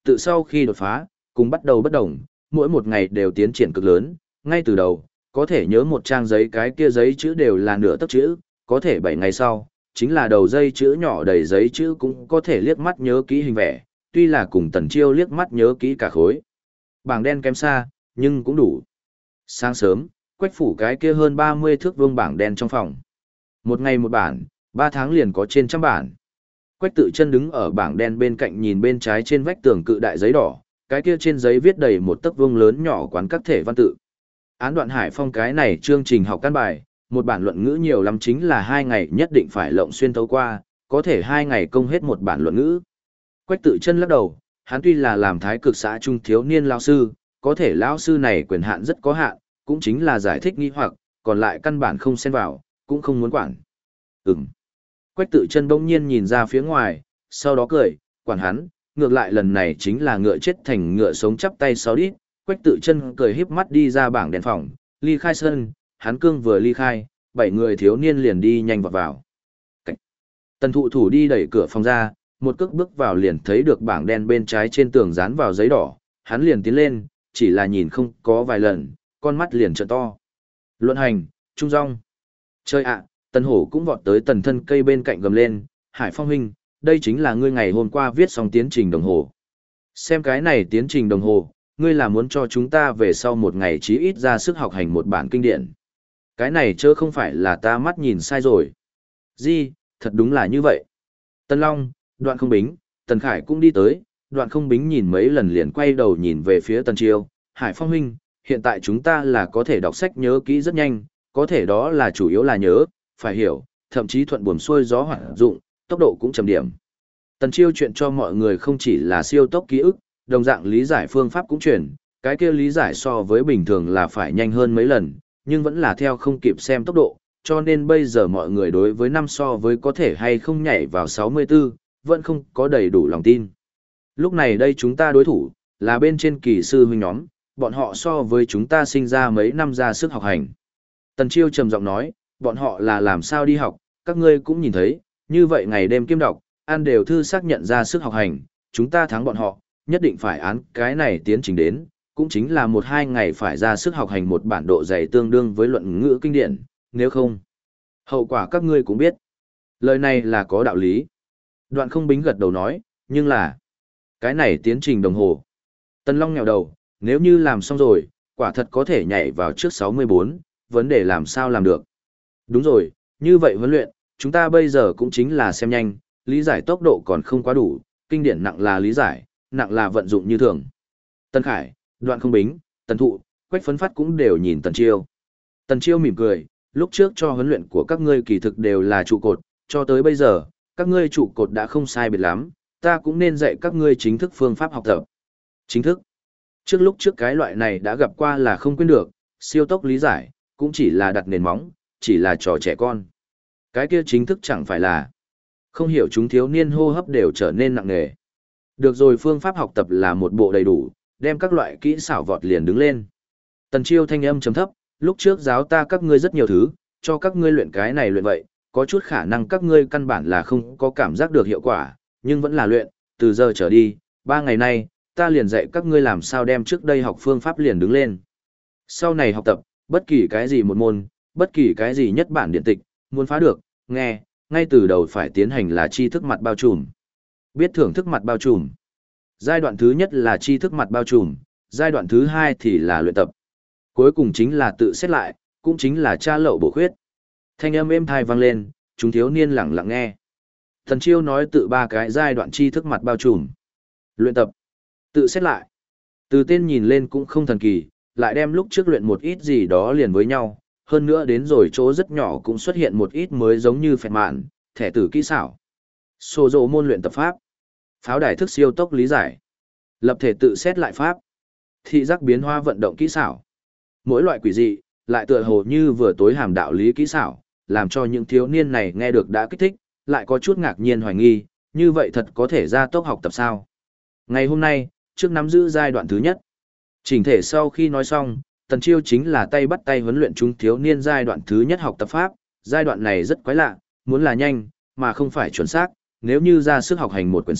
tự sau khi đột phá, cùng bắt đầu bất đồng, mỗi một ngày đều tiến triển cực lớn, ngay từ đầu, có thể nhớ một trang giấy cái kia giấy chữ đều là nửa tấc chữ, có thể 7 ngày sau, chính là đầu dây chữ nhỏ đầy giấy chữ cũng có thể liếc mắt nhớ kỹ hình vẽ, tuy là cùng Tần Chiêu liếc mắt nhớ kỹ cả khối. Bảng đen kém xa, nhưng cũng đủ. Sáng sớm, Quách phủ cái kia hơn 30 thước vuông bảng đen trong phòng. Một ngày một bản, 3 tháng liền có trên trăm bản. Quách Tự Chân đứng ở bảng đen bên cạnh nhìn bên trái trên vách tường cự đại giấy đỏ, cái kia trên giấy viết đầy một tấc vuông lớn nhỏ quán các thể văn tự. Án Đoạn Hải Phong cái này chương trình học căn bài, một bản luận ngữ nhiều lắm chính là 2 ngày nhất định phải lộng xuyên thấu qua, có thể 2 ngày công hết một bản luận ngữ. Quách Tự Chân lắc đầu, hắn tuy là làm thái cực xã trung thiếu niên lão sư, có thể lão sư này quyền hạn rất có hạn, cũng chính là giải thích nghi hoặc, còn lại căn bản không xen vào, cũng không muốn quản. Quách Tự Chân bỗng nhiên nhìn ra phía ngoài, sau đó cười, quản hắn, ngược lại lần này chính là ngựa chết thành ngựa sống chắp tay sau đít. Quách Tự Chân cười híp mắt đi ra bảng đèn phòng, ly khai sân, hắn cương vừa ly khai, 7 người thiếu niên liền đi nhanh vọt vào. Tần Thụ Thủ đi đẩy cửa phòng ra, một cước bước vào liền thấy được bảng đen bên trái trên tường dán vào giấy đỏ, hắn liền tiến lên, chỉ là nhìn không có vài lần, con mắt liền trợn to. Luận hành, trung rong. Chơi ạ, Tần Hổ cũng vọt tới tần thân cây bên cạnh gầm lên, Hải Phong huynh, đây chính là ngươi ngày hôm qua viết xong tiến trình đồng hồ. Xem cái này tiến trình đồng hồ, ngươi là muốn cho chúng ta về sau một ngày chí ít ra sức học hành một bản kinh điển. Cái này chớ không phải là ta mắt nhìn sai rồi. Di, thật đúng là như vậy. Tân Long, Đoạn Không Bính, Tần Khải cũng đi tới, Đoạn Không Bính nhìn mấy lần liền quay đầu nhìn về phía Tần Chiêu, Hải Phong huynh, hiện tại chúng ta là có thể đọc sách nhớ kỹ rất nhanh, có thể đó là chủ yếu là nhớ, phải hiểu, thậm chí thuận buồm xuôi gió hoạt dụng, tốc độ cũng chậm điểm. Tần Chiêu chuyện cho mọi người không chỉ là siêu tốc ký ức, đồng dạng lý giải phương pháp cũng truyền, cái kia lý giải so với bình thường là phải nhanh hơn mấy lần, nhưng vẫn là theo không kịp xem tốc độ, cho nên bây giờ mọi người đối với năm so với có thể hay không nhảy vào 64, vẫn không có đầy đủ lòng tin. Lúc này đây chúng ta đối thủ, là bên trên kỳ sư huynh nhóm, bọn họ so với chúng ta sinh ra mấy năm ra sức học hành. Tần Chiêu trầm giọng nói, bọn họ là làm sao đi học, các ngươi cũng nhìn thấy, như vậy ngày đêm kiêm đọc, ăn đều thư xác nhận ra sức học hành, chúng ta thắng bọn họ, nhất định phải án cái này tiến trình đến, cũng chính là 1-2 ngày phải ra sức học hành một bản độ dày tương đương với luận ngữ kinh điển, nếu không, hậu quả các ngươi cũng biết. Lời này là có đạo lý. Đoạn Không Bính gật đầu nói, nhưng là, cái này tiến trình đồng hồ. Tần Long nghèo đầu, nếu như làm xong rồi, quả thật có thể nhảy vào trước 64, vấn đề làm sao làm được. Đúng rồi, như vậy huấn luyện, chúng ta bây giờ cũng chính là xem nhanh, lý giải tốc độ còn không quá đủ, kinh điển nặng là lý giải, nặng là vận dụng như thường. Tần Khải, Đoạn Không Bính, Tần Thụ, Quách Phấn Phát cũng đều nhìn Tần Chiêu. Tần Chiêu mỉm cười, lúc trước cho huấn luyện của các ngươi kỳ thực đều là trụ cột, cho tới bây giờ, các ngươi trụ cột đã không sai biệt lắm, ta cũng nên dạy các ngươi chính thức phương pháp học tập. Chính thức. Lúc trước cái loại này đã gặp qua là không quên được, siêu tốc lý giải, cũng chỉ là đặt nền móng, chỉ là trò trẻ con. Cái kia chính thức chẳng phải là không hiểu, chúng thiếu niên hô hấp đều trở nên nặng nề. Được rồi, phương pháp học tập là một bộ đầy đủ, đem các loại kỹ xảo vọt liền đứng lên. Tần Chiêu thanh âm trầm thấp, lúc trước giáo ta các ngươi rất nhiều thứ, cho các ngươi luyện cái này luyện vậy, có chút khả năng các ngươi căn bản là không có cảm giác được hiệu quả, nhưng vẫn là luyện, từ giờ trở đi, 3 ngày nay, ta liền dạy các ngươi làm sao đem trước đây học phương pháp liền đứng lên. Sau này học tập, bất kỳ cái gì một môn, bất kỳ cái gì nhất bản điện tịch, muốn phá được, nghe, ngay từ đầu phải tiến hành là tri thức mặt bao trùm. Biết thưởng thức mặt bao trùm. Giai đoạn thứ nhất là tri thức mặt bao trùm, giai đoạn thứ hai thì là luyện tập. Cuối cùng chính là tự xét lại, cũng chính là tra lậu bổ khuyết. Thanh âm êm thai vang lên, chúng thiếu niên lặng lặng nghe. Tần Chiêu nói tự 3 cái giai đoạn tri thức mặt bao trùm. Luyện tập, tự xét lại. Từ tên nhìn lên cũng không thần kỳ, lại đem lúc trước luyện một ít gì đó liền với nhau, hơn nữa đến rồi chỗ rất nhỏ cũng xuất hiện một ít mới giống như phẹt mạn, thẻ tử kỹ xảo. Sô dỗ môn luyện tập pháp. Pháo đài thức siêu tốc lý giải. Lập thể tự xét lại pháp. Thị giác biến hóa vận động kỹ xảo. Mỗi loại quỷ dị, lại tựa hồ như vừa tối hàm đạo lý kỹ xảo, làm cho những thiếu niên này nghe được đã kích thích, lại có chút ngạc nhiên hoài nghi, như vậy thật có thể ra tốc học tập sao? Ngày hôm nay, trước nắm giữ giai đoạn thứ nhất. Chỉnh thể sau khi nói xong, Tần Chiêu chính là tay bắt tay huấn luyện chúng thiếu niên giai đoạn thứ nhất học tập pháp, giai đoạn này rất quái lạ, muốn là nhanh, mà không phải chuẩn xác, nếu như ra sức học hành một quyển sách,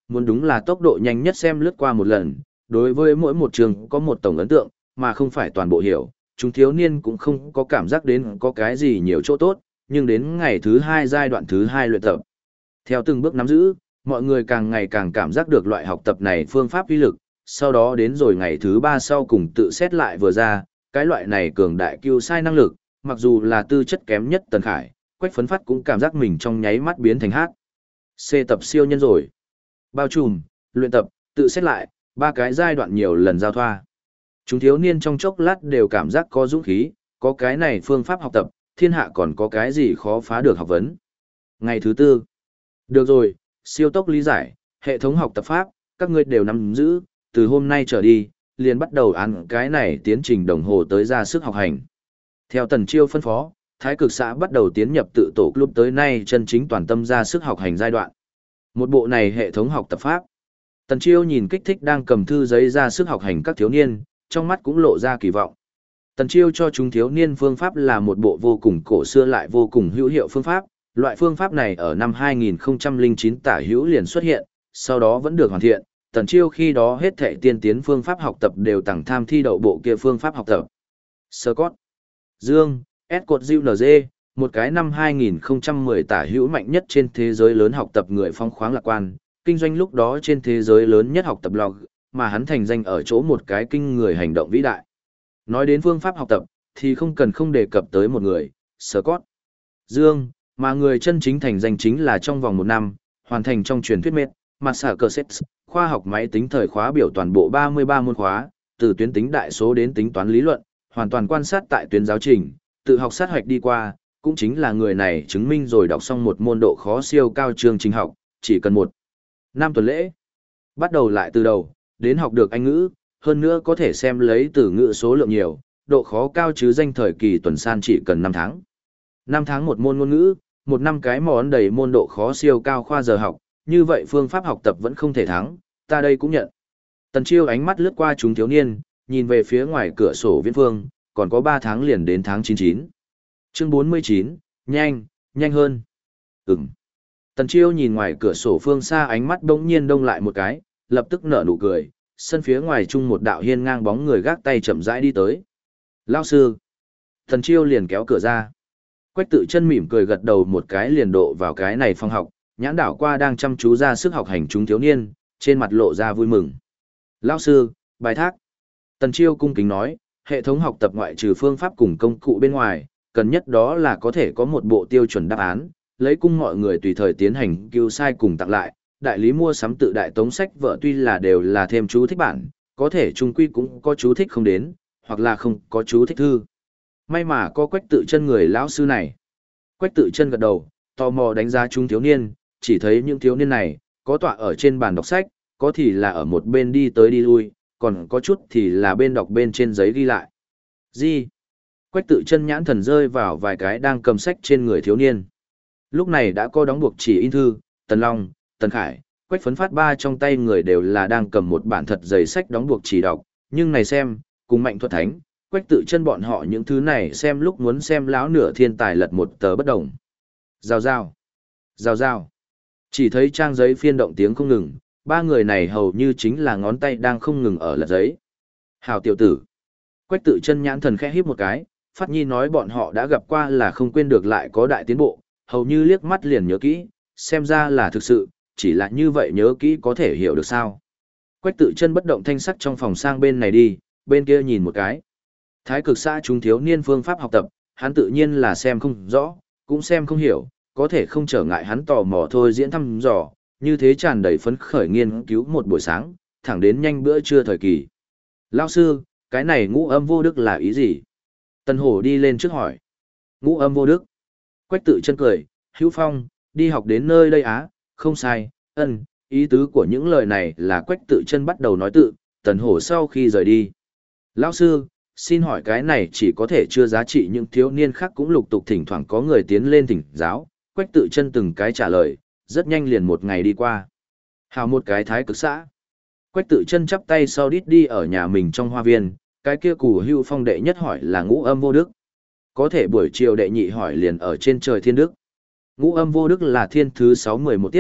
muốn đúng là tốc độ nhanh nhất xem lướt qua một lần, đối với mỗi một trường có một tổng ấn tượng, mà không phải toàn bộ hiểu, chúng thiếu niên cũng không có cảm giác đến có cái gì nhiều chỗ tốt, nhưng đến ngày thứ 2 giai đoạn thứ 2 luyện tập. Theo từng bước nắm giữ, mọi người càng ngày càng cảm giác được loại học tập này phương pháp uy lực, sau đó đến rồi ngày thứ 3 sau cùng tự xét lại vừa ra, cái loại này cường đại cứu sai năng lực, mặc dù là tư chất kém nhất Tần Khải, Quách Phấn Phát cũng cảm giác mình trong nháy mắt biến thành hát. C tập siêu nhân rồi. Bao trùm, luyện tập, tự xét lại, 3 cái giai đoạn nhiều lần giao thoa. Chúng thiếu niên trong chốc lát đều cảm giác có dũng khí, có cái này phương pháp học tập, thiên hạ còn có cái gì khó phá được học vấn. Ngày thứ 4. Được rồi, siêu tốc lý giải, hệ thống học tập pháp, các ngươi đều nắm giữ, từ hôm nay trở đi, liền bắt đầu án cái này tiến trình đồng hồ tới ra sức học hành. Theo Tần Chiêu phân phó, Thái Cực xã bắt đầu tiến nhập tự tổ club tới nay chân chính toàn tâm ra sức học hành giai đoạn. Một bộ này hệ thống học tập pháp. Tần Chiêu nhìn kích thích đang cầm thư giấy ra sức học hành các thiếu niên, trong mắt cũng lộ ra kỳ vọng. Tần Chiêu cho chúng thiếu niên phương pháp là một bộ vô cùng cổ xưa lại vô cùng hữu hiệu phương pháp. Loại phương pháp này ở năm 2009 tả hữu liền xuất hiện, sau đó vẫn được hoàn thiện. Tần Chiêu khi đó hết thảy tiên tiến phương pháp học tập đều tặng tham thi đậu bộ kia phương pháp học tập. Scott, Dương, S. Cột Diệu NG, một cái năm 2010 tả hữu mạnh nhất trên thế giới lớn học tập người phong khoáng lạc quan, kinh doanh lúc đó trên thế giới lớn nhất học tập blog, mà hắn thành danh ở chỗ một cái kinh người hành động vĩ đại. Nói đến phương pháp học tập, thì không cần không đề cập tới một người, Scott, Dương, mà người chân chính thành danh chính là trong vòng 1 năm, hoàn thành trong truyền thuyết mệt, Massachusetts, khoa học máy tính thời khóa biểu toàn bộ 33 môn khóa, từ tuyến tính đại số đến tính toán lý luận, hoàn toàn quan sát tại tuyến giáo trình, tự học sát hoạch đi qua, cũng chính là người này chứng minh rồi đọc xong một môn độ khó siêu cao chương trình học, chỉ cần 1 năm tuần lễ. Bắt đầu lại từ đầu, đến học được Anh ngữ, hơn nữa có thể xem lấy từ ngữ số lượng nhiều, độ khó cao chứ danh thời kỳ tuần san chỉ cần 5 tháng. 5 tháng một môn ngôn ngữ, 1 năm cái món đầy môn độ khó siêu cao khoa giờ học, như vậy phương pháp học tập vẫn không thể thắng, ta đây cũng nhận. Tần Chiêu ánh mắt lướt qua chúng thiếu niên, nhìn về phía ngoài cửa sổ viễn phương, còn có 3 tháng liền đến tháng 99. Chương 49, nhanh, nhanh hơn. Tần Chiêu nhìn ngoài cửa sổ phương xa ánh mắt bỗng nhiên đông lại một cái, lập tức nở nụ cười, sân phía ngoài chung một đạo hiên ngang bóng người gác tay chậm rãi đi tới. Lao sư. Tần Chiêu liền kéo cửa ra. Quách Tự Chân mỉm cười gật đầu một cái liền độ vào cái này phòng học, nhãn đảo qua đang chăm chú ra sức học hành chúng thiếu niên, trên mặt lộ ra vui mừng. Lao sư, bài thác. Tần Chiêu cung kính nói, hệ thống học tập ngoại trừ phương pháp cùng công cụ bên ngoài, cần nhất đó là có thể có một bộ tiêu chuẩn đáp án, lấy cung mọi người tùy thời tiến hành cứu sai cùng tặng lại. Đại lý mua sắm tự đại tống sách vợ tuy là đều là thêm chú thích bản, có thể chung quy cũng có chú thích không đến, hoặc là không có chú thích thư. May mà có Quách Tự Chân người lão sư này. Quách Tự Chân gật đầu, tò mò đánh giá chúng thiếu niên, chỉ thấy những thiếu niên này, có tọa ở trên bàn đọc sách, có thì là ở một bên đi tới đi lui, còn có chút thì là bên đọc bên trên giấy ghi lại. Gì? Quách Tự Chân nhãn thần rơi vào vài cái đang cầm sách trên người thiếu niên. Lúc này đã có đóng buộc chỉ in thư, Tần Long, Tần Khải, Quách Phấn Phát ba trong tay người đều là đang cầm một bản thật dày sách đóng buộc chỉ đọc, nhưng này xem, cùng Mạnh Thuật Thánh, Quách Tự Chân bọn họ những thứ này xem lúc muốn xem lão nửa thiên tài lật một tờ bất đồng. Rào rào, rào rào. Chỉ thấy trang giấy phiên động tiếng không ngừng, ba người này hầu như chính là ngón tay đang không ngừng ở lật giấy. Hào tiểu tử. Quách Tự Chân nhãn thần khẽ híp một cái, Phát Nhi nói bọn họ đã gặp qua là không quên được lại có đại tiến bộ, hầu như liếc mắt liền nhớ kỹ, xem ra là thực sự, chỉ là như vậy nhớ kỹ có thể hiểu được sao. Quách Tự Chân bất động thanh sắc trong phòng sang bên này đi, bên kia nhìn một cái. Thái Cực xã chúng thiếu niên phương pháp học tập, hắn tự nhiên là xem không rõ, cũng xem không hiểu, có thể không trở ngại hắn tò mò thôi diễn thăm dò, như thế tràn đầy phấn khởi nghiên cứu một buổi sáng, thẳng đến nhanh bữa trưa thời kỳ. Lão sư, cái này ngũ âm vô đức là ý gì? Tần Hổ đi lên trước hỏi. Ngũ âm vô đức. Quách Tự Chân cười, Hữu Phong, đi học đến nơi đây á, không sai, ý tứ của những lời này là Quách Tự Chân bắt đầu nói tự, Tần Hổ sau khi rời đi. Lão sư, xin hỏi cái này chỉ có thể chưa giá trị những thiếu niên khác cũng lục tục thỉnh thoảng có người tiến lên thỉnh giáo, Quách Tự Chân từng cái trả lời, rất nhanh liền một ngày đi qua. Hào một cái Thái Cực xã. Quách Tự Chân chắp tay sau đít đi ở nhà mình trong hoa viên, cái kia Cù Hưu Phong đệ nhất hỏi là ngũ âm vô đức. Có thể buổi chiều đệ nhị hỏi liền ở trên trời thiên đức. Ngũ âm vô đức là thiên thứ 611 tiết,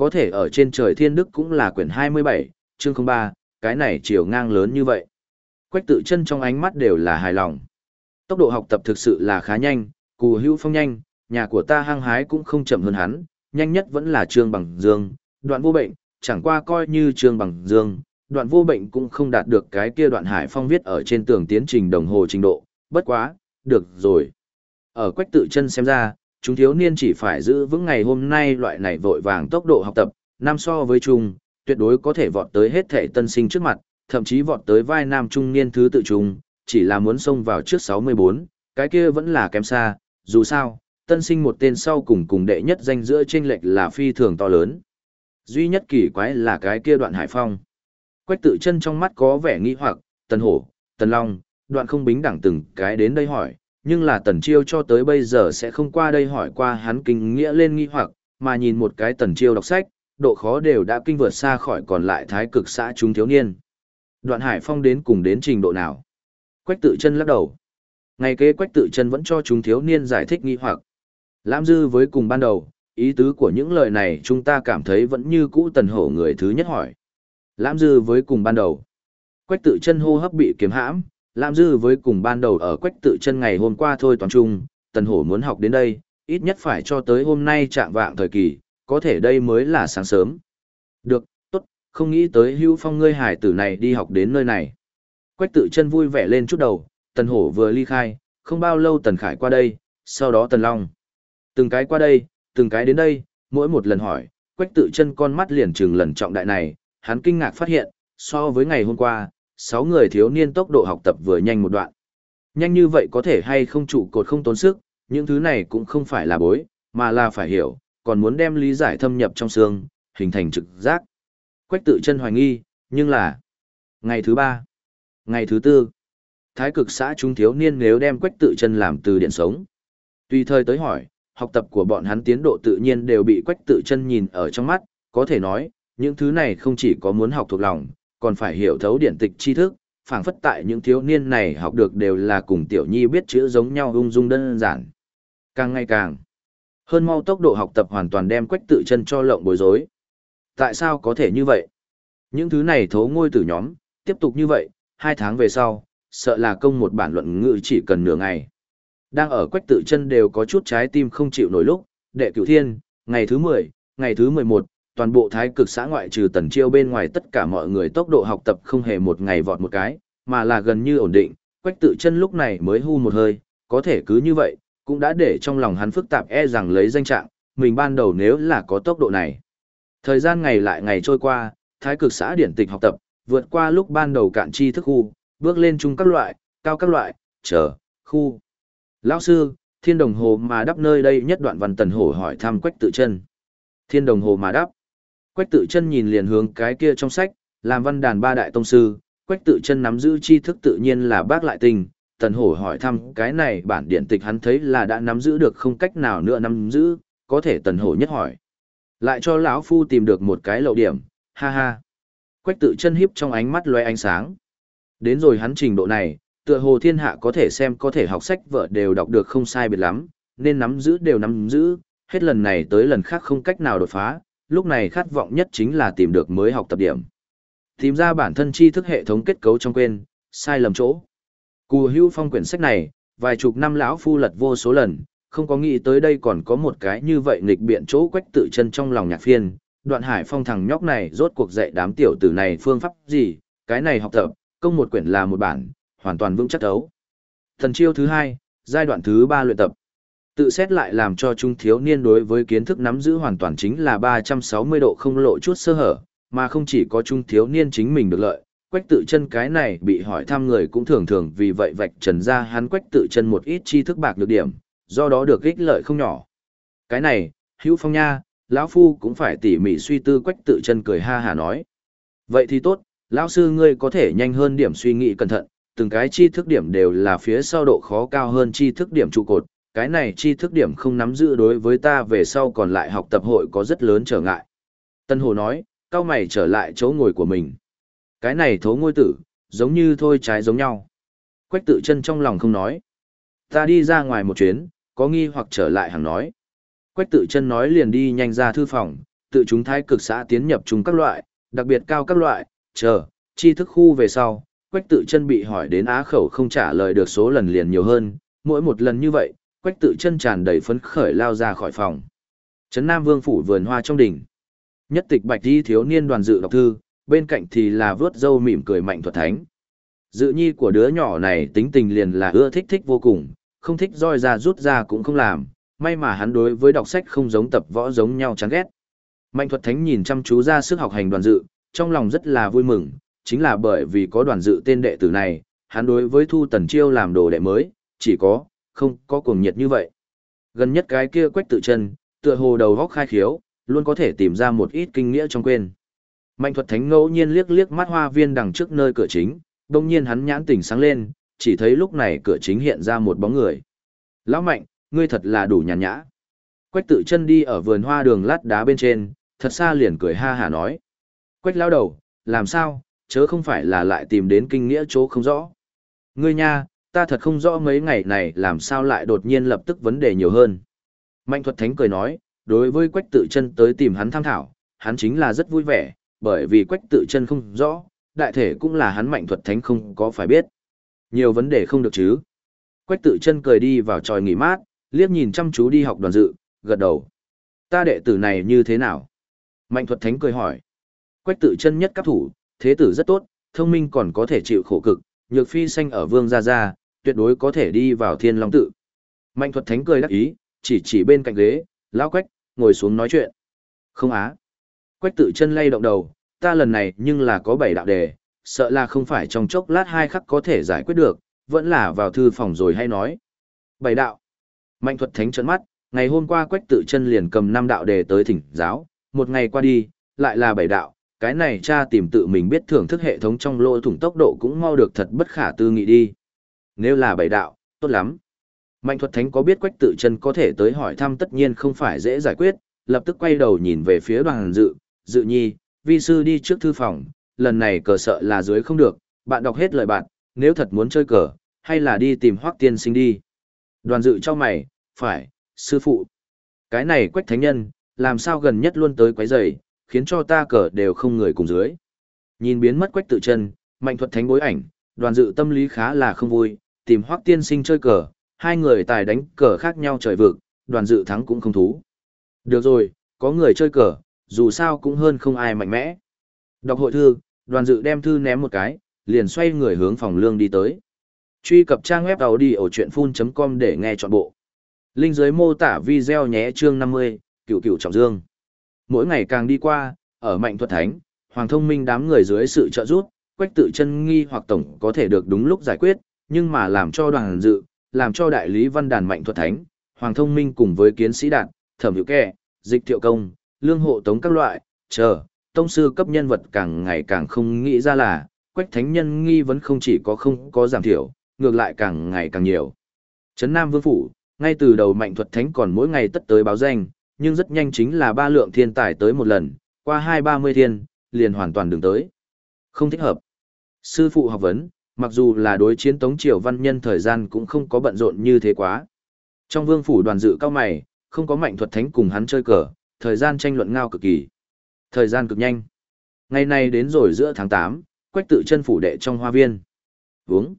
có thể ở trên trời thiên đức cũng là quyển 27, chương 03, cái này chiều ngang lớn như vậy. Quách Tự Chân trong ánh mắt đều là hài lòng. Tốc độ học tập thực sự là khá nhanh, Cù Hữu Phong nhanh, nhà của ta hăng hái cũng không chậm hơn hắn, nhanh nhất vẫn là Trương Bằng Dương, Đoạn Vô Bệnh, chẳng qua coi như Trương Bằng Dương, Đoạn Vô Bệnh cũng không đạt được cái kia Đoạn Hải Phong viết ở trên tường tiến trình đồng hồ trình độ, bất quá, được rồi. Ở Quách Tự Chân xem ra, chúng thiếu niên chỉ phải giữ vững ngày hôm nay loại này vội vàng tốc độ học tập, năm so với chung, tuyệt đối có thể vọt tới hết thể tân sinh trước mặt, thậm chí vọt tới vai nam trung niên thứ tự trung, chỉ là muốn xông vào trước 64, cái kia vẫn là kém xa, dù sao, tân sinh một tên sau cùng đệ nhất danh giữa chênh lệch là phi thường to lớn. Duy nhất kỳ quái là cái kia Đoạn Hải Phong. Quách Tự Chân trong mắt có vẻ nghi hoặc, Tần Hổ, Tần Long, Đoạn Không Bính đẳng từng cái đến đây hỏi, nhưng là Tần Chiêu cho tới bây giờ sẽ không qua đây hỏi qua hắn kinh nghĩa lên nghi hoặc, mà nhìn một cái Tần Chiêu đọc sách, độ khó đều đã kinh vượt xa khỏi còn lại thái cực xã chúng thiếu niên. Đoạn Hải Phong đến cùng đến trình độ nào? Quách Tự Chân lắc đầu. Ngày kế Quách Tự Chân vẫn cho chúng thiếu niên giải thích nghi hoặc. Lãm dư với cùng ban đầu, ý tứ của những lời này chúng ta cảm thấy vẫn như cũ Tần Hổ người thứ nhất hỏi. Lãm dư với cùng ban đầu. Quách Tự Chân hô hấp bị kiềm hãm, lãm dư với cùng ban đầu ở Quách Tự Chân ngày hôm qua thôi toàn trung, Tần Hổ muốn học đến đây, ít nhất phải cho tới hôm nay trạng vạng thời kỳ, có thể đây mới là sáng sớm. Được, tốt, không nghĩ tới Hữu Phong ngươi hải tử này đi học đến nơi này. Quách Tự Chân vui vẻ lên chút đầu, Tần Hổ vừa ly khai, không bao lâu Tần Khải qua đây, sau đó Tần Long. Từng cái qua đây, từng cái đến đây, mỗi một lần hỏi, Quách Tự Chân con mắt liền trừng lần trọng đại này, hắn kinh ngạc phát hiện, so với ngày hôm qua, 6 người thiếu niên tốc độ học tập vừa nhanh một đoạn. Nhanh như vậy có thể hay không trụ cột không tốn sức, những thứ này cũng không phải là bối, mà là phải hiểu, còn muốn đem lý giải thâm nhập trong xương, hình thành trực giác. Quách Tự Chân hoài nghi, nhưng là ngày thứ 3, ngày thứ 4, thái cực xã chúng thiếu niên nếu đem Quách Tự Chân làm từ điển sống. Tùy thời tới hỏi, học tập của bọn hắn tiến độ tự nhiên đều bị Quách Tự Chân nhìn ở trong mắt, có thể nói, những thứ này không chỉ có muốn học thuộc lòng, còn phải hiểu thấu điển tịch tri thức, phảng phất tại những thiếu niên này học được đều là cùng tiểu nhi biết chữ giống nhau ung dung đơn giản. Càng ngày càng hơn mau tốc độ học tập hoàn toàn đem Quách Tự Chân cho lộng bối rối. Tại sao có thể như vậy? Những thứ này thố ngôi tử nhóm, tiếp tục như vậy, 2 tháng về sau, sợ là công một bản luận ngữ chỉ cần nửa ngày. Đang ở Quách Tự Chân đều có chút trái tim không chịu nổi lúc, đệ cửu thiên, ngày thứ 10, ngày thứ 11, toàn bộ thái cực xã ngoại trừ Tần Chiêu bên ngoài tất cả mọi người tốc độ học tập không hề một ngày vọt một cái, mà là gần như ổn định, Quách Tự Chân lúc này mới hu một hơi, có thể cứ như vậy, cũng đã để trong lòng hắn phức tạp rằng lấy danh trạng, mình ban đầu nếu là có tốc độ này. Thời gian ngày lại ngày trôi qua, thái cực xã điển tịch học tập, vượt qua lúc ban đầu cạn tri thức khu, bước lên trung các loại, cao các loại, khu. Lão sư, thiên đồng hồ mà đắp nơi đây nhất đoạn văn Tần Hổ hỏi thăm Quách Tự Chân. Thiên đồng hồ mà đắp. Quách Tự Chân nhìn liền hướng cái kia trong sách, làm văn đàn 3 đại tông sư, Quách Tự Chân nắm giữ tri thức tự nhiên là bác lại tình, Tần Hổ hỏi thăm cái này bản điển tịch hắn thấy là đã nắm giữ được không cách nào nữa nắm giữ, có thể Tần Hổ nhất hỏi. Lại cho lão phu tìm được một cái lậu điểm, ha ha. Quách Tự Chân hiếp trong ánh mắt lóe ánh sáng. Đến rồi hắn trình độ này, tựa hồ thiên hạ có thể xem có thể học sách vở đều đọc được không sai biệt lắm, nên nắm giữ đều nắm giữ, hết lần này tới lần khác không cách nào đột phá, lúc này khát vọng nhất chính là tìm được mới học tập điểm. Tìm ra bản thân tri thức hệ thống kết cấu trong quên, sai lầm chỗ. Cù Hữu Phong quyển sách này, vài chục năm lão phu lật vô số lần, không có nghĩ tới đây còn có một cái như vậy nghịch biện chỗ. Quách Tự Chân trong lòng nhạc phiên, Đoạn Hải Phong thằng nhóc này rốt cuộc dạy đám tiểu tử này phương pháp gì, cái này học tập, công một quyển là một bản, hoàn toàn vững chắc đấu. Thần chiêu thứ 2, giai đoạn thứ 3 luyện tập. Tự xét lại làm cho chúng thiếu niên đối với kiến thức nắm giữ hoàn toàn chính là 360 độ không lộ chút sơ hở, mà không chỉ có chúng thiếu niên chính mình được lợi, Quách Tự Chân cái này bị hỏi thăm người cũng thường thường vì vậy vạch trần ra hắn Quách Tự Chân một ít tri thức bạc nhược điểm, do đó được ích lợi không nhỏ. Cái này, Hữu Phong nha, lão phu cũng phải tỉ mỉ suy tư. Quách Tự Chân cười ha hả nói. Vậy thì tốt, lão sư ngươi có thể nhanh hơn điểm suy nghĩ cẩn thận, từng cái tri thức điểm đều là phía sau độ khó cao hơn tri thức điểm trụ cột, cái này tri thức điểm không nắm giữ đối với ta về sau còn lại học tập hội có rất lớn trở ngại. Tân Hồ nói, cao mày trở lại chỗ ngồi của mình. Cái này thố ngôi tử, giống như thôi trái giống nhau. Quách Tự Chân trong lòng không nói. Ta đi ra ngoài một chuyến, có nghi hoặc trở lại hằng nói. Quách Tự Chân nói liền đi nhanh ra thư phòng, tự chúng thái cực xã tiến nhập chúng các loại, đặc biệt cao các loại, tri thức khu về sau, Quách Tự Chân bị hỏi đến á khẩu không trả lời được số lần liền nhiều hơn, mỗi một lần như vậy, Quách Tự Chân tràn đầy phấn khởi lao ra khỏi phòng. Trấn Nam Vương phủ vườn hoa trong đỉnh. Nhất tịch bạch y thiếu niên Đoàn Dự đọc thư, bên cạnh thì là vớt râu mỉm cười Mạnh Thuật Thánh. Dự nhi của đứa nhỏ này tính tình liền là ưa thích vô cùng, không thích roi ra rút ra cũng không làm, may mà hắn đối với đọc sách không giống tập võ giống nhau chán ghét. Mạnh Thuật Thánh nhìn chăm chú ra sức học hành Đoàn Dự, trong lòng rất là vui mừng, chính là bởi vì có Đoàn Dự tên đệ tử này, hắn đối với Thu Tần Chiêu làm đồ đệ mới, không có cuồng nhiệt như vậy. Gần nhất cái kia Quách Tự Chân, tựa hồ đầu óc khai khiếu, luôn có thể tìm ra một ít kinh nghĩa trong quên. Mạnh Thuật Thánh ngẫu nhiên liếc mắt hoa viên đằng trước nơi cửa chính, đột nhiên hắn nhãn tỉnh sáng lên, chỉ thấy lúc này cửa chính hiện ra một bóng người. "Lão Mạnh, ngươi thật là đủ nhàn nhã." Quách Tự Chân đi ở vườn hoa đường lát đá bên trên, thật xa liền cười ha hả nói: "Quách lão đầu, làm sao, chớ không phải là lại tìm đến kinh nghĩa chỗ không rõ?" "Ngươi nha, ta thật không rõ mấy ngày này làm sao lại đột nhiên lập tức vấn đề nhiều hơn." Mạnh Thuật Thánh cười nói, đối với Quách Tự Chân tới tìm hắn tham thảo, hắn chính là rất vui vẻ, bởi vì Quách Tự Chân không rõ, đại thể cũng là hắn Mạnh Thuật Thánh không có phải biết. Nhiều vấn đề không được chứ. Quách Tự Chân cười đi vào tròi nghỉ mát, liếc nhìn chăm chú đi học Đoàn Dự, gật đầu. "Ta đệ tử này như thế nào?" Mạnh Thuật Thánh cười hỏi. Quách Tự Chân nhất cấp thủ, thế tử rất tốt, thông minh còn có thể chịu khổ cực, nhược phi sanh ở Vương gia gia, tuyệt đối có thể đi vào Thiên Long tự. Mạnh Thuật Thánh cười đắc ý, chỉ bên cạnh ghế, "Lão Quách, ngồi xuống nói chuyện." "Không á." Quách Tự Chân lay động đầu, "Ta lần này nhưng là có 7 đạo đề, sợ là không phải trong chốc lát 2 khắc có thể giải quyết được, vẫn là vào thư phòng rồi hay nói." 7 đạo. Mạnh Thuật Thánh trợn mắt, ngày hôm qua Quách Tự Chân liền cầm 5 đạo đề tới thỉnh giáo, một ngày qua đi, lại là 7 đạo, cái này cha tìm tự mình biết thưởng thức hệ thống trong lỗ thủng tốc độ cũng mau được thật bất khả tư nghị đi. Nếu là 7 đạo, tốt lắm. Mạnh Thuật Thánh có biết Quách Tự Chân có thể tới hỏi thăm tất nhiên không phải dễ giải quyết, lập tức quay đầu nhìn về phía Đoàn Dự, "Dự nhi, vi sư đi trước thư phòng, lần này cờ sợ là dưới không được, bạn đọc hết lời bạn, nếu thật muốn chơi cờ, hay là đi tìm Hoắc tiên sinh đi." Đoàn Dự chau mày, "Phải, sư phụ. Cái này Quách Thánh nhân, làm sao gần nhất luôn tới quấy rầy, khiến cho ta cờ đều không người cùng dưới." Nhìn biến mất Quách Tự Chân, Mạnh Thuật Thánh bối ảnh, Đoàn Dự tâm lý khá là không vui, tìm Hoắc tiên sinh chơi cờ, hai người tài đánh cờ khác nhau trời vực, Đoàn Dự thắng cũng không thú. Được rồi, có người chơi cờ, dù sao cũng hơn không ai mạnh mẽ. Đọc hội thư, Đoàn Dự đem thư ném một cái, liền xoay người hướng phòng lương đi tới. Truy cập trang web audiochuyenphun.com để nghe trọn bộ. Link dưới mô tả video nhé. Chương 50, Cửu Cửu Trọng Dương. Mỗi ngày càng đi qua, ở Mạnh Thuật Thánh, Hoàng Thông Minh đám người dưới sự trợ giúp, Quách Tự Chân nghi hoặc tổng có thể được đúng lúc giải quyết, nhưng mà làm cho Đoàn Dự, làm cho đại lý văn đàn Mạnh Thuật Thánh, Hoàng Thông Minh cùng với Kiến Sĩ Đạt, Thẩm Hữu Kẻ, Dịch Thiệu Công, Lương Hộ Tống các loại, tông sư cấp nhân vật càng ngày càng không nghĩ ra là, Quách Thánh nhân nghi vấn không chỉ có không có giảm thiểu, ngược lại càng ngày càng nhiều. Trấn Nam Vương phủ, ngay từ đầu Mạnh Thuật Thánh còn mỗi ngày tất tới báo danh, nhưng rất nhanh chính là 3 lượng thiên tài tới một lần, qua 2-30 thiên, liền hoàn toàn đừng tới. Không thích hợp. Sư phụ học vấn, mặc dù là đối chiến Tống Triều văn nhân thời gian cũng không có bận rộn như thế quá. Trong Vương phủ Đoàn Dự cao mày, không có Mạnh Thuật Thánh cùng hắn chơi cờ, thời gian tranh luận ngao cực kỳ. Thời gian cực nhanh. Ngày này đến rồi giữa tháng 8, Quách Tự Chân phủ đệ trong hoa viên. Uống.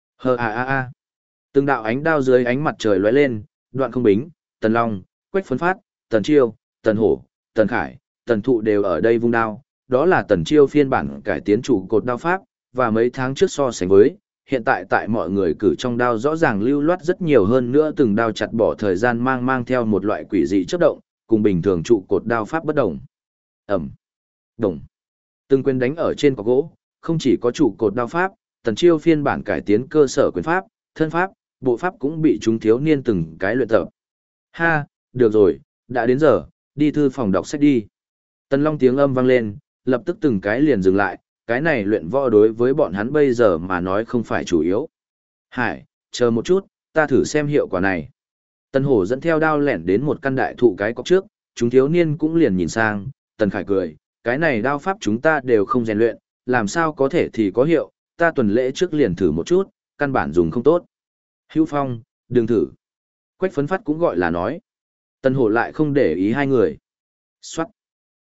Từng đạo ánh đao dưới ánh mặt trời lóe lên, Đoạn Không Bính, Tần Long, Quách Phấn Phát, Tần Chiêu, Tần Hổ, Tần Khải, Tần Thụ đều ở đây vung đao. Đó là Tần Chiêu phiên bản cải tiến trụ cột đao pháp, và mấy tháng trước so sánh với, hiện tại tại mọi người cử trong đao rõ ràng lưu loát rất nhiều hơn nữa, từng đao chặt bỏ thời gian mang theo một loại quỷ dị chớp động, cùng bình thường trụ cột đao pháp bất đồng. Ẩm, đồng, từng quyền đánh ở trên cọc gỗ, không chỉ có trụ cột đao pháp, Tần Chiêu phiên bản cải tiến cơ sở quyền pháp, thân pháp, bộ pháp cũng bị chúng thiếu niên từng cái luyện tập. Ha, được rồi, đã đến giờ, đi thư phòng đọc sách đi. Tần Long tiếng âm vang lên, lập tức từng cái liền dừng lại, cái này luyện võ đối với bọn hắn bây giờ mà nói không phải chủ yếu. Hải, chờ một chút, ta thử xem hiệu quả này. Tần Hổ dẫn theo đao lẻn đến một căn đại thụ cái cọc trước, chúng thiếu niên cũng liền nhìn sang, Tần Khải cười, cái này đao pháp chúng ta đều không rèn luyện, làm sao có thể thì có hiệu, ta tuần lễ trước liền thử một chút, căn bản dùng không tốt. Hữu Phong, đừng thử. Quách Phấn Phát cũng gọi là nói. Tần Hổ lại không để ý hai người. Xoát.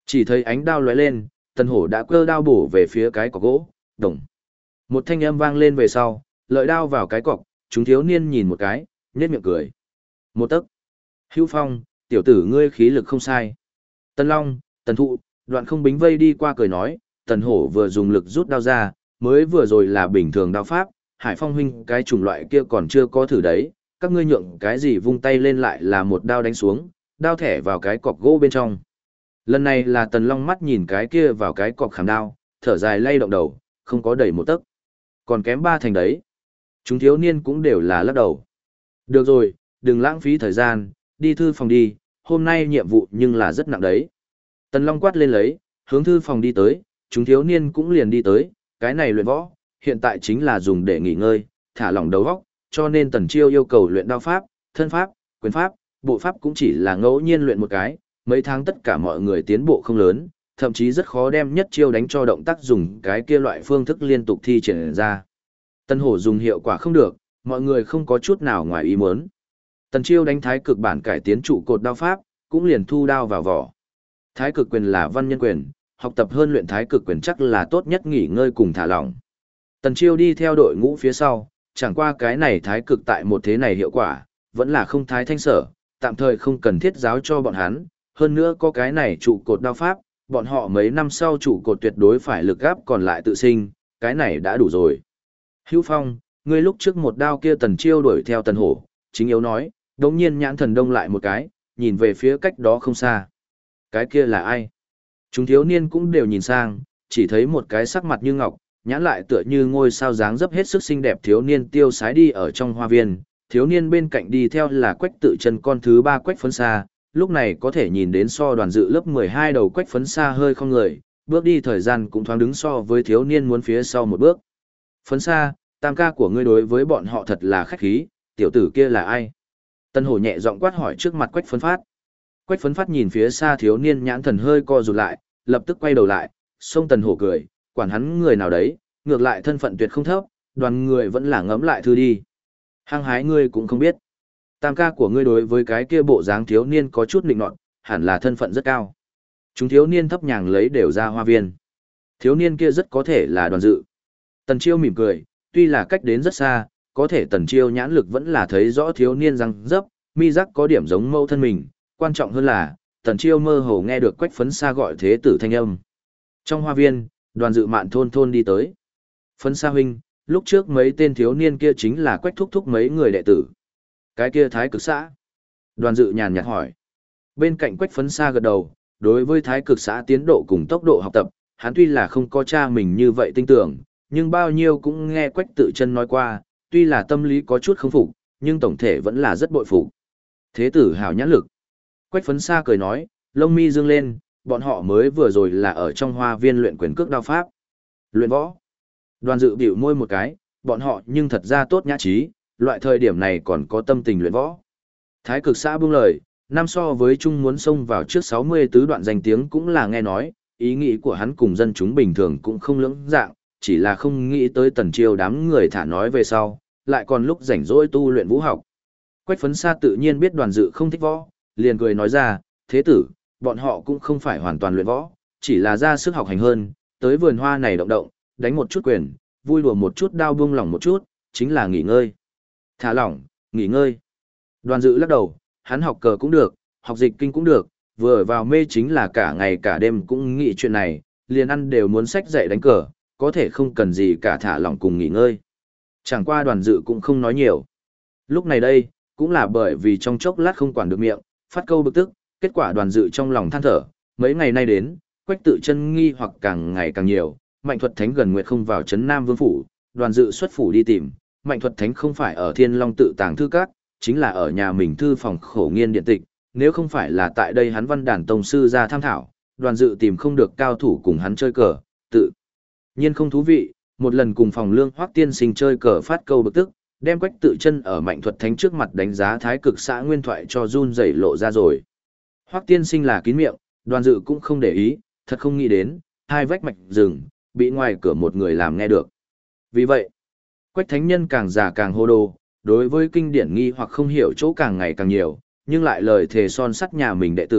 Chỉ thấy ánh đao lóe lên, Tần Hổ đã cơ đao bổ về phía cái cọc gỗ, đồng. Một thanh âm vang lên về sau, lợi đao vào cái cọc, chúng thiếu niên nhìn một cái, nhếch miệng cười. Một tấc. Hữu Phong, tiểu tử ngươi khí lực không sai. Tần Long, Tần Thụ, Đoạn Không Bính vây đi qua cười nói, Tần Hổ vừa dùng lực rút đao ra, mới vừa rồi là bình thường đao pháp, Hải Phong huynh cái chủng loại kia còn chưa có thử đấy, các ngươi nhượng cái gì vung tay lên lại là một đao đánh xuống, đao thẻ vào cái cọc gỗ bên trong. Lần này là Tần Long mắt nhìn cái kia vào cái cọc khảm đao, thở dài lay động đầu, không có đẩy một tấc. Còn kém ba thành đấy. Chúng thiếu niên cũng đều là lắc đầu. Được rồi, đừng lãng phí thời gian, đi thư phòng đi, hôm nay nhiệm vụ nhưng là rất nặng đấy. Tần Long quát lên lấy, hướng thư phòng đi tới, chúng thiếu niên cũng liền đi tới, cái này luyện võ, hiện tại chính là dùng để nghỉ ngơi, thả lỏng đầu óc, cho nên Tần Chiêu yêu cầu luyện đao pháp, thân pháp, quyền pháp, bộ pháp cũng chỉ là ngẫu nhiên luyện một cái, mấy tháng tất cả mọi người tiến bộ không lớn, thậm chí rất khó đem nhất chiêu đánh cho động tác dùng cái kia loại phương thức liên tục thi triển ra. Tần Hổ dùng hiệu quả không được, mọi người không có chút nào ngoài ý muốn. Tần Chiêu đánh thái cực bản cải tiến trụ cột đao pháp, cũng liền thu đao vào vỏ. Thái cực quyền là văn nhân quyền, học tập hơn luyện thái cực quyền chắc là tốt nhất nghỉ ngơi cùng thả lỏng. Tần Chiêu đi theo đội ngũ phía sau, chẳng qua cái này thái cực tại một thế này hiệu quả, vẫn là không thái thanh sở, tạm thời không cần thiết giáo cho bọn hắn, hơn nữa có cái này trụ cột đao pháp, bọn họ mấy năm sau trụ cột tuyệt đối phải lực gáp còn lại tự sinh, cái này đã đủ rồi. Hữu Phong, ngươi lúc trước một đao kia Tần Chiêu đuổi theo Tần Hổ, chính yếu nói, đống nhiên nhãn thần đông lại một cái, nhìn về phía cách đó không xa. Cái kia là ai? Chúng thiếu niên cũng đều nhìn sang, chỉ thấy một cái sắc mặt như ngọc, nhãn lại tựa như ngôi sao dáng dấp hết sức xinh đẹp thiếu niên tiêu sái đi ở trong hoa viên, thiếu niên bên cạnh đi theo là Quách Tự Chân con thứ ba Quách Phấn Sa, lúc này có thể nhìn đến so đoàn dự lớp 12 đầu Quách Phấn Sa hơi không người, bước đi thời gian cũng thoáng đứng so với thiếu niên muốn phía sau một bước. Phấn Sa, tam ca của ngươi đối với bọn họ thật là khách khí, tiểu tử kia là ai? Tân Hổ nhẹ giọng quát hỏi trước mặt Quách Phấn Phát. Quách Phấn Phát nhìn phía xa thiếu niên nhãn thần hơi co rụt lại, lập tức quay đầu lại, xông Tần Hổ cười, quản hắn người nào đấy, ngược lại thân phận tuyệt không thấp, đoàn người vẫn là ngẫm lại thư đi. Hăng hái ngươi cũng không biết. Tam ca của ngươi đối với cái kia bộ dáng thiếu niên có chút nịnh nọt, hẳn là thân phận rất cao. Chúng thiếu niên thấp nhàng lấy đều ra hoa viên. Thiếu niên kia rất có thể là Đoàn Dự. Tần Chiêu mỉm cười, tuy là cách đến rất xa, có thể Tần Chiêu nhãn lực vẫn là thấy rõ thiếu niên răng dấp, mi rắc có điểm giống mẫu thân mình, quan trọng hơn là, Tần Chiêu mơ hồ nghe được Quách Phấn Sa gọi thế tử thanh âm. Trong hoa viên, Đoàn Dự mạn thôn thôn đi tới. Phấn Sa huynh, lúc trước mấy tên thiếu niên kia chính là Quách thúc thúc mấy người đệ tử. Cái kia Thái Cực xã. Đoàn Dự nhàn nhạt hỏi. Bên cạnh Quách Phấn Sa gật đầu, đối với Thái Cực xã tiến độ cùng tốc độ học tập, hắn tuy là không có cha mình như vậy tinh tưởng, nhưng bao nhiêu cũng nghe Quách Tự Chân nói qua, tuy là tâm lý có chút không phục, nhưng tổng thể vẫn là rất bội phục. Thế tử hảo nhãn lực. Quách Phấn Sa cười nói, lông mi dương lên, bọn họ mới vừa rồi là ở trong hoa viên luyện quyền cước đao pháp. Luyện võ. Đoàn Dự bĩu môi một cái, bọn họ nhưng thật ra tốt nhã trí, loại thời điểm này còn có tâm tình luyện võ. Thái Cực xã buông lời, năm so với chung muốn xông vào trước 60 tứ đoạn danh tiếng cũng là nghe nói, ý nghĩ của hắn cùng dân chúng bình thường cũng không lưỡng dạng, chỉ là không nghĩ tới Tần Chiêu đám người thả nói về sau, lại còn lúc rảnh rỗi tu luyện vũ học. Quách Phấn Sa tự nhiên biết Đoàn Dự không thích võ, liền cười nói ra, thế tử, bọn họ cũng không phải hoàn toàn luyện võ, chỉ là ra sức học hành hơn, tới vườn hoa này động động, đánh một chút quyền, vui đùa một chút đao buông lỏng một chút, chính là nghỉ ngơi. Thả lỏng, nghỉ ngơi. Đoàn Dự lắc đầu, hắn học cờ cũng được, học dịch kinh cũng được, vừa vào mê chính là cả ngày cả đêm cũng nghĩ chuyện này, liền ăn đều muốn sách dạy đánh cờ, có thể không cần gì cả thả lỏng cùng nghỉ ngơi. Chẳng qua Đoàn Dự cũng không nói nhiều. Lúc này đây, cũng là bởi vì trong chốc lát không quản được miệng, phát câu bực tức, kết quả Đoàn Dự trong lòng than thở, mấy ngày nay đến, Quách Tự Chân nghi hoặc càng ngày càng nhiều, Mạnh Thuật Thánh gần nguyệt không vào trấn Nam Vương phủ, Đoàn Dự xuất phủ đi tìm, Mạnh Thuật Thánh không phải ở Thiên Long tự tàng thư các, chính là ở nhà mình thư phòng khổ nghiên điện tịch, nếu không phải là tại đây hắn Văn Đàn tông sư ra tham thảo, Đoàn Dự tìm không được cao thủ cùng hắn chơi cờ, tự nhiên không thú vị, một lần cùng phòng lương Hoắc tiên sinh chơi cờ phát câu bực tức, đem Quách Tự Chân ở Mạnh Thuật Thánh trước mặt đánh giá Thái Cực xã nguyên thoại cho run rẩy lộ ra rồi. Hoắc tiên sinh là kín miệng, Đoàn Dự cũng không để ý, thật không nghĩ đến, hai vách mạch rừng, bị ngoài cửa một người làm nghe được. Vì vậy, Quách Thánh nhân càng già càng hô đồ, đối với kinh điển nghi hoặc không hiểu chỗ càng ngày càng nhiều, nhưng lại lời thề son sắt nhà mình đệ tử,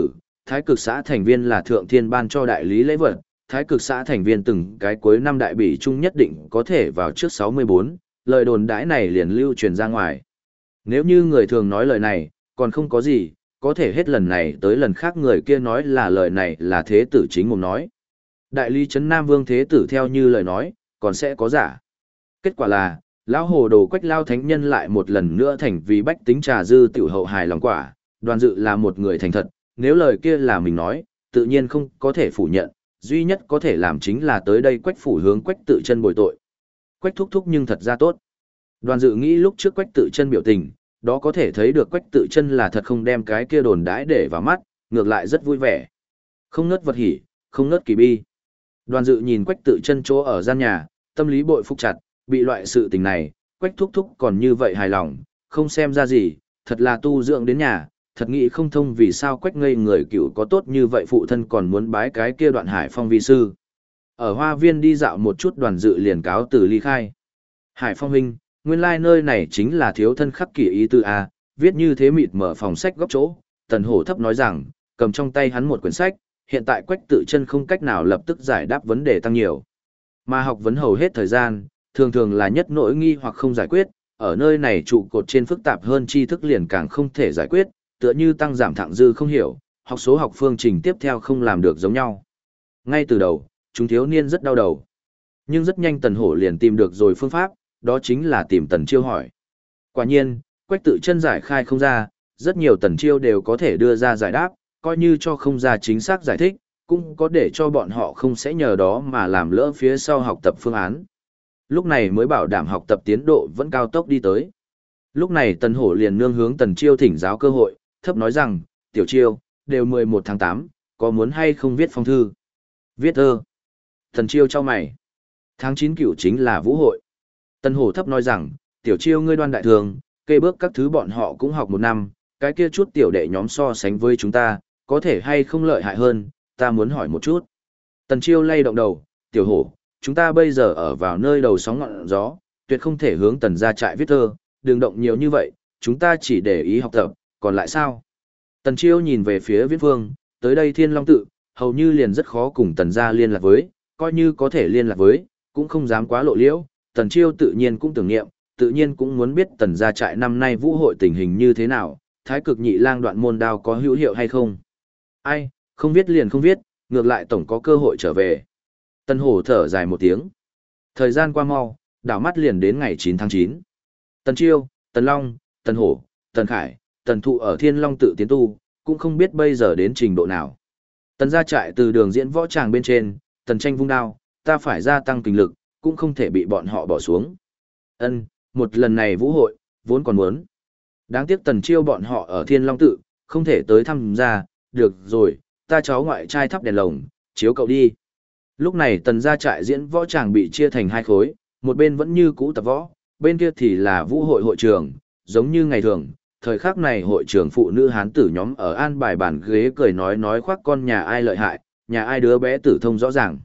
thái cực xã thành viên là thượng thiên ban cho đại lý lễ vật, thái cực xã thành viên từng cái cuối năm đại bỉ chung nhất định có thể vào trước 64, lời đồn đãi này liền lưu truyền ra ngoài. Nếu như người thường nói lời này, còn không có gì, có thể hết lần này tới lần khác người kia nói là lời này là thế tử chính mồm nói. Đại lý Trấn Nam Vương thế tử theo như lời nói, còn sẽ có giả. Kết quả là, lão hồ đồ Quách Lao thánh nhân lại một lần nữa thành vì bách tính trà dư tiểu hậu hài lòng quả, Đoàn Dự là một người thành thật, nếu lời kia là mình nói, tự nhiên không có thể phủ nhận, duy nhất có thể làm chính là tới đây Quách phủ hướng Quách Tự Chân bồi tội. Quách thúc thúc nhưng thật ra tốt. Đoàn Dự nghĩ lúc trước Quách Tự Chân biểu tình, đó có thể thấy được Quách Tự Chân là thật không đem cái kia đồn đãi để vào mắt, ngược lại rất vui vẻ. Không ngớt vật hỉ, không ngớt kỳ bi. Đoàn Dự nhìn Quách Tự Chân chỗ ở gian nhà, tâm lý bội phục chặt, bị loại sự tình này, Quách thúc thúc còn như vậy hài lòng, không xem ra gì, thật là tu dưỡng đến nhà, thật nghĩ không thông vì sao Quách ngây người cựu có tốt như vậy phụ thân còn muốn bái cái kia Đoạn Hải Phong vi sư. Ở hoa viên đi dạo một chút Đoàn Dự liền cáo từ ly khai. Hải Phong huynh, nguyên lai nơi này chính là thiếu thân khắc kỷ ý tư A, viết như thế mịt mở phòng sách góc chỗ, Tần Hổ thấp nói rằng, cầm trong tay hắn một quyển sách, hiện tại Quách Tự Chân không cách nào lập tức giải đáp vấn đề tăng nhiều. Mà học vấn hầu hết thời gian, thường thường là nhất nỗi nghi hoặc không giải quyết, ở nơi này trụ cột trên phức tạp hơn tri thức liền càng không thể giải quyết, tựa như tăng giảm thặng dư không hiểu, học số học phương trình tiếp theo không làm được giống nhau. Ngay từ đầu, chúng thiếu niên rất đau đầu. Nhưng rất nhanh Tần Hổ liền tìm được rồi phương pháp, đó chính là tìm Tần Chiêu hỏi. Quả nhiên, Quách Tự Chân giải khai không ra, rất nhiều Tần Chiêu đều có thể đưa ra giải đáp, coi như cho không ra chính xác giải thích, cũng có để cho bọn họ không sẽ nhờ đó mà làm lỡ phía sau học tập phương án. Lúc này mới bảo đảm học tập tiến độ vẫn cao tốc đi tới. Lúc này Tần Hổ liền nương hướng Tần Chiêu thỉnh giáo cơ hội, thấp nói rằng, Tiểu Chiêu, đều 11 tháng 8, có muốn hay không viết phong thư? Viết thơ. Tần Chiêu cho mày. Tháng 9 cửu chính là vũ hội. Tần Hổ thấp nói rằng, Tiểu Chiêu ngươi đoan đại thường, kê bước các thứ bọn họ cũng học một năm, cái kia chút tiểu đệ nhóm so sánh với chúng ta, có thể hay không lợi hại hơn, ta muốn hỏi một chút. Tần Chiêu lay động đầu, Tiểu Hổ, chúng ta bây giờ ở vào nơi đầu sóng ngọn gió, tuyệt không thể hướng Tần gia trại viết thơ, đừng động nhiều như vậy, chúng ta chỉ để ý học tập, còn lại sao? Tần Chiêu nhìn về phía Viễn Vương, tới đây Thiên Long tự, hầu như liền rất khó cùng Tần gia liên lạc với, coi như có thể liên lạc với, cũng không dám quá lộ liễu, Tần Chiêu tự nhiên cũng tưởng niệm, tự nhiên cũng muốn biết Tần gia trại năm nay vũ hội tình hình như thế nào, Thái Cực Nhị Lang Đoạn môn đao có hữu hiệu hay không? Ai, không viết liền không viết, ngược lại tổng có cơ hội trở về. Tần Hổ thở dài một tiếng. Thời gian qua mau, đảo mắt liền đến ngày 9 tháng 9. Tần Chiêu, Tần Long, Tần Hổ, Tần Khải, Tần Thụ ở Thiên Long tự tiến tu, cũng không biết bây giờ đến trình độ nào. Tần gia trại từ đường diễn võ tràng bên trên, Tần Tranh vung đao, ta phải gia tăng kinh lực, cũng không thể bị bọn họ bỏ xuống. Ân, một lần này vũ hội, vốn còn muốn. Đáng tiếc Tần Chiêu bọn họ ở Thiên Long tự, không thể tới thăm gia, được rồi, ta cháu ngoại trai thắp đèn lồng, chiếu cậu đi. Lúc này Tần gia trại diễn võ tràng bị chia thành hai khối, một bên vẫn như cũ tập võ, bên kia thì là vũ hội hội trường, giống như ngày thường. Thời khắc này hội trường phụ nữ hán tử nhóm ở an bài bàn ghế cười nói khoác con nhà ai lợi hại, nhà ai đứa bé tử thông rõ ràng.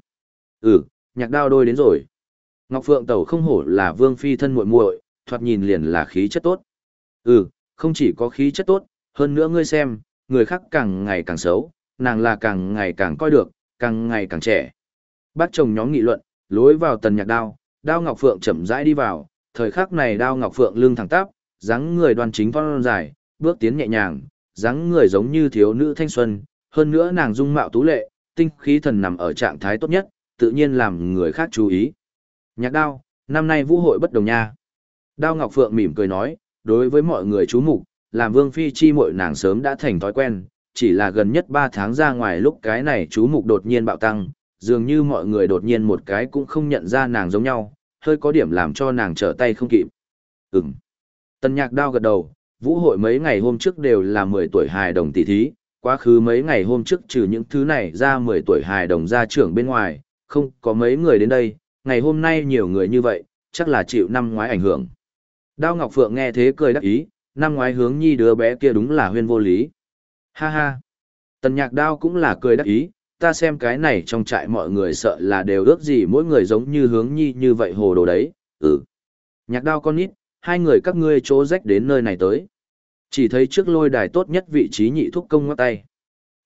Nhạc đao đôi đến rồi. Ngọc Phượng Tẩu không hổ là vương phi thân muội muội, thoạt nhìn liền là khí chất tốt. Không chỉ có khí chất tốt, hơn nữa ngươi xem, người khác càng ngày càng xấu, nàng là càng ngày càng coi được, càng ngày càng trẻ. Bác chồng nhóm nghị luận, lối vào Tần Nhạc Đao, Đao Ngọc Phượng chậm rãi đi vào, thời khắc này Đao Ngọc Phượng lưng thẳng tắp, dáng người đoan chính thon dài, bước tiến nhẹ nhàng, dáng người giống như thiếu nữ thanh xuân, hơn nữa nàng dung mạo tú lệ, tinh khí thần nằm ở trạng thái tốt nhất, tự nhiên làm người khác chú ý. Nhạc Đao, năm nay vũ hội bất đồng nha. Đao Ngọc Phượng mỉm cười nói, đối với mọi người chú mục, làm vương phi chi muội nàng sớm đã thành thói quen, chỉ là gần nhất 3 tháng ra ngoài lúc cái này chú mục đột nhiên bạo tăng, dường như mọi người đột nhiên một cái cũng không nhận ra nàng giống nhau, hơi có điểm làm cho nàng trở tay không kịp. Tần Nhạc Đao gật đầu, vũ hội mấy ngày hôm trước đều là 10 tuổi hài đồng tỷ thí, quá khứ mấy ngày hôm trước trừ những thứ này ra 10 tuổi hài đồng ra trưởng bên ngoài, không có mấy người đến đây, ngày hôm nay nhiều người như vậy, chắc là chịu năm ngoái ảnh hưởng. Đao Ngọc Phượng nghe thế cười đắc ý, năm ngoái hướng nhi đứa bé kia đúng là huyên vô lý. Ha ha. Tần Nhạc Đao cũng là cười đắc ý, ta xem cái này trong trại mọi người sợ là đều ước gì mỗi người giống như hướng nhi như vậy hồ đồ đấy. Nhạc Đao con nít, hai người các ngươi chỗ rách đến nơi này tới. Chỉ thấy trước lôi đài tốt nhất vị trí nhị thúc công ngoắc tay.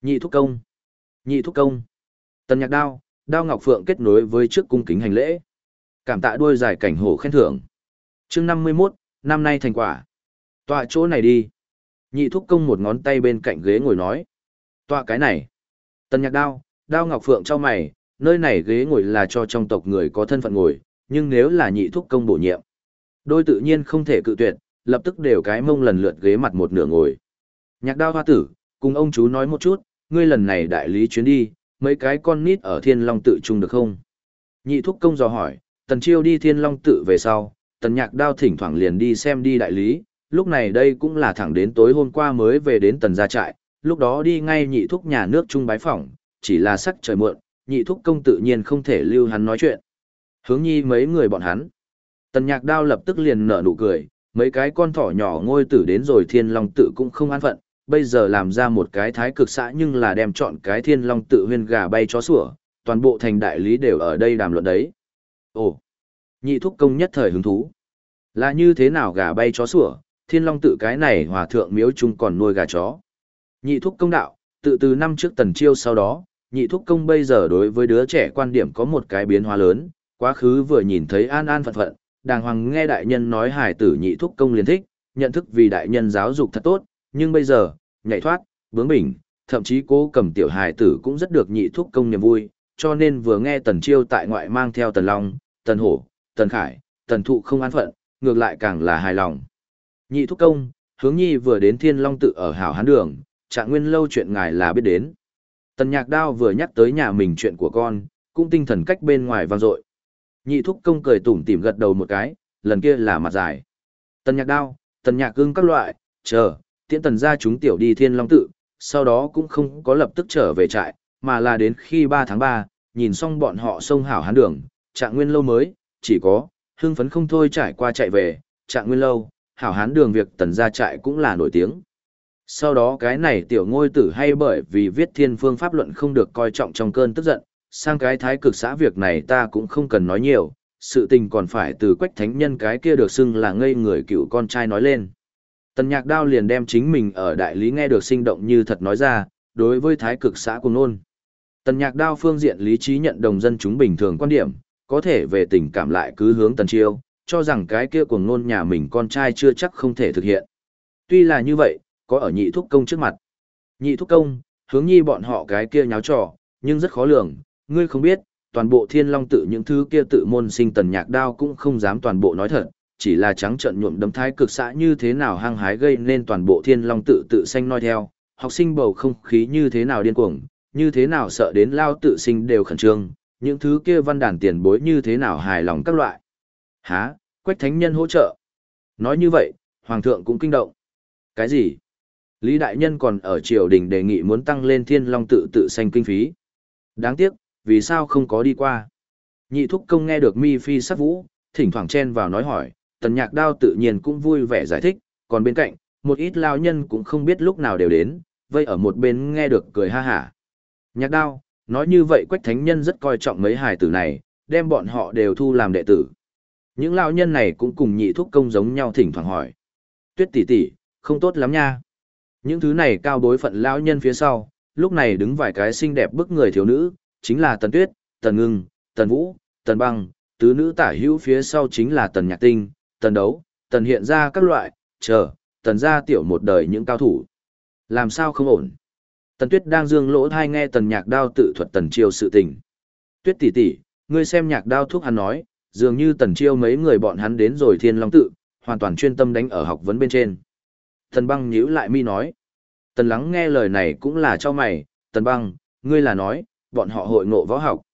Nhị thúc công, nhị thúc công. Tần Nhạc Đao, Đao Ngọc Phượng kết nối với trước cung kính hành lễ. Cảm tạ đuôi dài cảnh hổ khen thưởng. Chương 51, năm nay thành quả. Tọa chỗ này đi. Nhị thúc công một ngón tay bên cạnh ghế ngồi nói. Tọa cái này. Tần Nhạc Đao, Đao Ngọc Phượng cho mày, nơi này ghế ngồi là cho trong tộc người có thân phận ngồi, nhưng nếu là nhị thúc công bổ nhiệm. Đôi tự nhiên không thể cự tuyệt, lập tức đều cái mông lần lượt ghế mặt một nửa ngồi. Nhạc Đao hoa tử, cùng ông chú nói một chút, ngươi lần này đại lý chuyến đi, mấy cái con nít ở Thiên Long tự chung được không? Nhị thúc công dò hỏi, Tần Chiêu đi Thiên Long tự về sau, Tần Nhạc Đao thỉnh thoảng liền đi xem đi đại lý, lúc này đây cũng là thẳng đến tối hôm qua mới về đến Tần gia trại, lúc đó đi ngay nhị thúc nhà nước chung bái phỏng, chỉ là sắc trời muộn, nhị thúc công tự nhiên không thể lưu hắn nói chuyện. Hướng nhi mấy người bọn hắn. Tần Nhạc Đao lập tức liền nở nụ cười, mấy cái con thỏ nhỏ ngôi tử đến rồi Thiên Long tự cũng không an phận, bây giờ làm ra một cái thái cực xã nhưng là đem chọn cái Thiên Long tự huyên gà bay chó sủa, toàn bộ thành đại lý đều ở đây đàm luận đấy. Ồ, nhị thúc công nhất thời hứng thú. Là như thế nào gà bay chó sủa, Thiên Long tự cái này hòa thượng miếu chung còn nuôi gà chó. Nhị thúc công đạo, từ năm trước Tần Chiêu sau đó, nhị thúc công bây giờ đối với đứa trẻ quan điểm có một cái biến hóa lớn, quá khứ vừa nhìn thấy an an phận phận, đàng hoàng nghe đại nhân nói hài tử nhị thúc công liền thích, nhận thức vì đại nhân giáo dục thật tốt, nhưng bây giờ, nhảy thoát, bướng bỉnh, thậm chí cố cầm tiểu hài tử cũng rất được nhị thúc công niềm vui, cho nên vừa nghe Tần Chiêu tại ngoại mang theo Tần Long, Tần Hổ, Tần Khải, Tần Thụ không an phận, ngược lại càng là hài lòng. Nhị thúc công, Hướng nhi vừa đến Thiên Long tự ở Hảo Hán Đường, Trạng Nguyên lâu chuyện ngài là biết đến. Tần Nhạc Đao vừa nhắc tới nhà mình chuyện của con, cũng tinh thần cách bên ngoài vang dội. Nhị thúc công cười tủm tỉm gật đầu một cái, lần kia là mặt dài. Tần Nhạc Đao, Tần Nhạc Ưng các loại, chờ, tiễn Tần gia chúng tiểu đi Thiên Long tự, sau đó cũng không có lập tức trở về trại, mà là đến khi 3 tháng 3, nhìn xong bọn họ sông Hảo Hán Đường, Trạng Nguyên lâu mới, chỉ có, hưng phấn không thôi trải qua chạy về, Trạng Nguyên lâu, Hảo Hán Đường việc Tần gia trại cũng là nổi tiếng. Sau đó cái này tiểu ngôi tử hay bởi vì viết thiên phương pháp luận không được coi trọng trong cơn tức giận, sang cái thái cực xã việc này ta cũng không cần nói nhiều, sự tình còn phải từ Quách Thánh Nhân cái kia được xưng là ngây người cựu con trai nói lên. Tần Nhạc Đao liền đem chính mình ở đại lý nghe được sinh động như thật nói ra, đối với thái cực xã cùng nôn. Tần Nhạc Đao phương diện lý trí nhận đồng dân chúng bình thường quan điểm, có thể về tình cảm lại cứ hướng Tần Chiêu, cho rằng cái kia cuồng nôn nhà mình con trai chưa chắc không thể thực hiện. Tuy là như vậy, có ở nhị thúc công trước mặt. Nhị thúc công, Hướng nhi bọn họ cái kia nháo trò, nhưng rất khó lường, ngươi không biết, toàn bộ Thiên Long tự những thứ kia tự môn sinh Tần Nhạc Đao cũng không dám toàn bộ nói thật, chỉ là trắng trợn nhuộm đấm thái cực xã như thế nào hăng hái gây nên toàn bộ Thiên Long tự tự xanh noi theo, học sinh bầu không khí như thế nào điên cuồng, như thế nào sợ đến lao tự sinh đều khẩn trương, những thứ kia văn đàn tiền bối như thế nào hài lòng các loại. Hả, Quách Thánh Nhân hỗ trợ. Nói như vậy, Hoàng thượng cũng kinh động. Cái gì? Lý Đại Nhân còn ở triều đình đề nghị muốn tăng lên Thiên Long tự tự xanh kinh phí. Đáng tiếc, vì sao không có đi qua? Nhị thúc công nghe được mi phi sắc vũ, thỉnh thoảng chen vào nói hỏi, Tần Nhạc Đao tự nhiên cũng vui vẻ giải thích, còn bên cạnh, một ít lao nhân cũng không biết lúc nào đều đến, vây ở một bên nghe được cười ha hả. Nhạc Đao, nói như vậy Quách Thánh Nhân rất coi trọng mấy hài tử này, đem bọn họ đều thu làm đệ tử. Những lao nhân này cũng cùng nhị thúc công giống nhau thỉnh thoảng hỏi. Tuyết tỷ tỷ, không tốt lắm nha. Những thứ này cao bối phận lão nhân phía sau, lúc này đứng vài cái xinh đẹp bức người thiếu nữ, chính là Tần Tuyết, Tần Ngưng, Tần Vũ, Tần Băng, tứ nữ tả hữu phía sau chính là Tần Nhạc Tinh, Tần Đấu, Tần Hiện ra các loại, Tần gia tiểu một đời những cao thủ. Làm sao không ổn? Tần Tuyết đang dương lỗ thai nghe Tần Nhạc Đao tự thuật Tần Chiêu sự tình. Tuyết tỷ tỷ, ngươi xem Nhạc Đao thúc hắn nói, dường như Tần Chiêu mấy người bọn hắn đến rồi Thiên Long tự, hoàn toàn chuyên tâm đánh ở học vấn bên trên. Tần Băng nhíu lại mi nói. Tần Lắng nghe lời này cũng là cho mày, Tần Băng, ngươi là nói, bọn họ hội ngộ võ học.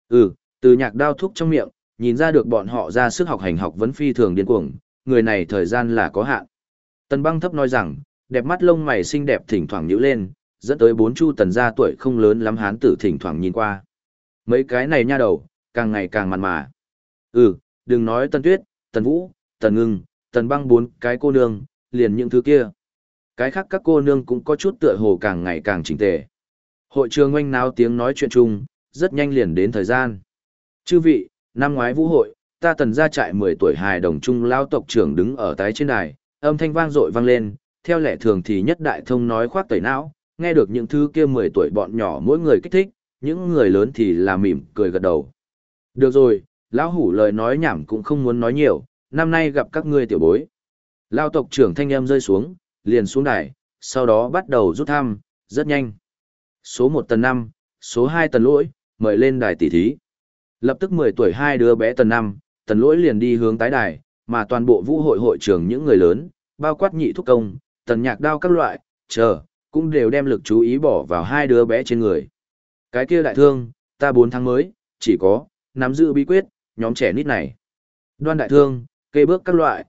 Từ Nhạc Đao thúc trong miệng, nhìn ra được bọn họ ra sức học hành học vấn phi thường điên cuồng, người này thời gian là có hạn. Tần Băng thấp nói rằng, đẹp mắt lông mày xinh đẹp thỉnh thoảng nhíu lên, dẫn tới 4 chu Tần gia tuổi không lớn lắm hán tử thỉnh thoảng nhìn qua. Mấy cái này nha đầu, càng ngày càng mặn mà. Đừng nói Tần Tuyết, Tần Vũ, Tần Ngưng, Tần Băng 4 cái cô nương, liền những thứ kia. Cái khác các cô nương cũng có chút tựa hồ càng ngày càng chỉnh tề. Hội trường oanh náo tiếng nói chuyện chung, rất nhanh liền đến thời gian. Chư vị, năm ngoái vũ hội, ta Tần gia trại 10 tuổi hài đồng trung lao tộc trưởng đứng ở tái trên đài, âm thanh vang dội vang lên, theo lệ thường thì nhất đại thông nói khoác tẩy não, nghe được những thứ kia 10 tuổi bọn nhỏ mỗi người kích thích, những người lớn thì là mỉm cười gật đầu. Được rồi, lão hủ lời nói nhảm cũng không muốn nói nhiều, năm nay gặp các ngươi tiểu bối. Lao tộc trưởng thanh âm rơi xuống, liền xuống đài, sau đó bắt đầu rút thăm, rất nhanh. Số 1 tần 5, số 2 tần lỗi, mời lên đài tỷ thí. Lập tức 10 tuổi hai đứa bé tần 5, tần lỗi liền đi hướng tái đài, mà toàn bộ vũ hội hội trưởng những người lớn, bao quát nhị thúc công, tần nhạc đao các loại, cũng đều đem lực chú ý bỏ vào hai đứa bé trên người. Cái kia đại thương, ta 4 tháng mới, chỉ có, nắm giữ bí quyết, nhóm trẻ nít này. Đoan đại thương, kê bước các loại,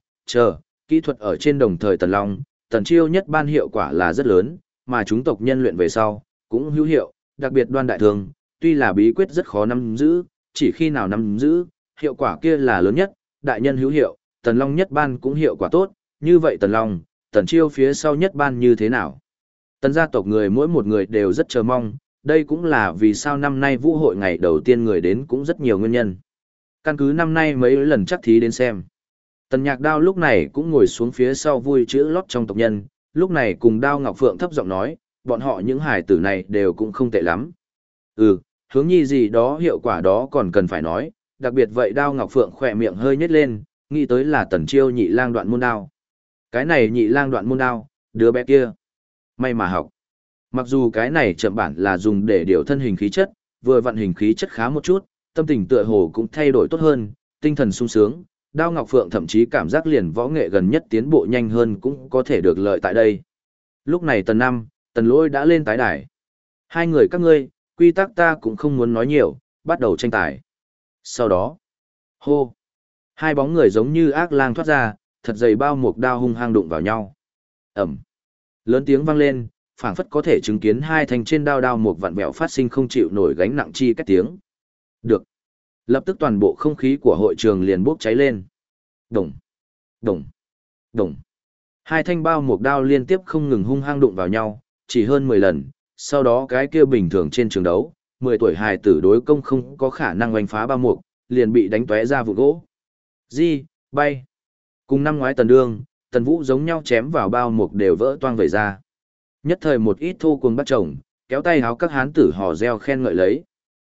kỹ thuật ở trên đồng thời tần long, tần chiêu nhất ban hiệu quả là rất lớn, mà chúng tộc nhân luyện về sau, cũng hữu hiệu, đặc biệt đoan đại thương, tuy là bí quyết rất khó nắm giữ, chỉ khi nào nắm giữ, hiệu quả kia là lớn nhất, đại nhân hữu hiệu, tần long nhất ban cũng hiệu quả tốt, như vậy tần long, tần chiêu phía sau nhất ban như thế nào? Tần gia tộc người mỗi một người đều rất chờ mong, đây cũng là vì sao năm nay vũ hội ngày đầu tiên người đến cũng rất nhiều nguyên nhân. Căn cứ năm nay mấy lần chắc thí đến xem. Tần nhạc đao lúc này cũng ngồi xuống phía sau vui chữ lót trong tộc nhân, lúc này cùng đao Ngọc Phượng thấp giọng nói, bọn họ những hải tử này đều cũng không tệ lắm. Hướng nhi gì đó hiệu quả đó còn cần phải nói, đặc biệt vậy đao Ngọc Phượng khỏe miệng hơi nhếch lên, nghĩ tới là tần chiêu nhị lang đoạn môn đao. Cái này nhị lang đoạn môn đao, đứa bé kia. May mà học. Mặc dù cái này chậm bản là dùng để điều thân hình khí chất, vừa vận hình khí chất khá một chút, tâm tình tựa hồ cũng thay đổi tốt hơn, tinh thần sung sướng, đao Ngọc Phượng thậm chí cảm giác liền võ nghệ gần nhất tiến bộ nhanh hơn cũng có thể được lợi tại đây. Lúc này tần 5, tần lỗi đã lên tái đài. Hai người các ngươi, quy tắc ta cũng không muốn nói nhiều, bắt đầu tranh tài. Sau đó, hô, hai bóng người giống như ác lang thoát ra, thật dày bao mục đao hung hăng đụng vào nhau. Ẩm. Lớn tiếng vang lên, phảng phất có thể chứng kiến hai thanh trên đao mục vặn vẹo phát sinh không chịu nổi gánh nặng chi cách tiếng. Được. Lập tức toàn bộ không khí của hội trường liền bốc cháy lên. Đồng, đồng, đồng. Hai thanh bao mục đao liên tiếp không ngừng hung hăng đụng vào nhau, chỉ hơn 10 lần, sau đó cái kia bình thường trên trường đấu, 10 tuổi hài tử đối công không có khả năng oanh phá bao mục, liền bị đánh tóe ra vụ gỗ. Bay. Cùng năm ngoái tần đương, tần vũ giống nhau chém vào bao mục đều vỡ toang vẩy ra. Nhất thời một ít thô cuồng bắt chồng, kéo tay háo các hán tử hò reo khen ngợi lấy.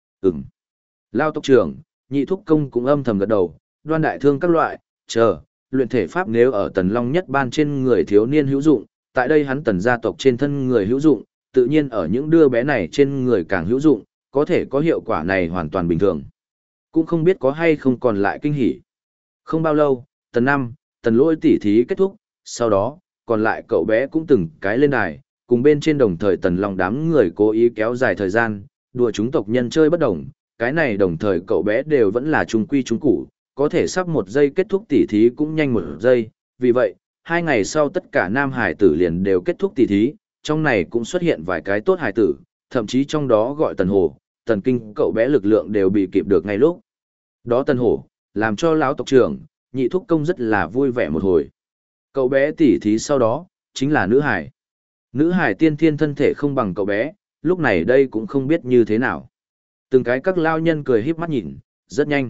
Lao tộc trưởng, nhị thúc công cũng âm thầm gật đầu, đoan đại thương các loại, luyện thể pháp nếu ở tần long nhất ban trên người thiếu niên hữu dụng, tại đây hắn tần gia tộc trên thân người hữu dụng, tự nhiên ở những đứa bé này trên người càng hữu dụng, có thể có hiệu quả này hoàn toàn bình thường. Cũng không biết có hay không còn lại kinh hỉ. Không bao lâu, tần 5, tần lỗi tỉ thí kết thúc, sau đó, còn lại cậu bé cũng từng cái lên đài, cùng bên trên đồng thời tần long đám người cố ý kéo dài thời gian, đùa chúng tộc nhân chơi bất đồng, cái này đồng thời cậu bé đều vẫn là trung quy trung củ, có thể sắp 1 giây kết thúc tỉ thí cũng nhanh 1 giây, vì vậy, 2 ngày sau tất cả nam hải tử liền đều kết thúc tỉ thí, trong này cũng xuất hiện vài cái tốt hải tử, thậm chí trong đó gọi tần hổ, tần kinh cậu bé lực lượng đều bị kịp được ngay lúc. Đó tần hổ, làm cho lão tộc trưởng, nhị thúc công rất là vui vẻ một hồi. Cậu bé tỉ thí sau đó, chính là nữ hải. Nữ hải tiên thiên thân thể không bằng cậu bé, lúc này đây cũng không biết như thế nào. Từng cái các lao nhân cười híp mắt nhìn, rất nhanh.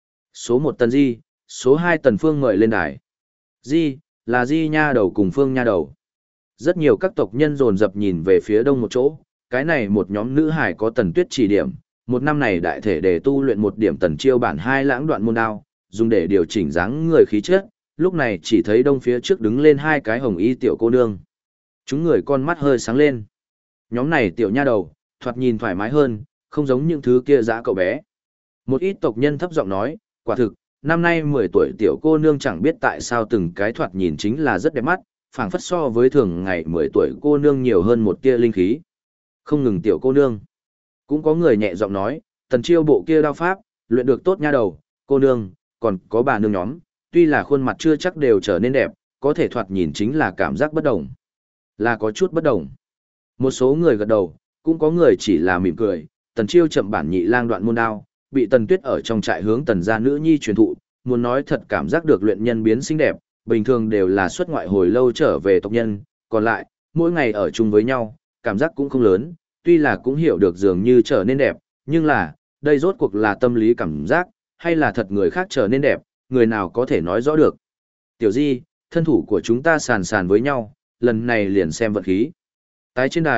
Số 1 tần Di, số 2 tần Phương mời lên đài. Di, là Di nha đầu cùng Phương nha đầu. Rất nhiều các tộc nhân dồn dập nhìn về phía đông một chỗ, cái này một nhóm nữ hải có tần tuyết chỉ điểm, một năm này đại thể để tu luyện một điểm tần chiêu bản 2 lãng đoạn môn đao, dùng để điều chỉnh dáng người khí chất, lúc này chỉ thấy đông phía trước đứng lên 2 cái hồng y tiểu cô nương. Chúng người con mắt hơi sáng lên. Nhóm này tiểu nha đầu, thoạt nhìn thoải mái hơn, không giống những thứ kia dã cậu bé. Một ít tộc nhân thấp giọng nói, quả thực, năm nay 10 tuổi tiểu cô nương chẳng biết tại sao từng cái thoạt nhìn chính là rất đẹp mắt, phảng phất so với thường ngày 10 tuổi cô nương nhiều hơn một tia linh khí. Không ngừng tiểu cô nương. Cũng có người nhẹ giọng nói, tần chiêu bộ kia đao pháp, luyện được tốt nha đầu, cô nương, còn có bà nương nhóm, tuy là khuôn mặt chưa chắc đều trở nên đẹp, có thể thoạt nhìn chính là cảm giác bất đồng. Là có chút bất đồng. Một số người gật đầu, cũng có người chỉ là mỉm cười, tần chiêu chậm bản nhị lang đoạn môn đao, bị tần tuyết ở trong trại hướng tần gia nữ nhi truyền thụ, muốn nói thật cảm giác được luyện nhân biến xinh đẹp, bình thường đều là xuất ngoại hồi lâu trở về tộc nhân, còn lại, mỗi ngày ở chung với nhau, cảm giác cũng không lớn, tuy là cũng hiểu được dường như trở nên đẹp, nhưng là, đây rốt cuộc là tâm lý cảm giác, hay là thật người khác trở nên đẹp, người nào có thể nói rõ được. Tiểu Di, thân thủ của chúng ta sàn sàn với nhau, lần này liền xem vận khí. Tái trên đài,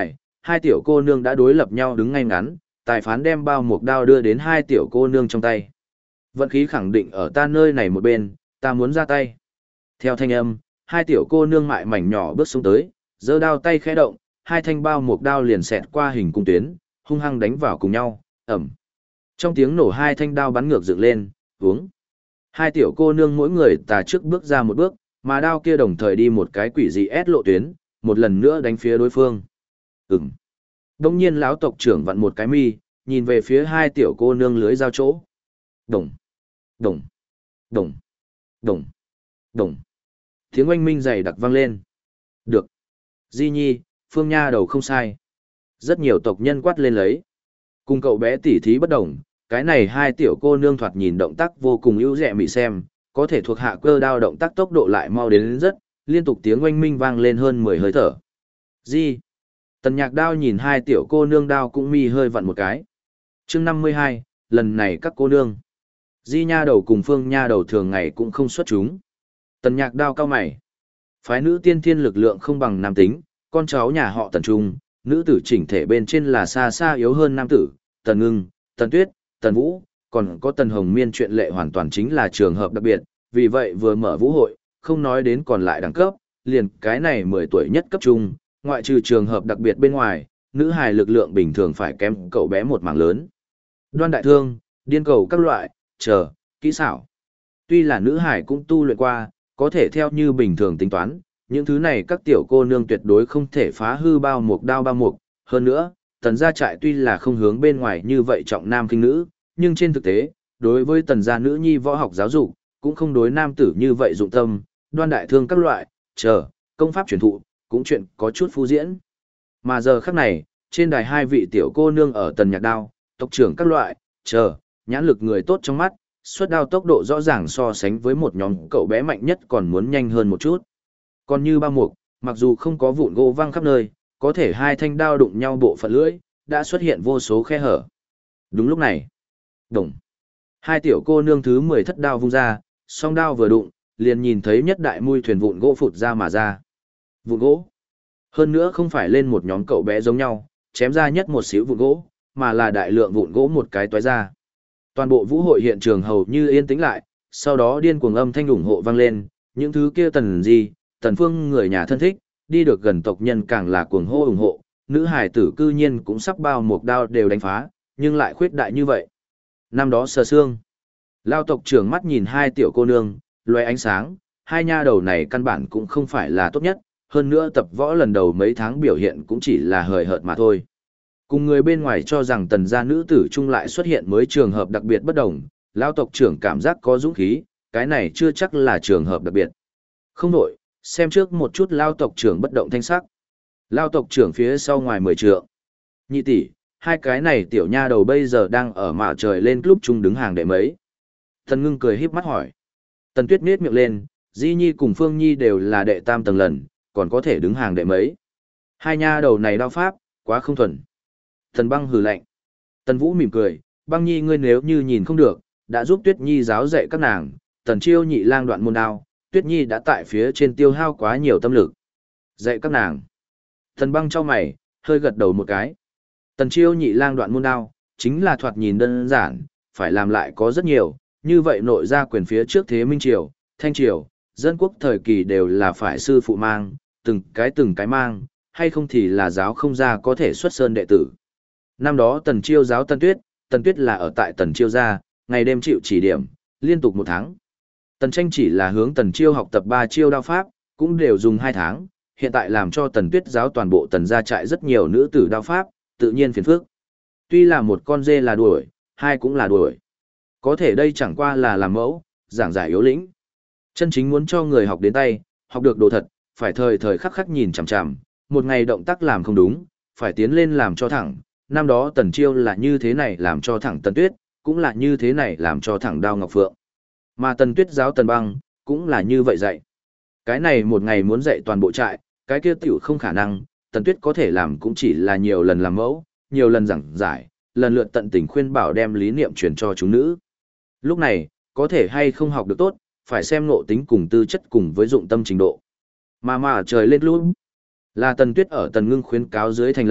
hai tiểu cô nương đã đối lập nhau đứng ngay ngắn, tài phán đem bao mục đao đưa đến hai tiểu cô nương trong tay. Vận khí khẳng định ở ta nơi này một bên, ta muốn ra tay. Theo thanh âm, hai tiểu cô nương mại mảnh nhỏ bước xuống tới, giơ đao tay khẽ động, hai thanh bao mục đao liền xẹt qua hình cung tuyến, hung hăng đánh vào cùng nhau, ầm. Trong tiếng nổ hai thanh đao bắn ngược dựng lên, uống. Hai tiểu cô nương mỗi người tà trước bước ra một bước, mà đao kia đồng thời đi một cái quỷ dị ép lộ tuyến, một lần nữa đánh phía đối phương. Ừm. Đông nhiên lão tộc trưởng vặn một cái mi, nhìn về phía hai tiểu cô nương lưới giao chỗ. Đồng, đồng, đồng, đồng, đồng. Tiếng oanh minh dày đặc vang lên. Được. Di Nhi, Phương Nha đầu không sai. Rất nhiều tộc nhân quát lên lấy. Cùng cậu bé tỉ thí bất đồng, cái này hai tiểu cô nương thoạt nhìn động tác vô cùng ưu dẹ mị xem, có thể thuộc hạ cơ đao động tác tốc độ lại mau đến rất, liên tục tiếng oanh minh vang lên hơn 10 hơi thở. Di. Tần Nhạc Đao nhìn hai tiểu cô nương đao cũng mi hơi vặn một cái. Chương 52, lần này các cô nương. Di Nha đầu cùng Phương Nha đầu thường ngày cũng không xuất chúng. Tần Nhạc Đao cao mày. Phái nữ tiên thiên lực lượng không bằng nam tính, con cháu nhà họ Tần Trung, nữ tử chỉnh thể bên trên là xa xa yếu hơn nam tử, Tần Ngưng, Tần Tuyết, Tần Vũ, còn có Tần Hồng Miên chuyện lệ hoàn toàn chính là trường hợp đặc biệt, vì vậy vừa mở vũ hội, không nói đến còn lại đẳng cấp, liền cái này 10 tuổi nhất cấp trung, ngoại trừ trường hợp đặc biệt bên ngoài, nữ hài lực lượng bình thường phải kém cậu bé một mảng lớn. Đoan đại thương, điên cầu các loại, chờ, kỹ xảo. Tuy là nữ hài cũng tu luyện qua, có thể theo như bình thường tính toán, những thứ này các tiểu cô nương tuyệt đối không thể phá hư bao mục đao bao mục. Hơn nữa, tần gia trại tuy là không hướng bên ngoài như vậy trọng nam khinh nữ, nhưng trên thực tế, đối với tần gia nữ nhi võ học giáo dục, cũng không đối nam tử như vậy dụng tâm, đoan đại thương các loại, chờ, công pháp truyền thụ, cũng chuyện có chút phu diễn. Mà giờ khắc này, trên đài hai vị tiểu cô nương ở Tần Nhạc Đao, tộc trưởng các loại, chờ, nhãn lực người tốt trong mắt, xuất đao tốc độ rõ ràng so sánh với một nhóm cậu bé mạnh nhất còn muốn nhanh hơn một chút. Còn như ba mục, mặc dù không có vụn gỗ văng khắp nơi, có thể hai thanh đao đụng nhau bộ phận lưỡi, đã xuất hiện vô số khe hở. Đúng lúc này, đồng, hai tiểu cô nương thứ 10 thất đao vung ra, song đao vừa đụng, liền nhìn thấy nhất đại mui thuyền vụn gỗ phụt ra mà ra. Vụn gỗ. Hơn nữa không phải lên một nhóm cậu bé giống nhau, chém ra nhất một xíu vụn gỗ, mà là đại lượng vụn gỗ một cái toái ra. Toàn bộ vũ hội hiện trường hầu như yên tĩnh lại, sau đó điên cuồng âm thanh ủng hộ vang lên, những thứ kia Tần Di, Tần Phương người nhà thân thích, đi được gần tộc nhân càng là cuồng hô ủng hộ, nữ hài tử cư nhiên cũng sắp bao một đao đều đánh phá, nhưng lại khuyết đại như vậy. Năm đó sờ xương, lao tộc trưởng mắt nhìn hai tiểu cô nương, loé ánh sáng, hai nha đầu này căn bản cũng không phải là tốt nhất, hơn nữa tập võ lần đầu mấy tháng biểu hiện cũng chỉ là hời hợt mà thôi. Cùng người bên ngoài cho rằng tần gia nữ tử trung lại xuất hiện mới trường hợp đặc biệt bất đồng, lao tộc trưởng cảm giác có dũng khí, cái này chưa chắc là trường hợp đặc biệt. Không đổi, xem trước một chút lao tộc trưởng bất động thanh sắc. Lao tộc trưởng phía sau ngoài 10 trượng. Nhị tỷ, hai cái này tiểu nha đầu bây giờ đang ở mạ trời lên club chung đứng hàng đệ mấy. Tần Ngưng cười híp mắt hỏi. Tần Tuyết nhếch miệng lên, Di Nhi cùng Phương Nhi đều là đệ tam tầng lần, còn có thể đứng hàng đệ mấy. Hai nha đầu này đao pháp, quá không thuần. Tần Băng hừ lạnh. Tần Vũ mỉm cười, Băng Nhi ngươi nếu như nhìn không được, đã giúp Tuyết Nhi giáo dạy các nàng, Tần Chiêu nhị lang đoạn môn đao, Tuyết Nhi đã tại phía trên tiêu hao quá nhiều tâm lực. Dạy các nàng. Tần Băng chau mày, hơi gật đầu một cái. Tần Chiêu nhị lang đoạn môn đao, chính là thoạt nhìn đơn giản, phải làm lại có rất nhiều, như vậy nội gia quyền phía trước thế Minh Triều, Thanh Triều, dân quốc thời kỳ đều là phải sư phụ mang, từng cái mang, hay không thì là giáo không ra có thể xuất sơn đệ tử. Năm đó Tần Chiêu giáo Tần Tuyết là ở tại Tần Chiêu gia, ngày đêm chịu chỉ điểm, liên tục 1 tháng. Tần Tranh chỉ là hướng Tần Chiêu học tập 3 chiêu đao pháp, cũng đều dùng 2 tháng, hiện tại làm cho Tần Tuyết giáo toàn bộ Tần gia trại rất nhiều nữ tử đao pháp, tự nhiên phiền phức. Tuy là một con dê là đuổi, hai cũng là đuổi. Có thể đây chẳng qua là làm mẫu, giảng giải yếu lĩnh. Chân chính muốn cho người học đến tay, học được đồ thật, phải thời thời khắc khắc nhìn chằm chằm, một ngày động tác làm không đúng, phải tiến lên làm cho thẳng. Năm đó Tần Chiêu là như thế này làm cho thẳng Tần Tuyết, cũng là như thế này làm cho thẳng Đao Ngọc Phượng. Mà Tần Tuyết giáo Tần Băng, cũng là như vậy dạy. Cái này một ngày muốn dạy toàn bộ trại, cái kia tiểu không khả năng, Tần Tuyết có thể làm cũng chỉ là nhiều lần làm mẫu, nhiều lần giảng giải, lần lượt tận tình khuyên bảo đem lý niệm truyền cho chúng nữ. Lúc này, có thể hay không học được tốt, phải xem ngộ tính cùng tư chất cùng với dụng tâm trình độ. Mà trời lên luôn, là Tần Tuyết ở Tần Ngưng khuyến cáo dưới thành lập,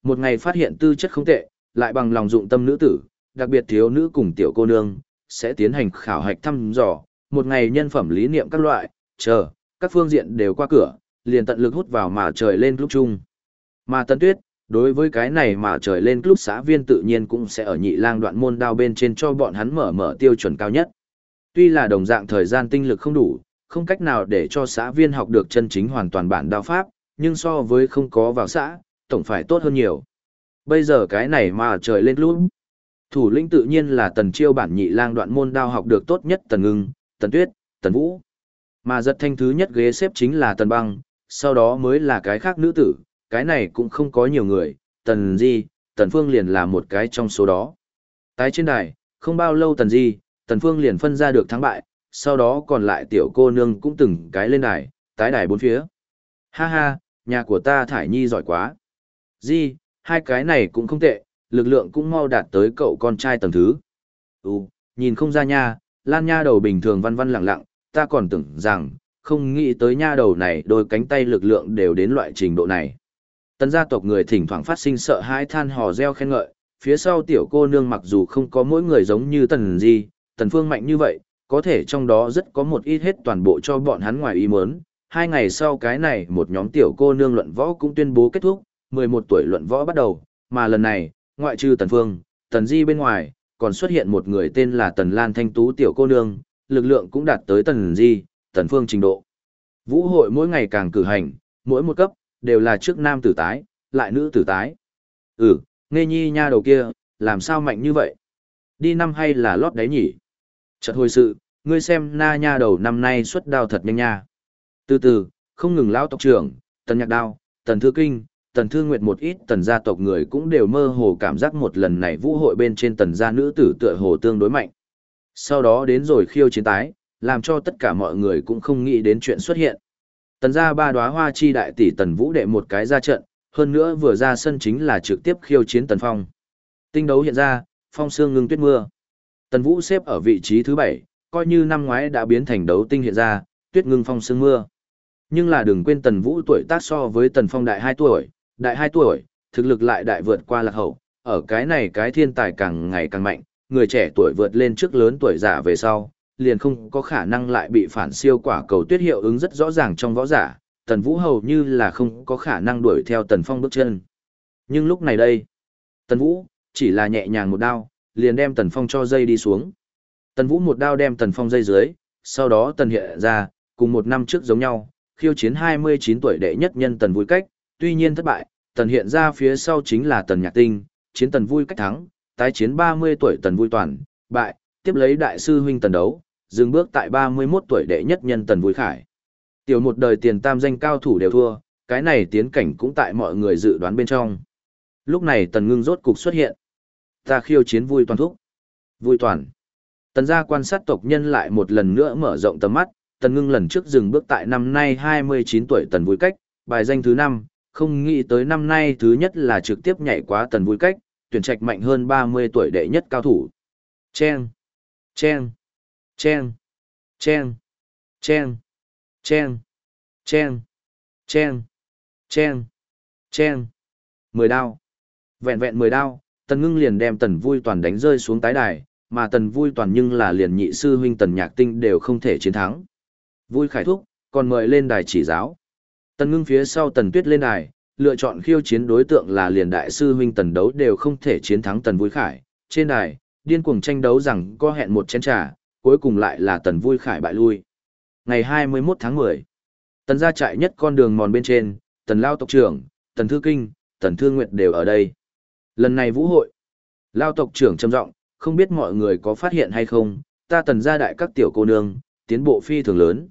Một ngày phát hiện tư chất không tệ, lại bằng lòng dụng tâm nữ tử, đặc biệt thiếu nữ cùng tiểu cô nương, sẽ tiến hành khảo hạch thăm dò, một ngày nhân phẩm lý niệm các loại, các phương diện đều qua cửa, liền tận lực hút vào mà trời lên lúc chung. Mà Tần Tuyết, đối với cái này mà trời lên lúc xã viên tự nhiên cũng sẽ ở Nhị Lang Đoạn môn đao bên trên cho bọn hắn mở tiêu chuẩn cao nhất. Tuy là đồng dạng thời gian tinh lực không đủ, không cách nào để cho xã viên học được chân chính hoàn toàn bản đao pháp, nhưng so với không có vào xã, tổng phải tốt hơn nhiều. Bây giờ cái này mà trời lên lúc, thủ lĩnh tự nhiên là Tần Chiêu bản Nhị Lang Đoạn môn đao học được tốt nhất Tần Ngưng, Tần Tuyết, Tần Vũ. Mà giật thanh thứ nhất ghế xếp chính là Tần Băng, sau đó mới là cái khác nữ tử, cái này cũng không có nhiều người, Tần Di, Tần Phương liền là một cái trong số đó. Tái trên đài, không bao lâu Tần Di, Tần Phương liền phân ra được thắng bại, sau đó còn lại tiểu cô nương cũng từng cái lên đài, tái đài bốn phía. Ha ha, nhà của ta Thải Nhi giỏi quá. Di, hai cái này cũng không tệ, lực lượng cũng mau đạt tới cậu con trai tầng thứ. Nhìn không ra nha, Lan nha đầu bình thường văn văn lặng lặng, ta còn tưởng rằng, không nghĩ tới nha đầu này đôi cánh tay lực lượng đều đến loại trình độ này. Tần gia tộc người thỉnh thoảng phát sinh sợ hãi than hò reo khen ngợi, phía sau tiểu cô nương mặc dù không có mỗi người giống như Tần Di, Tần Phương mạnh như vậy, có thể trong đó rất có một ít hết toàn bộ cho bọn hắn ngoài ý muốn. 2 ngày sau cái này một nhóm tiểu cô nương luận võ cũng tuyên bố kết thúc, 11 tuổi luận võ bắt đầu, mà lần này, ngoại trừ Tần Phương, Tần Di bên ngoài, còn xuất hiện một người tên là Tần Lan Thanh Tú tiểu cô nương, lực lượng cũng đạt tới Tần Di, Tần Phương trình độ. Vũ hội mỗi ngày càng cử hành, mỗi một cấp, đều là trước nam tử tái, lại nữ tử tái. Nghe nhi nha đầu kia, làm sao mạnh như vậy? Đi năm hay là lót đáy nhỉ? Chợt hồi sự, ngươi xem na nha đầu năm nay xuất đao thật nhanh nha. Từ từ, không ngừng lão tộc trưởng, Tần Nhạc Đao, Tần Thư Kinh, Tần Thư Nguyệt một ít tần gia tộc người cũng đều mơ hồ cảm giác một lần này vũ hội bên trên tần gia nữ tử tựa hồ tương đối mạnh. Sau đó đến rồi khiêu chiến tái, làm cho tất cả mọi người cũng không nghĩ đến chuyện xuất hiện. Tần gia ba đóa hoa chi đại tỷ Tần Vũ đệ một cái ra trận, hơn nữa vừa ra sân chính là trực tiếp khiêu chiến Tần Phong. Tinh đấu hiện ra, phong sương ngưng tuyết mưa. Tần Vũ xếp ở vị trí thứ 7, coi như năm ngoái đã biến thành đấu tinh hiện ra, tuyết ngưng phong sương mưa. Nhưng là đừng quên Tần Vũ tuổi tác so với Tần Phong đại 2 tuổi, thực lực lại đại vượt qua lạc hậu, ở cái này cái thiên tài càng ngày càng mạnh, người trẻ tuổi vượt lên trước lớn tuổi giả về sau, liền không có khả năng lại bị phản siêu quả cầu tuyết hiệu ứng rất rõ ràng trong võ giả, Tần Vũ hầu như là không có khả năng đuổi theo Tần Phong bước chân. Nhưng lúc này đây, Tần Vũ chỉ là nhẹ nhàng một đao, liền đem Tần Phong cho dây đi xuống. Tần Vũ một đao đem Tần Phong dây dưới, sau đó Tần hiện ra, cùng một năm trước giống nhau, khiêu chiến 29 tuổi đệ nhất nhân Tần Vui Cách, tuy nhiên thất bại, Tần hiện ra phía sau chính là Tần Nhạc Tinh, chiến Tần Vui Cách thắng, tái chiến 30 tuổi Tần Vui Toàn, bại, tiếp lấy đại sư huynh Tần Đấu, dừng bước tại 31 tuổi đệ nhất nhân Tần Vui Khải. Tiểu một đời tiền tam danh cao thủ đều thua, cái này tiến cảnh cũng tại mọi người dự đoán bên trong. Lúc này Tần Ngưng rốt cục xuất hiện. Ta khiêu chiến Vui Toàn thúc. Vui Toàn. Tần gia quan sát tộc nhân lại một lần nữa mở rộng tầm mắt, Tần Ngưng lần trước dừng bước tại năm nay 29 tuổi Tần Vui Cách, bài danh thứ 5, không nghĩ tới năm nay thứ nhất là trực tiếp nhảy quá Tần Vui Cách, tuyển trạch mạnh hơn 30 tuổi đệ nhất cao thủ. Chen, chen, chen, chen, chen, chen, chen, chen, chen, chen. 10 đao. Vẹn vẹn 10 đao, Tần Ngưng liền đem Tần Vui Toàn đánh rơi xuống tái đài, mà Tần Vui Toàn nhưng là liền nhị sư huynh Tần Nhạc Tinh đều không thể chiến thắng. Vui Khải thúc, còn mời lên đài chỉ giáo. Tần Ngưng phía sau Tần Tuyết lên đài, lựa chọn khiêu chiến đối tượng là liền đại sư huynh Tần Đấu đều không thể chiến thắng Tần Vui Khải. Trên đài, điên cuồng tranh đấu rằng có hẹn một chén trà, cuối cùng lại là Tần Vui Khải bại lui. Ngày 21 tháng 10, Tần gia trại nhất con đường mòn bên trên, Tần Lao tộc trưởng, Tần Thư Kinh, Tần Thư Nguyệt đều ở đây. Lần này vũ hội, Lao tộc trưởng trầm giọng, không biết mọi người có phát hiện hay không, ta Tần gia đại các tiểu cô nương, tiến bộ phi thường lớn.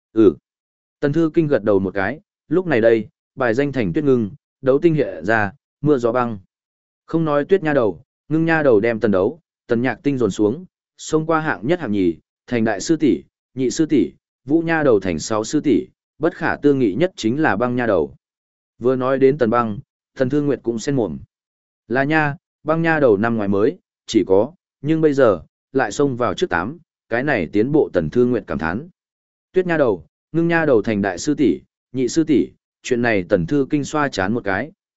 Tần Thư Kinh gật đầu một cái, lúc này đây, bài danh thành Tuyết Ngưng, đấu tinh hiện ra, mưa gió băng. Không nói Tuyết nha đầu, Ngưng nha đầu đem Tần Đấu, Tần Nhạc Tinh dồn xuống, xông qua hạng nhất hạng nhì, thành đại sư tỷ, nhị sư tỷ, Vũ nha đầu thành 6 sư tỷ, bất khả tư nghị nhất chính là Băng nha đầu. Vừa nói đến Tần Băng, Tần Thư Nguyệt cũng xen mồm. Là nha, Băng nha đầu năm ngoài mới, chỉ có, nhưng bây giờ, lại xông vào trước 8, cái này tiến bộ Tần Thư Nguyệt cảm thán. Tuyết nha đầu, Ngưng nha đầu thành đại sư tỷ, nhị sư tỷ, chuyện này Tần Thư Kinh xoa chán một cái,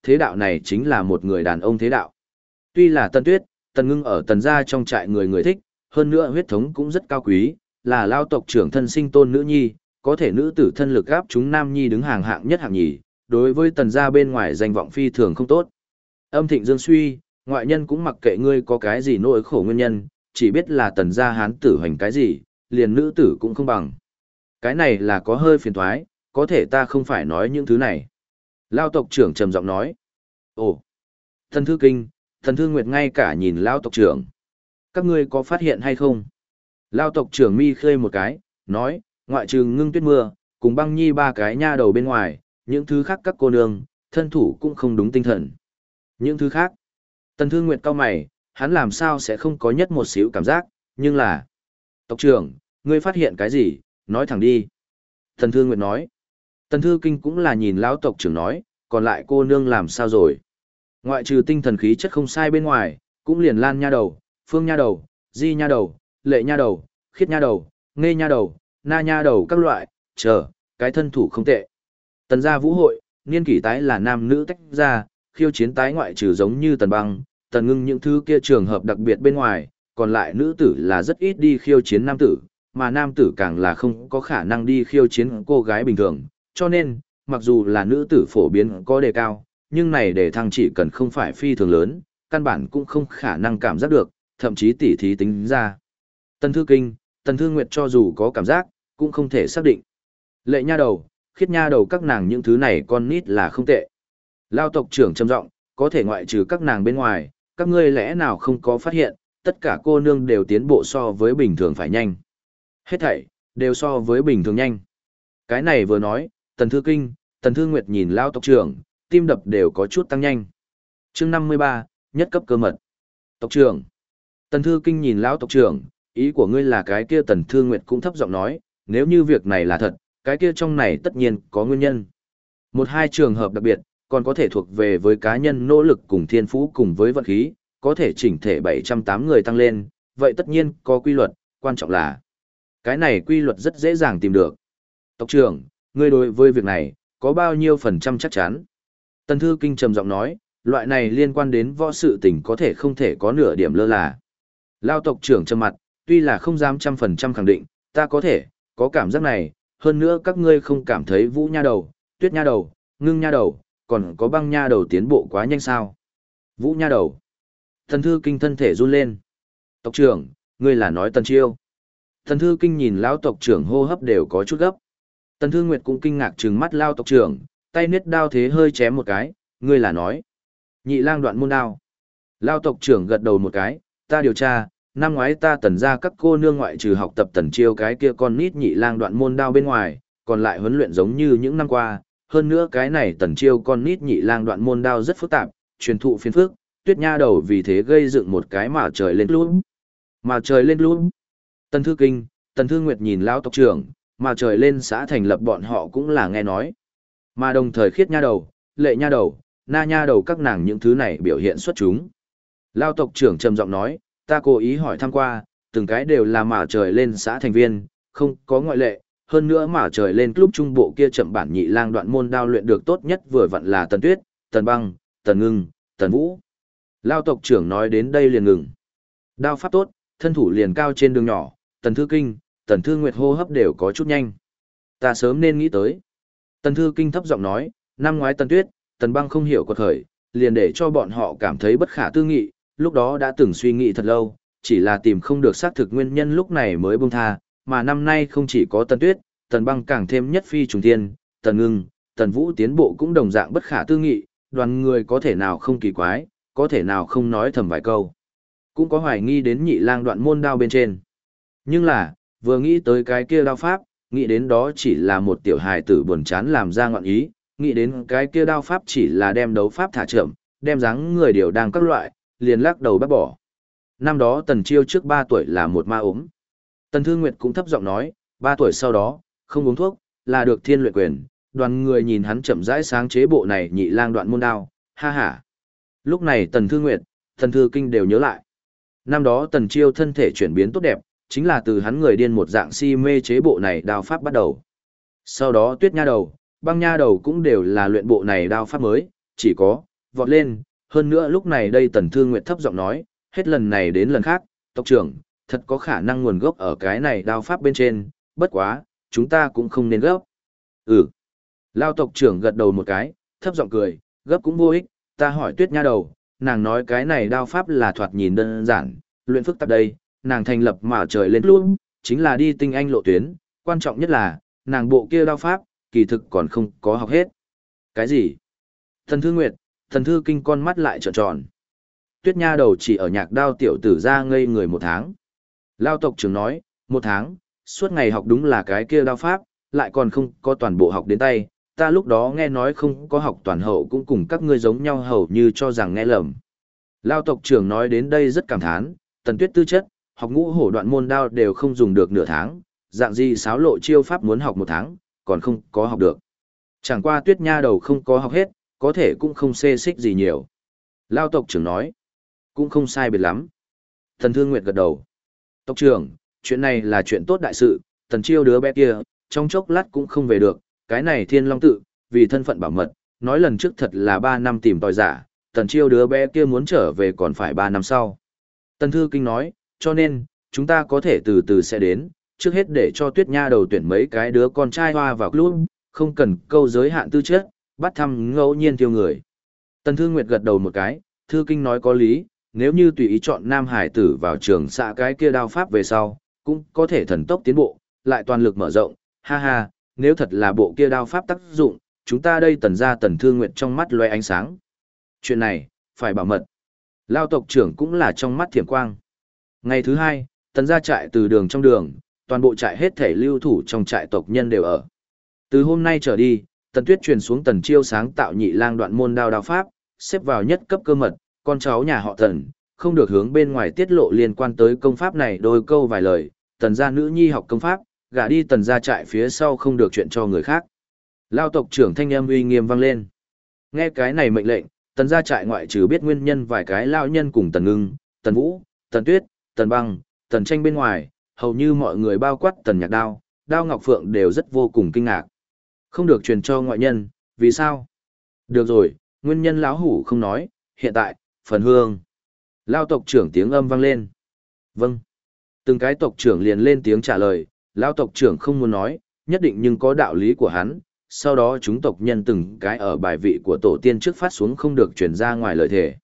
thế đạo này chính là một người đàn ông thế đạo. Tuy là Tần Tuyết, Tần Ngưng ở Tần gia trong trại người người thích, hơn nữa huyết thống cũng rất cao quý, là lao tộc trưởng thân sinh tôn nữ nhi, có thể nữ tử thân lực gáp chúng nam nhi đứng hàng hạng nhất hạng nhì, đối với Tần gia bên ngoài danh vọng phi thường không tốt. Âm thịnh dương suy, ngoại nhân cũng mặc kệ ngươi có cái gì nỗi khổ nguyên nhân, chỉ biết là Tần gia hán tử hoành cái gì, liền nữ tử cũng không bằng. Cái này là có hơi phiền toái, có thể ta không phải nói những thứ này. Lao tộc trưởng trầm giọng nói. Ồ, Thần Thư Kinh, Thần Thư Nguyệt ngay cả nhìn Lao tộc trưởng. Các ngươi có phát hiện hay không? Lao tộc trưởng mi khơi một cái, nói, ngoại trừ Ngưng Tuyết Mưa, cùng Băng Nhi ba cái nha đầu bên ngoài, những thứ khác các cô nương, thân thủ cũng không đúng tinh thần. Những thứ khác. Tần Thư Nguyệt cau mày, hắn làm sao sẽ không có nhất một xíu cảm giác, nhưng là... Tộc trưởng, ngươi phát hiện cái gì, nói thẳng đi. Tần Thư Nguyệt nói. Tần Thư Kinh cũng là nhìn lão tộc trưởng nói, còn lại cô nương làm sao rồi. Ngoại trừ tinh thần khí chất không sai bên ngoài, cũng liền Lan nha đầu, Phương nha đầu, Di nha đầu, Lệ nha đầu, Khiết nha đầu, Nghe nha đầu, Na nha đầu các loại, cái thân thủ không tệ. Tần gia vũ hội, niên kỷ tái là nam nữ tách ra, khiêu chiến tái ngoại trừ giống như Tần Băng, Tần Ngưng những thứ kia trường hợp đặc biệt bên ngoài, còn lại nữ tử là rất ít đi khiêu chiến nam tử, mà nam tử càng là không có khả năng đi khiêu chiến cô gái bình thường, cho nên, mặc dù là nữ tử phổ biến có đề cao, nhưng này đề thăng chỉ cần không phải phi thường lớn, căn bản cũng không khả năng cảm giác được, thậm chí tỉ thí tính ra. Tần Thư Kinh, Tần Thư Nguyệt cho dù có cảm giác, cũng không thể xác định. Lệ nha đầu, Khiết nha đầu các nàng những thứ này con nít là không tệ. Lao tộc trưởng trầm giọng, có thể ngoại trừ các nàng bên ngoài, các ngươi lẽ nào không có phát hiện, tất cả cô nương đều tiến bộ so với bình thường phải nhanh. Hết thảy, đều so với bình thường nhanh. Cái này vừa nói, Tần Thư Kinh, Tần Thư Nguyệt nhìn Lao tộc trưởng, tim đập đều có chút tăng nhanh. Chương 53, nhất cấp cơ mật. Tộc trưởng. Tần Thư Kinh nhìn Lão tộc trưởng, ý của ngươi là cái kia Tần Thư Nguyệt cũng thấp giọng nói, nếu như việc này là thật, cái kia trong này tất nhiên có nguyên nhân. Một hai trường hợp đặc biệt, còn có thể thuộc về với cá nhân nỗ lực cùng thiên phú cùng với vận khí, có thể chỉnh thể 708 người tăng lên, vậy tất nhiên có quy luật, quan trọng là cái này quy luật rất dễ dàng tìm được. Tộc trưởng, ngươi đối với việc này, có bao nhiêu phần trăm chắc chắn? Tần Thư Kinh trầm giọng nói, loại này liên quan đến võ sự tình có thể không thể có nửa điểm lơ là. Lao tộc trưởng trầm mặt, tuy là không dám 100% khẳng định, ta có thể, có cảm giác này, hơn nữa các ngươi không cảm thấy Vũ nha đầu, Tuyết nha đầu, Ngưng nha đầu, còn có Băng nha đầu tiến bộ quá nhanh sao? Vũ nha đầu. Tần Thư Kinh thân thể run lên. Tộc trưởng, ngươi là nói Tần Chiêu. Tần Thư Kinh nhìn Lão tộc trưởng hô hấp đều có chút gấp. Tần Thư Nguyệt cũng kinh ngạc trừng mắt Lao tộc trưởng, tay niết đao thế hơi chém một cái, ngươi là nói. Nhị lang đoạn môn đao. Lao tộc trưởng gật đầu một cái, ta điều tra, năm ngoái ta Tần ra các cô nương ngoại trừ học tập Tần Chiêu cái kia con nít nhị lang đoạn môn đao bên ngoài, còn lại huấn luyện giống như những năm qua. Hơn nữa cái này Tần Chiêu con nít nhị lang đoạn môn đao rất phức tạp, truyền thụ phiền phức, Tuyết nha đầu vì thế gây dựng một cái mà trời lên lũm. Mà trời lên lũm. Tần Thư Kinh, Tần Thư Nguyệt nhìn Lão tộc trưởng, mà trời lên xã thành lập bọn họ cũng là nghe nói. Mà đồng thời Khiết nha đầu, Lệ nha đầu, Na nha đầu các nàng những thứ này biểu hiện xuất chúng. Lao tộc trưởng trầm giọng nói, ta cố ý hỏi thăm qua, từng cái đều là mà trời lên xã thành viên, không có ngoại lệ, hơn nữa mà trời lên club trung bộ kia chậm bản nhị lang đoạn môn đao luyện được tốt nhất vừa vặn là Tần Tuyết, Tần Băng, Tần Ngưng, Tần Vũ. Lao tộc trưởng nói đến đây liền ngừng. Đao pháp tốt, thân thủ liền cao trên đường nhỏ, Tần Thư Kinh, Tần Thư Nguyệt hô hấp đều có chút nhanh. Ta sớm nên nghĩ tới. Tần Thư Kinh thấp giọng nói, năm ngoái Tần Tuyết, Tần Băng không hiểu quật khởi, liền để cho bọn họ cảm thấy bất khả tư nghị, lúc đó đã từng suy nghĩ thật lâu, chỉ là tìm không được xác thực nguyên nhân lúc này mới buông tha, mà năm nay không chỉ có Tần Tuyết, Tần Băng càng thêm nhất phi trùng thiên, Tần Ngưng, Tần Vũ tiến bộ cũng đồng dạng bất khả tư nghị, đoàn người có thể nào không kỳ quái, có thể nào không nói thầm vài câu. Cũng có hoài nghi đến nhị lang đoạn môn đao bên trên. Nhưng là, vừa nghĩ tới cái kia đao pháp, nghĩ đến đó chỉ là một tiểu hài tử buồn chán làm ra ngọn ý, nghĩ đến cái kia đao pháp chỉ là đem đấu pháp thả chậm, đem dáng người đều đang các loại, liền lắc đầu bác bỏ. Năm đó Tần Chiêu trước 3 tuổi là một ma ốm. Tần Thư Nguyệt cũng thấp giọng nói, 3 tuổi sau đó, không uống thuốc, là được thiên luyện quyền, đoàn người nhìn hắn chậm rãi sáng chế bộ này nhị lang đoạn môn đao, ha ha. Lúc này Tần Thư Nguyệt, Tần Thư Kinh đều nhớ lại. Năm đó Tần Chiêu thân thể chuyển biến tốt đẹp, chính là từ hắn người điên một dạng si mê chế bộ này đao pháp bắt đầu. Sau đó Tuyết nha đầu, Băng nha đầu cũng đều là luyện bộ này đao pháp mới, chỉ có, vọt lên, hơn nữa lúc này đây Tần Thương Nguyệt thấp giọng nói, hết lần này đến lần khác, tộc trưởng, thật có khả năng nguồn gốc ở cái này đao pháp bên trên, bất quá, chúng ta cũng không nên gấp. Ừ. Lao tộc trưởng gật đầu một cái, thấp giọng cười, gấp cũng vô ích, ta hỏi Tuyết Nha đầu, nàng nói cái này đao pháp là thoạt nhìn đơn giản, luyện phức tạp đây, nàng thành lập mà trời lên luôn, chính là đi tinh anh lộ tuyến, quan trọng nhất là, nàng bộ kia đao pháp, kỳ thực còn không có học hết. Cái gì? Thần Thư Nguyệt, Thần Thư Kinh con mắt lại trợn tròn. Tuyết Nha đầu chỉ ở nhạc đao tiểu tử ra ngây người 1 tháng. Lao tộc trưởng nói, 1 tháng, suốt ngày học đúng là cái kia đao pháp, lại còn không có toàn bộ học đến tay, ta lúc đó nghe nói không có học toàn hậu cũng cùng các ngươi giống nhau hầu như cho rằng nghe lầm. Lao tộc trưởng nói đến đây rất cảm thán, Tần Tuyết tư chất, học ngũ hổ đoạn môn đao đều không dùng được nửa tháng, dạng gì xáo lộ chiêu pháp muốn học 1 tháng, còn không có học được. Chẳng qua Tuyết Nha đầu không có học hết, có thể cũng không xê xích gì nhiều. Lao tộc trưởng nói, cũng không sai biệt lắm. Thần Thương Nguyệt gật đầu. Tộc trưởng, chuyện này là chuyện tốt đại sự, Tần Chiêu đứa bé kia, trong chốc lát cũng không về được, cái này Thiên Long tự, vì thân phận bảo mật, nói lần trước thật là 3 năm tìm tòi giả, Tần Chiêu đứa bé kia muốn trở về còn phải 3 năm sau. Tần Thư Kinh nói, cho nên, chúng ta có thể từ từ sẽ đến, trước hết để cho Tuyết Nha đầu tuyển mấy cái đứa con trai hoa vào club, không cần câu giới hạn tư chất, bắt thăm ngẫu nhiên tiêu người. Tần Thư Nguyệt gật đầu một cái, Thư Kinh nói có lý, nếu như tùy ý chọn nam hải tử vào trường xạ cái kia đao pháp về sau, cũng có thể thần tốc tiến bộ, lại toàn lực mở rộng, ha ha, nếu thật là bộ kia đao pháp tác dụng, chúng ta đây Tần gia Tần Thư Nguyệt trong mắt loe ánh sáng. Chuyện này, phải bảo mật. Lao tộc trưởng cũng là trong mắt thiểm quang. Ngày thứ 2, Tần gia trại từ đường trong đường, toàn bộ trại hết thể lưu thủ trong trại tộc nhân đều ở. Từ hôm nay trở đi, Tần Tuyết truyền xuống Tần Chiêu sáng tạo nhị lang đoạn môn đao pháp, xếp vào nhất cấp cơ mật, con cháu nhà họ Tần, không được hướng bên ngoài tiết lộ liên quan tới công pháp này đôi câu vài lời, Tần gia nữ nhi học công pháp, gả đi Tần gia trại phía sau không được chuyện cho người khác. Lao tộc trưởng thanh âm uy nghiêm vang lên. Nghe cái này mệnh lệnh, Tần gia trại ngoại trừ biết nguyên nhân vài cái lao nhân cùng Tần Ngưng, Tần Vũ, Tần Tuyết, Tần Băng, Tần Tranh bên ngoài, hầu như mọi người bao quát Tần Nhạc Đao, Đao Ngọc Phượng đều rất vô cùng kinh ngạc. Không được truyền cho ngoại nhân, vì sao? Được rồi, nguyên nhân lão hủ không nói, hiện tại, phần hương. Lao tộc trưởng tiếng âm vang lên. Vâng. Từng cái tộc trưởng liền lên tiếng trả lời, lao tộc trưởng không muốn nói, nhất định nhưng có đạo lý của hắn, sau đó chúng tộc nhân từng cái ở bài vị của tổ tiên trước phát xuống không được truyền ra ngoài lời thề.